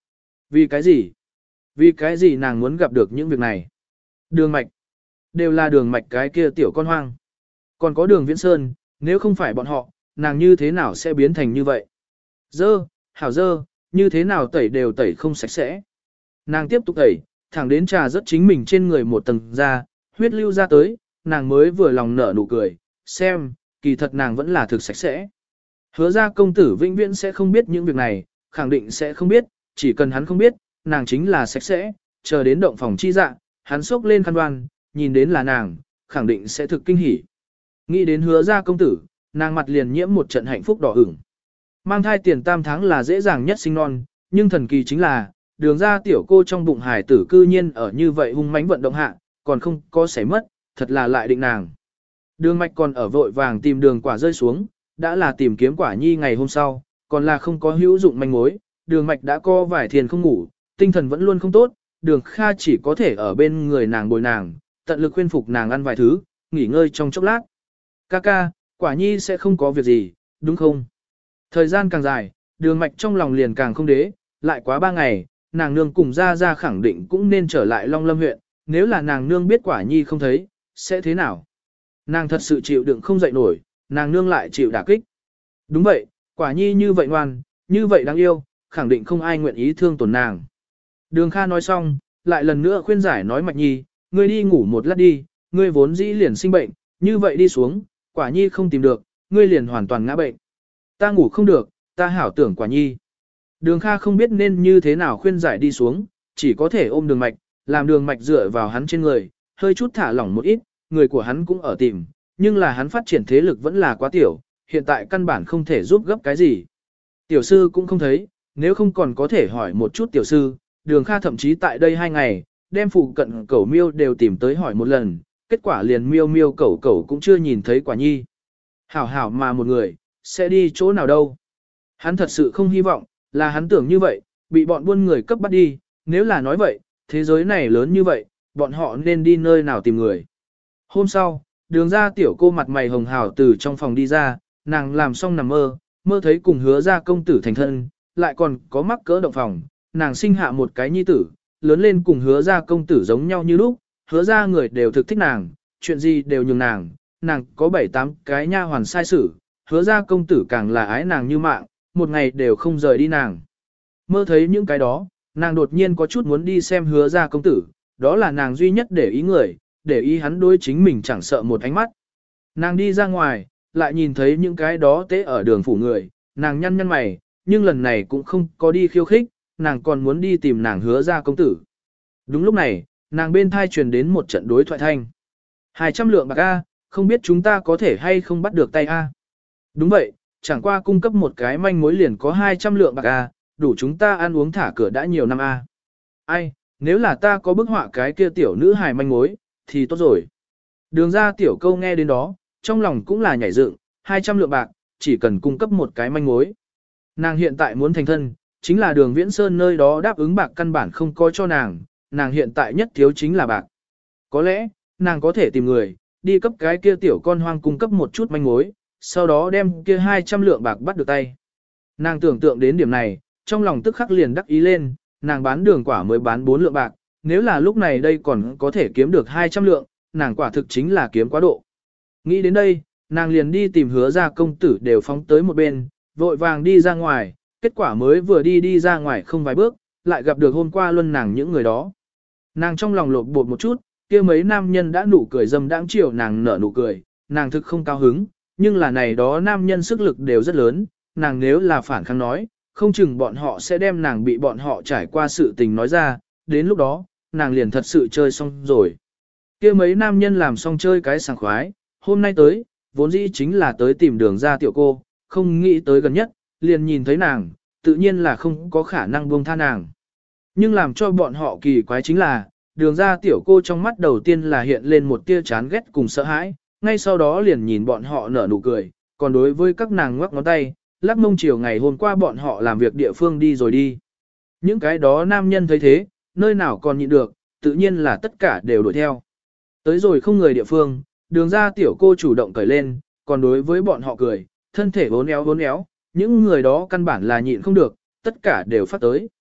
Vì cái gì? Vì cái gì nàng muốn gặp được những việc này? Đường mạch. Đều là đường mạch cái kia tiểu con hoang. Còn có đường Viễn Sơn, nếu không phải bọn họ, nàng như thế nào sẽ biến thành như vậy? Dơ, hảo dơ, như thế nào tẩy đều tẩy không sạch sẽ. Nàng tiếp tục tẩy, thẳng đến trà rất chính mình trên người một tầng da, huyết lưu ra tới, nàng mới vừa lòng nở nụ cười, xem, kỳ thật nàng vẫn là thực sạch sẽ. Hứa ra công tử vĩnh viễn sẽ không biết những việc này, khẳng định sẽ không biết, chỉ cần hắn không biết, nàng chính là sạch sẽ, chờ đến động phòng chi dạ, hắn xốc lên khăn đoan, nhìn đến là nàng, khẳng định sẽ thực kinh hỉ. Nghĩ đến hứa ra công tử, nàng mặt liền nhiễm một trận hạnh phúc đỏ ửng. Mang thai tiền tam tháng là dễ dàng nhất sinh non, nhưng thần kỳ chính là, đường ra tiểu cô trong bụng hải tử cư nhiên ở như vậy hung mãnh vận động hạ, còn không có xảy mất, thật là lại định nàng. Đường mạch còn ở vội vàng tìm đường quả rơi xuống, đã là tìm kiếm quả nhi ngày hôm sau, còn là không có hữu dụng manh mối, đường mạch đã co vài thiền không ngủ, tinh thần vẫn luôn không tốt, đường Kha chỉ có thể ở bên người nàng bồi nàng, tận lực khuyên phục nàng ăn vài thứ, nghỉ ngơi trong chốc lát. Ca, quả nhi sẽ không có việc gì, đúng không? Thời gian càng dài, đường mạch trong lòng liền càng không đế, lại quá 3 ngày, nàng nương cùng ra khẳng định cũng nên trở lại Long Lâm huyện, nếu là nàng nương biết quả nhi không thấy, sẽ thế nào? Nàng thật sự chịu đựng không dậy nổi, nàng nương lại chịu đả kích. Đúng vậy, quả nhi như vậy ngoan, như vậy đáng yêu, khẳng định không ai nguyện ý thương tổn nàng. Đường Kha nói xong, lại lần nữa khuyên giải nói Mạch Nhi, ngươi đi ngủ một lát đi, ngươi vốn dĩ liền sinh bệnh, như vậy đi xuống, quả nhi không tìm được, ngươi liền hoàn toàn ngã bệnh. Ta ngủ không được, ta hảo tưởng quả nhi. Đường Kha không biết nên như thế nào khuyên giải đi xuống, chỉ có thể ôm đường mạch, làm đường mạch dựa vào hắn trên người, hơi chút thả lỏng một ít, người của hắn cũng ở tìm, nhưng là hắn phát triển thế lực vẫn là quá tiểu, hiện tại căn bản không thể giúp gấp cái gì. Tiểu sư cũng không thấy, nếu không còn có thể hỏi một chút tiểu sư, đường Kha thậm chí tại đây 2 ngày, đem phụ cận cẩu miêu đều tìm tới hỏi một lần, kết quả liền miêu miêu cẩu cẩu cũng chưa nhìn thấy quả nhi. Hảo hảo mà một người, sẽ đi chỗ nào đâu. Hắn thật sự không hy vọng, là hắn tưởng như vậy, bị bọn buôn người cấp bắt đi, nếu là nói vậy, thế giới này lớn như vậy, bọn họ nên đi nơi nào tìm người. Hôm sau, đường ra tiểu cô mặt mày hồng hào từ trong phòng đi ra, nàng làm xong nằm mơ, mơ thấy cùng hứa ra công tử thành thân, lại còn có mắc cỡ động phòng, nàng sinh hạ một cái nhi tử, lớn lên cùng hứa ra công tử giống nhau như lúc, hứa ra người đều thực thích nàng, chuyện gì đều nhường nàng có 7-8 cái nha hoàn sai sử, hứa ra công tử càng là ái nàng như mạng, một ngày đều không rời đi nàng. Mơ thấy những cái đó, nàng đột nhiên có chút muốn đi xem hứa ra công tử, đó là nàng duy nhất để ý người, để ý hắn đối chính mình chẳng sợ một ánh mắt. Nàng đi ra ngoài, lại nhìn thấy những cái đó tế ở đường phủ người, nàng nhăn nhăn mày, nhưng lần này cũng không có đi khiêu khích, nàng còn muốn đi tìm nàng hứa ra công tử. Đúng lúc này, nàng bên thai truyền đến một trận đối thoại thanh. 200 lượng bạc A, không biết chúng ta có thể hay không bắt được tay A. Đúng vậy, chẳng qua cung cấp một cái manh mối liền có 200 lượng bạc A, đủ chúng ta ăn uống thả cửa đã nhiều năm A. Ai, nếu là ta có bức họa cái kia tiểu nữ hài manh mối, thì tốt rồi. Đường ra tiểu câu nghe đến đó, trong lòng cũng là nhảy dựng, 200 lượng bạc, chỉ cần cung cấp một cái manh mối. Nàng hiện tại muốn thành thân, chính là đường Viễn Sơn nơi đó đáp ứng bạc căn bản không có cho nàng hiện tại nhất thiếu chính là bạc. Có lẽ, nàng có thể tìm người, đi cấp cái kia tiểu con hoang cung cấp một chút manh mối, sau đó đem kia 200 lượng bạc bắt được tay. Nàng tưởng tượng đến điểm này, trong lòng tức khắc liền đắc ý lên, nàng bán đường quả mới bán 4 lượng bạc, nếu là lúc này đây còn có thể kiếm được 200 lượng, nàng quả thực chính là kiếm quá độ. Nghĩ đến đây, nàng liền đi tìm hứa ra công tử đều phóng tới một bên, vội vàng đi ra ngoài, kết quả mới vừa đi ra ngoài không vài bước, lại gặp được hôm qua luân nàng những người đó. Nàng trong lòng lột bột một chút, kia mấy nam nhân đã nụ cười dâm đãng chiều nàng nở nụ cười, nàng thực không cao hứng, nhưng là này đó nam nhân sức lực đều rất lớn, nàng nếu là phản kháng nói, không chừng bọn họ sẽ đem nàng bị bọn họ trải qua sự tình nói ra, đến lúc đó, nàng liền thật sự chơi xong rồi. Kia mấy nam nhân làm xong chơi cái sảng khoái, hôm nay tới, vốn dĩ chính là tới tìm đường ra tiểu cô, không nghĩ tới gần nhất, liền nhìn thấy nàng, tự nhiên là không có khả năng buông tha nàng. Nhưng làm cho bọn họ kỳ quái chính là, đường ra tiểu cô trong mắt đầu tiên là hiện lên một tia chán ghét cùng sợ hãi, ngay sau đó liền nhìn bọn họ nở nụ cười, còn đối với các nàng ngoắc ngón tay, lắc mông chiều ngày hôm qua bọn họ làm việc địa phương đi rồi đi. Những cái đó nam nhân thấy thế, nơi nào còn nhịn được, tự nhiên là tất cả đều đuổi theo. Tới rồi không người địa phương, đường ra tiểu cô chủ động cởi lên, còn đối với bọn họ cười, thân thể vốn éo, những người đó căn bản là nhịn không được, tất cả đều phát tới.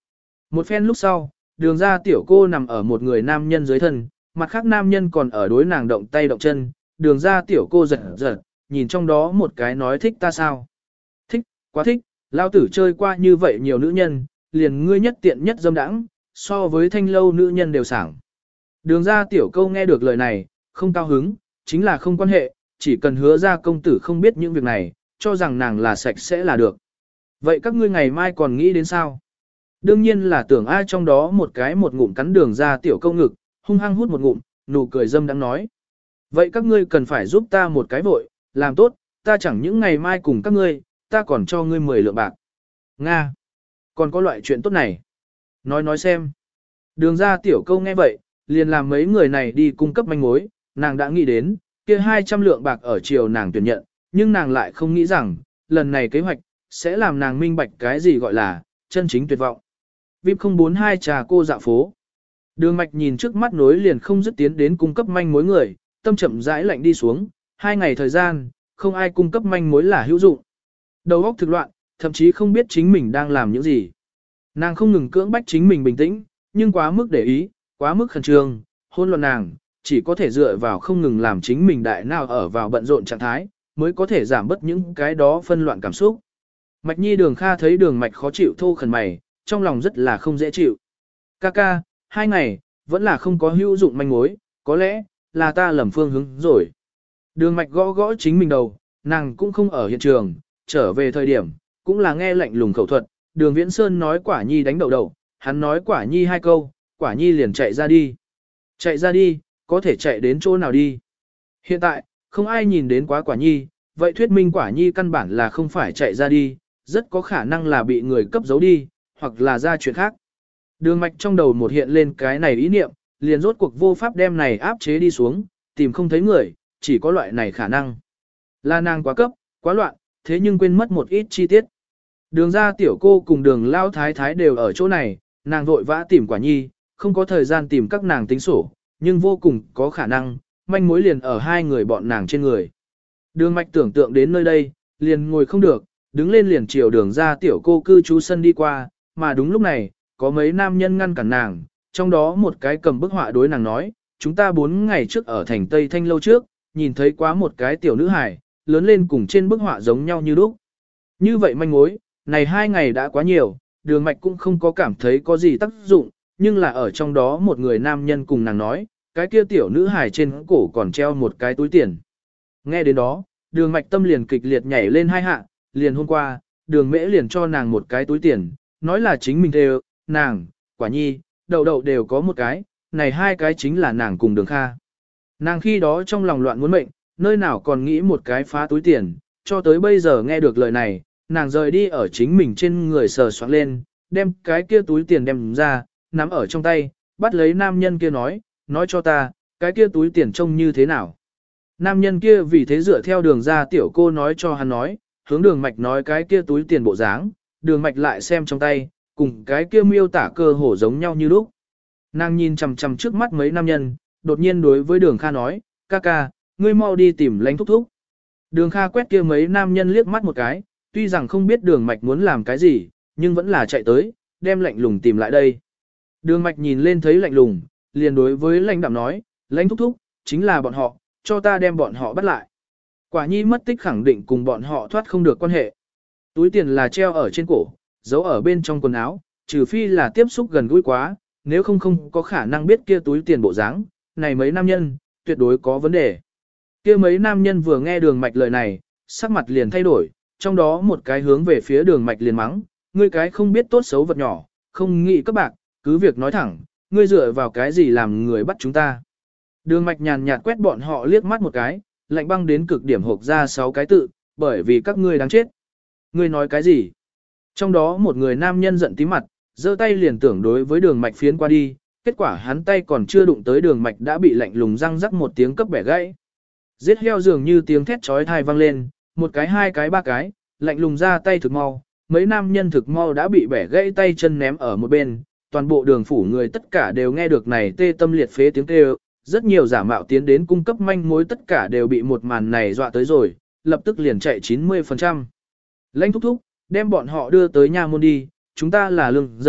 Một phen lúc sau, đường ra tiểu cô nằm ở một người nam nhân dưới thân, mặt khác nam nhân còn ở đối nàng động tay động chân, đường ra tiểu cô giật giật, nhìn trong đó một cái nói thích ta sao. Thích, quá thích, lao tử chơi qua như vậy nhiều nữ nhân, liền ngươi nhất tiện nhất dâm đãng, so với thanh lâu nữ nhân đều sảng. Đường ra tiểu câu nghe được lời này, không cao hứng, chính là không quan hệ, chỉ cần hứa ra công tử không biết những việc này, cho rằng nàng là sạch sẽ là được. Vậy các ngươi ngày mai còn nghĩ đến sao? Đương nhiên là tưởng ai trong đó một ngụm cắn đường ra tiểu câu ngực, hung hăng hút một ngụm, nụ cười dâm đang nói. Vậy các ngươi cần phải giúp ta một cái vội, làm tốt, ta chẳng những ngày mai cùng các ngươi, ta còn cho ngươi 10 lượng bạc. Nga! Còn có loại chuyện tốt này. Nói xem. Đường ra tiểu câu nghe vậy, liền làm mấy người này đi cung cấp manh mối, nàng đã nghĩ đến, kia 200 lượng bạc ở chiều nàng tuyển nhận, nhưng nàng lại không nghĩ rằng, lần này kế hoạch, sẽ làm nàng minh bạch cái gì gọi là, chân chính tuyệt vọng. VIP 042 trà cô dạo phố. Đường mạch nhìn trước mắt nối liền không dứt tiến đến cung cấp manh mối người, tâm chậm rãi lạnh đi xuống, 2 ngày thời gian, không ai cung cấp manh mối là hữu dụng. Đầu óc thực loạn, thậm chí không biết chính mình đang làm những gì. Nàng không ngừng cưỡng bách chính mình bình tĩnh, nhưng quá mức để ý, quá mức khẩn trương, hôn loạn nàng, chỉ có thể dựa vào không ngừng làm chính mình đại nào ở vào bận rộn trạng thái, mới có thể giảm bớt những cái đó phân loạn cảm xúc. Mạch Nhi Đường Kha thấy Đường Mạch khó chịu thô khẩn mày, trong lòng rất là không dễ chịu. Ca, 2 ngày, vẫn là không có hữu dụng manh mối, có lẽ, là ta lầm phương hướng rồi. Đường Mạch gõ gõ chính mình đầu, nàng cũng không ở hiện trường, trở về thời điểm, cũng là nghe lệnh lùng khẩu thuật, Đường Viễn Sơn nói Quả Nhi đánh đầu, hắn nói Quả Nhi 2 câu, Quả Nhi liền chạy ra đi. Chạy ra đi, có thể chạy đến chỗ nào đi. Hiện tại, không ai nhìn đến quá Quả Nhi, vậy thuyết minh Quả Nhi căn bản là không phải chạy ra đi, rất có khả năng là bị người cấp giấu đi, hoặc là ra chuyện khác. Đường Mạch trong đầu một hiện lên cái này ý niệm, liền rốt cuộc vô pháp đem này áp chế đi xuống, tìm không thấy người, chỉ có loại này khả năng. Là nàng quá cấp, quá loạn, thế nhưng quên mất một ít chi tiết. Đường ra tiểu cô cùng đường lao thái thái đều ở chỗ này, nàng vội vã tìm Quả Nhi, không có thời gian tìm các nàng tính sổ, nhưng vô cùng có khả năng, manh mối liền ở 2 người bọn nàng trên người. Đường Mạch tưởng tượng đến nơi đây, liền ngồi không được, đứng lên liền chiều đường ra tiểu cô cư trú sân đi qua, mà đúng lúc này, có mấy nam nhân ngăn cản nàng, trong đó một cái cầm bức họa đối nàng nói, chúng ta 4 ngày trước ở thành Tây Thanh lâu trước, nhìn thấy quá một cái tiểu nữ hài, lớn lên cùng trên bức họa giống nhau như lúc. Như vậy manh mối, này 2 ngày đã quá nhiều, Đường Mạch cũng không có cảm thấy có gì tác dụng, nhưng là ở trong đó một người nam nhân cùng nàng nói, cái kia tiểu nữ hài trên cổ còn treo một cái túi tiền. Nghe đến đó, Đường Mạch tâm liền kịch liệt nhảy lên 2 hạ, liền hôm qua, Đường Mễ liền cho nàng một cái túi tiền, nói là chính mình theo, nàng, Quả Nhi, đậu đều có một cái, này 2 cái chính là nàng cùng Đường Kha. Nàng khi đó trong lòng loạn muốn mệnh, nơi nào còn nghĩ một cái phá túi tiền, cho tới bây giờ nghe được lời này, nàng rời đi ở chính mình trên người sờ soạn lên, đem cái kia túi tiền đem ra, nắm ở trong tay, bắt lấy nam nhân kia nói cho ta, cái kia túi tiền trông như thế nào. Nam nhân kia vì thế dựa theo đường ra tiểu cô nói cho hắn nói, hướng Đường Mạch nói cái kia túi tiền bộ dáng, Đường Mạch lại xem trong tay, cùng cái kia miêu tả cơ hồ giống nhau như lúc. Nàng nhìn chằm chằm trước mắt mấy nam nhân, đột nhiên đối với Đường Kha nói, ca, ngươi mau đi tìm Lãnh thúc thúc. Đường Kha quét kia mấy nam nhân liếc mắt một cái, tuy rằng không biết Đường Mạch muốn làm cái gì, nhưng vẫn là chạy tới, đem Lạnh Lùng tìm lại đây. Đường Mạch nhìn lên thấy Lạnh Lùng, liền đối với Lãnh Đạm nói, Lãnh thúc thúc, chính là bọn họ, cho ta đem bọn họ bắt lại. Quả Nhi mất tích khẳng định cùng bọn họ thoát không được quan hệ. Túi tiền là treo ở trên cổ, giấu ở bên trong quần áo, trừ phi là tiếp xúc gần gũi quá, nếu không có khả năng biết kia túi tiền bộ dáng. Này mấy nam nhân, tuyệt đối có vấn đề. Kia mấy nam nhân vừa nghe Đường Mạch lời này, sắc mặt liền thay đổi, trong đó một cái hướng về phía Đường Mạch liền mắng, ngươi cái không biết tốt xấu vật nhỏ, không nghĩ các bạc, cứ việc nói thẳng, ngươi dựa vào cái gì làm người bắt chúng ta. Đường Mạch nhàn nhạt quét bọn họ liếc mắt một cái, lạnh băng đến cực điểm hộp ra 6 cái tự, bởi vì các ngươi đáng chết. Ngươi nói cái gì? Trong đó một người nam nhân giận tím mặt, giơ tay liền tưởng đối với Đường Mạch phiến qua đi, kết quả hắn tay còn chưa đụng tới Đường Mạch đã bị lạnh lùng răng rắc một tiếng cấp bẻ gãy. Giết heo dường như tiếng thét chói tai vang lên, một cái 2 cái 3 cái, lạnh lùng ra tay thực mau, mấy nam nhân thực mau đã bị bẻ gãy tay chân ném ở một bên, toàn bộ Đường phủ người tất cả đều nghe được này tê tâm liệt phế tiếng kêu, rất nhiều giả mạo tiến đến cung cấp manh mối tất cả đều bị một màn này dọa tới rồi, lập tức liền chạy 90%. Lãnh thúc thúc, đem bọn họ đưa tới nha môn đi, chúng ta là lương dân,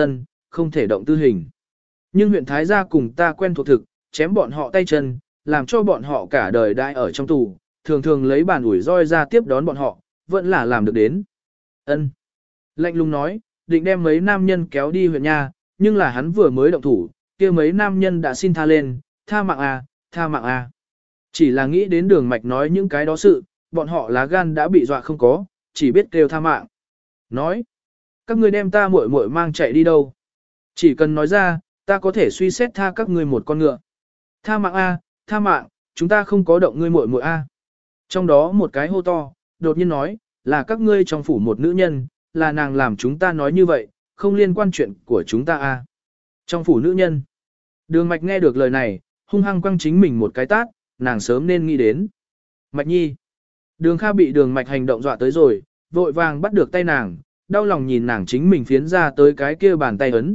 không thể động tư hình. Nhưng huyện Thái gia cùng ta quen thuộc thực, chém bọn họ tay chân, làm cho bọn họ cả đời đại ở trong tù, thường thường lấy bàn ủi roi ra tiếp đón bọn họ, vẫn là làm được đến. Ân. Lạnh lùng nói, định đem mấy nam nhân kéo đi huyện nha, nhưng là hắn vừa mới động thủ, kia mấy nam nhân đã xin tha lên, tha mạng à, tha mạng à. Chỉ là nghĩ đến Đường Mạch nói những cái đó sự, bọn họ lá gan đã bị dọa không có, chỉ biết kêu tha mạng. Nói, các ngươi đem ta muội muội mang chạy đi đâu? Chỉ cần nói ra, ta có thể suy xét tha các ngươi một con ngựa. Tha mạng a, tha mạng, chúng ta không có động ngươi muội muội a. Trong đó một cái hô to, đột nhiên nói, là các ngươi trong phủ một nữ nhân, là nàng làm chúng ta nói như vậy, không liên quan chuyện của chúng ta a. Trong phủ nữ nhân. Đường Mạch nghe được lời này, hung hăng quăng chính mình một cái tát, nàng sớm nên nghĩ đến. Mạch Nhi. Đường Kha bị Đường Mạch hành động dọa tới rồi, vội vàng bắt được tay nàng, đau lòng nhìn nàng chính mình phiến ra tới cái kia bàn tay ấn.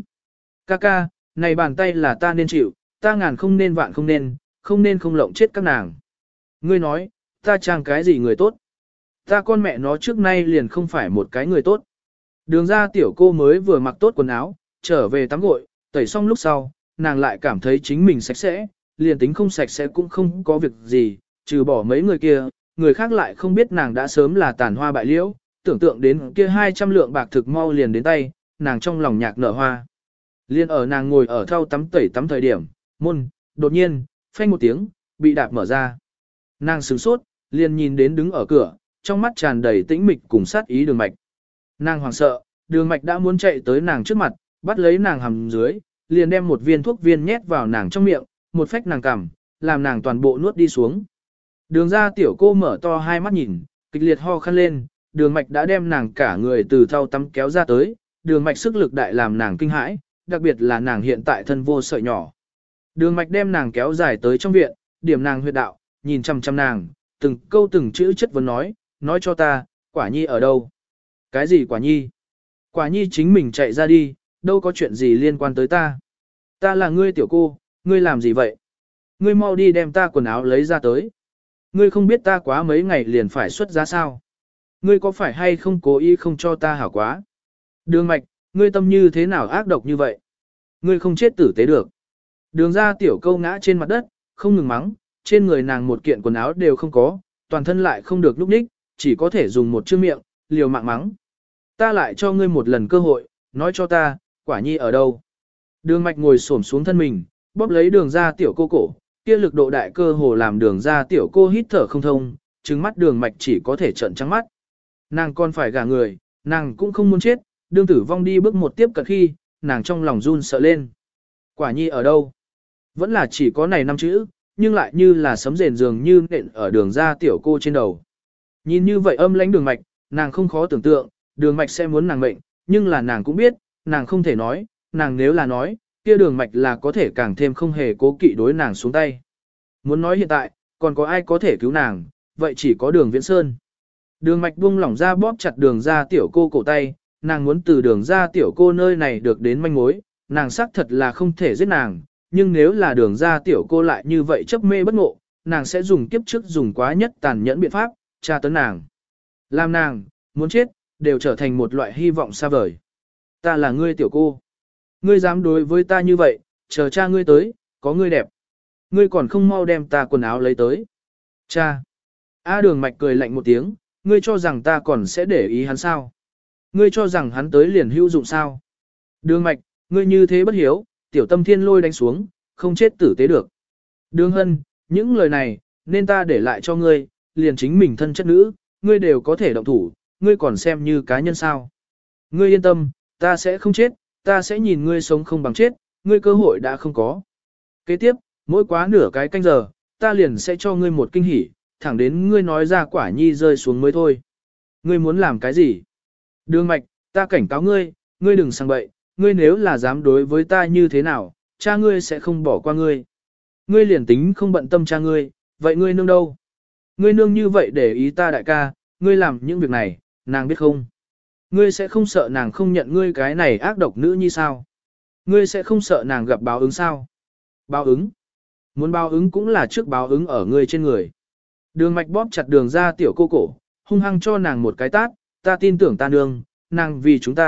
Ca, này bàn tay là ta nên chịu, ta ngàn không nên vạn không nên không lộng chết các nàng. Ngươi nói, ta trang cái gì người tốt? Ta con mẹ nó trước nay liền không phải một cái người tốt. Đường ra tiểu cô mới vừa mặc tốt quần áo, trở về tắm gội, tẩy xong lúc sau, nàng lại cảm thấy chính mình sạch sẽ, liền tính không sạch sẽ cũng không có việc gì, trừ bỏ mấy người kia, người khác lại không biết nàng đã sớm là tàn hoa bại liễu, tưởng tượng đến kia 200 lượng bạc thực mau liền đến tay, nàng trong lòng nhạc nở hoa. Liên ở nàng ngồi ở thau tắm tẩy tắm thời điểm, môn, đột nhiên, phanh một tiếng, bị đạp mở ra. Nàng sửng sốt, liền nhìn đến đứng ở cửa, trong mắt tràn đầy tĩnh mịch cùng sát ý Đường Mạch. Nàng hoảng sợ, Đường Mạch đã muốn chạy tới nàng trước mặt, bắt lấy nàng hầm dưới, liền đem một viên thuốc viên nhét vào nàng trong miệng, một phách nàng cằm, làm nàng toàn bộ nuốt đi xuống. Đường ra tiểu cô mở to hai mắt nhìn, kịch liệt ho khăn lên, Đường Mạch đã đem nàng cả người từ thau tắm kéo ra tới, Đường Mạch sức lực đại làm nàng kinh hãi, đặc biệt là nàng hiện tại thân vô sợi nhỏ. Đường Mạch đem nàng kéo dài tới trong viện, điểm nàng huyệt đạo, nhìn chăm chăm nàng, từng câu từng chữ chất vấn nói cho ta, Quả Nhi ở đâu? Cái gì Quả Nhi? Quả Nhi chính mình chạy ra đi, đâu có chuyện gì liên quan tới ta. Ta là ngươi tiểu cô, ngươi làm gì vậy? Ngươi mau đi đem ta quần áo lấy ra tới. Ngươi không biết ta quá mấy ngày liền phải xuất giá sao? Ngươi có phải hay không cố ý không cho ta hảo quá? Đường Mạch, ngươi tâm như thế nào ác độc như vậy? Ngươi không chết tử tế được. Đường ra tiểu câu ngã trên mặt đất, không ngừng mắng, trên người nàng một kiện quần áo đều không có, toàn thân lại không được lúc ních, chỉ có thể dùng một chữ miệng, liều mạng mắng. Ta lại cho ngươi một lần cơ hội, nói cho ta, Quả Nhi ở đâu? Đường Mạch ngồi xổm xuống thân mình, bóp lấy đường ra tiểu cô cổ, kia lực độ đại cơ hồ làm đường ra tiểu cô hít thở không thông, trừng mắt Đường Mạch chỉ có thể trợn trắng mắt. Nàng còn phải gả người, nàng cũng không muốn chết, đương tử vong đi bước một tiếp cận khi, nàng trong lòng run sợ lên. Quả Nhi ở đâu? Vẫn là chỉ có này 5 chữ, nhưng lại như là sấm rền dường như nện ở đường ra tiểu cô trên đầu. Nhìn như vậy âm lãnh Đường Mạch, nàng không khó tưởng tượng, Đường Mạch sẽ muốn nàng mệnh, nhưng là nàng cũng biết, nàng không thể nói, nàng nếu là nói, kia Đường Mạch là có thể càng thêm không hề cố kỵ đối nàng xuống tay. Muốn nói hiện tại, còn có ai có thể cứu nàng, vậy chỉ có Đường Viễn Sơn. Đường Mạch buông lỏng ra bóp chặt đường ra tiểu cô cổ tay, nàng muốn từ đường ra tiểu cô nơi này được đến manh mối, nàng xác thật là không thể giết nàng, nhưng nếu là đường ra tiểu cô lại như vậy chấp mê bất ngộ, nàng sẽ dùng kiếp trước dùng quá nhất tàn nhẫn biện pháp, tra tấn nàng. Làm nàng, muốn chết, đều trở thành một loại hy vọng xa vời. Ta là ngươi tiểu cô. Ngươi dám đối với ta như vậy, chờ cha ngươi tới, có ngươi đẹp. Ngươi còn không mau đem ta quần áo lấy tới. Cha. Đường Mạch cười lạnh một tiếng, ngươi cho rằng ta còn sẽ để ý hắn sao? Ngươi cho rằng hắn tới liền hữu dụng sao? Đường Mạch, ngươi như thế bất hiếu, tiểu tâm thiên lôi đánh xuống, không chết tử tế được. Đường Hân, những lời này, nên ta để lại cho ngươi, liền chính mình thân chất nữ, ngươi đều có thể động thủ, ngươi còn xem như cá nhân sao? Ngươi yên tâm, ta sẽ không chết, ta sẽ nhìn ngươi sống không bằng chết, ngươi cơ hội đã không có. Kế tiếp, mỗi quá nửa cái canh giờ, ta liền sẽ cho ngươi một kinh hỉ, thẳng đến ngươi nói ra Quả Nhi rơi xuống mới thôi. Ngươi muốn làm cái gì? Đường Mạch, ta cảnh cáo ngươi, ngươi đừng sang bậy, ngươi nếu là dám đối với ta như thế nào, cha ngươi sẽ không bỏ qua ngươi. Ngươi liền tính không bận tâm cha ngươi, vậy ngươi nương đâu? Ngươi nương như vậy để ý ta đại ca, ngươi làm những việc này, nàng biết không? Ngươi sẽ không sợ nàng không nhận ngươi cái này ác độc nữ như sao? Ngươi sẽ không sợ nàng gặp báo ứng sao? Báo ứng? Muốn báo ứng cũng là trước báo ứng ở ngươi trên người. Đường Mạch bóp chặt đường ra tiểu cô cổ, hung hăng cho nàng một cái tát, ta tin tưởng ta nương, nàng vì chúng ta,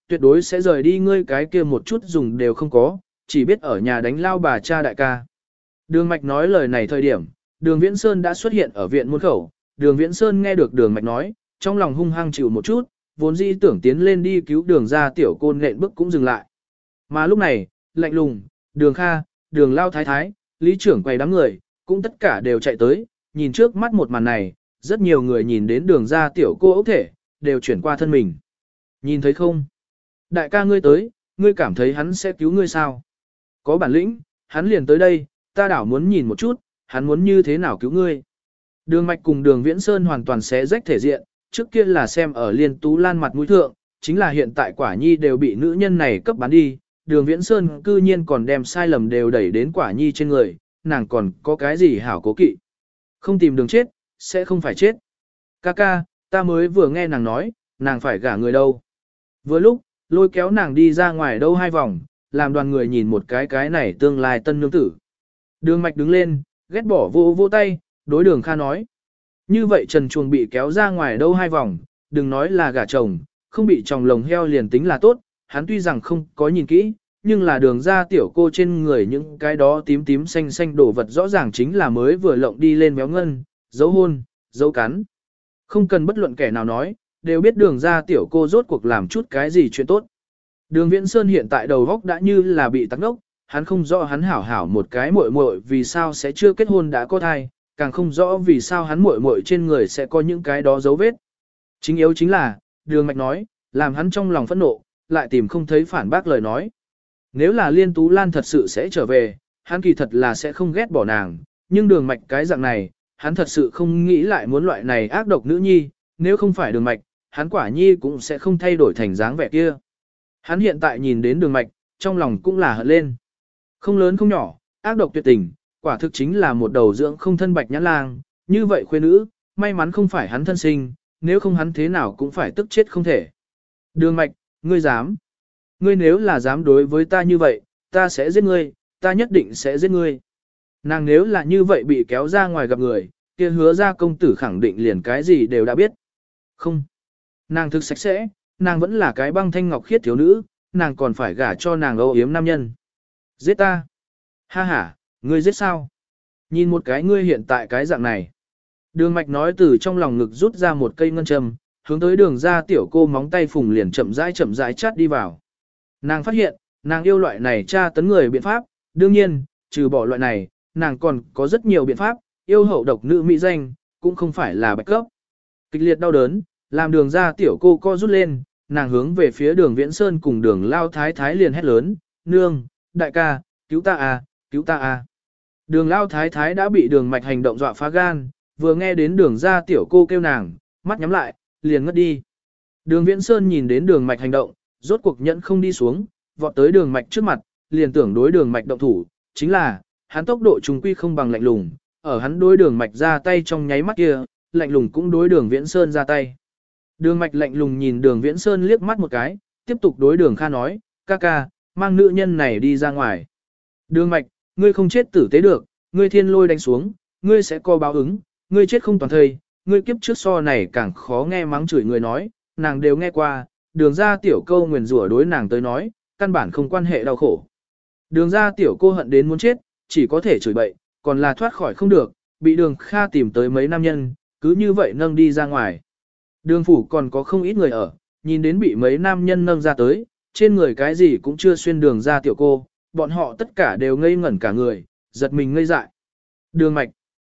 tuyệt đối sẽ rời đi ngươi cái kia một chút dùng đều không có, chỉ biết ở nhà đánh lao bà cha đại ca. Đường Mạch nói lời này thời điểm, Đường Viễn Sơn đã xuất hiện ở viện môn khẩu, Đường Viễn Sơn nghe được Đường Mạch nói, trong lòng hung hăng chịu một chút, vốn dĩ tưởng tiến lên đi cứu Đường ra tiểu cô nện bước cũng dừng lại. Mà lúc này, lạnh lùng, Đường Kha, Đường Lao Thái Thái, Lý trưởng quầy đám người, cũng tất cả đều chạy tới, nhìn trước mắt một màn này, rất nhiều người nhìn đến Đường ra tiểu cô ốc thể, đều chuyển qua thân mình. Nhìn thấy không? Đại ca ngươi tới, ngươi cảm thấy hắn sẽ cứu ngươi sao? Có bản lĩnh, hắn liền tới đây, ta đảo muốn nhìn một chút, hắn muốn như thế nào cứu ngươi. Đường Mạch cùng Đường Viễn Sơn hoàn toàn xé rách thể diện, trước kia là xem ở Liên Tú Lan mặt mũi thượng, chính là hiện tại Quả Nhi đều bị nữ nhân này cấp bán đi, Đường Viễn Sơn cư nhiên còn đem sai lầm đều đẩy đến Quả Nhi trên người, nàng còn có cái gì hảo cố kỵ. Không tìm đường chết, sẽ không phải chết. Ca, ta mới vừa nghe nàng nói, nàng phải gả người đâu. Vừa lúc, lôi kéo nàng đi ra ngoài đâu 2 vòng, làm đoàn người nhìn một cái này tương lai tân nương tử. Đường Mạch đứng lên, ghét bỏ vô tay, đối Đường Kha nói. Như vậy Trần Chuồng bị kéo ra ngoài đâu 2 vòng, đừng nói là gả chồng, không bị chồng lồng heo liền tính là tốt, hắn tuy rằng không có nhìn kỹ, nhưng là Đường ra tiểu cô trên người những cái đó tím tím xanh xanh đổ vật rõ ràng chính là mới vừa lộng đi lên béo ngân, dấu hôn, dấu cắn. Không cần bất luận kẻ nào nói, đều biết Đường ra tiểu cô rốt cuộc làm chút cái gì chuyện tốt. Đường Viễn Sơn hiện tại đầu góc đã như là bị tắc ốc, hắn không rõ hắn hảo một cái muội muội vì sao sẽ chưa kết hôn đã có thai, càng không rõ vì sao hắn muội muội trên người sẽ có những cái đó dấu vết. Chính yếu chính là, Đường Mạch nói, làm hắn trong lòng phẫn nộ, lại tìm không thấy phản bác lời nói. Nếu là Liên Tú Lan thật sự sẽ trở về, hắn kỳ thật là sẽ không ghét bỏ nàng, nhưng Đường Mạch cái dạng này, hắn thật sự không nghĩ lại muốn loại này ác độc nữ nhi, nếu không phải Đường Mạch, hắn Quả Nhi cũng sẽ không thay đổi thành dáng vẻ kia. Hắn hiện tại nhìn đến Đường Mạch, trong lòng cũng là hận lên. Không lớn không nhỏ, ác độc tuyệt tình, quả thực chính là một đầu dưỡng không thân bạch nhãn lang, như vậy khuê nữ, may mắn không phải hắn thân sinh, nếu không hắn thế nào cũng phải tức chết không thể. Đường Mạch, ngươi dám. Ngươi nếu là dám đối với ta như vậy, ta sẽ giết ngươi, ta nhất định sẽ giết ngươi. Nàng nếu là như vậy bị kéo ra ngoài gặp người, kia Hứa ra công tử khẳng định liền cái gì đều đã biết. Không. Nàng thực sạch sẽ, nàng vẫn là cái băng thanh ngọc khiết thiếu nữ, nàng còn phải gả cho nàng âu yếm nam nhân. Giết ta. Ha ha, ngươi giết sao? Nhìn một cái ngươi hiện tại cái dạng này. Đường Mạch nói từ trong lòng ngực rút ra một cây ngân châm, hướng tới Đường ra tiểu cô móng tay phùng liền chậm rãi chát đi vào. Nàng phát hiện, nàng yêu loại này tra tấn người biện pháp, đương nhiên, trừ bỏ loại này, nàng còn có rất nhiều biện pháp, yêu hậu độc nữ mỹ danh, cũng không phải là bạch cấp. Kịch liệt đau đớn, làm Đường ra tiểu cô co rút lên, nàng hướng về phía Đường Viễn Sơn cùng Đường Lao Thái Thái liền hét lớn, nương, đại ca, cứu ta à, cứu ta à. Đường Lao Thái Thái đã bị Đường Mạch hành động dọa phá gan, vừa nghe đến Đường ra tiểu cô kêu nàng, mắt nhắm lại, liền ngất đi. Đường Viễn Sơn nhìn đến Đường Mạch hành động, rốt cuộc nhẫn không đi xuống, vọt tới Đường Mạch trước mặt, liền tưởng đối Đường Mạch động thủ, chính là, hắn tốc độ trùng quy không bằng lạnh lùng, ở hắn đối Đường Mạch ra tay trong nháy mắt kia, lạnh lùng cũng đối Đường Viễn Sơn ra tay. Đường Mạch lạnh lùng nhìn Đường Viễn Sơn liếc mắt một cái, tiếp tục đối Đường Kha nói, ca, mang nữ nhân này đi ra ngoài. Đường Mạch, ngươi không chết tử tế được, ngươi thiên lôi đánh xuống, ngươi sẽ có báo ứng, ngươi chết không toàn thây, ngươi kiếp trước so này càng khó nghe mắng chửi người nói, nàng đều nghe qua, Đường ra tiểu câu nguyền rủa đối nàng tới nói, căn bản không quan hệ đau khổ. Đường ra tiểu cô hận đến muốn chết, chỉ có thể chửi bậy, còn là thoát khỏi không được, bị Đường Kha tìm tới mấy nam nhân, cứ như vậy nâng đi ra ngoài. Đường phủ còn có không ít người ở, nhìn đến bị mấy nam nhân nâng ra tới, trên người cái gì cũng chưa xuyên Đường ra tiểu cô, bọn họ tất cả đều ngây ngẩn cả người, giật mình ngây dại. Đường Mạch.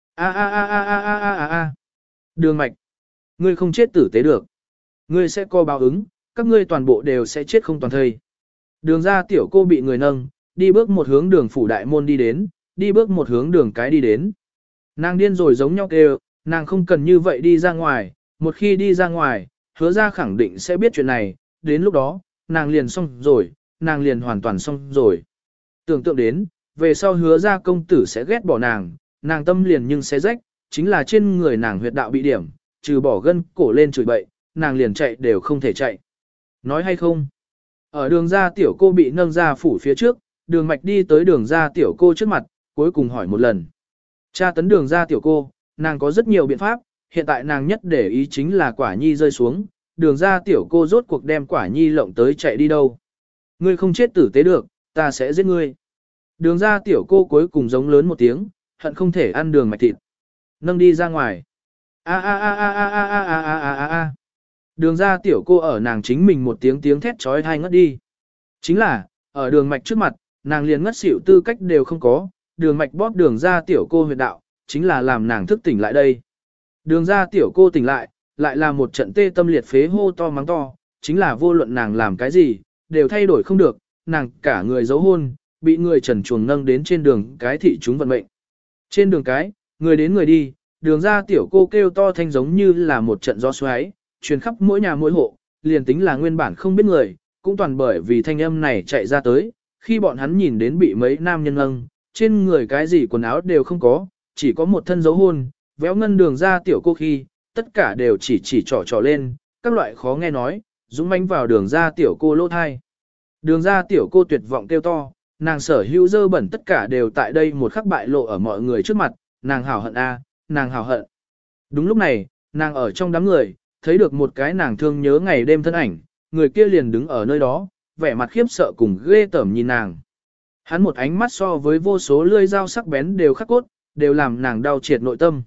A. Đường Mạch. Ngươi không chết tử tế được. Ngươi sẽ có báo ứng, các ngươi toàn bộ đều sẽ chết không toàn thây. Đường ra tiểu cô bị người nâng, đi bước một hướng Đường phủ đại môn đi đến, đi bước một hướng Đường cái đi đến. Nàng điên rồi giống nhau kêu, nàng không cần như vậy đi ra ngoài, một khi đi ra ngoài, Hứa ra khẳng định sẽ biết chuyện này, đến lúc đó, nàng liền xong rồi, nàng liền hoàn toàn xong rồi. Tưởng tượng đến, về sau Hứa ra công tử sẽ ghét bỏ nàng, nàng tâm liền nhưng sẽ rách, chính là trên người nàng huyệt đạo bị điểm, trừ bỏ gân cổ lên chửi bậy, nàng liền chạy đều không thể chạy. Nói hay không? Ở Đường ra tiểu cô bị nâng ra phủ phía trước, Đường Mạch đi tới Đường ra tiểu cô trước mặt, cuối cùng hỏi một lần. Tra tấn Đường ra tiểu cô, nàng có rất nhiều biện pháp, hiện tại nàng nhất để ý chính là Quả Nhi rơi xuống, đường ra tiểu cô rốt cuộc đem Quả Nhi lộng tới chạy đi đâu. Ngươi không chết tử tế được, ta sẽ giết ngươi. Đường ra tiểu cô cuối cùng giống lớn một tiếng, hận không thể ăn đường mạch thịt. Nâng đi ra ngoài. A a a a a a a a a a a. Đường ra tiểu cô ở nàng chính mình một tiếng tiếng thét trói thai ngất đi. Chính là, ở đường mạch trước mặt, nàng liền ngất xỉu tư cách đều không có, đường mạch bóp đường ra tiểu cô huyệt đạo, chính là làm nàng thức tỉnh lại đây. Đường ra tiểu cô tỉnh lại, lại là một trận tê tâm liệt phế hô to mắng to, chính là vô luận nàng làm cái gì, đều thay đổi không được, nàng cả người giấu hôn, bị người trần chuồng nâng đến trên đường cái thị chúng vận mệnh. Trên đường cái, người đến người đi, đường ra tiểu cô kêu to thanh giống như là một trận gió xoáy, truyền khắp mỗi nhà mỗi hộ, liền tính là nguyên bản không biết người, cũng toàn bởi vì thanh âm này chạy ra tới, khi bọn hắn nhìn đến bị mấy nam nhân nâng, trên người cái gì quần áo đều không có, chỉ có một thân dấu hôn, véo ngân đường ra tiểu cô khi, tất cả đều chỉ trỏ lên, các loại khó nghe nói, dũng mãnh vào đường ra tiểu cô lỗ thai. Đường ra tiểu cô tuyệt vọng kêu to, nàng sở hữu dơ bẩn tất cả đều tại đây một khắc bại lộ ở mọi người trước mặt, nàng hào hận a, nàng hào hận. Đúng lúc này, nàng ở trong đám người, thấy được một cái nàng thương nhớ ngày đêm thân ảnh, người kia liền đứng ở nơi đó, vẻ mặt khiếp sợ cùng ghê tởm nhìn nàng. Hắn một ánh mắt so với vô số lưỡi dao sắc bén đều khắc cốt, đều làm nàng đau triệt nội tâm.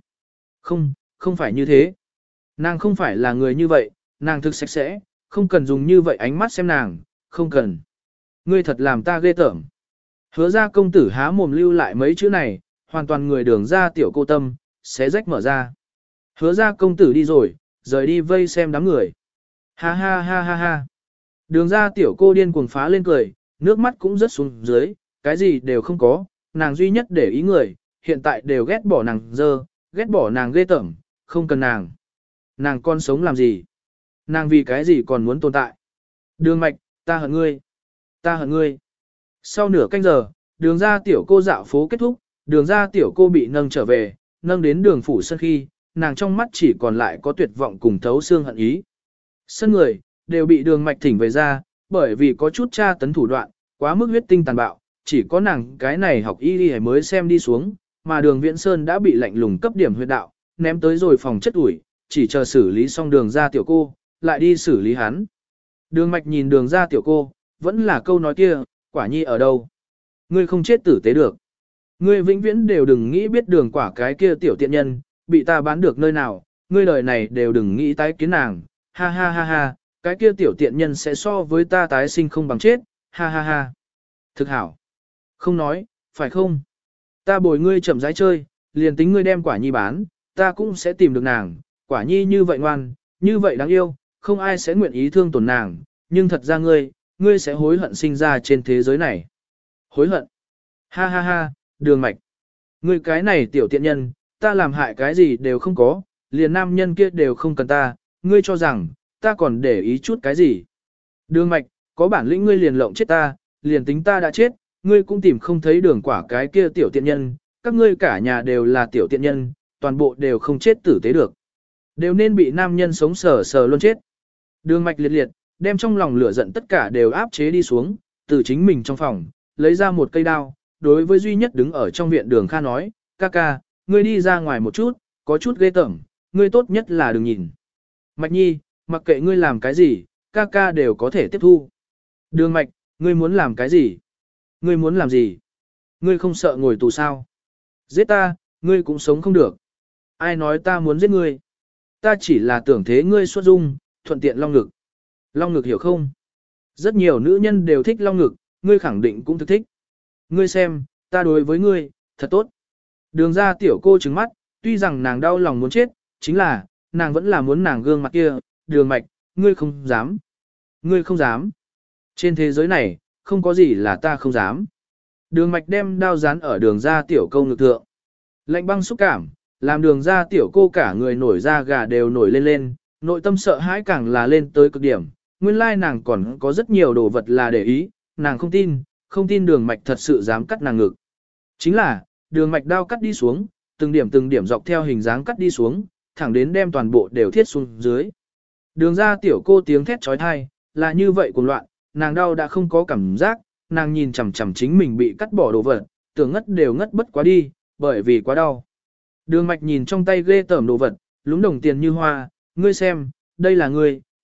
Không phải như thế. Nàng không phải là người như vậy, nàng thực sạch sẽ, không cần dùng như vậy ánh mắt xem nàng, không cần. Ngươi thật làm ta ghê tởm. Hứa ra công tử há mồm lưu lại mấy chữ này, hoàn toàn người đường ra tiểu cô tâm, xé rách mở ra. Hứa ra công tử đi rồi, rời đi vây xem đám người. Ha ha ha ha ha. Đường ra tiểu cô điên cuồng phá lên cười, nước mắt cũng rớt xuống dưới, cái gì đều không có, nàng duy nhất để ý người, hiện tại đều ghét bỏ nàng dơ, ghét bỏ nàng ghê tởm, không cần nàng. Nàng còn sống làm gì? Nàng vì cái gì còn muốn tồn tại? Đường mạch, ta hận ngươi. Ta hận ngươi. Sau nửa canh giờ, đường ra tiểu cô dạo phố kết thúc, đường ra tiểu cô bị nâng trở về, nâng đến đường phủ sân khi, nàng trong mắt chỉ còn lại có tuyệt vọng cùng thấu xương hận ý. Sân người, đều bị đường mạch thỉnh về ra, bởi vì có chút tra tấn thủ đoạn, quá mức huyết tinh tàn bạo, chỉ có nàng cái này học y đi mới xem đi xuống, mà đường Viễn Sơn đã bị lạnh lùng cấp điểm huyết đạo, ném tới rồi phòng chất ủi, chỉ chờ xử lý xong đường ra tiểu cô, lại đi xử lý hắn. Đường mạch nhìn đường ra tiểu cô, vẫn là câu nói kia, Quả Nhi ở đâu? Ngươi không chết tử tế được. Ngươi vĩnh viễn đều đừng nghĩ biết đường Quả cái kia tiểu tiện nhân, bị ta bán được nơi nào, ngươi đời này đều đừng nghĩ tái kiến nàng, ha ha ha ha, cái kia tiểu tiện nhân sẽ so với ta tái sinh không bằng chết, ha ha ha. Thực hảo. Không nói, phải không? Ta bồi ngươi chậm rãi chơi, liền tính ngươi đem Quả Nhi bán, ta cũng sẽ tìm được nàng, Quả Nhi như vậy ngoan, như vậy đáng yêu, không ai sẽ nguyện ý thương tổn nàng, nhưng thật ra ngươi sẽ hối hận sinh ra trên thế giới này. Hối hận? Ha ha ha, đường mạch. Ngươi cái này tiểu tiện nhân, ta làm hại cái gì đều không có, liền nam nhân kia đều không cần ta, ngươi cho rằng, ta còn để ý chút cái gì. Đường mạch, có bản lĩnh ngươi liền lộng chết ta, liền tính ta đã chết, ngươi cũng tìm không thấy đường Quả cái kia tiểu tiện nhân, các ngươi cả nhà đều là tiểu tiện nhân, toàn bộ đều không chết tử tế được. Đều nên bị nam nhân sống sờ sờ luôn chết. Đường mạch liệt liệt, đem trong lòng lửa giận tất cả đều áp chế đi xuống, từ chính mình trong phòng, lấy ra một cây đao, đối với duy nhất đứng ở trong viện đường Kha nói, ca ca, ngươi đi ra ngoài một chút, có chút ghê tởm, ngươi tốt nhất là đừng nhìn. Mạch Nhi, mặc kệ ngươi làm cái gì, ca ca đều có thể tiếp thu. Đường Mạch, ngươi muốn làm cái gì? Ngươi muốn làm gì? Ngươi không sợ ngồi tù sao? Giết ta, ngươi cũng sống không được. Ai nói ta muốn giết ngươi? Ta chỉ là tưởng thế ngươi xuất dung, thuận tiện long ngực. Long ngực hiểu không? Rất nhiều nữ nhân đều thích long ngực, ngươi khẳng định cũng thực thích. Ngươi xem, ta đối với ngươi, thật tốt. Đường ra tiểu cô trừng mắt, tuy rằng nàng đau lòng muốn chết, chính là, nàng vẫn là muốn nàng gương mặt kia, đường mạch, ngươi không dám. Ngươi không dám. Trên thế giới này, không có gì là ta không dám. Đường mạch đem đao dán ở đường ra tiểu câu ngực thượng. Lạnh băng xúc cảm, làm đường ra tiểu cô cả người nổi da gà đều nổi lên lên, nội tâm sợ hãi càng là lên tới cực điểm. Nguyên lai nàng còn có rất nhiều đồ vật là để ý, nàng không tin đường mạch thật sự dám cắt nàng ngực. Chính là, đường mạch đao cắt đi xuống, từng điểm dọc theo hình dáng cắt đi xuống, thẳng đến đem toàn bộ đều thiết xuống dưới. Đường ra tiểu cô tiếng thét trói thai, là như vậy cuồng loạn, nàng đau đã không có cảm giác, nàng nhìn chằm chằm chính mình bị cắt bỏ đồ vật, tưởng ngất đều ngất bất quá đi, bởi vì quá đau. Đường mạch nhìn trong tay ghê tởm đồ vật, lúng đồng tiền như hoa, ngươi xem, đây là ngươi,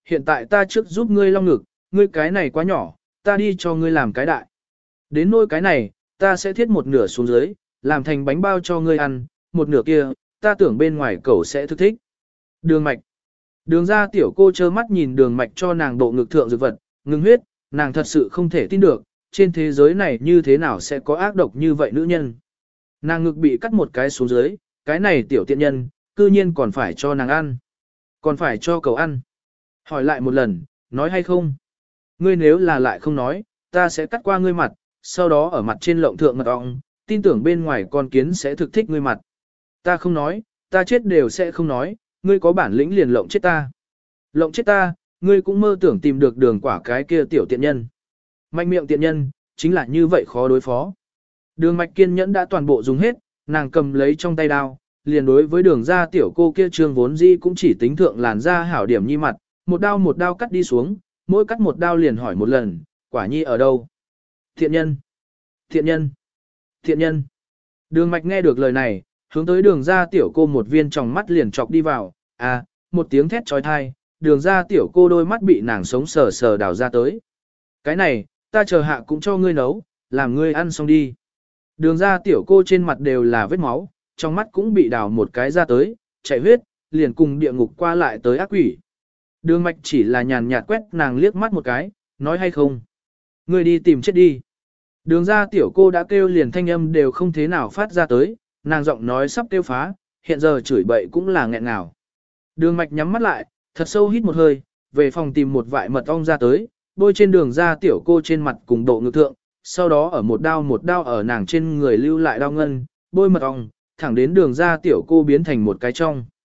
hiện tại ta trước giúp ngươi long ngực, ngươi cái này quá nhỏ, ta đi cho ngươi làm cái đại. Đến nỗi cái này, ta sẽ thiết một nửa xuống dưới, làm thành bánh bao cho ngươi ăn, một nửa kia, ta tưởng bên ngoài cậu sẽ thức thích. Đường mạch. Đường ra tiểu cô trơ mắt nhìn đường mạch cho nàng độ ngực thượng dược vật, ngừng huyết, nàng thật sự không thể tin được, trên thế giới này như thế nào sẽ có ác độc như vậy nữ nhân. Nàng ngực bị cắt một cái xuống dưới, cái này tiểu tiện nhân, cư nhiên còn phải cho nàng ăn. Còn phải cho cậu ăn. Hỏi lại một lần, nói hay không? Ngươi nếu là lại không nói, ta sẽ cắt qua ngươi mặt, sau đó ở mặt trên lộng thượng mật ong, tin tưởng bên ngoài con kiến sẽ thực thích ngươi mặt. Ta không nói, ta chết đều sẽ không nói, ngươi có bản lĩnh liền lộng chết ta. Lộng chết ta, ngươi cũng mơ tưởng tìm được đường quả cái kia tiểu tiện nhân. Mạnh miệng tiện nhân, chính là như vậy khó đối phó. Đường mạch kiên nhẫn đã toàn bộ dùng hết, nàng cầm lấy trong tay đao, liền đối với đường ra tiểu cô kia trương vốn dĩ cũng chỉ tính thượng làn da hảo điểm nhi mặt, một đao cắt đi xuống, mỗi cắt một đao liền hỏi một lần, quả nhi ở đâu? Thiện nhân! Thiện nhân! Thiện nhân! Đường mạch nghe được lời này, hướng tới đường ra tiểu cô một viên tròng mắt liền chọc đi vào, một tiếng thét trói thai, đường ra tiểu cô đôi mắt bị nàng sống sờ sờ đào ra tới. Cái này, ta chờ hạ cũng cho ngươi nấu, làm ngươi ăn xong đi. Đường ra tiểu cô trên mặt đều là vết máu, trong mắt cũng bị đào một cái ra tới, chảy huyết, liền cùng địa ngục qua lại tới ác quỷ. Đường mạch chỉ là nhàn nhạt quét nàng liếc mắt một cái, nói hay không. Ngươi đi tìm chết đi. Đường ra tiểu cô đã kêu liền thanh âm đều không thế nào phát ra tới, nàng giọng nói sắp kêu phá, hiện giờ chửi bậy cũng là nghẹn ngào. Đường mạch nhắm mắt lại, thật sâu hít một hơi, về phòng tìm một vại mật ong ra tới, bôi trên đường ra tiểu cô trên mặt cùng độ ngực thượng, sau đó ở một đao ở nàng trên người lưu lại đao ngân, bôi mật ong, thẳng đến đường ra tiểu cô biến thành một cái trong.